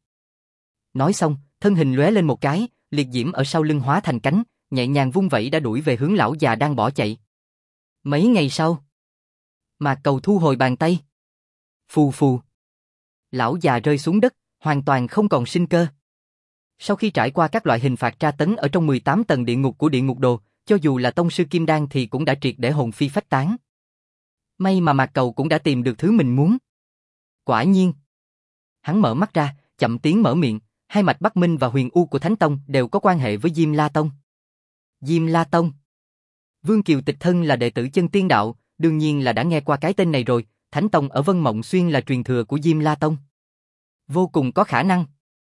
Nói xong, thân hình lóe lên một cái, liệt diễm ở sau lưng hóa thành cánh, nhẹ nhàng vung vẩy đã đuổi về hướng lão già đang bỏ chạy. Mấy ngày sau, Mạc Cầu thu hồi bàn tay. Phù phù. Lão già rơi xuống đất, hoàn toàn không còn sinh cơ. Sau khi trải qua các loại hình phạt tra tấn ở trong 18 tầng địa ngục của địa ngục đồ, cho dù là tông sư kim đan thì cũng đã triệt để hồn phi phách tán. May mà Mạc Cầu cũng đã tìm được thứ mình muốn. Quả nhiên. Hắn mở mắt ra, chậm tiếng mở miệng, hai mạch Bắc Minh và Huyền U của Thánh Tông đều có quan hệ với Diêm La Tông. Diêm La Tông. Vương Kiều Tịch thân là đệ tử chân tiên đạo, đương nhiên là đã nghe qua cái tên này rồi, Thánh Tông ở Vân Mộng Xuyên là truyền thừa của Diêm La Tông. Vô cùng có khả năng.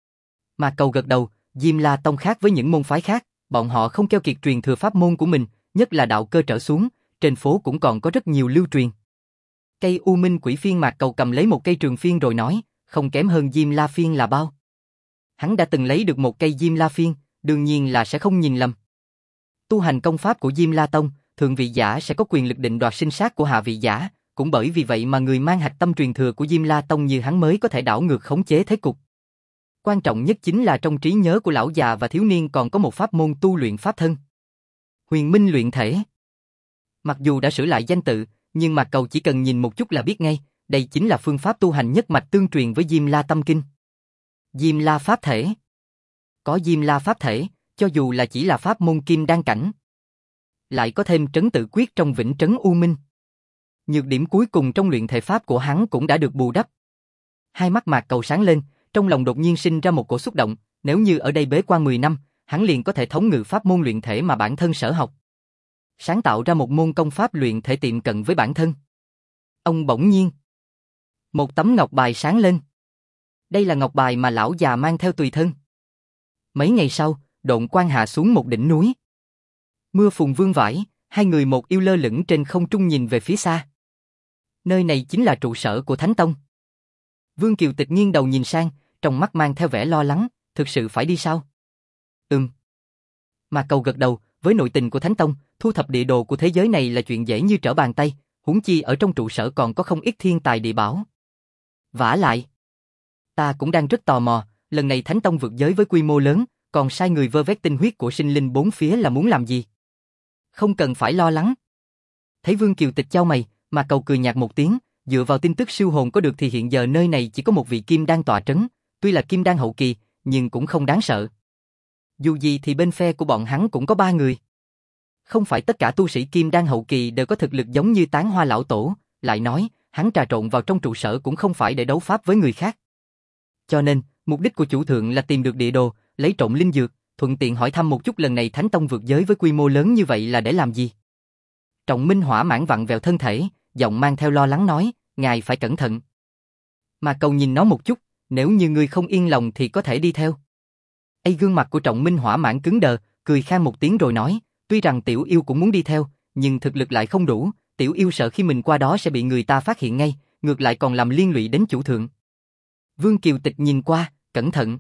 Mạc Cầu gật đầu, Diêm La Tông khác với những môn phái khác, bọn họ không keo kiệt truyền thừa pháp môn của mình, nhất là đạo cơ trở xuống, trên phố cũng còn có rất nhiều lưu truyền. Cây U Minh Quỷ Phiên Mạc Cầu cầm lấy một cây trường phiên rồi nói, không kém hơn Diêm La Phiên là bao. Hắn đã từng lấy được một cây Diêm La Phiên, đương nhiên là sẽ không nhìn lầm. Tu hành công pháp của Diêm La Tông, thượng vị giả sẽ có quyền lực định đoạt sinh sát của hạ vị giả, cũng bởi vì vậy mà người mang hạch tâm truyền thừa của Diêm La Tông như hắn mới có thể đảo ngược khống chế thế cục. Quan trọng nhất chính là trong trí nhớ của lão già và thiếu niên còn có một pháp môn tu luyện pháp thân. Huyền Minh luyện thể. Mặc dù đã sửa lại danh tự, nhưng Mạc Cầu chỉ cần nhìn một chút là biết ngay, đây chính là phương pháp tu hành nhất mạch tương truyền với Diêm La Tâm Kinh. Diêm La Pháp Thể. Có Diêm La Pháp Thể, cho dù là chỉ là pháp môn kim đan cảnh, lại có thêm trấn tự quyết trong Vĩnh Trấn U Minh. Nhược điểm cuối cùng trong luyện thể pháp của hắn cũng đã được bù đắp. Hai mắt Mạc Cầu sáng lên, trong lòng đột nhiên sinh ra một cổ xúc động, nếu như ở đây bế quan 10 năm, hắn liền có thể thống ngự pháp môn luyện thể mà bản thân sở học. Sáng tạo ra một môn công pháp luyện thể tiệm cận với bản thân. Ông bỗng nhiên. Một tấm ngọc bài sáng lên. Đây là ngọc bài mà lão già mang theo tùy thân. Mấy ngày sau, Độn Quang hạ xuống một đỉnh núi. Mưa phùn vương vãi, hai người một yêu lơ lửng trên không trung nhìn về phía xa. Nơi này chính là trụ sở của Thánh Tông. Vương Kiều Tịch nghiêng đầu nhìn sang, trong mắt mang theo vẻ lo lắng, thực sự phải đi sao? Mạc Cầu gật đầu, với nội tình của Thánh Tông, thu thập địa đồ của thế giới này là chuyện dễ như trở bàn tay, huống chi ở trong trụ sở còn có không ít thiên tài địa bảo. Vả lại, ta cũng đang rất tò mò, lần này Thánh Tông vượt giới với quy mô lớn, còn sai người vơ vét tinh huyết của sinh linh bốn phía là muốn làm gì? Không cần phải lo lắng. Thấy Vương Kiều Tịch chau mày, Mạc Cầu cười nhạt một tiếng, dựa vào tin tức siêu hồn có được thì hiện giờ nơi này chỉ có một vị kim đan tọa trấn, tuy là kim đan hậu kỳ, nhưng cũng không đáng sợ. Dù gì thì bên phe của bọn hắn cũng có 3 người. Không phải tất cả tu sĩ kim đan hậu kỳ đều có thực lực giống như Tán Hoa lão tổ, lại nói, hắn trà trộn vào trong trụ sở cũng không phải để đấu pháp với người khác. Cho nên, mục đích của chủ thượng là tìm được địa đồ, lấy trộm linh dược, thuận tiện hỏi thăm một chút lần này Thánh Tông vượt giới với quy mô lớn như vậy là để làm gì. Trọng Minh hỏa mãn vặn vẹo thân thể, giọng mang theo lo lắng nói, ngài phải cẩn thận. Mà Cầu nhìn nó một chút, nếu như ngươi không yên lòng thì có thể đi theo. Gương mặt của Trọng Minh hỏa mãn cứng đờ, cười khan một tiếng rồi nói, tuy rằng tiểu yêu cũng muốn đi theo, nhưng thực lực lại không đủ, tiểu yêu sợ khi mình qua đó sẽ bị người ta phát hiện ngay, ngược lại còn làm liên lụy đến chủ thượng. Vương Kiều Tịch nhìn qua, cẩn thận.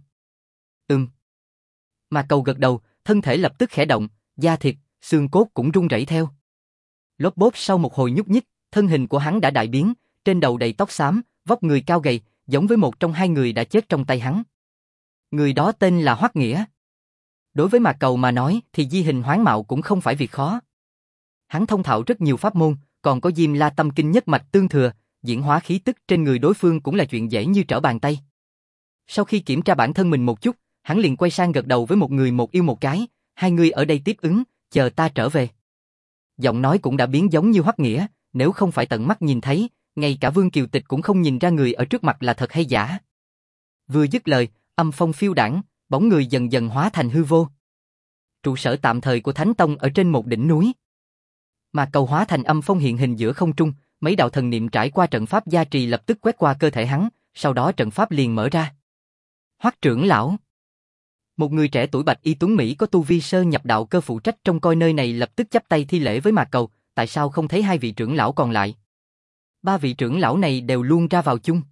Mà Cầu gật đầu, thân thể lập tức khẽ động, da thịt, xương cốt cũng rung rẩy theo. Lốp bốp sau một hồi nhúc nhích, thân hình của hắn đã đại biến, trên đầu đầy tóc xám, vóc người cao gầy, giống với một trong hai người đã chết trong tay hắn. Người đó tên là Hoắc Nghĩa. Đối với Mạc Cầu mà nói thì di hình hoán mạo cũng không phải việc khó. Hắn thông thạo rất nhiều pháp môn, còn có Diêm La Tâm Kinh nhất mạch tương thừa, diễn hóa khí tức trên người đối phương cũng là chuyện dễ như trở bàn tay. Sau khi kiểm tra bản thân mình một chút, hắn liền quay sang gật đầu với một người một yêu một cái, hai người ở đây tiếp ứng, chờ ta trở về. Giọng nói cũng đã biến giống như Hoắc Nghĩa, nếu không phải tận mắt nhìn thấy, ngay cả Vương Kiều Tịch cũng không nhìn ra người ở trước mặt là thật hay giả. Vừa dứt lời, âm phong phiêu đãng, bóng người dần dần hóa thành hư vô. Trụ sở tạm thời của Thánh Tông ở trên một đỉnh núi. Mà cầu hóa thành âm phong hiện hình giữa không trung, mấy đạo thần niệm trải qua trận pháp gia trì lập tức quét qua cơ thể hắn, sau đó trận pháp liền mở ra. Hoắc trưởng lão. Một người trẻ tuổi bạch y tuấn Mỹ có tu vi sơ nhập đạo cơ phụ trách trông coi nơi này lập tức chắp tay thi lễ với Mạc Cầu, tại sao không thấy hai vị trưởng lão còn lại? Ba vị trưởng lão này đều luôn ra vào chung.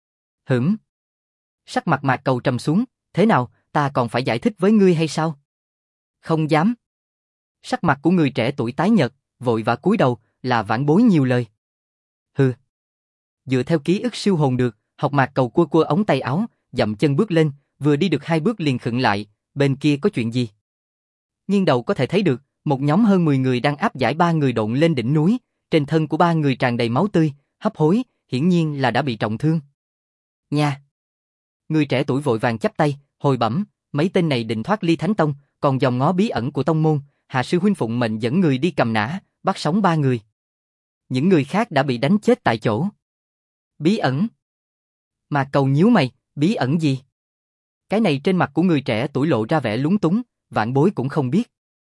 Sắc mặt Mạc Cầu trầm xuống, thế nào, ta còn phải giải thích với ngươi hay sao? Không dám. Sắc mặt của người trẻ tuổi tái nhợt, vội vã cúi đầu, là vãn bối nhiều lời. Hừ. Dựa theo ký ức siêu hồn được, học Mạc Cầu cua cua ống tay áo, dậm chân bước lên, vừa đi được 2 bước liền khựng lại, bên kia có chuyện gì? Nghiêng đầu có thể thấy được, một nhóm hơn 10 người đang áp giải 3 người độn lên đỉnh núi, trên thân của 3 người tràn đầy máu tươi, hấp hối, hiển nhiên là đã bị trọng thương. Nha! Người trẻ tuổi vội vàng chắp tay, hồi bẩm, mấy tên này định thoát ly Thánh Tông, còn dòm ngó bí ẩn của tông môn, Hạ sư huynh phụng mệnh dẫn người đi cầm nã, bắt sống 3 người. Những người khác đã bị đánh chết tại chỗ. Bí ẩn? Mà Cầu nhíu mày, bí ẩn gì? Cái này trên mặt của người trẻ tuổi lộ ra vẻ lúng túng, vãn bối cũng không biết.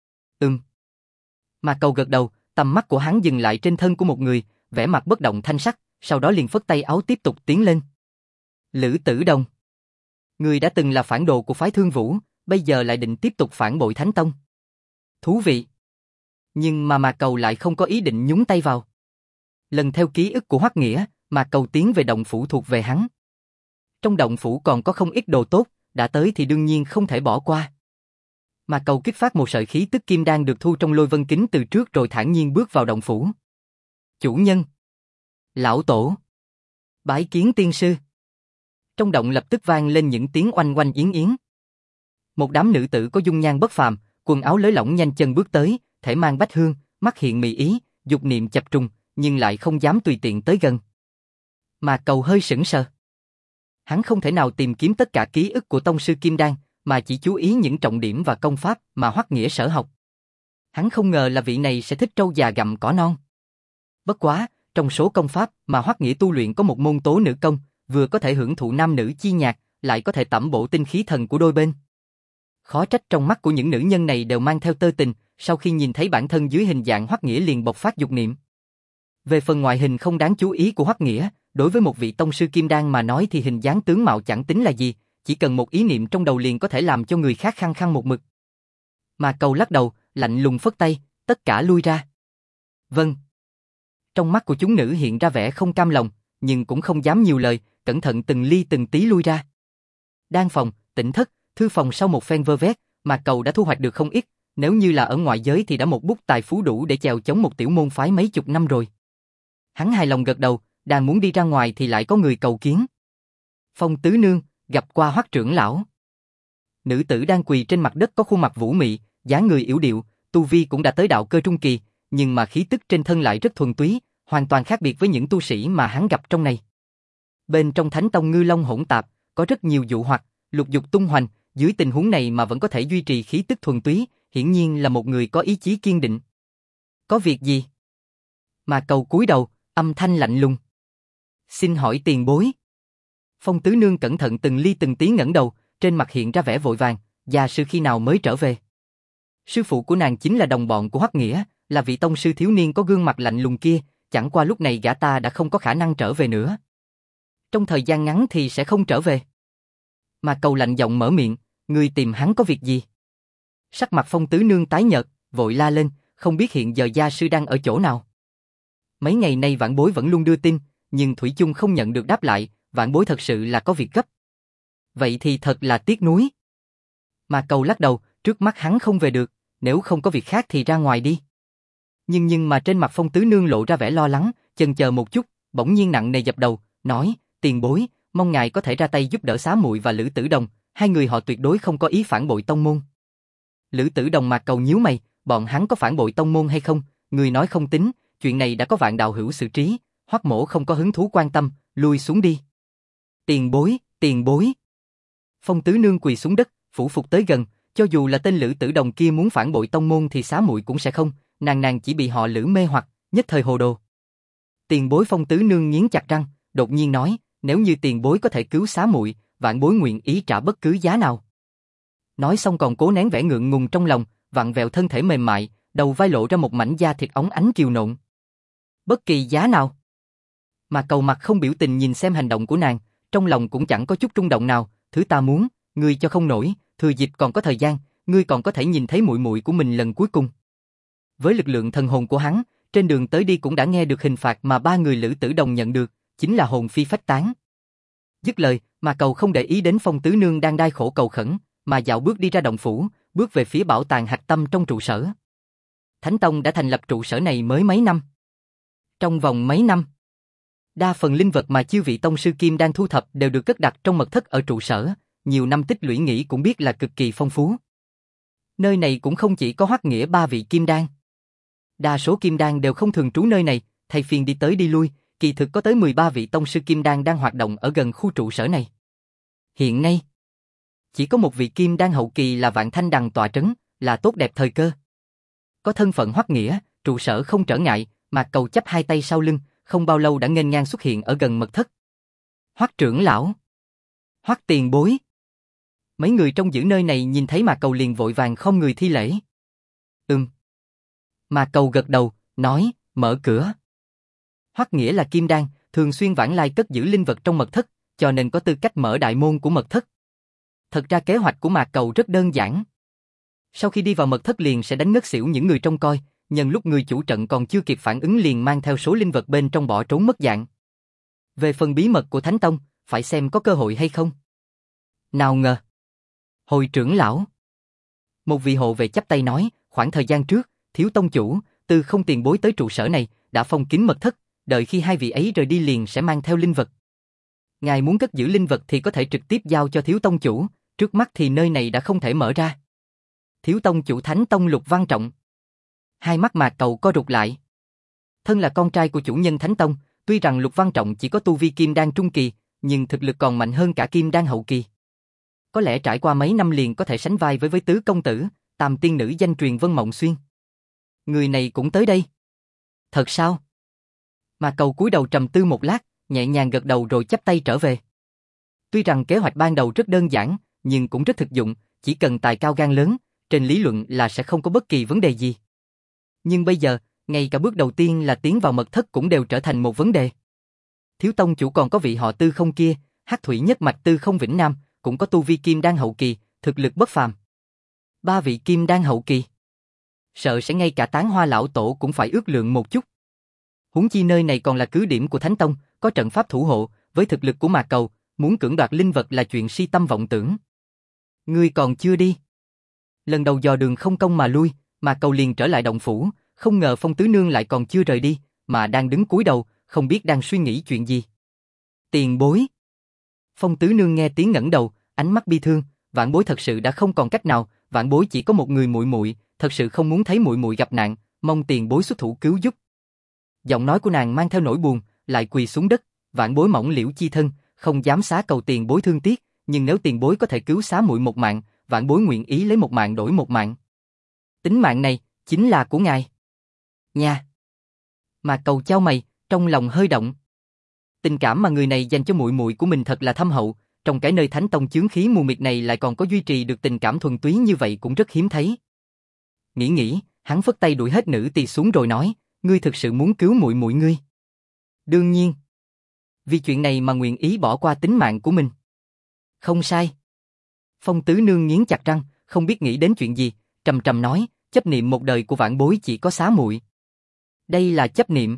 Mà Cầu gật đầu, tầm mắt của hắn dừng lại trên thân của một người, vẻ mặt bất động thanh sắc, sau đó liền phất tay áo tiếp tục tiến lên. Lữ Tử Đồng. Người đã từng là phản đồ của phái Thương Vũ, bây giờ lại định tiếp tục phản bội Thánh Tông. Thú vị. Nhưng mà Mạc Cầu lại không có ý định nhúng tay vào. Lần theo ký ức của Hoắc Nghĩa, Mạc Cầu tiến về động phủ thuộc về hắn. Trong động phủ còn có không ít đồ tốt, đã tới thì đương nhiên không thể bỏ qua. Mạc Cầu kích phát một sợi khí tức kim đan được thu trong lôi vân kính từ trước rồi thản nhiên bước vào động phủ. Chủ nhân. Lão tổ. Bái kiến tiên sư. Trong động lập tức vang lên những tiếng oanh oanh yến yến. Một đám nữ tử có dung nhan bất phàm, quần áo lới lỏng nhanh chân bước tới, thể mang bách hương, mắt hiện mị ý, dục niệm chập trùng, nhưng lại không dám tùy tiện tới gần. Mạc Cầu hơi sững sờ. Hắn không thể nào tìm kiếm tất cả ký ức của tông sư Kim Đan, mà chỉ chú ý những trọng điểm và công pháp mà Hoắc Nghĩa sở học. Hắn không ngờ là vị này sẽ thích trâu già gặm cỏ non. Bất quá, trong số công pháp mà Hoắc Nghĩa tu luyện có một môn tố nữ công, vừa có thể hưởng thụ nam nữ chi nhạc, lại có thể tẩm bổ tinh khí thần của đôi bên. Khó trách trong mắt của những nữ nhân này đều mang theo tơ tình, sau khi nhìn thấy bản thân dưới hình dạng Hoắc Nghĩa liền bộc phát dục niệm. Về phần ngoại hình không đáng chú ý của Hoắc Nghĩa, đối với một vị tông sư Kim Đan mà nói thì hình dáng tướng mạo chẳng tính là gì, chỉ cần một ý niệm trong đầu liền có thể làm cho người khác khăng khăng một mực. Mà Cầu lắc đầu, lạnh lùng phất tay, tất cả lui ra. Vâng. Trong mắt của chúng nữ hiện ra vẻ không cam lòng, nhưng cũng không dám nhiều lời, cẩn thận từng ly từng tí lui ra. Đan phòng, tĩnh thất, thư phòng sau một phen vơ vét, Mạc Cầu đã thu hoạch được không ít, nếu như là ở ngoại giới thì đã một bút tài phú đủ để chèo chống một tiểu môn phái mấy chục năm rồi. Hắn hài lòng gật đầu, đang muốn đi ra ngoài thì lại có người cầu kiến. Phong tứ nương, gặp qua Hoắc trưởng lão. Nữ tử đang quỳ trên mặt đất có khuôn mặt vũ mị, dáng người yểu điệu, tu vi cũng đã tới đạo cơ trung kỳ, nhưng mà khí tức trên thân lại rất thuần túy, hoàn toàn khác biệt với những tu sĩ mà hắn gặp trong này. Bên trong Thánh Tông ngư long hỗn tạp, có rất nhiều dụ hoặc, lục dục tung hoành, dưới tình huống này mà vẫn có thể duy trì khí tức thuần túy, hiển nhiên là một người có ý chí kiên định. Có việc gì? Mà Cầu cúi đầu, âm thanh lạnh lùng. Xin hỏi tiền bối. Phong tứ nương cẩn thận từng ly từng tí ngẩng đầu, trên mặt hiện ra vẻ vội vàng, gia sư khi nào mới trở về? Sư phụ của nàng chính là đồng bọn của Hoắc Nghĩa, là vị tông sư thiếu niên có gương mặt lạnh lùng kia, chẳng qua lúc này gã ta đã không có khả năng trở về nữa. Trong thời gian ngắn thì sẽ không trở về. Mà Cầu lạnh giọng mở miệng, ngươi tìm hắn có việc gì? Sắc mặt Phong tứ nương tái nhợt, vội la lên, không biết hiện giờ gia sư đang ở chỗ nào. Mấy ngày nay vãn bối vẫn luôn đưa tin, nhưng thủy chung không nhận được đáp lại, vãn bối thật sự là có việc gấp. Vậy thì thật là tiếc nuối. Mà Cầu lắc đầu, trước mắt hắn không về được, nếu không có việc khác thì ra ngoài đi. Nhưng mà trên mặt Phong tứ nương lộ ra vẻ lo lắng, chần chờ một chút, bỗng nhiên nặng nề dập đầu, nói, tiền bối, mong ngài có thể ra tay giúp đỡ Xá Muội và Lữ Tử Đồng, hai người họ tuyệt đối không có ý phản bội tông môn. Lữ Tử Đồng Mạc Cầu nhíu mày, bọn hắn có phản bội tông môn hay không, người nói không tính, chuyện này đã có Vạn đạo hữu xử trí, Hoắc mỗ không có hứng thú quan tâm, lui xuống đi. Tiền bối, tiền bối. Phong tứ nương quỳ xuống đất, phủ phục tới gần, cho dù là tên Lữ Tử Đồng kia muốn phản bội tông môn thì Xá Muội cũng sẽ không, nàng chỉ bị họ Lữ mê hoặc, nhất thời hồ đồ. Tiền bối. Phong tứ nương nghiến chặt răng, đột nhiên nói, nếu như tiền bối có thể cứu Xá Muội, vạn bối nguyện ý trả bất cứ giá nào. Nói xong còn cố nén vẻ ngượng ngùng trong lòng, vặn vẹo thân thể mềm mại, đầu vai lộ ra một mảnh da thịt óng ánh kiều nộn. Bất kỳ giá nào. Mà Cầu mặt không biểu tình nhìn xem hành động của nàng, trong lòng cũng chẳng có chút rung động nào, thứ ta muốn, ngươi cho không nổi, thừa dịp còn có thời gian, ngươi còn có thể nhìn thấy muội muội của mình lần cuối cùng. Với lực lượng thần hồn của hắn, trên đường tới đi cũng đã nghe được hình phạt mà ba người Lữ Tử Đồng nhận được, chính là hồn phi phách tán. Dứt lời, mà Cầu không để ý đến Phong Tứ Nương đang đai khổ cầu khẩn, mà dạo bước đi ra động phủ, bước về phía bảo tàng hạch tâm trong trụ sở. Thánh Tông đã thành lập trụ sở này mới mấy năm. Trong vòng mấy năm, đa phần linh vật mà chư vị tông sư Kim đang thu thập đều được cất đặt trong mật thất ở trụ sở, nhiều năm tích lũy nghĩ cũng biết là cực kỳ phong phú. Nơi này cũng không chỉ có Hoắc Nghĩa ba vị Kim Đan. Đa số Kim Đan đều không thường trú nơi này, thay phiên đi tới đi lui, kỳ thực có tới 13 vị tông sư Kim Đan đang hoạt động ở gần khu trụ sở này. Hiện nay, chỉ có một vị Kim Đan hậu kỳ là Vạn Thanh Đằng tọa trấn, là tốt đẹp thời cơ. Có thân phận Hoắc Nghĩa, trụ sở không trở ngại, Mạc Cầu chắp hai tay sau lưng, không bao lâu đã nghênh ngang xuất hiện ở gần mật thất. Hoắc trưởng lão, Hoắc tiền bối. Mấy người trong giữ nơi này nhìn thấy Mạc Cầu liền vội vàng khom người thi lễ. Mạc Cầu gật đầu, nói, mở cửa. Hoắc Nghĩa là Kim Đan, thường xuyên vãng lai cất giữ linh vật trong mật thất, cho nên có tư cách mở đại môn của mật thất. Thật ra kế hoạch của Mạc Cầu rất đơn giản. Sau khi đi vào mật thất liền sẽ đánh ngất xỉu những người trông coi, nhân lúc người chủ trận còn chưa kịp phản ứng liền mang theo số linh vật bên trong bỏ trốn mất dạng. Về phần bí mật của Thánh Tông, phải xem có cơ hội hay không. Nào ngờ. Hồi trưởng lão. Một vị hộ vệ chắp tay nói, khoảng thời gian trước, thiếu tông chủ, Tư Không tiền bối tới trụ sở này, đã phong kín mật thất, đợi khi hai vị ấy rời đi liền sẽ mang theo linh vật. Ngài muốn cất giữ linh vật thì có thể trực tiếp giao cho thiếu tông chủ, trước mắt thì nơi này đã không thể mở ra. Thiếu tông chủ Thánh Tông Lục Văn Trọng. Hai mắt Mạc Cầu co rụt lại. Thân là con trai của chủ nhân Thánh Tông, tuy rằng Lục Văn Trọng chỉ có tu vi Kim Đan trung kỳ, nhưng thực lực còn mạnh hơn cả Kim Đan hậu kỳ. Có lẽ trải qua mấy năm liền có thể sánh vai với tứ công tử, Tam tiên nữ danh truyền Vân Mộng Xuyên. Người này cũng tới đây. Thật sao? Mạc Cầu cúi đầu trầm tư một lát, nhẹ nhàng gật đầu rồi chắp tay trở về. Tuy rằng kế hoạch ban đầu rất đơn giản, nhưng cũng rất thực dụng, chỉ cần tài cao gan lớn, trên lý luận là sẽ không có bất kỳ vấn đề gì. Nhưng bây giờ, ngay cả bước đầu tiên là tiến vào mật thất cũng đều trở thành một vấn đề. Thiếu tông chủ còn có vị họ Tư Không kia, Hắc Thủy nhất mạch Tư Không Vĩnh Nam, cũng có tu vi Kim Đan hậu kỳ, thực lực bất phàm. Ba vị Kim Đan hậu kỳ, sợ sẽ ngay cả Tán Hoa lão tổ cũng phải ước lượng một chút. Huống chi nơi này còn là cứ điểm của Thánh Tông, có trận pháp thủ hộ, với thực lực của Mạc Cầu, muốn cưỡng đoạt linh vật là chuyện si tâm vọng tưởng. Ngươi còn chưa đi. Lần đầu dò đường không công mà lui, Mạc Cầu liền trở lại động phủ, không ngờ Phong Tứ Nương lại còn chưa rời đi, mà đang đứng cúi đầu, không biết đang suy nghĩ chuyện gì. Tiền bối. Phong Tứ Nương nghe tiếng ngẩng đầu, ánh mắt bi thương, vãn bối thật sự đã không còn cách nào, vãn bối chỉ có một người muội muội, thật sự không muốn thấy muội muội gặp nạn, mong tiền bối xuất thủ cứu giúp. Giọng nói của nàng mang theo nỗi buồn, lại quỳ xuống đất, vãn bối mỏng liễu chi thân, không dám xá cầu tiền bối thương tiếc, nhưng nếu tiền bối có thể cứu xá muội một mạng, vãn bối nguyện ý lấy một mạng đổi một mạng. Tính mạng này chính là của ngài. Nha. Mà Cầu chau mày, trong lòng hơi động. Tình cảm mà người này dành cho muội muội của mình thật là thâm hậu, trong cái nơi Thánh Tông chướng khí mù mịt này lại còn có duy trì được tình cảm thuần túy như vậy cũng rất hiếm thấy. Nghĩ, hắn phất tay đuổi hết nữ tỳ xuống rồi nói, ngươi thực sự muốn cứu muội muội ngươi? Đương nhiên. Vì chuyện này mà nguyện ý bỏ qua tính mạng của mình. Không sai. Phong Tứ Nương nghiến chặt răng, không biết nghĩ đến chuyện gì, trầm trầm nói, chấp niệm một đời của vãn bối chỉ có xá muội. Đây là chấp niệm.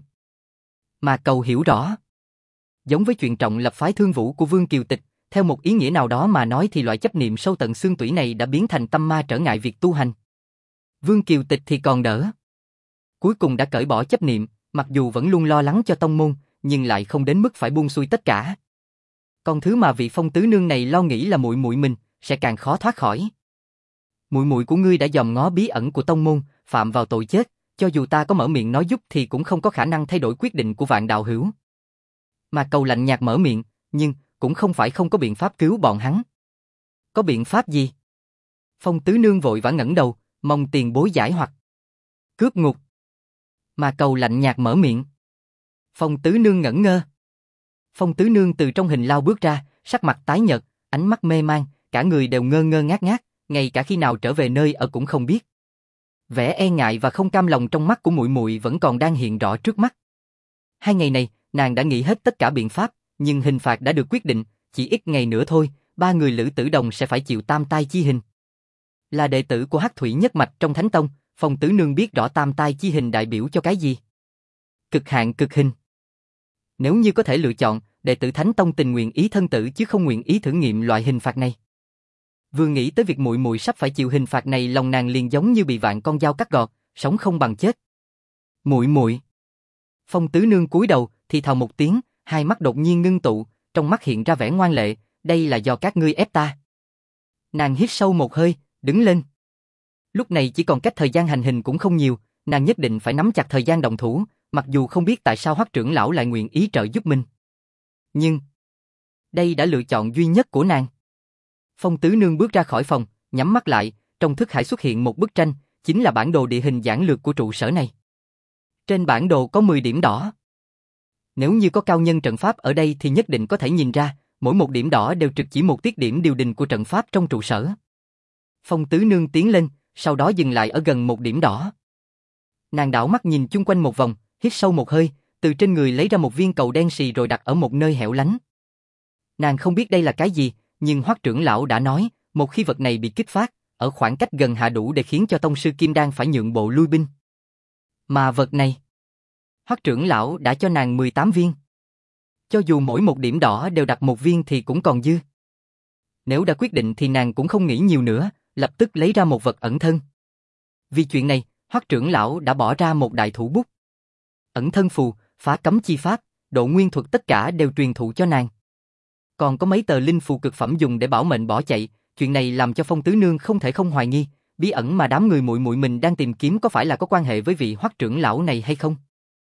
Mà Cầu hiểu rõ. Giống với chuyện trọng lập phái Thương Vũ của Vương Kiều Tịch, theo một ý nghĩa nào đó mà nói thì loại chấp niệm sâu tận xương tủy này đã biến thành tâm ma trở ngại việc tu hành. Vương Kiều Tịch thì còn đỡ. Cuối cùng đã cởi bỏ chấp niệm, mặc dù vẫn luôn lo lắng cho tông môn, nhưng lại không đến mức phải buông xuôi tất cả. Còn thứ mà vị Phong Tứ Nương này lo nghĩ là muội muội mình sẽ càng khó thoát khỏi. Muội muội của ngươi đã dòm ngó bí ẩn của tông môn, phạm vào tội chết, cho dù ta có mở miệng nói giúp thì cũng không có khả năng thay đổi quyết định của Vạn đạo hữu. Mà Cầu lạnh nhạt mở miệng, nhưng cũng không phải không có biện pháp cứu bọn hắn. Có biện pháp gì? Phong Tứ Nương vội vã ngẩng đầu, mong tiền bối giải hoặc. Cướp ngục. Mà Cầu lạnh nhạt mở miệng. Phong Tứ Nương ngẩn ngơ. Phong Tứ Nương từ trong hình lao bước ra, sắc mặt tái nhợt, ánh mắt mê man, cả người đều ngơ ngơ ngác ngác, ngay cả khi nào trở về nơi ở cũng không biết. Vẻ e ngại và không cam lòng trong mắt của muội muội vẫn còn đang hiện rõ trước mắt. 2 ngày này, nàng đã nghĩ hết tất cả biện pháp, nhưng hình phạt đã được quyết định, chỉ ít ngày nữa thôi, 3 người Lữ Tử Đồng sẽ phải chịu tam tai chi hình. Là đệ tử của Hắc Thủy nhất mạch trong Thánh Tông, Phong Tứ Nương biết rõ tam tai chi hình đại biểu cho cái gì. Cực hạn cực hình. Nếu như có thể lựa chọn, đệ tử Thánh Tông tình nguyện ý thân tử chứ không nguyện ý thử nghiệm loại hình phạt này. Vừa nghĩ tới việc muội muội sắp phải chịu hình phạt này, lòng nàng liền giống như bị vạn con dao cắt gọt, sống không bằng chết. Muội muội. Phong Tứ Nương cúi đầu, thì thào một tiếng, hai mắt đột nhiên ngưng tụ, trong mắt hiện ra vẻ ngoan lệ, đây là do các ngươi ép ta. Nàng hít sâu một hơi, đứng lên. Lúc này chỉ còn cách thời gian hành hình cũng không nhiều, nàng nhất định phải nắm chặt thời gian động thủ, mặc dù không biết tại sao Hoắc trưởng lão lại nguyện ý trợ giúp mình. Nhưng đây đã lựa chọn duy nhất của nàng. Phong Tứ Nương bước ra khỏi phòng, nhắm mắt lại, trong thức hải xuất hiện một bức tranh, chính là bản đồ địa hình giản lược của trụ sở này. Trên bản đồ có 10 điểm đỏ. Nếu như có cao nhân trận pháp ở đây thì nhất định có thể nhìn ra, mỗi một điểm đỏ đều trực chỉ một tiết điểm điều đình của trận pháp trong trụ sở. Phong Tứ Nương tiến lên, sau đó dừng lại ở gần một điểm đỏ. Nàng đảo mắt nhìn chung quanh một vòng, hít sâu một hơi, từ trên người lấy ra một viên cầu đen xì rồi đặt ở một nơi hẻo lánh. Nàng không biết đây là cái gì, nhưng Hoắc trưởng lão đã nói, một khi vật này bị kích phát, ở khoảng cách gần hạ đủ để khiến cho tông sư Kim Đan phải nhượng bộ lui binh. Mà vật này, Hoắc trưởng lão đã cho nàng 18 viên. Cho dù mỗi một điểm đỏ đều đặt một viên thì cũng còn dư. Nếu đã quyết định thì nàng cũng không nghĩ nhiều nữa, lập tức lấy ra một vật ẩn thân. Vì chuyện này, Hoắc trưởng lão đã bỏ ra một đại thủ bút. Ẩn thân phù, phá cấm chi pháp, độ nguyên thuật tất cả đều truyền thụ cho nàng. Còn có mấy tờ linh phù cực phẩm dùng để bảo mệnh bỏ chạy, chuyện này làm cho Phong Tứ Nương không thể không hoài nghi, bí ẩn mà đám người muội muội mình đang tìm kiếm có phải là có quan hệ với vị Hoắc trưởng lão này hay không?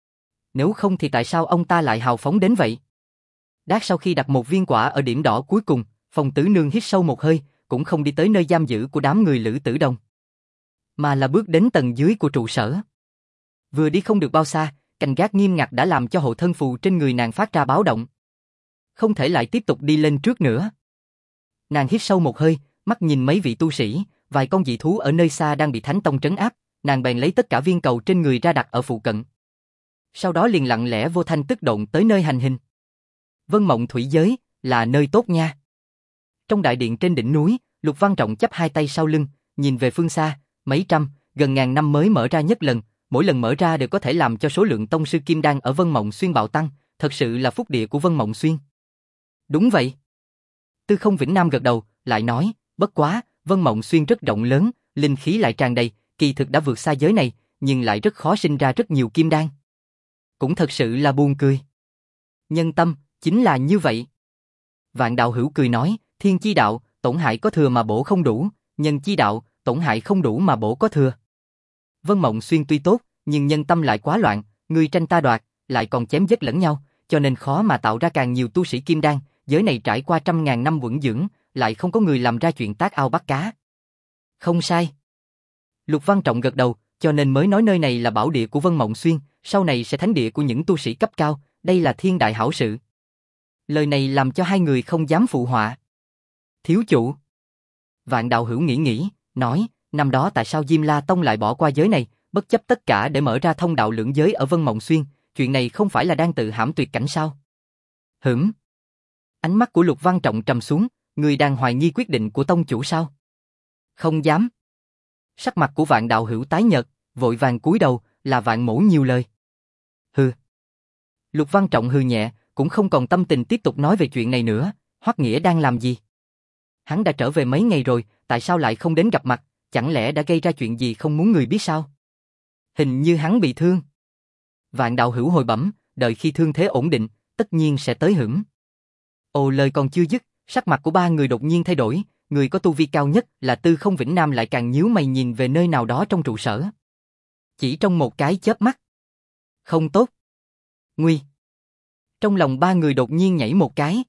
Nếu không thì tại sao ông ta lại hào phóng đến vậy? Đát sau khi đặt một viên quả ở điểm đỏ cuối cùng, Phong Tứ Nương hít sâu một hơi, cũng không đi tới nơi giam giữ của đám người Lữ Tử Đồng, mà là bước đến tầng dưới của trụ sở. Vừa đi không được bao xa, canh gác nghiêm ngặt đã làm cho hộ thân phù trên người nàng phát ra báo động. Không thể lại tiếp tục đi lên trước nữa. Nàng hít sâu một hơi, mắt nhìn mấy vị tu sĩ, vài con dị thú ở nơi xa đang bị Thánh Tông trấn áp, nàng bèn lấy tất cả viên cầu trên người ra đặt ở phụ cận. Sau đó liền lặng lẽ vô thanh tức động tới nơi hành hình. Vân Mộng Thủy Giới là nơi tốt nha. Trong đại điện trên đỉnh núi, Lục Văn Trọng chắp hai tay sau lưng, nhìn về phương xa, mấy trăm, gần ngàn năm mới mở ra nhất lần, mỗi lần mở ra đều có thể làm cho số lượng tông sư kim đan ở Vân Mộng Xuyên bạo tăng, thật sự là phúc địa của Vân Mộng Xuyên. Đúng vậy. Tư Không Vĩnh Nam gật đầu, lại nói, bất quá, Vân Mộng Xuyên rất rộng lớn, linh khí lại tràn đầy, kỳ thực đã vượt xa giới này, nhưng lại rất khó sinh ra rất nhiều kim đan. Cũng thật sự là buồn cười. Nhân tâm, chính là như vậy. Vạn Đạo Hữu cười nói, thiên chi đạo, tổn hại có thừa mà bổ không đủ, nhân chi đạo, tổn hại không đủ mà bổ có thừa. Vân Mộng Xuyên tuy tốt, nhưng nhân tâm lại quá loạn, người tranh ta đoạt, lại còn chém giết lẫn nhau, cho nên khó mà tạo ra càng nhiều tu sĩ kim đan, giới này trải qua trăm ngàn năm vững dưỡng, lại không có người làm ra chuyện tác ao bắt cá. Không sai. Lục Văn Trọng gật đầu, cho nên mới nói nơi này là bảo địa của Vân Mộng Xuyên, sau này sẽ thánh địa của những tu sĩ cấp cao, đây là thiên đại hảo sự. Lời này làm cho hai người không dám phụ họa. Thiếu chủ. Vạn Đạo Hữu nghĩ, nói, năm đó tại sao Diêm La Tông lại bỏ qua giới này, bất chấp tất cả để mở ra thông đạo lưỡng giới ở Vân Mộng Xuyên, chuyện này không phải là đang tự hãm tuyệt cảnh sao? Hửm. Ánh mắt của Lục Văn Trọng trầm xuống, người đang hoài nghi quyết định của tông chủ sao? Không dám. Sắc mặt của Vạn Đạo Hữu tái nhợt, vội vàng cúi đầu, là Vạn Mỗ nhiều lời. Hừ. Lục Văn Trọng hừ nhẹ, cũng không còn tâm tình tiếp tục nói về chuyện này nữa, Hoắc Nghĩa đang làm gì? Hắn đã trở về mấy ngày rồi, tại sao lại không đến gặp mặt, chẳng lẽ đã gây ra chuyện gì không muốn người biết sao? Hình như hắn bị thương. Vạn Đạo Hữu hồi bẩm, đợi khi thương thế ổn định, tất nhiên sẽ tới hửm. Ồ, lời còn chưa dứt, sắc mặt của ba người đột nhiên thay đổi, người có tu vi cao nhất là Tư Không Vĩnh Nam lại càng nhíu mày nhìn về nơi nào đó trong trụ sở. Chỉ trong một cái chớp mắt. Không tốt. Nguy. Trong lòng ba người đột nhiên nhảy một cái.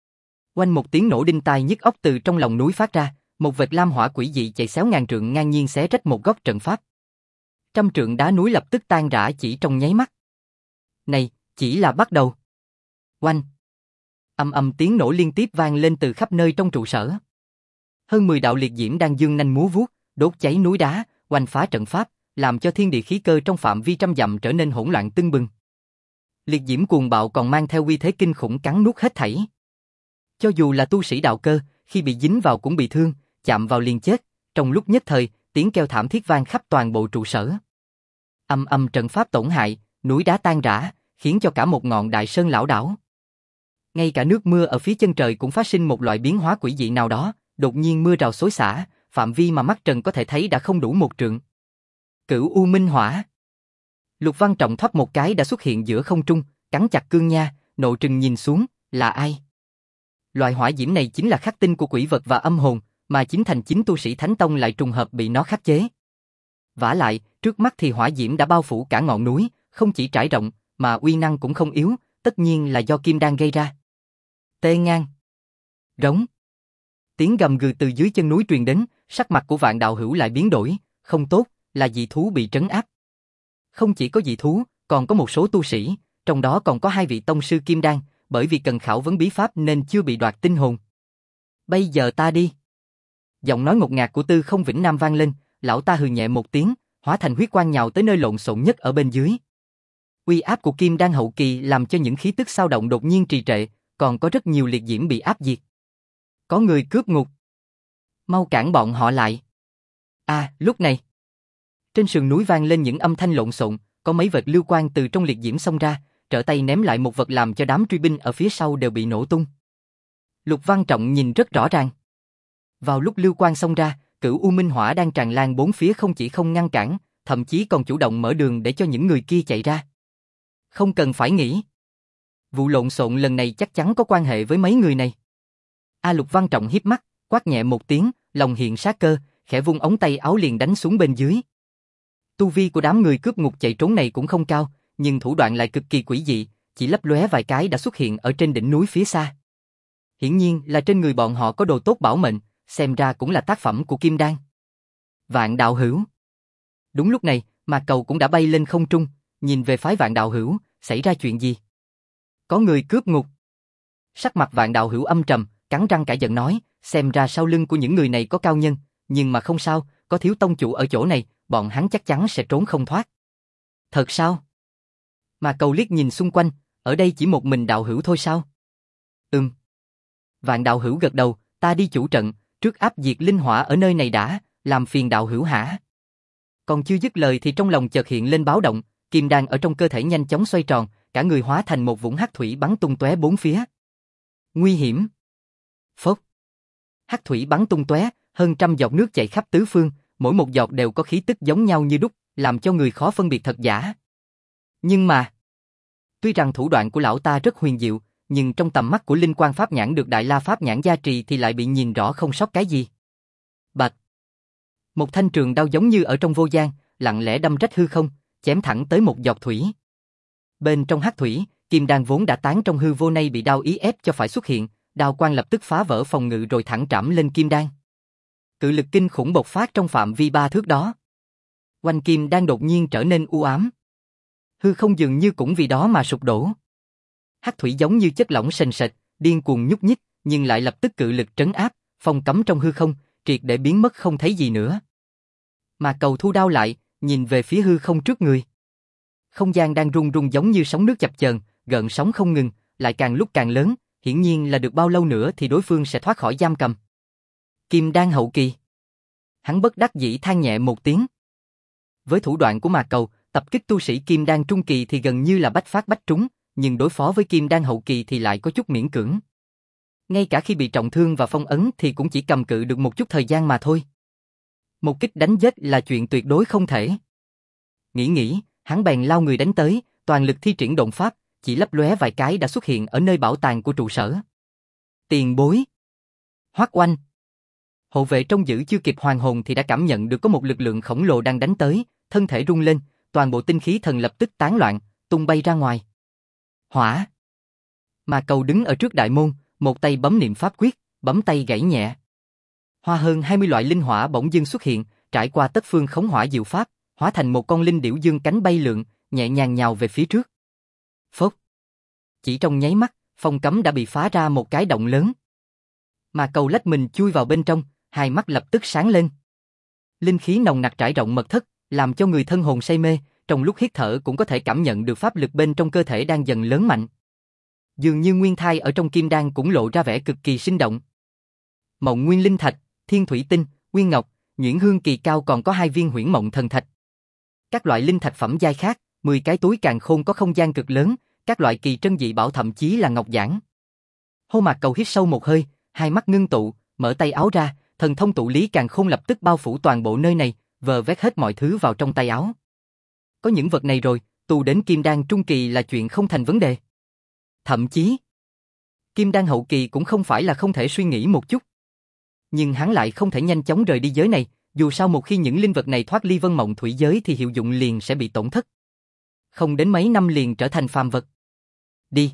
Oanh một tiếng nổ đinh tai nhức óc từ trong lòng núi phát ra, một vệt lam hỏa quỷ dị chạy xéo ngàn trượng ngang nhiên xé rách một góc trận pháp. Trăm trượng đá núi lập tức tan rã chỉ trong nháy mắt. Này, chỉ là bắt đầu. Oanh. Ầm ầm tiếng nổ liên tiếp vang lên từ khắp nơi trong trụ sở. Hơn 10 đạo liệt diễm đang dương nanh múa vuốt, đốt cháy núi đá, oanh phá trận pháp, làm cho thiên địa khí cơ trong phạm vi trăm dặm trở nên hỗn loạn tưng bừng. Liệt diễm cuồng bạo còn mang theo uy thế kinh khủng cắn nuốt hết thảy. Cho dù là tu sĩ đạo cơ, khi bị dính vào cũng bị thương, chạm vào liền chết, trong lúc nhất thời, tiếng kêu thảm thiết vang khắp toàn bộ trụ sở. Âm âm trận pháp tổn hại, núi đá tan rã, khiến cho cả một ngọn đại sơn lảo đảo. Ngay cả nước mưa ở phía chân trời cũng phát sinh một loại biến hóa quỷ dị nào đó, đột nhiên mưa rào xối xả, phạm vi mà mắt trần có thể thấy đã không đủ một trượng. Cửu U Minh Hỏa. Lục Văn Trọng thoát một cái đã xuất hiện giữa không trung, cắn chặt cương nha, nộ trừng nhìn xuống, là ai? Loại hỏa diễm này chính là khắc tinh của quỷ vật và âm hồn, mà chính thành chính tu sĩ Thánh Tông lại trùng hợp bị nó khắc chế. Vả lại, trước mắt thì hỏa diễm đã bao phủ cả ngọn núi, không chỉ trải rộng, mà uy năng cũng không yếu, tất nhiên là do kim đan gây ra. Tê ngang. Rống. Tiếng gầm gừ từ dưới chân núi truyền đến, sắc mặt của Vạn Đạo Hữu lại biến đổi, không tốt, là dị thú bị trấn áp. Không chỉ có dị thú, còn có một số tu sĩ, trong đó còn có 2 vị tông sư kim đan, bởi vì cần khảo vấn bí pháp nên chưa bị đoạt tinh hồn. Bây giờ ta đi. Giọng nói ngột ngạt của Tư Không Vĩnh Nam vang lên, lão ta hừ nhẹ một tiếng, hóa thành huyết quang nhào tới nơi lộn xộn nhất ở bên dưới. Uy áp của kim đan hậu kỳ làm cho những khí tức xao động đột nhiên trì trệ, còn có rất nhiều liệt diễm bị áp diệt. Có người cướp ngục. Mau cản bọn họ lại. Lúc này, trên sườn núi vang lên những âm thanh lộn xộn, có mấy vệt lưu quang từ trong liệt diễm xông ra, trở tay ném lại một vật làm cho đám truy binh ở phía sau đều bị nổ tung. Lục Văn Trọng nhìn rất rõ ràng. Vào lúc lưu quang xông ra, Cửu U Minh Hỏa đang tràn lan bốn phía không chỉ không ngăn cản, thậm chí còn chủ động mở đường để cho những người kia chạy ra. Không cần phải nghĩ. Vụ lộn xộn lần này chắc chắn có quan hệ với mấy người này. Lục Văn Trọng híp mắt, quát nhẹ một tiếng, lòng hiện sát cơ, khẽ vung ống tay áo liền đánh xuống bên dưới. Tu vi của đám người cướp ngục chạy trốn này cũng không cao, nhưng thủ đoạn lại cực kỳ quỷ dị, chỉ lấp lóe vài cái đã xuất hiện ở trên đỉnh núi phía xa. Hiển nhiên là trên người bọn họ có đồ tốt bảo mệnh, xem ra cũng là tác phẩm của Kim Đan. Vạn Đạo Hữu. Đúng lúc này, Mạc Cầu cũng đã bay lên không trung, nhìn về phái Vạn Đạo Hữu, xảy ra chuyện gì? Có người cướp ngục. Sắc mặt Vạn Đạo Hữu âm trầm, cắn răng cả giận nói, xem ra sau lưng của những người này có cao nhân, nhưng mà không sao, có thiếu tông chủ ở chỗ này, bọn hắn chắc chắn sẽ trốn không thoát. Thật sao? Mạc Cầu liếc nhìn xung quanh, ở đây chỉ một mình Đạo Hữu thôi sao? Vạn Đạo Hữu gật đầu, ta đi chủ trận, trước áp diệt linh hỏa ở nơi này đã, làm phiền Đạo Hữu hả? Còn chưa dứt lời thì trong lòng chợt hiện lên báo động, kim đan ở trong cơ thể nhanh chóng xoay tròn, cả người hóa thành một vũng hắc thủy bắn tung tóe bốn phía. Nguy hiểm. Phốc. Hắc thủy bắn tung tóe, hơn trăm giọt nước chảy khắp tứ phương, mỗi một giọt đều có khí tức giống nhau như đúc, làm cho người khó phân biệt thật giả. Nhưng mà, tuy rằng thủ đoạn của lão ta rất huyền diệu, nhưng trong tầm mắt của Linh Quang Pháp Nhãn được Đại La Pháp Nhãn gia trì thì lại bị nhìn rõ không sót cái gì. Bạch. Một thanh trường đao giống như ở trong vô gian, lặng lẽ đâm rách hư không, chém thẳng tới một giọt thủy. Bên trong hắc thủy, kim đan vốn đã tán trong hư vô nay bị đao ý ép cho phải xuất hiện, đao quang lập tức phá vỡ phòng ngự rồi thẳng trảm lên kim đan. Cự lực kinh khủng bộc phát trong phạm vi 3 thước đó. Quanh kim đan đột nhiên trở nên u ám. Hư không dường như cũng vì đó mà sụp đổ. Hắc thủy giống như chất lỏng sền sệt, điên cuồng nhúc nhích, nhưng lại lập tức cự lực trấn áp, phong cấm trong hư không, triệt để biến mất không thấy gì nữa. Mà Cầu thu đao lại, nhìn về phía hư không trước người. Không gian đang rung rung giống như sóng nước chập chờn, gợn sóng không ngừng, lại càng lúc càng lớn, hiển nhiên là được bao lâu nữa thì đối phương sẽ thoát khỏi giam cầm. Kim đan hậu kỳ. Hắn bất đắc dĩ than nhẹ một tiếng. Với thủ đoạn của Mạc Cầu, tập kích tu sĩ kim đan trung kỳ thì gần như là bách phát bách trúng, nhưng đối phó với kim đan hậu kỳ thì lại có chút miễn cưỡng. Ngay cả khi bị trọng thương và phong ấn thì cũng chỉ cầm cự được một chút thời gian mà thôi. Một kích đánh giết là chuyện tuyệt đối không thể. Nghĩ, hắn bèn lao người đánh tới, toàn lực thi triển độn pháp, chỉ lấp lóe vài cái đã xuất hiện ở nơi bảo tàng của trụ sở. Tiền bối. Hoắc Oanh. Hộ vệ trông giữ chưa kịp hoàn hồn thì đã cảm nhận được có một lực lượng khổng lồ đang đánh tới, thân thể rung lên, toàn bộ tinh khí thần lập tức tán loạn, tung bay ra ngoài. Hỏa. Mà Cầu đứng ở trước đại môn, một tay bấm niệm pháp quyết, bấm tay gãy nhẹ. Hoa hơn 20 loại linh hỏa bỗng dưng xuất hiện, trải qua tất phương khống hỏa diệu pháp, hóa thành một con linh điểu dương cánh bay lượn, nhẹ nhàng nhào về phía trước. Phốc. Chỉ trong nháy mắt, phong cấm đã bị phá ra một cái động lớn. Mà Cầu lách mình chui vào bên trong, hai mắt lập tức sáng lên. Linh khí nồng nặc trải rộng mật thất, làm cho người thân hồn say mê, trong lúc hít thở cũng có thể cảm nhận được pháp lực bên trong cơ thể đang dần lớn mạnh. Dường như nguyên thai ở trong kim đan cũng lộ ra vẻ cực kỳ sinh động. Mộng nguyên linh thạch, thiên thủy tinh, nguyên ngọc, nhuyễn hương kỳ cao còn có 2 viên huyễn mộng thần thạch. Các loại linh thạch phẩm giai khác, 10 cái túi càn khôn có không gian cực lớn, các loại kỳ trân dị bảo thậm chí là ngọc giản. Hô Mạc Cầu hít sâu một hơi, hai mắt ngưng tụ, mở tay áo ra, thần thông tụ lý càn khôn lập tức bao phủ toàn bộ nơi này, vờ vét hết mọi thứ vào trong tay áo. Có những vật này rồi, tu đến kim đan trung kỳ là chuyện không thành vấn đề. Thậm chí, kim đan hậu kỳ cũng không phải là không thể suy nghĩ một chút. Nhưng hắn lại không thể nhanh chóng rời đi giới này, dù sao một khi những linh vật này thoát ly vân mộng thủy giới thì hiệu dụng liền sẽ bị tổn thất. Không đến mấy năm liền trở thành phàm vật. Đi.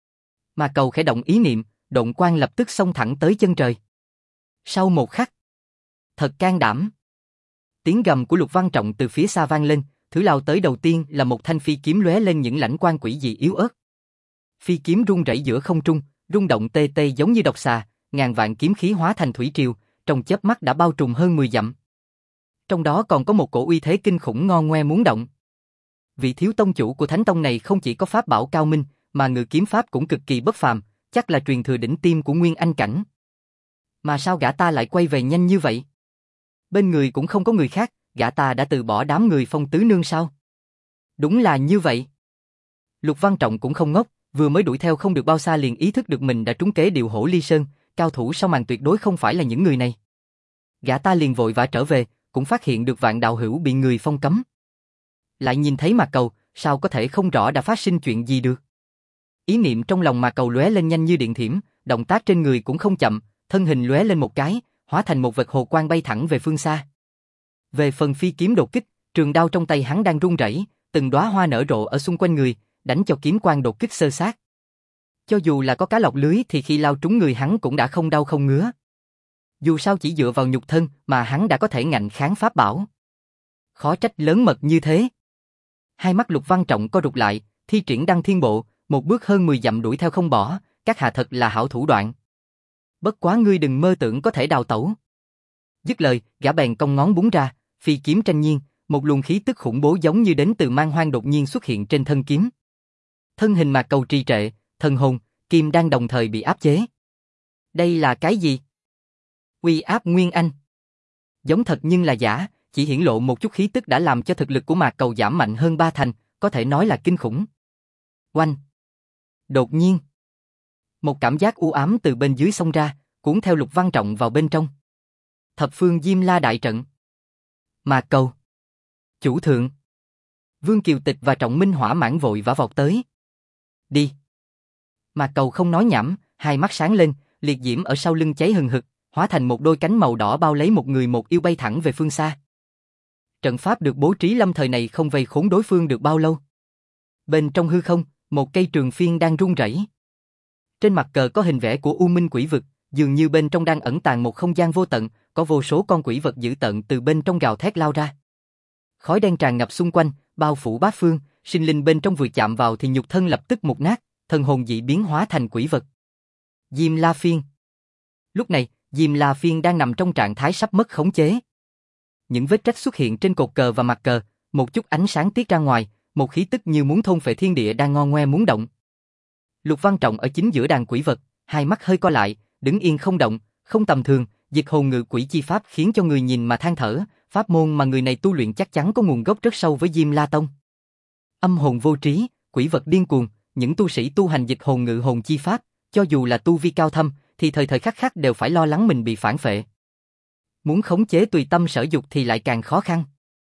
Mà Cầu khẽ động ý niệm, độn quang lập tức xông thẳng tới chân trời. Sau một khắc, thật can đảm. Tiếng gầm của Lục Văn Trọng từ phía xa vang lên, thứ lao tới đầu tiên là một thanh phi kiếm lóe lên những lãnh quang quỷ dị yếu ớt. Phi kiếm rung rẩy giữa không trung, rung động tê tê giống như độc xà, ngàn vạn kiếm khí hóa thành thủy triều, trong chớp mắt đã bao trùm hơn 10 dặm. Trong đó còn có một cổ uy thế kinh khủng ngo ngoe muốn động. Vị thiếu tông chủ của Thánh Tông này không chỉ có pháp bảo cao minh, mà ngự kiếm pháp cũng cực kỳ bất phàm, chắc là truyền thừa đỉnh tiêm của Nguyên Anh cảnh. Mà sao gã ta lại quay về nhanh như vậy? Bên người cũng không có người khác, gã ta đã từ bỏ đám người Phong Tứ Nương sao? Đúng là như vậy. Lục Văn Trọng cũng không ngốc, vừa mới đuổi theo không được bao xa liền ý thức được mình đã trúng kế điệu hổ ly sơn, cao thủ sau màn tuyệt đối không phải là những người này. Gã ta liền vội vã trở về, cũng phát hiện được Vạn đạo hữu bị người phong cấm. Lại nhìn thấy Mạc Cầu, sao có thể không rõ đã phát sinh chuyện gì được. Ý niệm trong lòng Mạc Cầu lóe lên nhanh như điện thiểm, động tác trên người cũng không chậm, thân hình lóe lên một cái, hóa thành một vệt hồ quang bay thẳng về phương xa. Về phần phi kiếm đột kích, trường đao trong tay hắn đang rung rẩy, từng đóa hoa nở rộ ở xung quanh người, đánh cho kiếm quang đột kích xơ xác. Cho dù là có cá lọc lưới thì khi lao trúng người hắn cũng đã không đau không ngứa. Dù sao chỉ dựa vào nhục thân mà hắn đã có thể ngạnh kháng pháp bảo. Khó trách lớn mật như thế. Hai mắt Lục Văn Trọng co rụt lại, thi triển Đăng Thiên Bộ, một bước hơn 10 dặm đuổi theo không bỏ, các hạ thật là hảo thủ đoạn. Bất quá ngươi đừng mơ tưởng có thể đào tẩu. Dứt lời, gã bèn cong ngón búng ra, phi kiếm tranh nhiên, một luồng khí tức khủng bố giống như đến từ man hoang đột nhiên xuất hiện trên thân kiếm. Thân hình Mạc Cầu trì trệ, thần hồn, kim đang đồng thời bị áp chế. Đây là cái gì? Uy áp Nguyên Anh. Giống thật nhưng là giả, chỉ hiển lộ một chút khí tức đã làm cho thực lực của Mạc Cầu giảm mạnh hơn 3 thành, có thể nói là kinh khủng. Oanh! Đột nhiên, một cảm giác u ám từ bên dưới xông ra, cuốn theo Lục Văn Trọng vào bên trong. Thập phương Diêm La đại trận. Mạc Cầu. Chủ thượng. Vương Kiều Tịch và Trọng Minh hỏa mãn vội vã vọt tới. Đi. Mạc Cầu không nói nhảm, hai mắt sáng lên, liệt diễm ở sau lưng cháy hừng hực, hóa thành một đôi cánh màu đỏ bao lấy một người một yêu bay thẳng về phương xa. Trận pháp được bố trí lâm thời này không vây khốn đối phương được bao lâu. Bên trong hư không, một cây trường phiên đang rung rẩy. Trên mặt cờ có hình vẽ của U Minh quỷ vực, dường như bên trong đang ẩn tàng một không gian vô tận, có vô số con quỷ vật dữ tợn từ bên trong gào thét lao ra. Khói đen tràn ngập xung quanh, bao phủ bát phương, sinh linh bên trong vừa chạm vào thì nhục thân lập tức mục nát, thần hồn dị biến hóa thành quỷ vật. Diêm La Phiên. Lúc này, Diêm La Phiên đang nằm trong trạng thái sắp mất khống chế. Những vết rách xuất hiện trên cột cờ và mặt cờ, một chút ánh sáng tiết ra ngoài, một khí tức như muốn thôn phệ thiên địa đang ngo ngoe muốn động. Lục Văn Trọng ở chính giữa đàn quỷ vật, hai mắt hơi co lại, đứng yên không động, không tầm thường, dịch hồn ngự quỷ chi pháp khiến cho người nhìn mà than thở, pháp môn mà người này tu luyện chắc chắn có nguồn gốc rất sâu với Diêm La Tông. Âm hồn vô trí, quỷ vật điên cuồng, những tu sĩ tu hành dịch hồn ngự hồn chi pháp, cho dù là tu vi cao thâm, thì thời thời khắc khắc đều phải lo lắng mình bị phản phệ. Muốn khống chế tùy tâm sở dục thì lại càng khó khăn.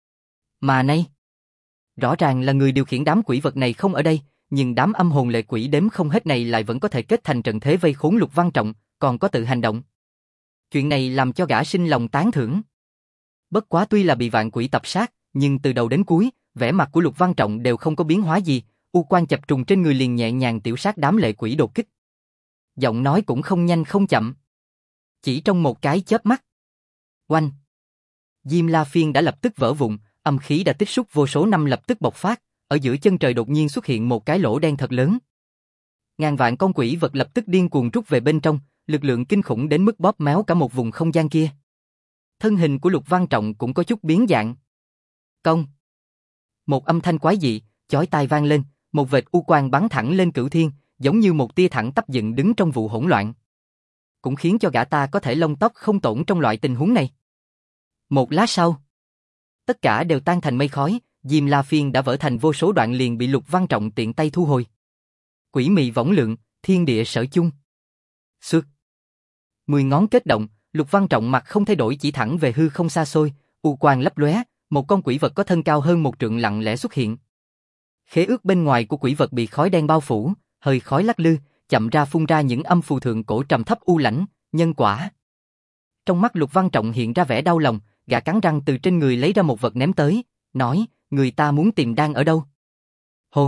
Mà nay, rõ ràng là người điều khiển đám quỷ vật này không ở đây, nhưng đám âm hồn lệ quỷ đếm không hết này lại vẫn có thể kết thành trận thế vây khốn Lục Văn Trọng, còn có tự hành động. Chuyện này làm cho gã sinh lòng tán thưởng. Bất quá tuy là bị vạn quỷ tập sát, nhưng từ đầu đến cuối, vẻ mặt của Lục Văn Trọng đều không có biến hóa gì, u quan chập trùng trên người liền nhẹ nhàng tiểu sát đám lệ quỷ đột kích. Giọng nói cũng không nhanh không chậm. Chỉ trong một cái chớp mắt. Oanh! Diêm La Phiên đã lập tức vỡ vụn, âm khí đã tích xúc vô số năm lập tức bộc phát, ở giữa chân trời đột nhiên xuất hiện một cái lỗ đen thật lớn. Ngàn vạn con quỷ vật lập tức điên cuồng rút về bên trong, lực lượng kinh khủng đến mức bóp méo cả một vùng không gian kia. Thân hình của Lục Văn Trọng cũng có chút biến dạng. Công. Một âm thanh quái dị, chói tai vang lên, một vệt u quang bắn thẳng lên Cửu Thiên, giống như một tia thẳng tắp dựng đứng trong vụ hỗn loạn. Cũng khiến cho gã ta có thể lông tóc không tổn trong loại tình huống này. Một lát sau, tất cả đều tan thành mây khói, Diêm La Phiên đã vỡ thành vô số đoạn liền bị Lục Văn Trọng tiện tay thu hồi. Quỷ mị võng lượng, thiên địa sở chung. Xước. 10 ngón kết động, Lục Văn Trọng mặt không thay đổi chỉ thẳng về hư không xa xôi, u quang lấp lóe, một con quỷ vật có thân cao hơn 1 trượng lặng lẽ xuất hiện. Khế ước bên ngoài của quỷ vật bị khói đen bao phủ, hơi khói lắc lư, chậm ra phun ra những âm phù thượng cổ trầm thấp u lãnh, nhân quả. Trong mắt Lục Văn Trọng hiện ra vẻ đau lòng, gã cắn răng từ trên người lấy ra một vật ném tới, nói, người ta muốn tìm đan ở đâu? Hô!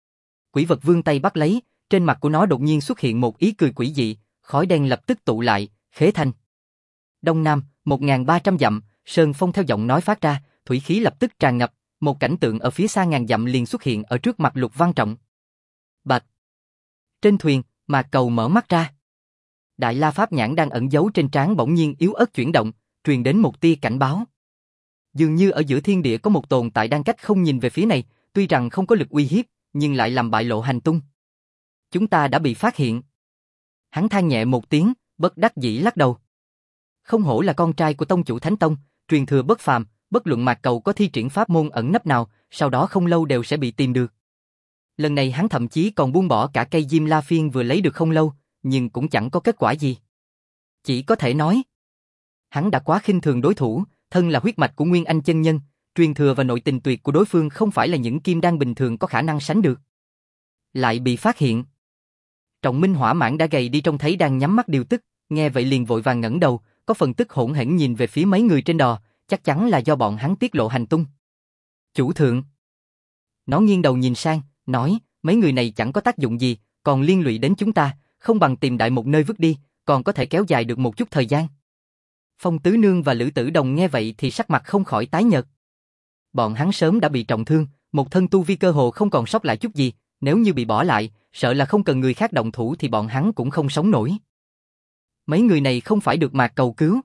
Quỷ vật vươn tay bắt lấy, trên mặt của nó đột nhiên xuất hiện một ý cười quỷ dị, khói đen lập tức tụ lại, khế thành. Đông Nam, 1300 dặm, Sơn Phong theo giọng nói phát ra, thủy khí lập tức tràn ngập, một cảnh tượng ở phía xa ngàn dặm liền xuất hiện ở trước mặt Lục Văn Trọng. Bạch! Trên thuyền, Mạc Cầu mở mắt ra. Đại La Pháp nhãn đang ẩn giấu trên trán bỗng nhiên yếu ớt chuyển động, truyền đến một tia cảnh báo. Dường như ở giữa thiên địa có một tồn tại đang cách không nhìn về phía này, tuy rằng không có lực uy hiếp, nhưng lại làm bại lộ hành tung. Chúng ta đã bị phát hiện. Hắn than nhẹ một tiếng, bất đắc dĩ lắc đầu. Không hổ là con trai của tông chủ Thánh Tông, truyền thừa bất phàm, bất luận Mạc Cầu có thi triển pháp môn ẩn nấp nào, sau đó không lâu đều sẽ bị tìm được. Lần này hắn thậm chí còn buông bỏ cả cây Diêm La Phiên vừa lấy được không lâu, nhưng cũng chẳng có kết quả gì. Chỉ có thể nói, hắn đã quá khinh thường đối thủ, thân là huyết mạch của Nguyên Anh chân nhân, truyền thừa và nội tình tuyệt của đối phương không phải là những kim đan bình thường có khả năng sánh được. Lại bị phát hiện. Trọng Minh hỏa mãn đã gầy đi trông thấy đang nhắm mắt điều tức, nghe vậy liền vội vàng ngẩng đầu, có phần tức hổn hển nhìn về phía mấy người trên đò, chắc chắn là do bọn hắn tiết lộ hành tung. Chủ thượng. Nó nghiêng đầu nhìn sang, nói, mấy người này chẳng có tác dụng gì, còn liên lụy đến chúng ta, không bằng tìm đại một nơi vứt đi, còn có thể kéo dài được một chút thời gian. Phong Tứ Nương và Lữ Tử Đồng nghe vậy thì sắc mặt không khỏi tái nhợt. Bọn hắn sớm đã bị trọng thương, một thân tu vi cơ hồ không còn sót lại chút gì, nếu như bị bỏ lại, sợ là không cần người khác động thủ thì bọn hắn cũng không sống nổi. Mấy người này không phải được Mạc Cầu cứu,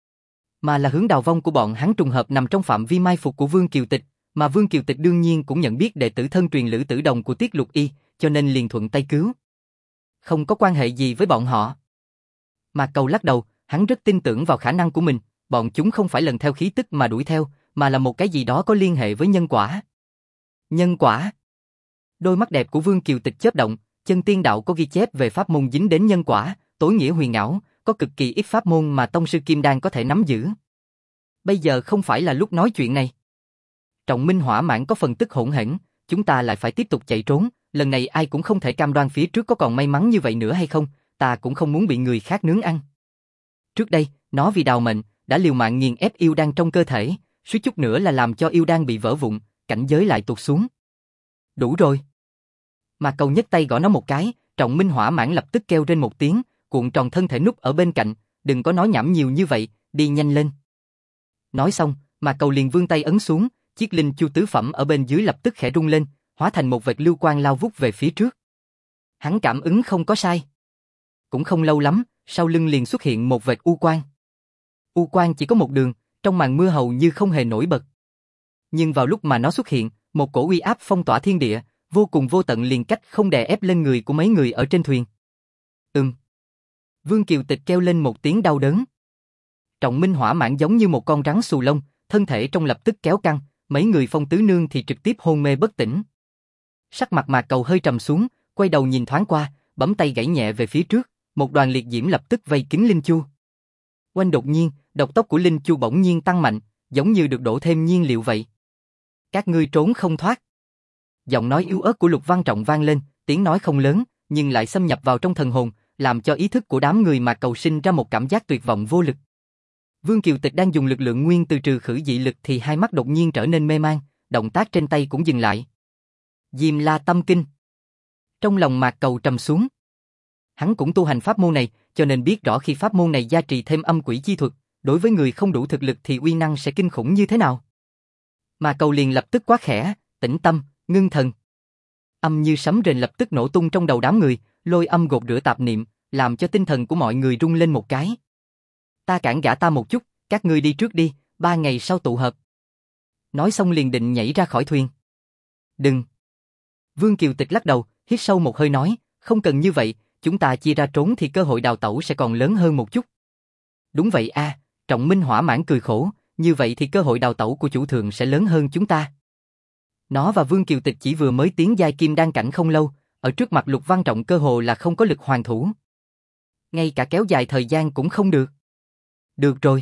mà là hướng đào vong của bọn hắn trùng hợp nằm trong phạm vi mai phục của Vương Kiều Tịch, mà Vương Kiều Tịch đương nhiên cũng nhận biết đệ tử thân truyền Lữ Tử Đồng của Tiết Lục Y, cho nên liền thuận tay cứu. Không có quan hệ gì với bọn họ. Mạc Cầu lắc đầu, hắn rất tin tưởng vào khả năng của mình, bọn chúng không phải lần theo khí tức mà đuổi theo, mà là một cái gì đó có liên hệ với nhân quả. Nhân quả? Đôi mắt đẹp của Vương Kiều Tịch chớp động, chân tiên đạo có ghi chép về pháp môn dính đến nhân quả, tối nghĩa huyền ảo, có cực kỳ ít pháp môn mà tông sư Kim Đan có thể nắm giữ. Bây giờ không phải là lúc nói chuyện này. Trọng Minh hỏa mãn có phần tức hỗn hển, chúng ta lại phải tiếp tục chạy trốn, lần này ai cũng không thể cam đoan phía trước có còn may mắn như vậy nữa hay không, ta cũng không muốn bị người khác nướng ăn. Trước đây, nó vì đào mệnh, đã liều mạng nghiền ép yêu đan trong cơ thể, suýt chút nữa là làm cho yêu đan bị vỡ vụn, cảnh giới lại tụt xuống. Đủ rồi. Mà Cầu nhấc tay gõ nó một cái, Trọng Minh hỏa mãn lập tức kêu lên một tiếng, cuộn tròn thân thể núp ở bên cạnh, đừng có nói nhảm nhiều như vậy, đi nhanh lên. Nói xong, mà Cầu liền vươn tay ấn xuống, chiếc linh chu tứ phẩm ở bên dưới lập tức khẽ rung lên, hóa thành một vệt lưu quang lao vút về phía trước. Hắn cảm ứng không có sai. Cũng không lâu lắm, sau lưng liền xuất hiện một vệt u quang. U quang chỉ có một đường, trong màn mưa hầu như không hề nổi bật. Nhưng vào lúc mà nó xuất hiện, một cổ uy áp phong tỏa thiên địa, vô cùng vô tận liền cách không đè ép lên người của mấy người ở trên thuyền. Vương Kiều Tịch kêu lên một tiếng đau đớn. Trọng Minh hỏa mãn giống như một con rắn xù lông, thân thể trong lập tức kéo căng, mấy người Phong Tứ Nương thì trực tiếp hôn mê bất tỉnh. Sắc mặt Mạc Cầu hơi trầm xuống, quay đầu nhìn thoáng qua, bấm tay gảy nhẹ về phía trước, một đoàn liệt diễm lập tức vây kín Linh Chu. Oanh đột nhiên, độc tốc của Linh Chu bỗng nhiên tăng mạnh, giống như được đổ thêm nhiên liệu vậy. Các ngươi trốn không thoát. Giọng nói yếu ớt của Lục Văn Trọng vang lên, tiếng nói không lớn, nhưng lại xâm nhập vào trong thần hồn, làm cho ý thức của đám người Mạc Cầu sinh ra một cảm giác tuyệt vọng vô lực. Vương Kiều Tịch đang dùng lực lượng nguyên từ trừ khử dị lực thì hai mắt đột nhiên trở nên mê man, động tác trên tay cũng dừng lại. Diêm La Tâm Kinh. Trong lòng Mạc Cầu trầm xuống. Hắn cũng tu hành pháp môn này, cho nên biết rõ khi pháp môn này gia trì thêm âm quỷ chi thuật, đối với người không đủ thực lực thì uy năng sẽ kinh khủng như thế nào. Mạc Cầu liền lập tức quát khẽ, tĩnh tâm, ngưng thần. Âm như sấm rền lập tức nổ tung trong đầu đám người, lôi âm gột rửa tạp niệm, làm cho tinh thần của mọi người rung lên một cái. Ta cản gã ta một chút, Các ngươi đi trước đi, 3 ngày sau tụ hợp. Nói xong liền định nhảy ra khỏi thuyền. Đừng. Vương Kiều Tịch lắc đầu, hít sâu một hơi nói, không cần như vậy, chúng ta chia ra trốn thì cơ hội đào tẩu sẽ còn lớn hơn một chút. Đúng vậy a, Trọng Minh hỏa mãn cười khổ, như vậy thì cơ hội đào tẩu của chủ thượng sẽ lớn hơn chúng ta. Nó và Vương Kiều Tịch chỉ vừa mới tiến giai kim đan cảnh không lâu, ở trước mặt Lục Văn Trọng cơ hồ là không có lực hoàn thủ. Ngay cả kéo dài thời gian cũng không được. Được rồi.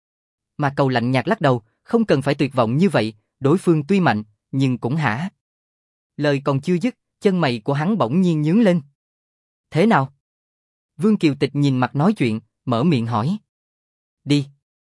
Mà Cầu lạnh nhạt lắc đầu, không cần phải tuyệt vọng như vậy, đối phương tuy mạnh, nhưng cũng hả. Lời còn chưa dứt, chân mày của hắn bỗng nhiên nhướng lên. Thế nào? Vương Kiều Tịch nhìn mặt nói chuyện, mở miệng hỏi. Đi.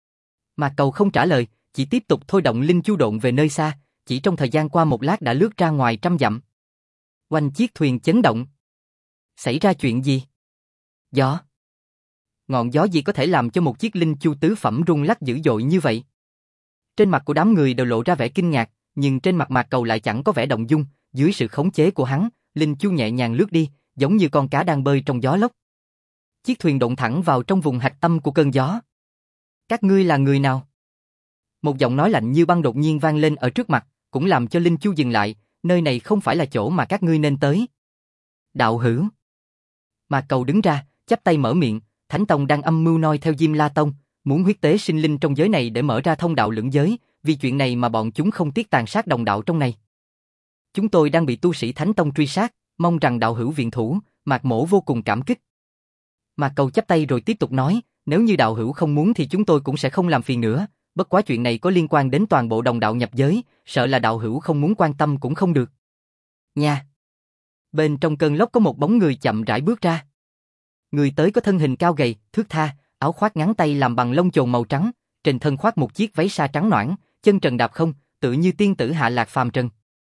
Mà Cầu không trả lời, chỉ tiếp tục thôi động linh chu độn về nơi xa, chỉ trong thời gian qua một lát đã lướt ra ngoài 100 dặm. Quanh chiếc thuyền chấn động. Xảy ra chuyện gì? Gió. Ngọn gió gì có thể làm cho một chiếc linh chu tứ phẩm rung lắc dữ dội như vậy? Trên mặt của đám người đều lộ ra vẻ kinh ngạc, nhưng trên mặt Mạc Cầu lại chẳng có vẻ động dung, dưới sự khống chế của hắn, linh chu nhẹ nhàng lướt đi, giống như con cá đang bơi trong gió lốc. Chiếc thuyền đụng thẳng vào trong vùng hạch tâm của cơn gió. Các ngươi là người nào? Một giọng nói lạnh như băng đột nhiên vang lên ở trước mặt, cũng làm cho linh chu dừng lại, nơi này không phải là chỗ mà các ngươi nên tới. Đạo hữu. Mạc Cầu đứng ra, chắp tay mở miệng, Thánh Tông đang âm mưu noi theo Diêm La Tông, muốn huyết tế sinh linh trong giới này để mở ra thông đạo lưỡng giới, vì chuyện này mà bọn chúng không tiếc tàn sát đồng đạo trong này. Chúng tôi đang bị tu sĩ Thánh Tông truy sát, mong rằng đạo hữu viện thủ, Mạc Mỗ vô cùng cảm kích. Mạc Cầu chắp tay rồi tiếp tục nói, nếu như đạo hữu không muốn thì chúng tôi cũng sẽ không làm phiền nữa, bất quá chuyện này có liên quan đến toàn bộ đồng đạo nhập giới, sợ là đạo hữu không muốn quan tâm cũng không được. Nha. Bên trong cơn lốc có một bóng người chậm rãi bước ra. Người tới có thân hình cao gầy, thướt tha, áo khoác ngắn tay làm bằng lông chồn màu trắng, trên thân khoác một chiếc váy sa trắng nõn, chân trần đạp không, tựa như tiên tử hạ lạc phàm trần.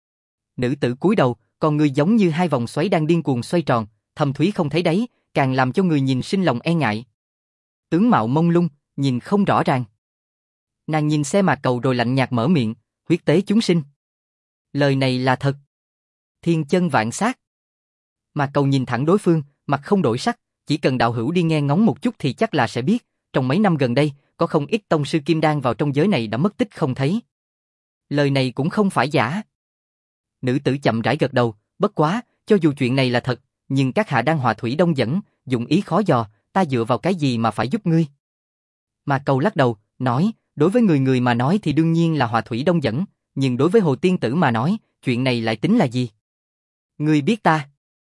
Nữ tử cúi đầu, còn người giống như hai vòng xoáy đang điên cuồng xoay tròn, thâm thúy không thấy đáy, càng làm cho người nhìn sinh lòng e ngại. Tướng mạo mông lung, nhìn không rõ ràng. Nàng nhìn xe Mạc Cầu rồi lạnh nhạt mở miệng, huyết tế chúng sinh. Lời này là thật. Thiên chân vạn sát. Mạc Cầu nhìn thẳng đối phương, mặt không đổi sắc, chỉ cần đạo hữu đi nghe ngóng một chút thì chắc là sẽ biết, trong mấy năm gần đây, có không ít tông sư kim đan vào trong giới này đã mất tích không thấy. Lời này cũng không phải giả. Nữ tử chậm rãi gật đầu, bất quá, cho dù chuyện này là thật, nhưng các hạ đang hòa thủy đông dẫn, dụng ý khó dò, ta dựa vào cái gì mà phải giúp ngươi? Mạc Cầu lắc đầu, nói, đối với người mà nói thì đương nhiên là hòa thủy đông dẫn, nhưng đối với Hồ tiên tử mà nói, chuyện này lại tính là gì? Ngươi biết ta?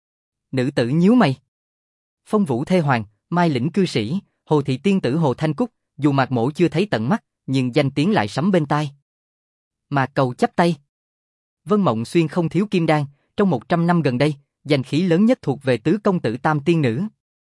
Nữ tử nhíu mày. Phong Vũ Thê Hoàng, Mai Lĩnh cư sĩ, Hồ thị tiên tử Hồ Thanh Cúc, dù Mạc Mỗ chưa thấy tận mắt, nhưng danh tiếng lại sấm bên tai. Mạc Cầu chắp tay. Vân Mộng Xuyên không thiếu kim đan, trong 100 năm gần đây, danh khí lớn nhất thuộc về tứ công tử tam tiên nữ.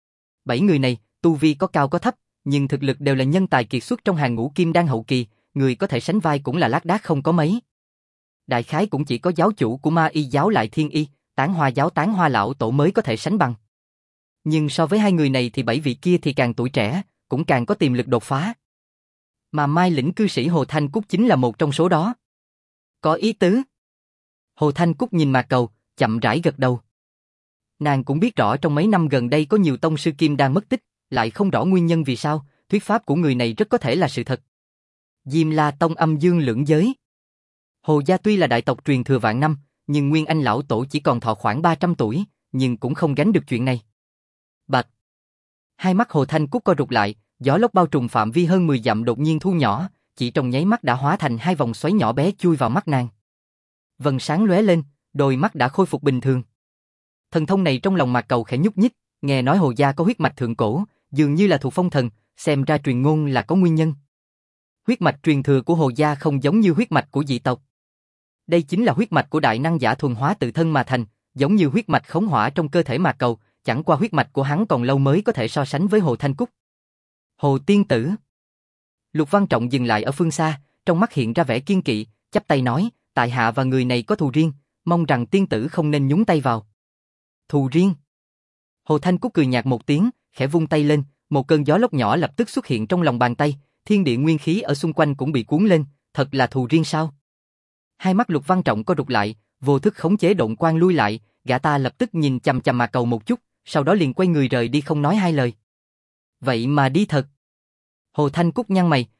7 người này, tu vi có cao có thấp, nhưng thực lực đều là nhân tài kiệt xuất trong hàng ngũ kim đan hậu kỳ, người có thể sánh vai cũng là lác đác không có mấy. Đại khái cũng chỉ có giáo chủ của Ma Y giáo Lại Thiên Y, Tán Hoa giáo Tán Hoa lão tổ mới có thể sánh bằng. Nhưng so với hai người này thì 7 vị kia thì càng tuổi trẻ, cũng càng có tiềm lực đột phá. Mà Mai Lĩnh cư sĩ Hồ Thanh Cúc chính là một trong số đó. Có ý tứ. Hồ Thanh Cúc nhìn Mạc Cầu, chậm rãi gật đầu. Nàng cũng biết rõ trong mấy năm gần đây có nhiều tông sư kim đan mất tích, lại không rõ nguyên nhân vì sao, thuyết pháp của người này rất có thể là sự thật. Diêm La Tông âm dương lưỡng giới. Hồ gia tuy là đại tộc truyền thừa vạn năm, nhưng Nguyên Anh lão tổ chỉ còn thọ khoảng 300 tuổi, nhưng cũng không gánh được chuyện này. Bạch. Hai mắt Hồ Thanh Cúc co rụt lại, gió lốc bao trùm phạm vi hơn 10 dặm đột nhiên thu nhỏ, chỉ trong nháy mắt đã hóa thành hai vòng xoáy nhỏ bé chui vào mắt nàng. Vầng sáng lóe lên, đôi mắt đã khôi phục bình thường. Thần thông này trong lòng Mạc Cầu khẽ nhúc nhích, nghe nói Hồ gia có huyết mạch thượng cổ, dường như là thuộc phong thần, xem ra truyền ngôn là có nguyên nhân. Huyết mạch truyền thừa của Hồ gia không giống như huyết mạch của dị tộc. Đây chính là huyết mạch của đại năng giả thuần hóa tự thân mà thành, giống như huyết mạch khống hỏa trong cơ thể Mạc Cầu, chẳng qua huyết mạch của hắn còn lâu mới có thể so sánh với Hồ Thanh Cúc. Hồ tiên tử. Lục Văn Trọng dừng lại ở phương xa, trong mắt hiện ra vẻ kiên kỵ, chắp tay nói, tại hạ và người này có thù riêng, mong rằng tiên tử không nên nhúng tay vào. Thù riêng? Hồ Thanh Cúc cười nhạt một tiếng, khẽ vung tay lên, một cơn gió lốc nhỏ lập tức xuất hiện trong lòng bàn tay, thiên địa nguyên khí ở xung quanh cũng bị cuốn lên, thật là thù riêng sao? Hai mắt Lục Văn Trọng co rụt lại, vô thức khống chế độn quang lui lại, gã ta lập tức nhìn chằm chằm Mạc Cầu một chút, sau đó liền quay người rời đi không nói hai lời. Vậy mà đi thật. Hồ Thanh Cúc nhăn mày,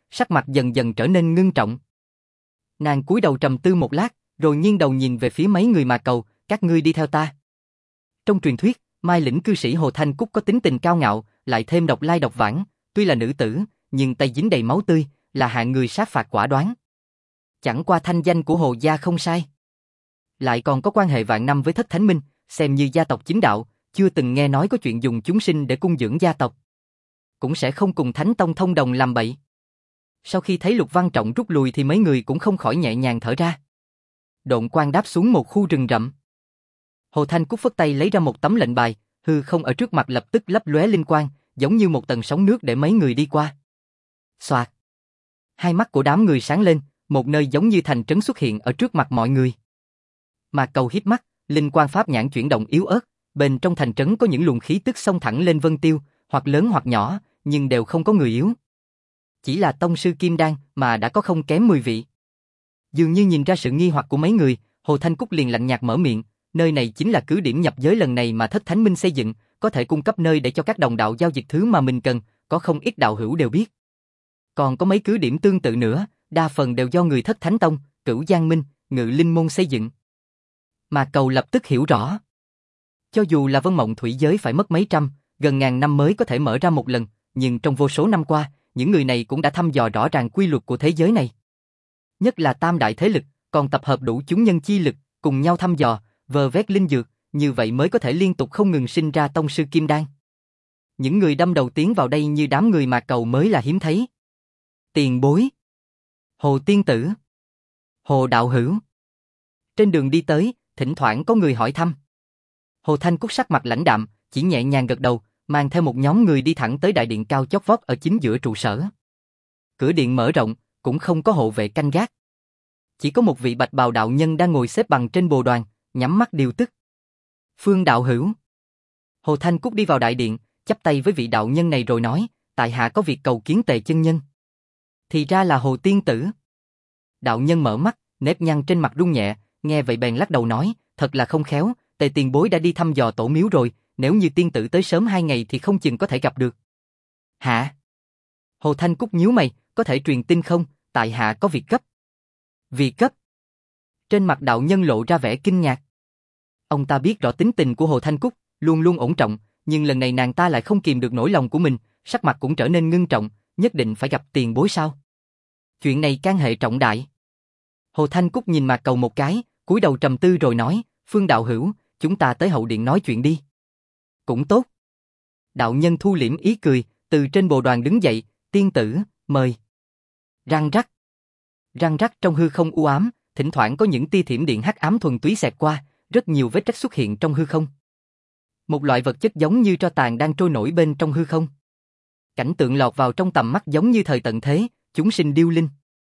sắc mặt dần dần trở nên ngưng trọng. Nàng cúi đầu trầm tư một lát, rồi nghiêng đầu nhìn về phía mấy người Mà Cầu, các ngươi đi theo ta. Trong truyền thuyết, Mai lĩnh cư sĩ Hồ Thanh Cúc có tính tình cao ngạo, lại thêm độc lai độc vãng, tuy là nữ tử, nhưng tay dính đầy máu tươi, là hạng người sát phạt quả đoán. Chẳng qua thanh danh của Hồ gia không sai. Lại còn có quan hệ vạn năm với Thất Thánh Minh, xem như gia tộc chính đạo, chưa từng nghe nói có chuyện dùng chúng sinh để cung dưỡng gia tộc. Cũng sẽ không cùng Thánh Tông thông đồng làm bậy. Sau khi thấy Lục Văn Trọng rút lui thì mấy người cũng không khỏi nhẹ nhàng thở ra. Độn quang đáp xuống một khu rừng rậm. Hồ Thanh Cúc phất tay lấy ra một tấm lệnh bài, hư không ở trước mặt lập tức lấp lóe linh quang, giống như một tầng sóng nước để mấy người đi qua. Xoạt. Hai mắt của đám người sáng lên, một nơi giống như thành trấn xuất hiện ở trước mặt mọi người. Mà Cầu híp mắt, linh quang pháp nhãn chuyển động yếu ớt, bên trong thành trấn có những luồng khí tức xông thẳng lên vân tiêu, hoặc lớn hoặc nhỏ, nhưng đều không có người yếu. Chỉ là tông sư kim đan mà đã có không kém 10 vị. Dường như nhìn ra sự nghi hoặc của mấy người, Hồ Thanh Cúc liền lạnh nhạt mở miệng, nơi này chính là cứ điểm nhập giới lần này mà Thất Thánh Minh xây dựng, có thể cung cấp nơi để cho các đồng đạo giao dịch thứ mà mình cần, có không ít đạo hữu đều biết. Còn có mấy cứ điểm tương tự nữa, đa phần đều do người Thất Thánh Tông, Cửu Giang Minh, Ngự Linh Môn xây dựng. Mà Cầu lập tức hiểu rõ. Cho dù là Vân Mộng Thủy giới phải mất mấy trăm, gần ngàn năm mới có thể mở ra một lần, nhưng trong vô số năm qua, những người này cũng đã thăm dò rõ ràng quy luật của thế giới này. Nhất là tam đại thế lực, còn tập hợp đủ chúng nhân chi lực, cùng nhau thăm dò, vơ vét linh dược, như vậy mới có thể liên tục không ngừng sinh ra tông sư kim đan. Những người đâm đầu tiến vào đây như đám người Mà Cầu mới là hiếm thấy. Tiền bối, Hồ tiên tử, Hồ đạo hữu. Trên đường đi tới, thỉnh thoảng có người hỏi thăm. Hồ Thanh Cúc sắc mặt lãnh đạm, chỉ nhẹ nhàng gật đầu, mang theo một nhóm người đi thẳng tới đại điện cao chót vót ở chính giữa trụ sở. Cửa điện mở rộng, cũng không có hộ vệ canh gác. Chỉ có một vị bạch bào đạo nhân đang ngồi xếp bằng trên bồ đoàn, nhắm mắt điều tức. Phương đạo hữu. Hồ Thanh Cúc đi vào đại điện, chắp tay với vị đạo nhân này rồi nói, tại hạ có việc cầu kiến Tề chân nhân. Thì ra là Hồ tiên tử. Đạo nhân mở mắt, nếp nhăn trên mặt rung nhẹ, nghe vậy bèn lắc đầu nói, thật là không khéo, Tề tiền bối đã đi thăm dò tổ miếu rồi, nếu như tiên tử tới sớm 2 ngày thì không chừng có thể gặp được. Hả? Hồ Thanh Cúc nhíu mày, có thể truyền tin không, tại hạ có việc gấp. Việc gấp? Trên mặt đạo nhân lộ ra vẻ kinh ngạc. Ông ta biết rõ tính tình của Hồ Thanh Cúc, luôn luôn ổn trọng, nhưng lần này nàng ta lại không kìm được nỗi lòng của mình, sắc mặt cũng trở nên ngưng trọng, nhất định phải gặp tiền bối sao? Chuyện này can hệ trọng đại. Hồ Thanh Cúc nhìn Mạc Cầu một cái, cúi đầu trầm tư rồi nói, Phương đạo hữu, chúng ta tới hậu điện nói chuyện đi. Cũng tốt. Đạo nhân thu liễm ý cười, từ trên bồ đoàn đứng dậy, tiên tử, mời. Răng rắc. Răng rắc trong hư không u ám, thỉnh thoảng có những tia thiểm điện hắc ám thuần túy xẹt qua, rất nhiều vết rách xuất hiện trong hư không. Một loại vật chất giống như tro tàn đang trôi nổi bên trong hư không. Cảnh tượng lọt vào trong tầm mắt giống như thời tận thế, chúng sinh điêu linh.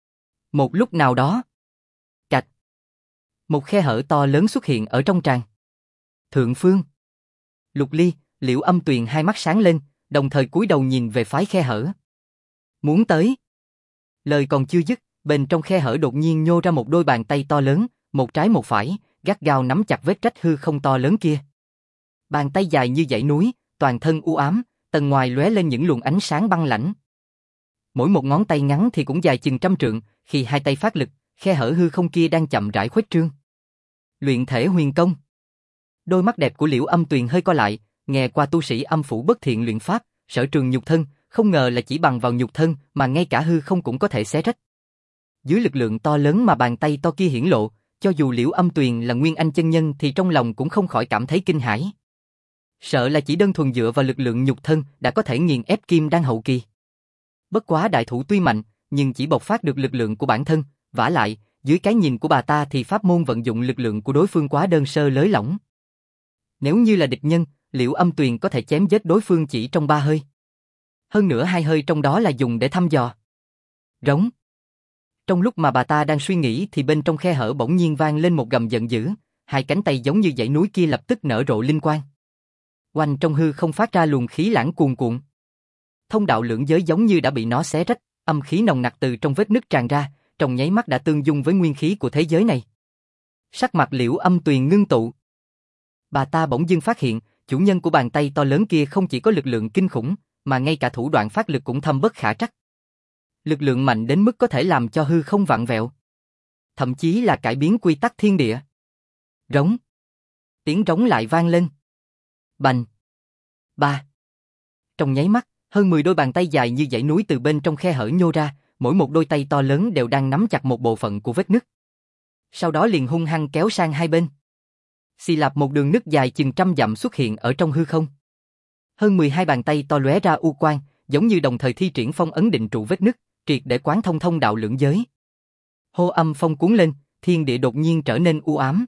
Một lúc nào đó, cạch, một khe hở to lớn xuất hiện ở trong tràn. Thượng phương, Lục Ly, Liễu Âm Tuyền hai mắt sáng lên, đồng thời cúi đầu nhìn về phái khe hở. Muốn tới. Lời còn chưa dứt, bên trong khe hở đột nhiên nhô ra một đôi bàn tay to lớn, một trái một phải, gắt gao nắm chặt vết rách hư không to lớn kia. Bàn tay dài như dãy núi, toàn thân u ám, tầng ngoài lóe lên những luồng ánh sáng băng lãnh. Mỗi một ngón tay ngắn thì cũng dài chừng 100 trượng, khi hai tay phát lực, khe hở hư không kia đang chậm rãi khuếch trương. Luyện thể huyền công. Đôi mắt đẹp của Liễu Âm Tuyền hơi co lại, nghe qua tu sĩ âm phủ bất thiện luyện pháp, sở trường nhục thân, không ngờ là chỉ bằng vào nhục thân mà ngay cả hư không cũng có thể xé rách. Dưới lực lượng to lớn mà bàn tay to kia hiển lộ, cho dù Liễu Âm Tuyền là nguyên anh chân nhân thì trong lòng cũng không khỏi cảm thấy kinh hãi. Sợ là chỉ đơn thuần dựa vào lực lượng nhục thân đã có thể nghiền ép kim đan hậu kỳ. Bất quá đại thủ tuy mạnh, nhưng chỉ bộc phát được lực lượng của bản thân, vả lại, dưới cái nhìn của bà ta thì pháp môn vận dụng lực lượng của đối phương quá đơn sơ lới lỏng. Nếu như là địch nhân, Liễu Âm Tuyền có thể chém giết đối phương chỉ trong 3 hơi. Hơn nữa 2 hơi trong đó là dùng để thăm dò. Rống. Trong lúc mà bà ta đang suy nghĩ thì bên trong khe hở bỗng nhiên vang lên một gầm giận dữ, hai cánh tay giống như dãy núi kia lập tức nở rộ linh quang. Quanh trong hư không phát ra luồng khí lãng cuồn cuộn. Thông đạo lưỡng giới giống như đã bị nó xé rách, âm khí nồng nặc từ trong vết nứt tràn ra, trong nháy mắt đã tương dung với nguyên khí của thế giới này. Sắc mặt Liễu Âm Tuyền ngưng tụ. Bà ta bỗng dưng phát hiện, chủ nhân của bàn tay to lớn kia không chỉ có lực lượng kinh khủng, mà ngay cả thủ đoạn phát lực cũng thâm bất khả trắc. Lực lượng mạnh đến mức có thể làm cho hư không vặn vẹo. Thậm chí là cải biến quy tắc thiên địa. Rống. Tiếng rống lại vang lên. Bành. Ba. Trong nháy mắt, hơn 10 đôi bàn tay dài như dãy núi từ bên trong khe hở nhô ra, mỗi một đôi tay to lớn đều đang nắm chặt một bộ phận của vết nứt. Sau đó liền hung hăng kéo sang hai bên. Xì lạp, một đường nứt dài chừng 100 dặm xuất hiện ở trong hư không. Hơn 12 bàn tay to lóe ra u quang, giống như đồng thời thi triển phong ấn định trụ vết nứt, triệt để quán thông thông đạo lưỡng giới. Hô âm phong cuốn lên, thiên địa đột nhiên trở nên u ám.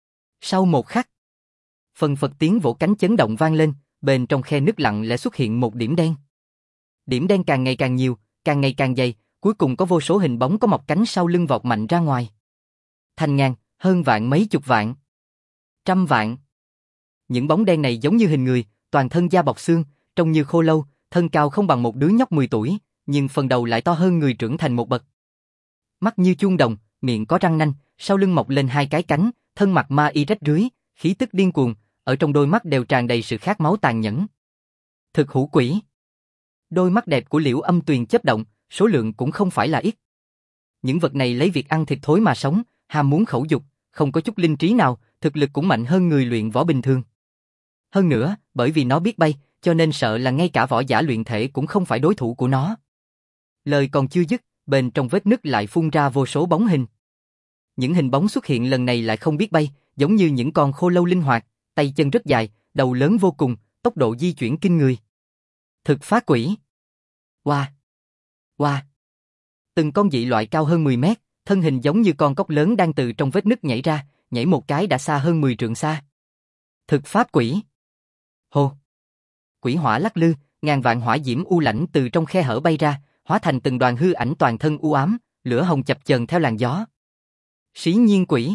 Sau một khắc, phần phật tiếng vỗ cánh chấn động vang lên, bên trong khe nứt lặng lẽ xuất hiện một điểm đen. Điểm đen càng ngày càng nhiều, càng ngày càng dày, cuối cùng có vô số hình bóng có mọc cánh sau lưng vọt mạnh ra ngoài. Thành ngàn, hơn vạn, mấy chục vạn, trăm vạn. Những bóng đen này giống như hình người, toàn thân da bọc xương, trông như khô lâu, thân cao không bằng một đứa nhóc 10 tuổi, nhưng phần đầu lại to hơn người trưởng thành một bậc. Mắt như chuông đồng, miệng có răng nanh, sau lưng mọc lên hai cái cánh, thân mặc ma y rách rưới, khí tức điên cuồng, ở trong đôi mắt đều tràn đầy sự khát máu tàn nhẫn. Thực hủ quỷ. Đôi mắt đẹp của Liễu Âm Tuyền chớp động, số lượng cũng không phải là ít. Những vật này lấy việc ăn thịt thối mà sống, ham muốn khẩu dục, không có chút linh trí nào, thực lực cũng mạnh hơn người luyện võ bình thường. Hơn nữa, bởi vì nó biết bay, cho nên sợ là ngay cả võ giả luyện thể cũng không phải đối thủ của nó. Lời còn chưa dứt, bên trong vết nứt lại phun ra vô số bóng hình. Những hình bóng xuất hiện lần này lại không biết bay, giống như những con khô lâu linh hoạt, tay chân rất dài, đầu lớn vô cùng, tốc độ di chuyển kinh người. Thực phá quỷ. Wow. Wow. Từng con dị loại cao hơn 10 mét, thân hình giống như con cóc lớn đang từ trong vết nứt nhảy ra, nhảy một cái đã xa hơn 10 trượng xa. Thực pháp quỷ. Hô. Quỷ hỏa lắc lư, ngàn vạn hỏa diễm u lãnh từ trong khe hở bay ra, hóa thành từng đoàn hư ảnh toàn thân u ám, lửa hồng chập chờn theo làn gió. Xí nhiên quỷ.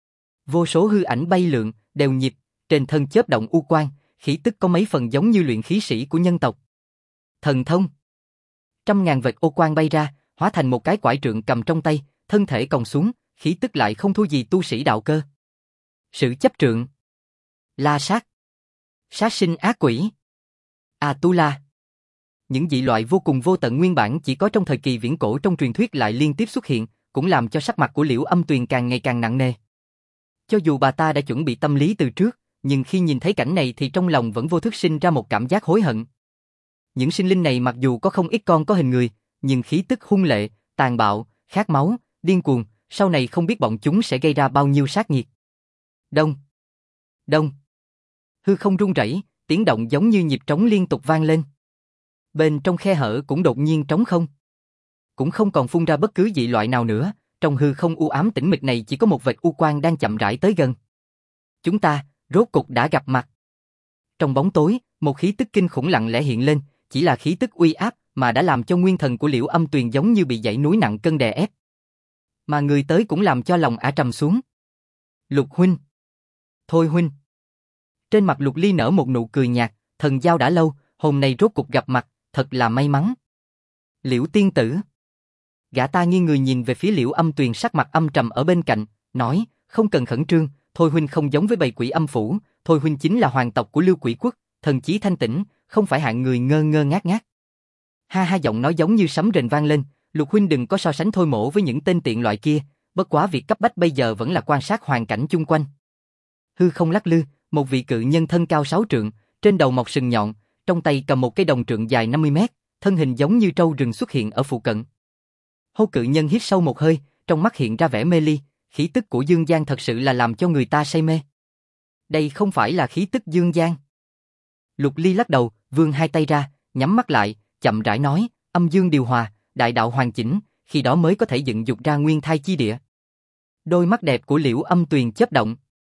Vô số hư ảnh bay lượn, đều nhịp, trên thân chớp động u quang, khí tức có mấy phần giống như luyện khí sĩ của nhân tộc. Thần thông. 100.000 vệt ô quang bay ra, hóa thành một cái quải trượng cầm trong tay, thân thể còng xuống, khí tức lại không thua gì tu sĩ đạo cơ. Sự chấp trượng. La sát. Sát sinh ác quỷ. A-tu-la. Những dị loại vô cùng vô tận nguyên bản chỉ có trong thời kỳ viễn cổ trong truyền thuyết lại liên tiếp xuất hiện, cũng làm cho sắc mặt của Liễu Âm Tuyền càng ngày càng nặng nề. Cho dù bà ta đã chuẩn bị tâm lý từ trước, nhưng khi nhìn thấy cảnh này thì trong lòng vẫn vô thức sinh ra một cảm giác hối hận. Những sinh linh này mặc dù có không ít con có hình người, nhưng khí tức hung lệ, tàn bạo, khát máu, điên cuồng, sau này không biết bọn chúng sẽ gây ra bao nhiêu sát nhiệt. Đông. Đông. Hư không rung rẩy, tiếng động giống như nhịp trống liên tục vang lên. Bên trong khe hở cũng đột nhiên trống không. Cũng không còn phun ra bất cứ dị loại nào nữa, trong hư không u ám tĩnh mịch này chỉ có một vệt u quang đang chậm rãi tới gần. Chúng ta, rốt cục đã gặp mặt. Trong bóng tối, một khí tức kinh khủng lặng lẽ hiện lên, chỉ là khí tức uy áp mà đã làm cho nguyên thần của Liễu Âm Tuyền giống như bị dãy núi nặng cân đè ép. Mà người tới cũng làm cho lòng ả trầm xuống. Lục huynh. Thôi huynh. Trên mặt Lục Ly nở một nụ cười nhạt, thần giao đã lâu, hôm nay rốt cục gặp mặt, thật là may mắn. Liễu tiên tử. Gã ta nghiêng người nhìn về phía Liễu Âm Tuyền, sắc mặt âm trầm ở bên cạnh, nói, không cần khẩn trương, Thôi huynh không giống với bầy quỷ âm phủ, Thôi huynh chính là hoàng tộc của Lưu Quỷ Quốc, thần chí thanh tĩnh, không phải hạng người ngơ ngơ ngác ngác. Ha ha, giọng nói giống như sấm rền vang lên, Lục huynh đừng có so sánh Thôi mỗ với những tên tiện loại kia, bất quá việc cấp bách bây giờ vẫn là quan sát hoàn cảnh chung quanh. Hư không lắc lư, một vị cự nhân thân cao 6 trượng, trên đầu mọc sừng nhọn, trong tay cầm một cây đồng trượng dài 50 mét, thân hình giống như trâu rừng xuất hiện ở phụ cận. Hô cự nhân hít sâu một hơi, trong mắt hiện ra vẻ mê ly, khí tức của Dương Gian thật sự là làm cho người ta say mê. Đây không phải là khí tức Dương Gian. Lục Ly lắc đầu, vươn hai tay ra, nhắm mắt lại, chậm rãi nói, âm dương điều hòa, đại đạo hoàn chỉnh, khi đó mới có thể dựng dục ra nguyên thai chi địa. Đôi mắt đẹp của Liễu Âm Tuyền chớp động.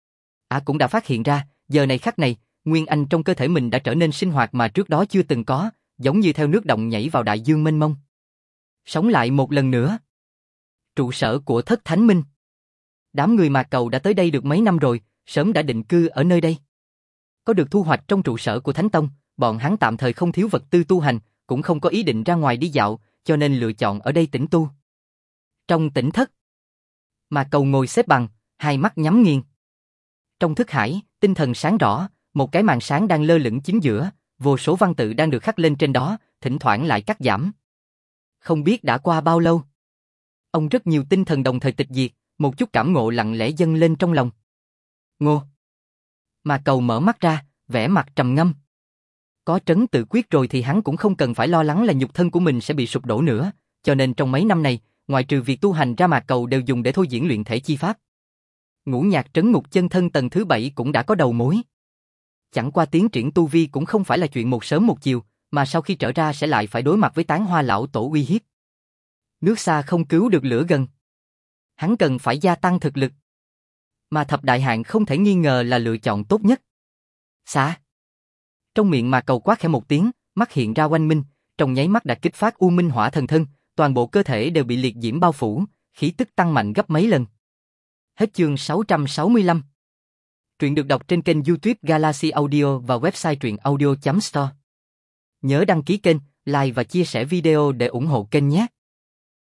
Cũng đã phát hiện ra, giờ này khắc này, nguyên anh trong cơ thể mình đã trở nên sinh hoạt mà trước đó chưa từng có, giống như theo nước động nhảy vào đại dương mênh mông. Sống lại một lần nữa. Trụ sở của Thất Thánh Minh. Đám người Mạc Cầu đã tới đây được mấy năm rồi, sớm đã định cư ở nơi đây. Có được thu hoạch trong trụ sở của Thánh Tông, bọn hắn tạm thời không thiếu vật tư tu hành, cũng không có ý định ra ngoài đi dạo, cho nên lựa chọn ở đây tĩnh tu. Trong tỉnh thất, Mạc Cầu ngồi xếp bằng, hai mắt nhắm nghiền. Trong thức hải, tinh thần sáng rõ, một cái màn sáng đang lơ lửng chính giữa, vô số văn tự đang được khắc lên trên đó, thỉnh thoảng lại cắt giảm. Không biết đã qua bao lâu. Ông rất nhiều tinh thần đồng thời tịch diệt, một chút cảm ngộ lặng lẽ dâng lên trong lòng. Ngô. Mà Cầu mở mắt ra, vẻ mặt trầm ngâm. Có trấn tự quyết rồi thì hắn cũng không cần phải lo lắng là nhục thân của mình sẽ bị sụp đổ nữa, cho nên trong mấy năm này, ngoại trừ việc tu hành ra Mạc Cầu đều dùng để thôi diễn luyện thể chi pháp. Ngũ nhạc trấn ngục chân thân tầng thứ 7 cũng đã có đầu mối. Chẳng qua tiến triển tu vi cũng không phải là chuyện một sớm một chiều, mà sau khi trở ra sẽ lại phải đối mặt với Tán Hoa lão tổ uy hiếp. Nước xa không cứu được lửa gần. Hắn cần phải gia tăng thực lực. Mà thập đại hạn không thể nghi ngờ là lựa chọn tốt nhất. Xả. Trong miệng Mạc Cầu quát khẽ một tiếng, mắt hiện ra oanh minh, trong nháy mắt đã kích phát U Minh Hỏa Thần Thân, toàn bộ cơ thể đều bị liệt diễm bao phủ, khí tức tăng mạnh gấp mấy lần. Hết chương 665. Truyện được đọc trên kênh YouTube Galaxy Audio và website truyệnaudio.store. Nhớ đăng ký kênh, like và chia sẻ video để ủng hộ kênh nhé.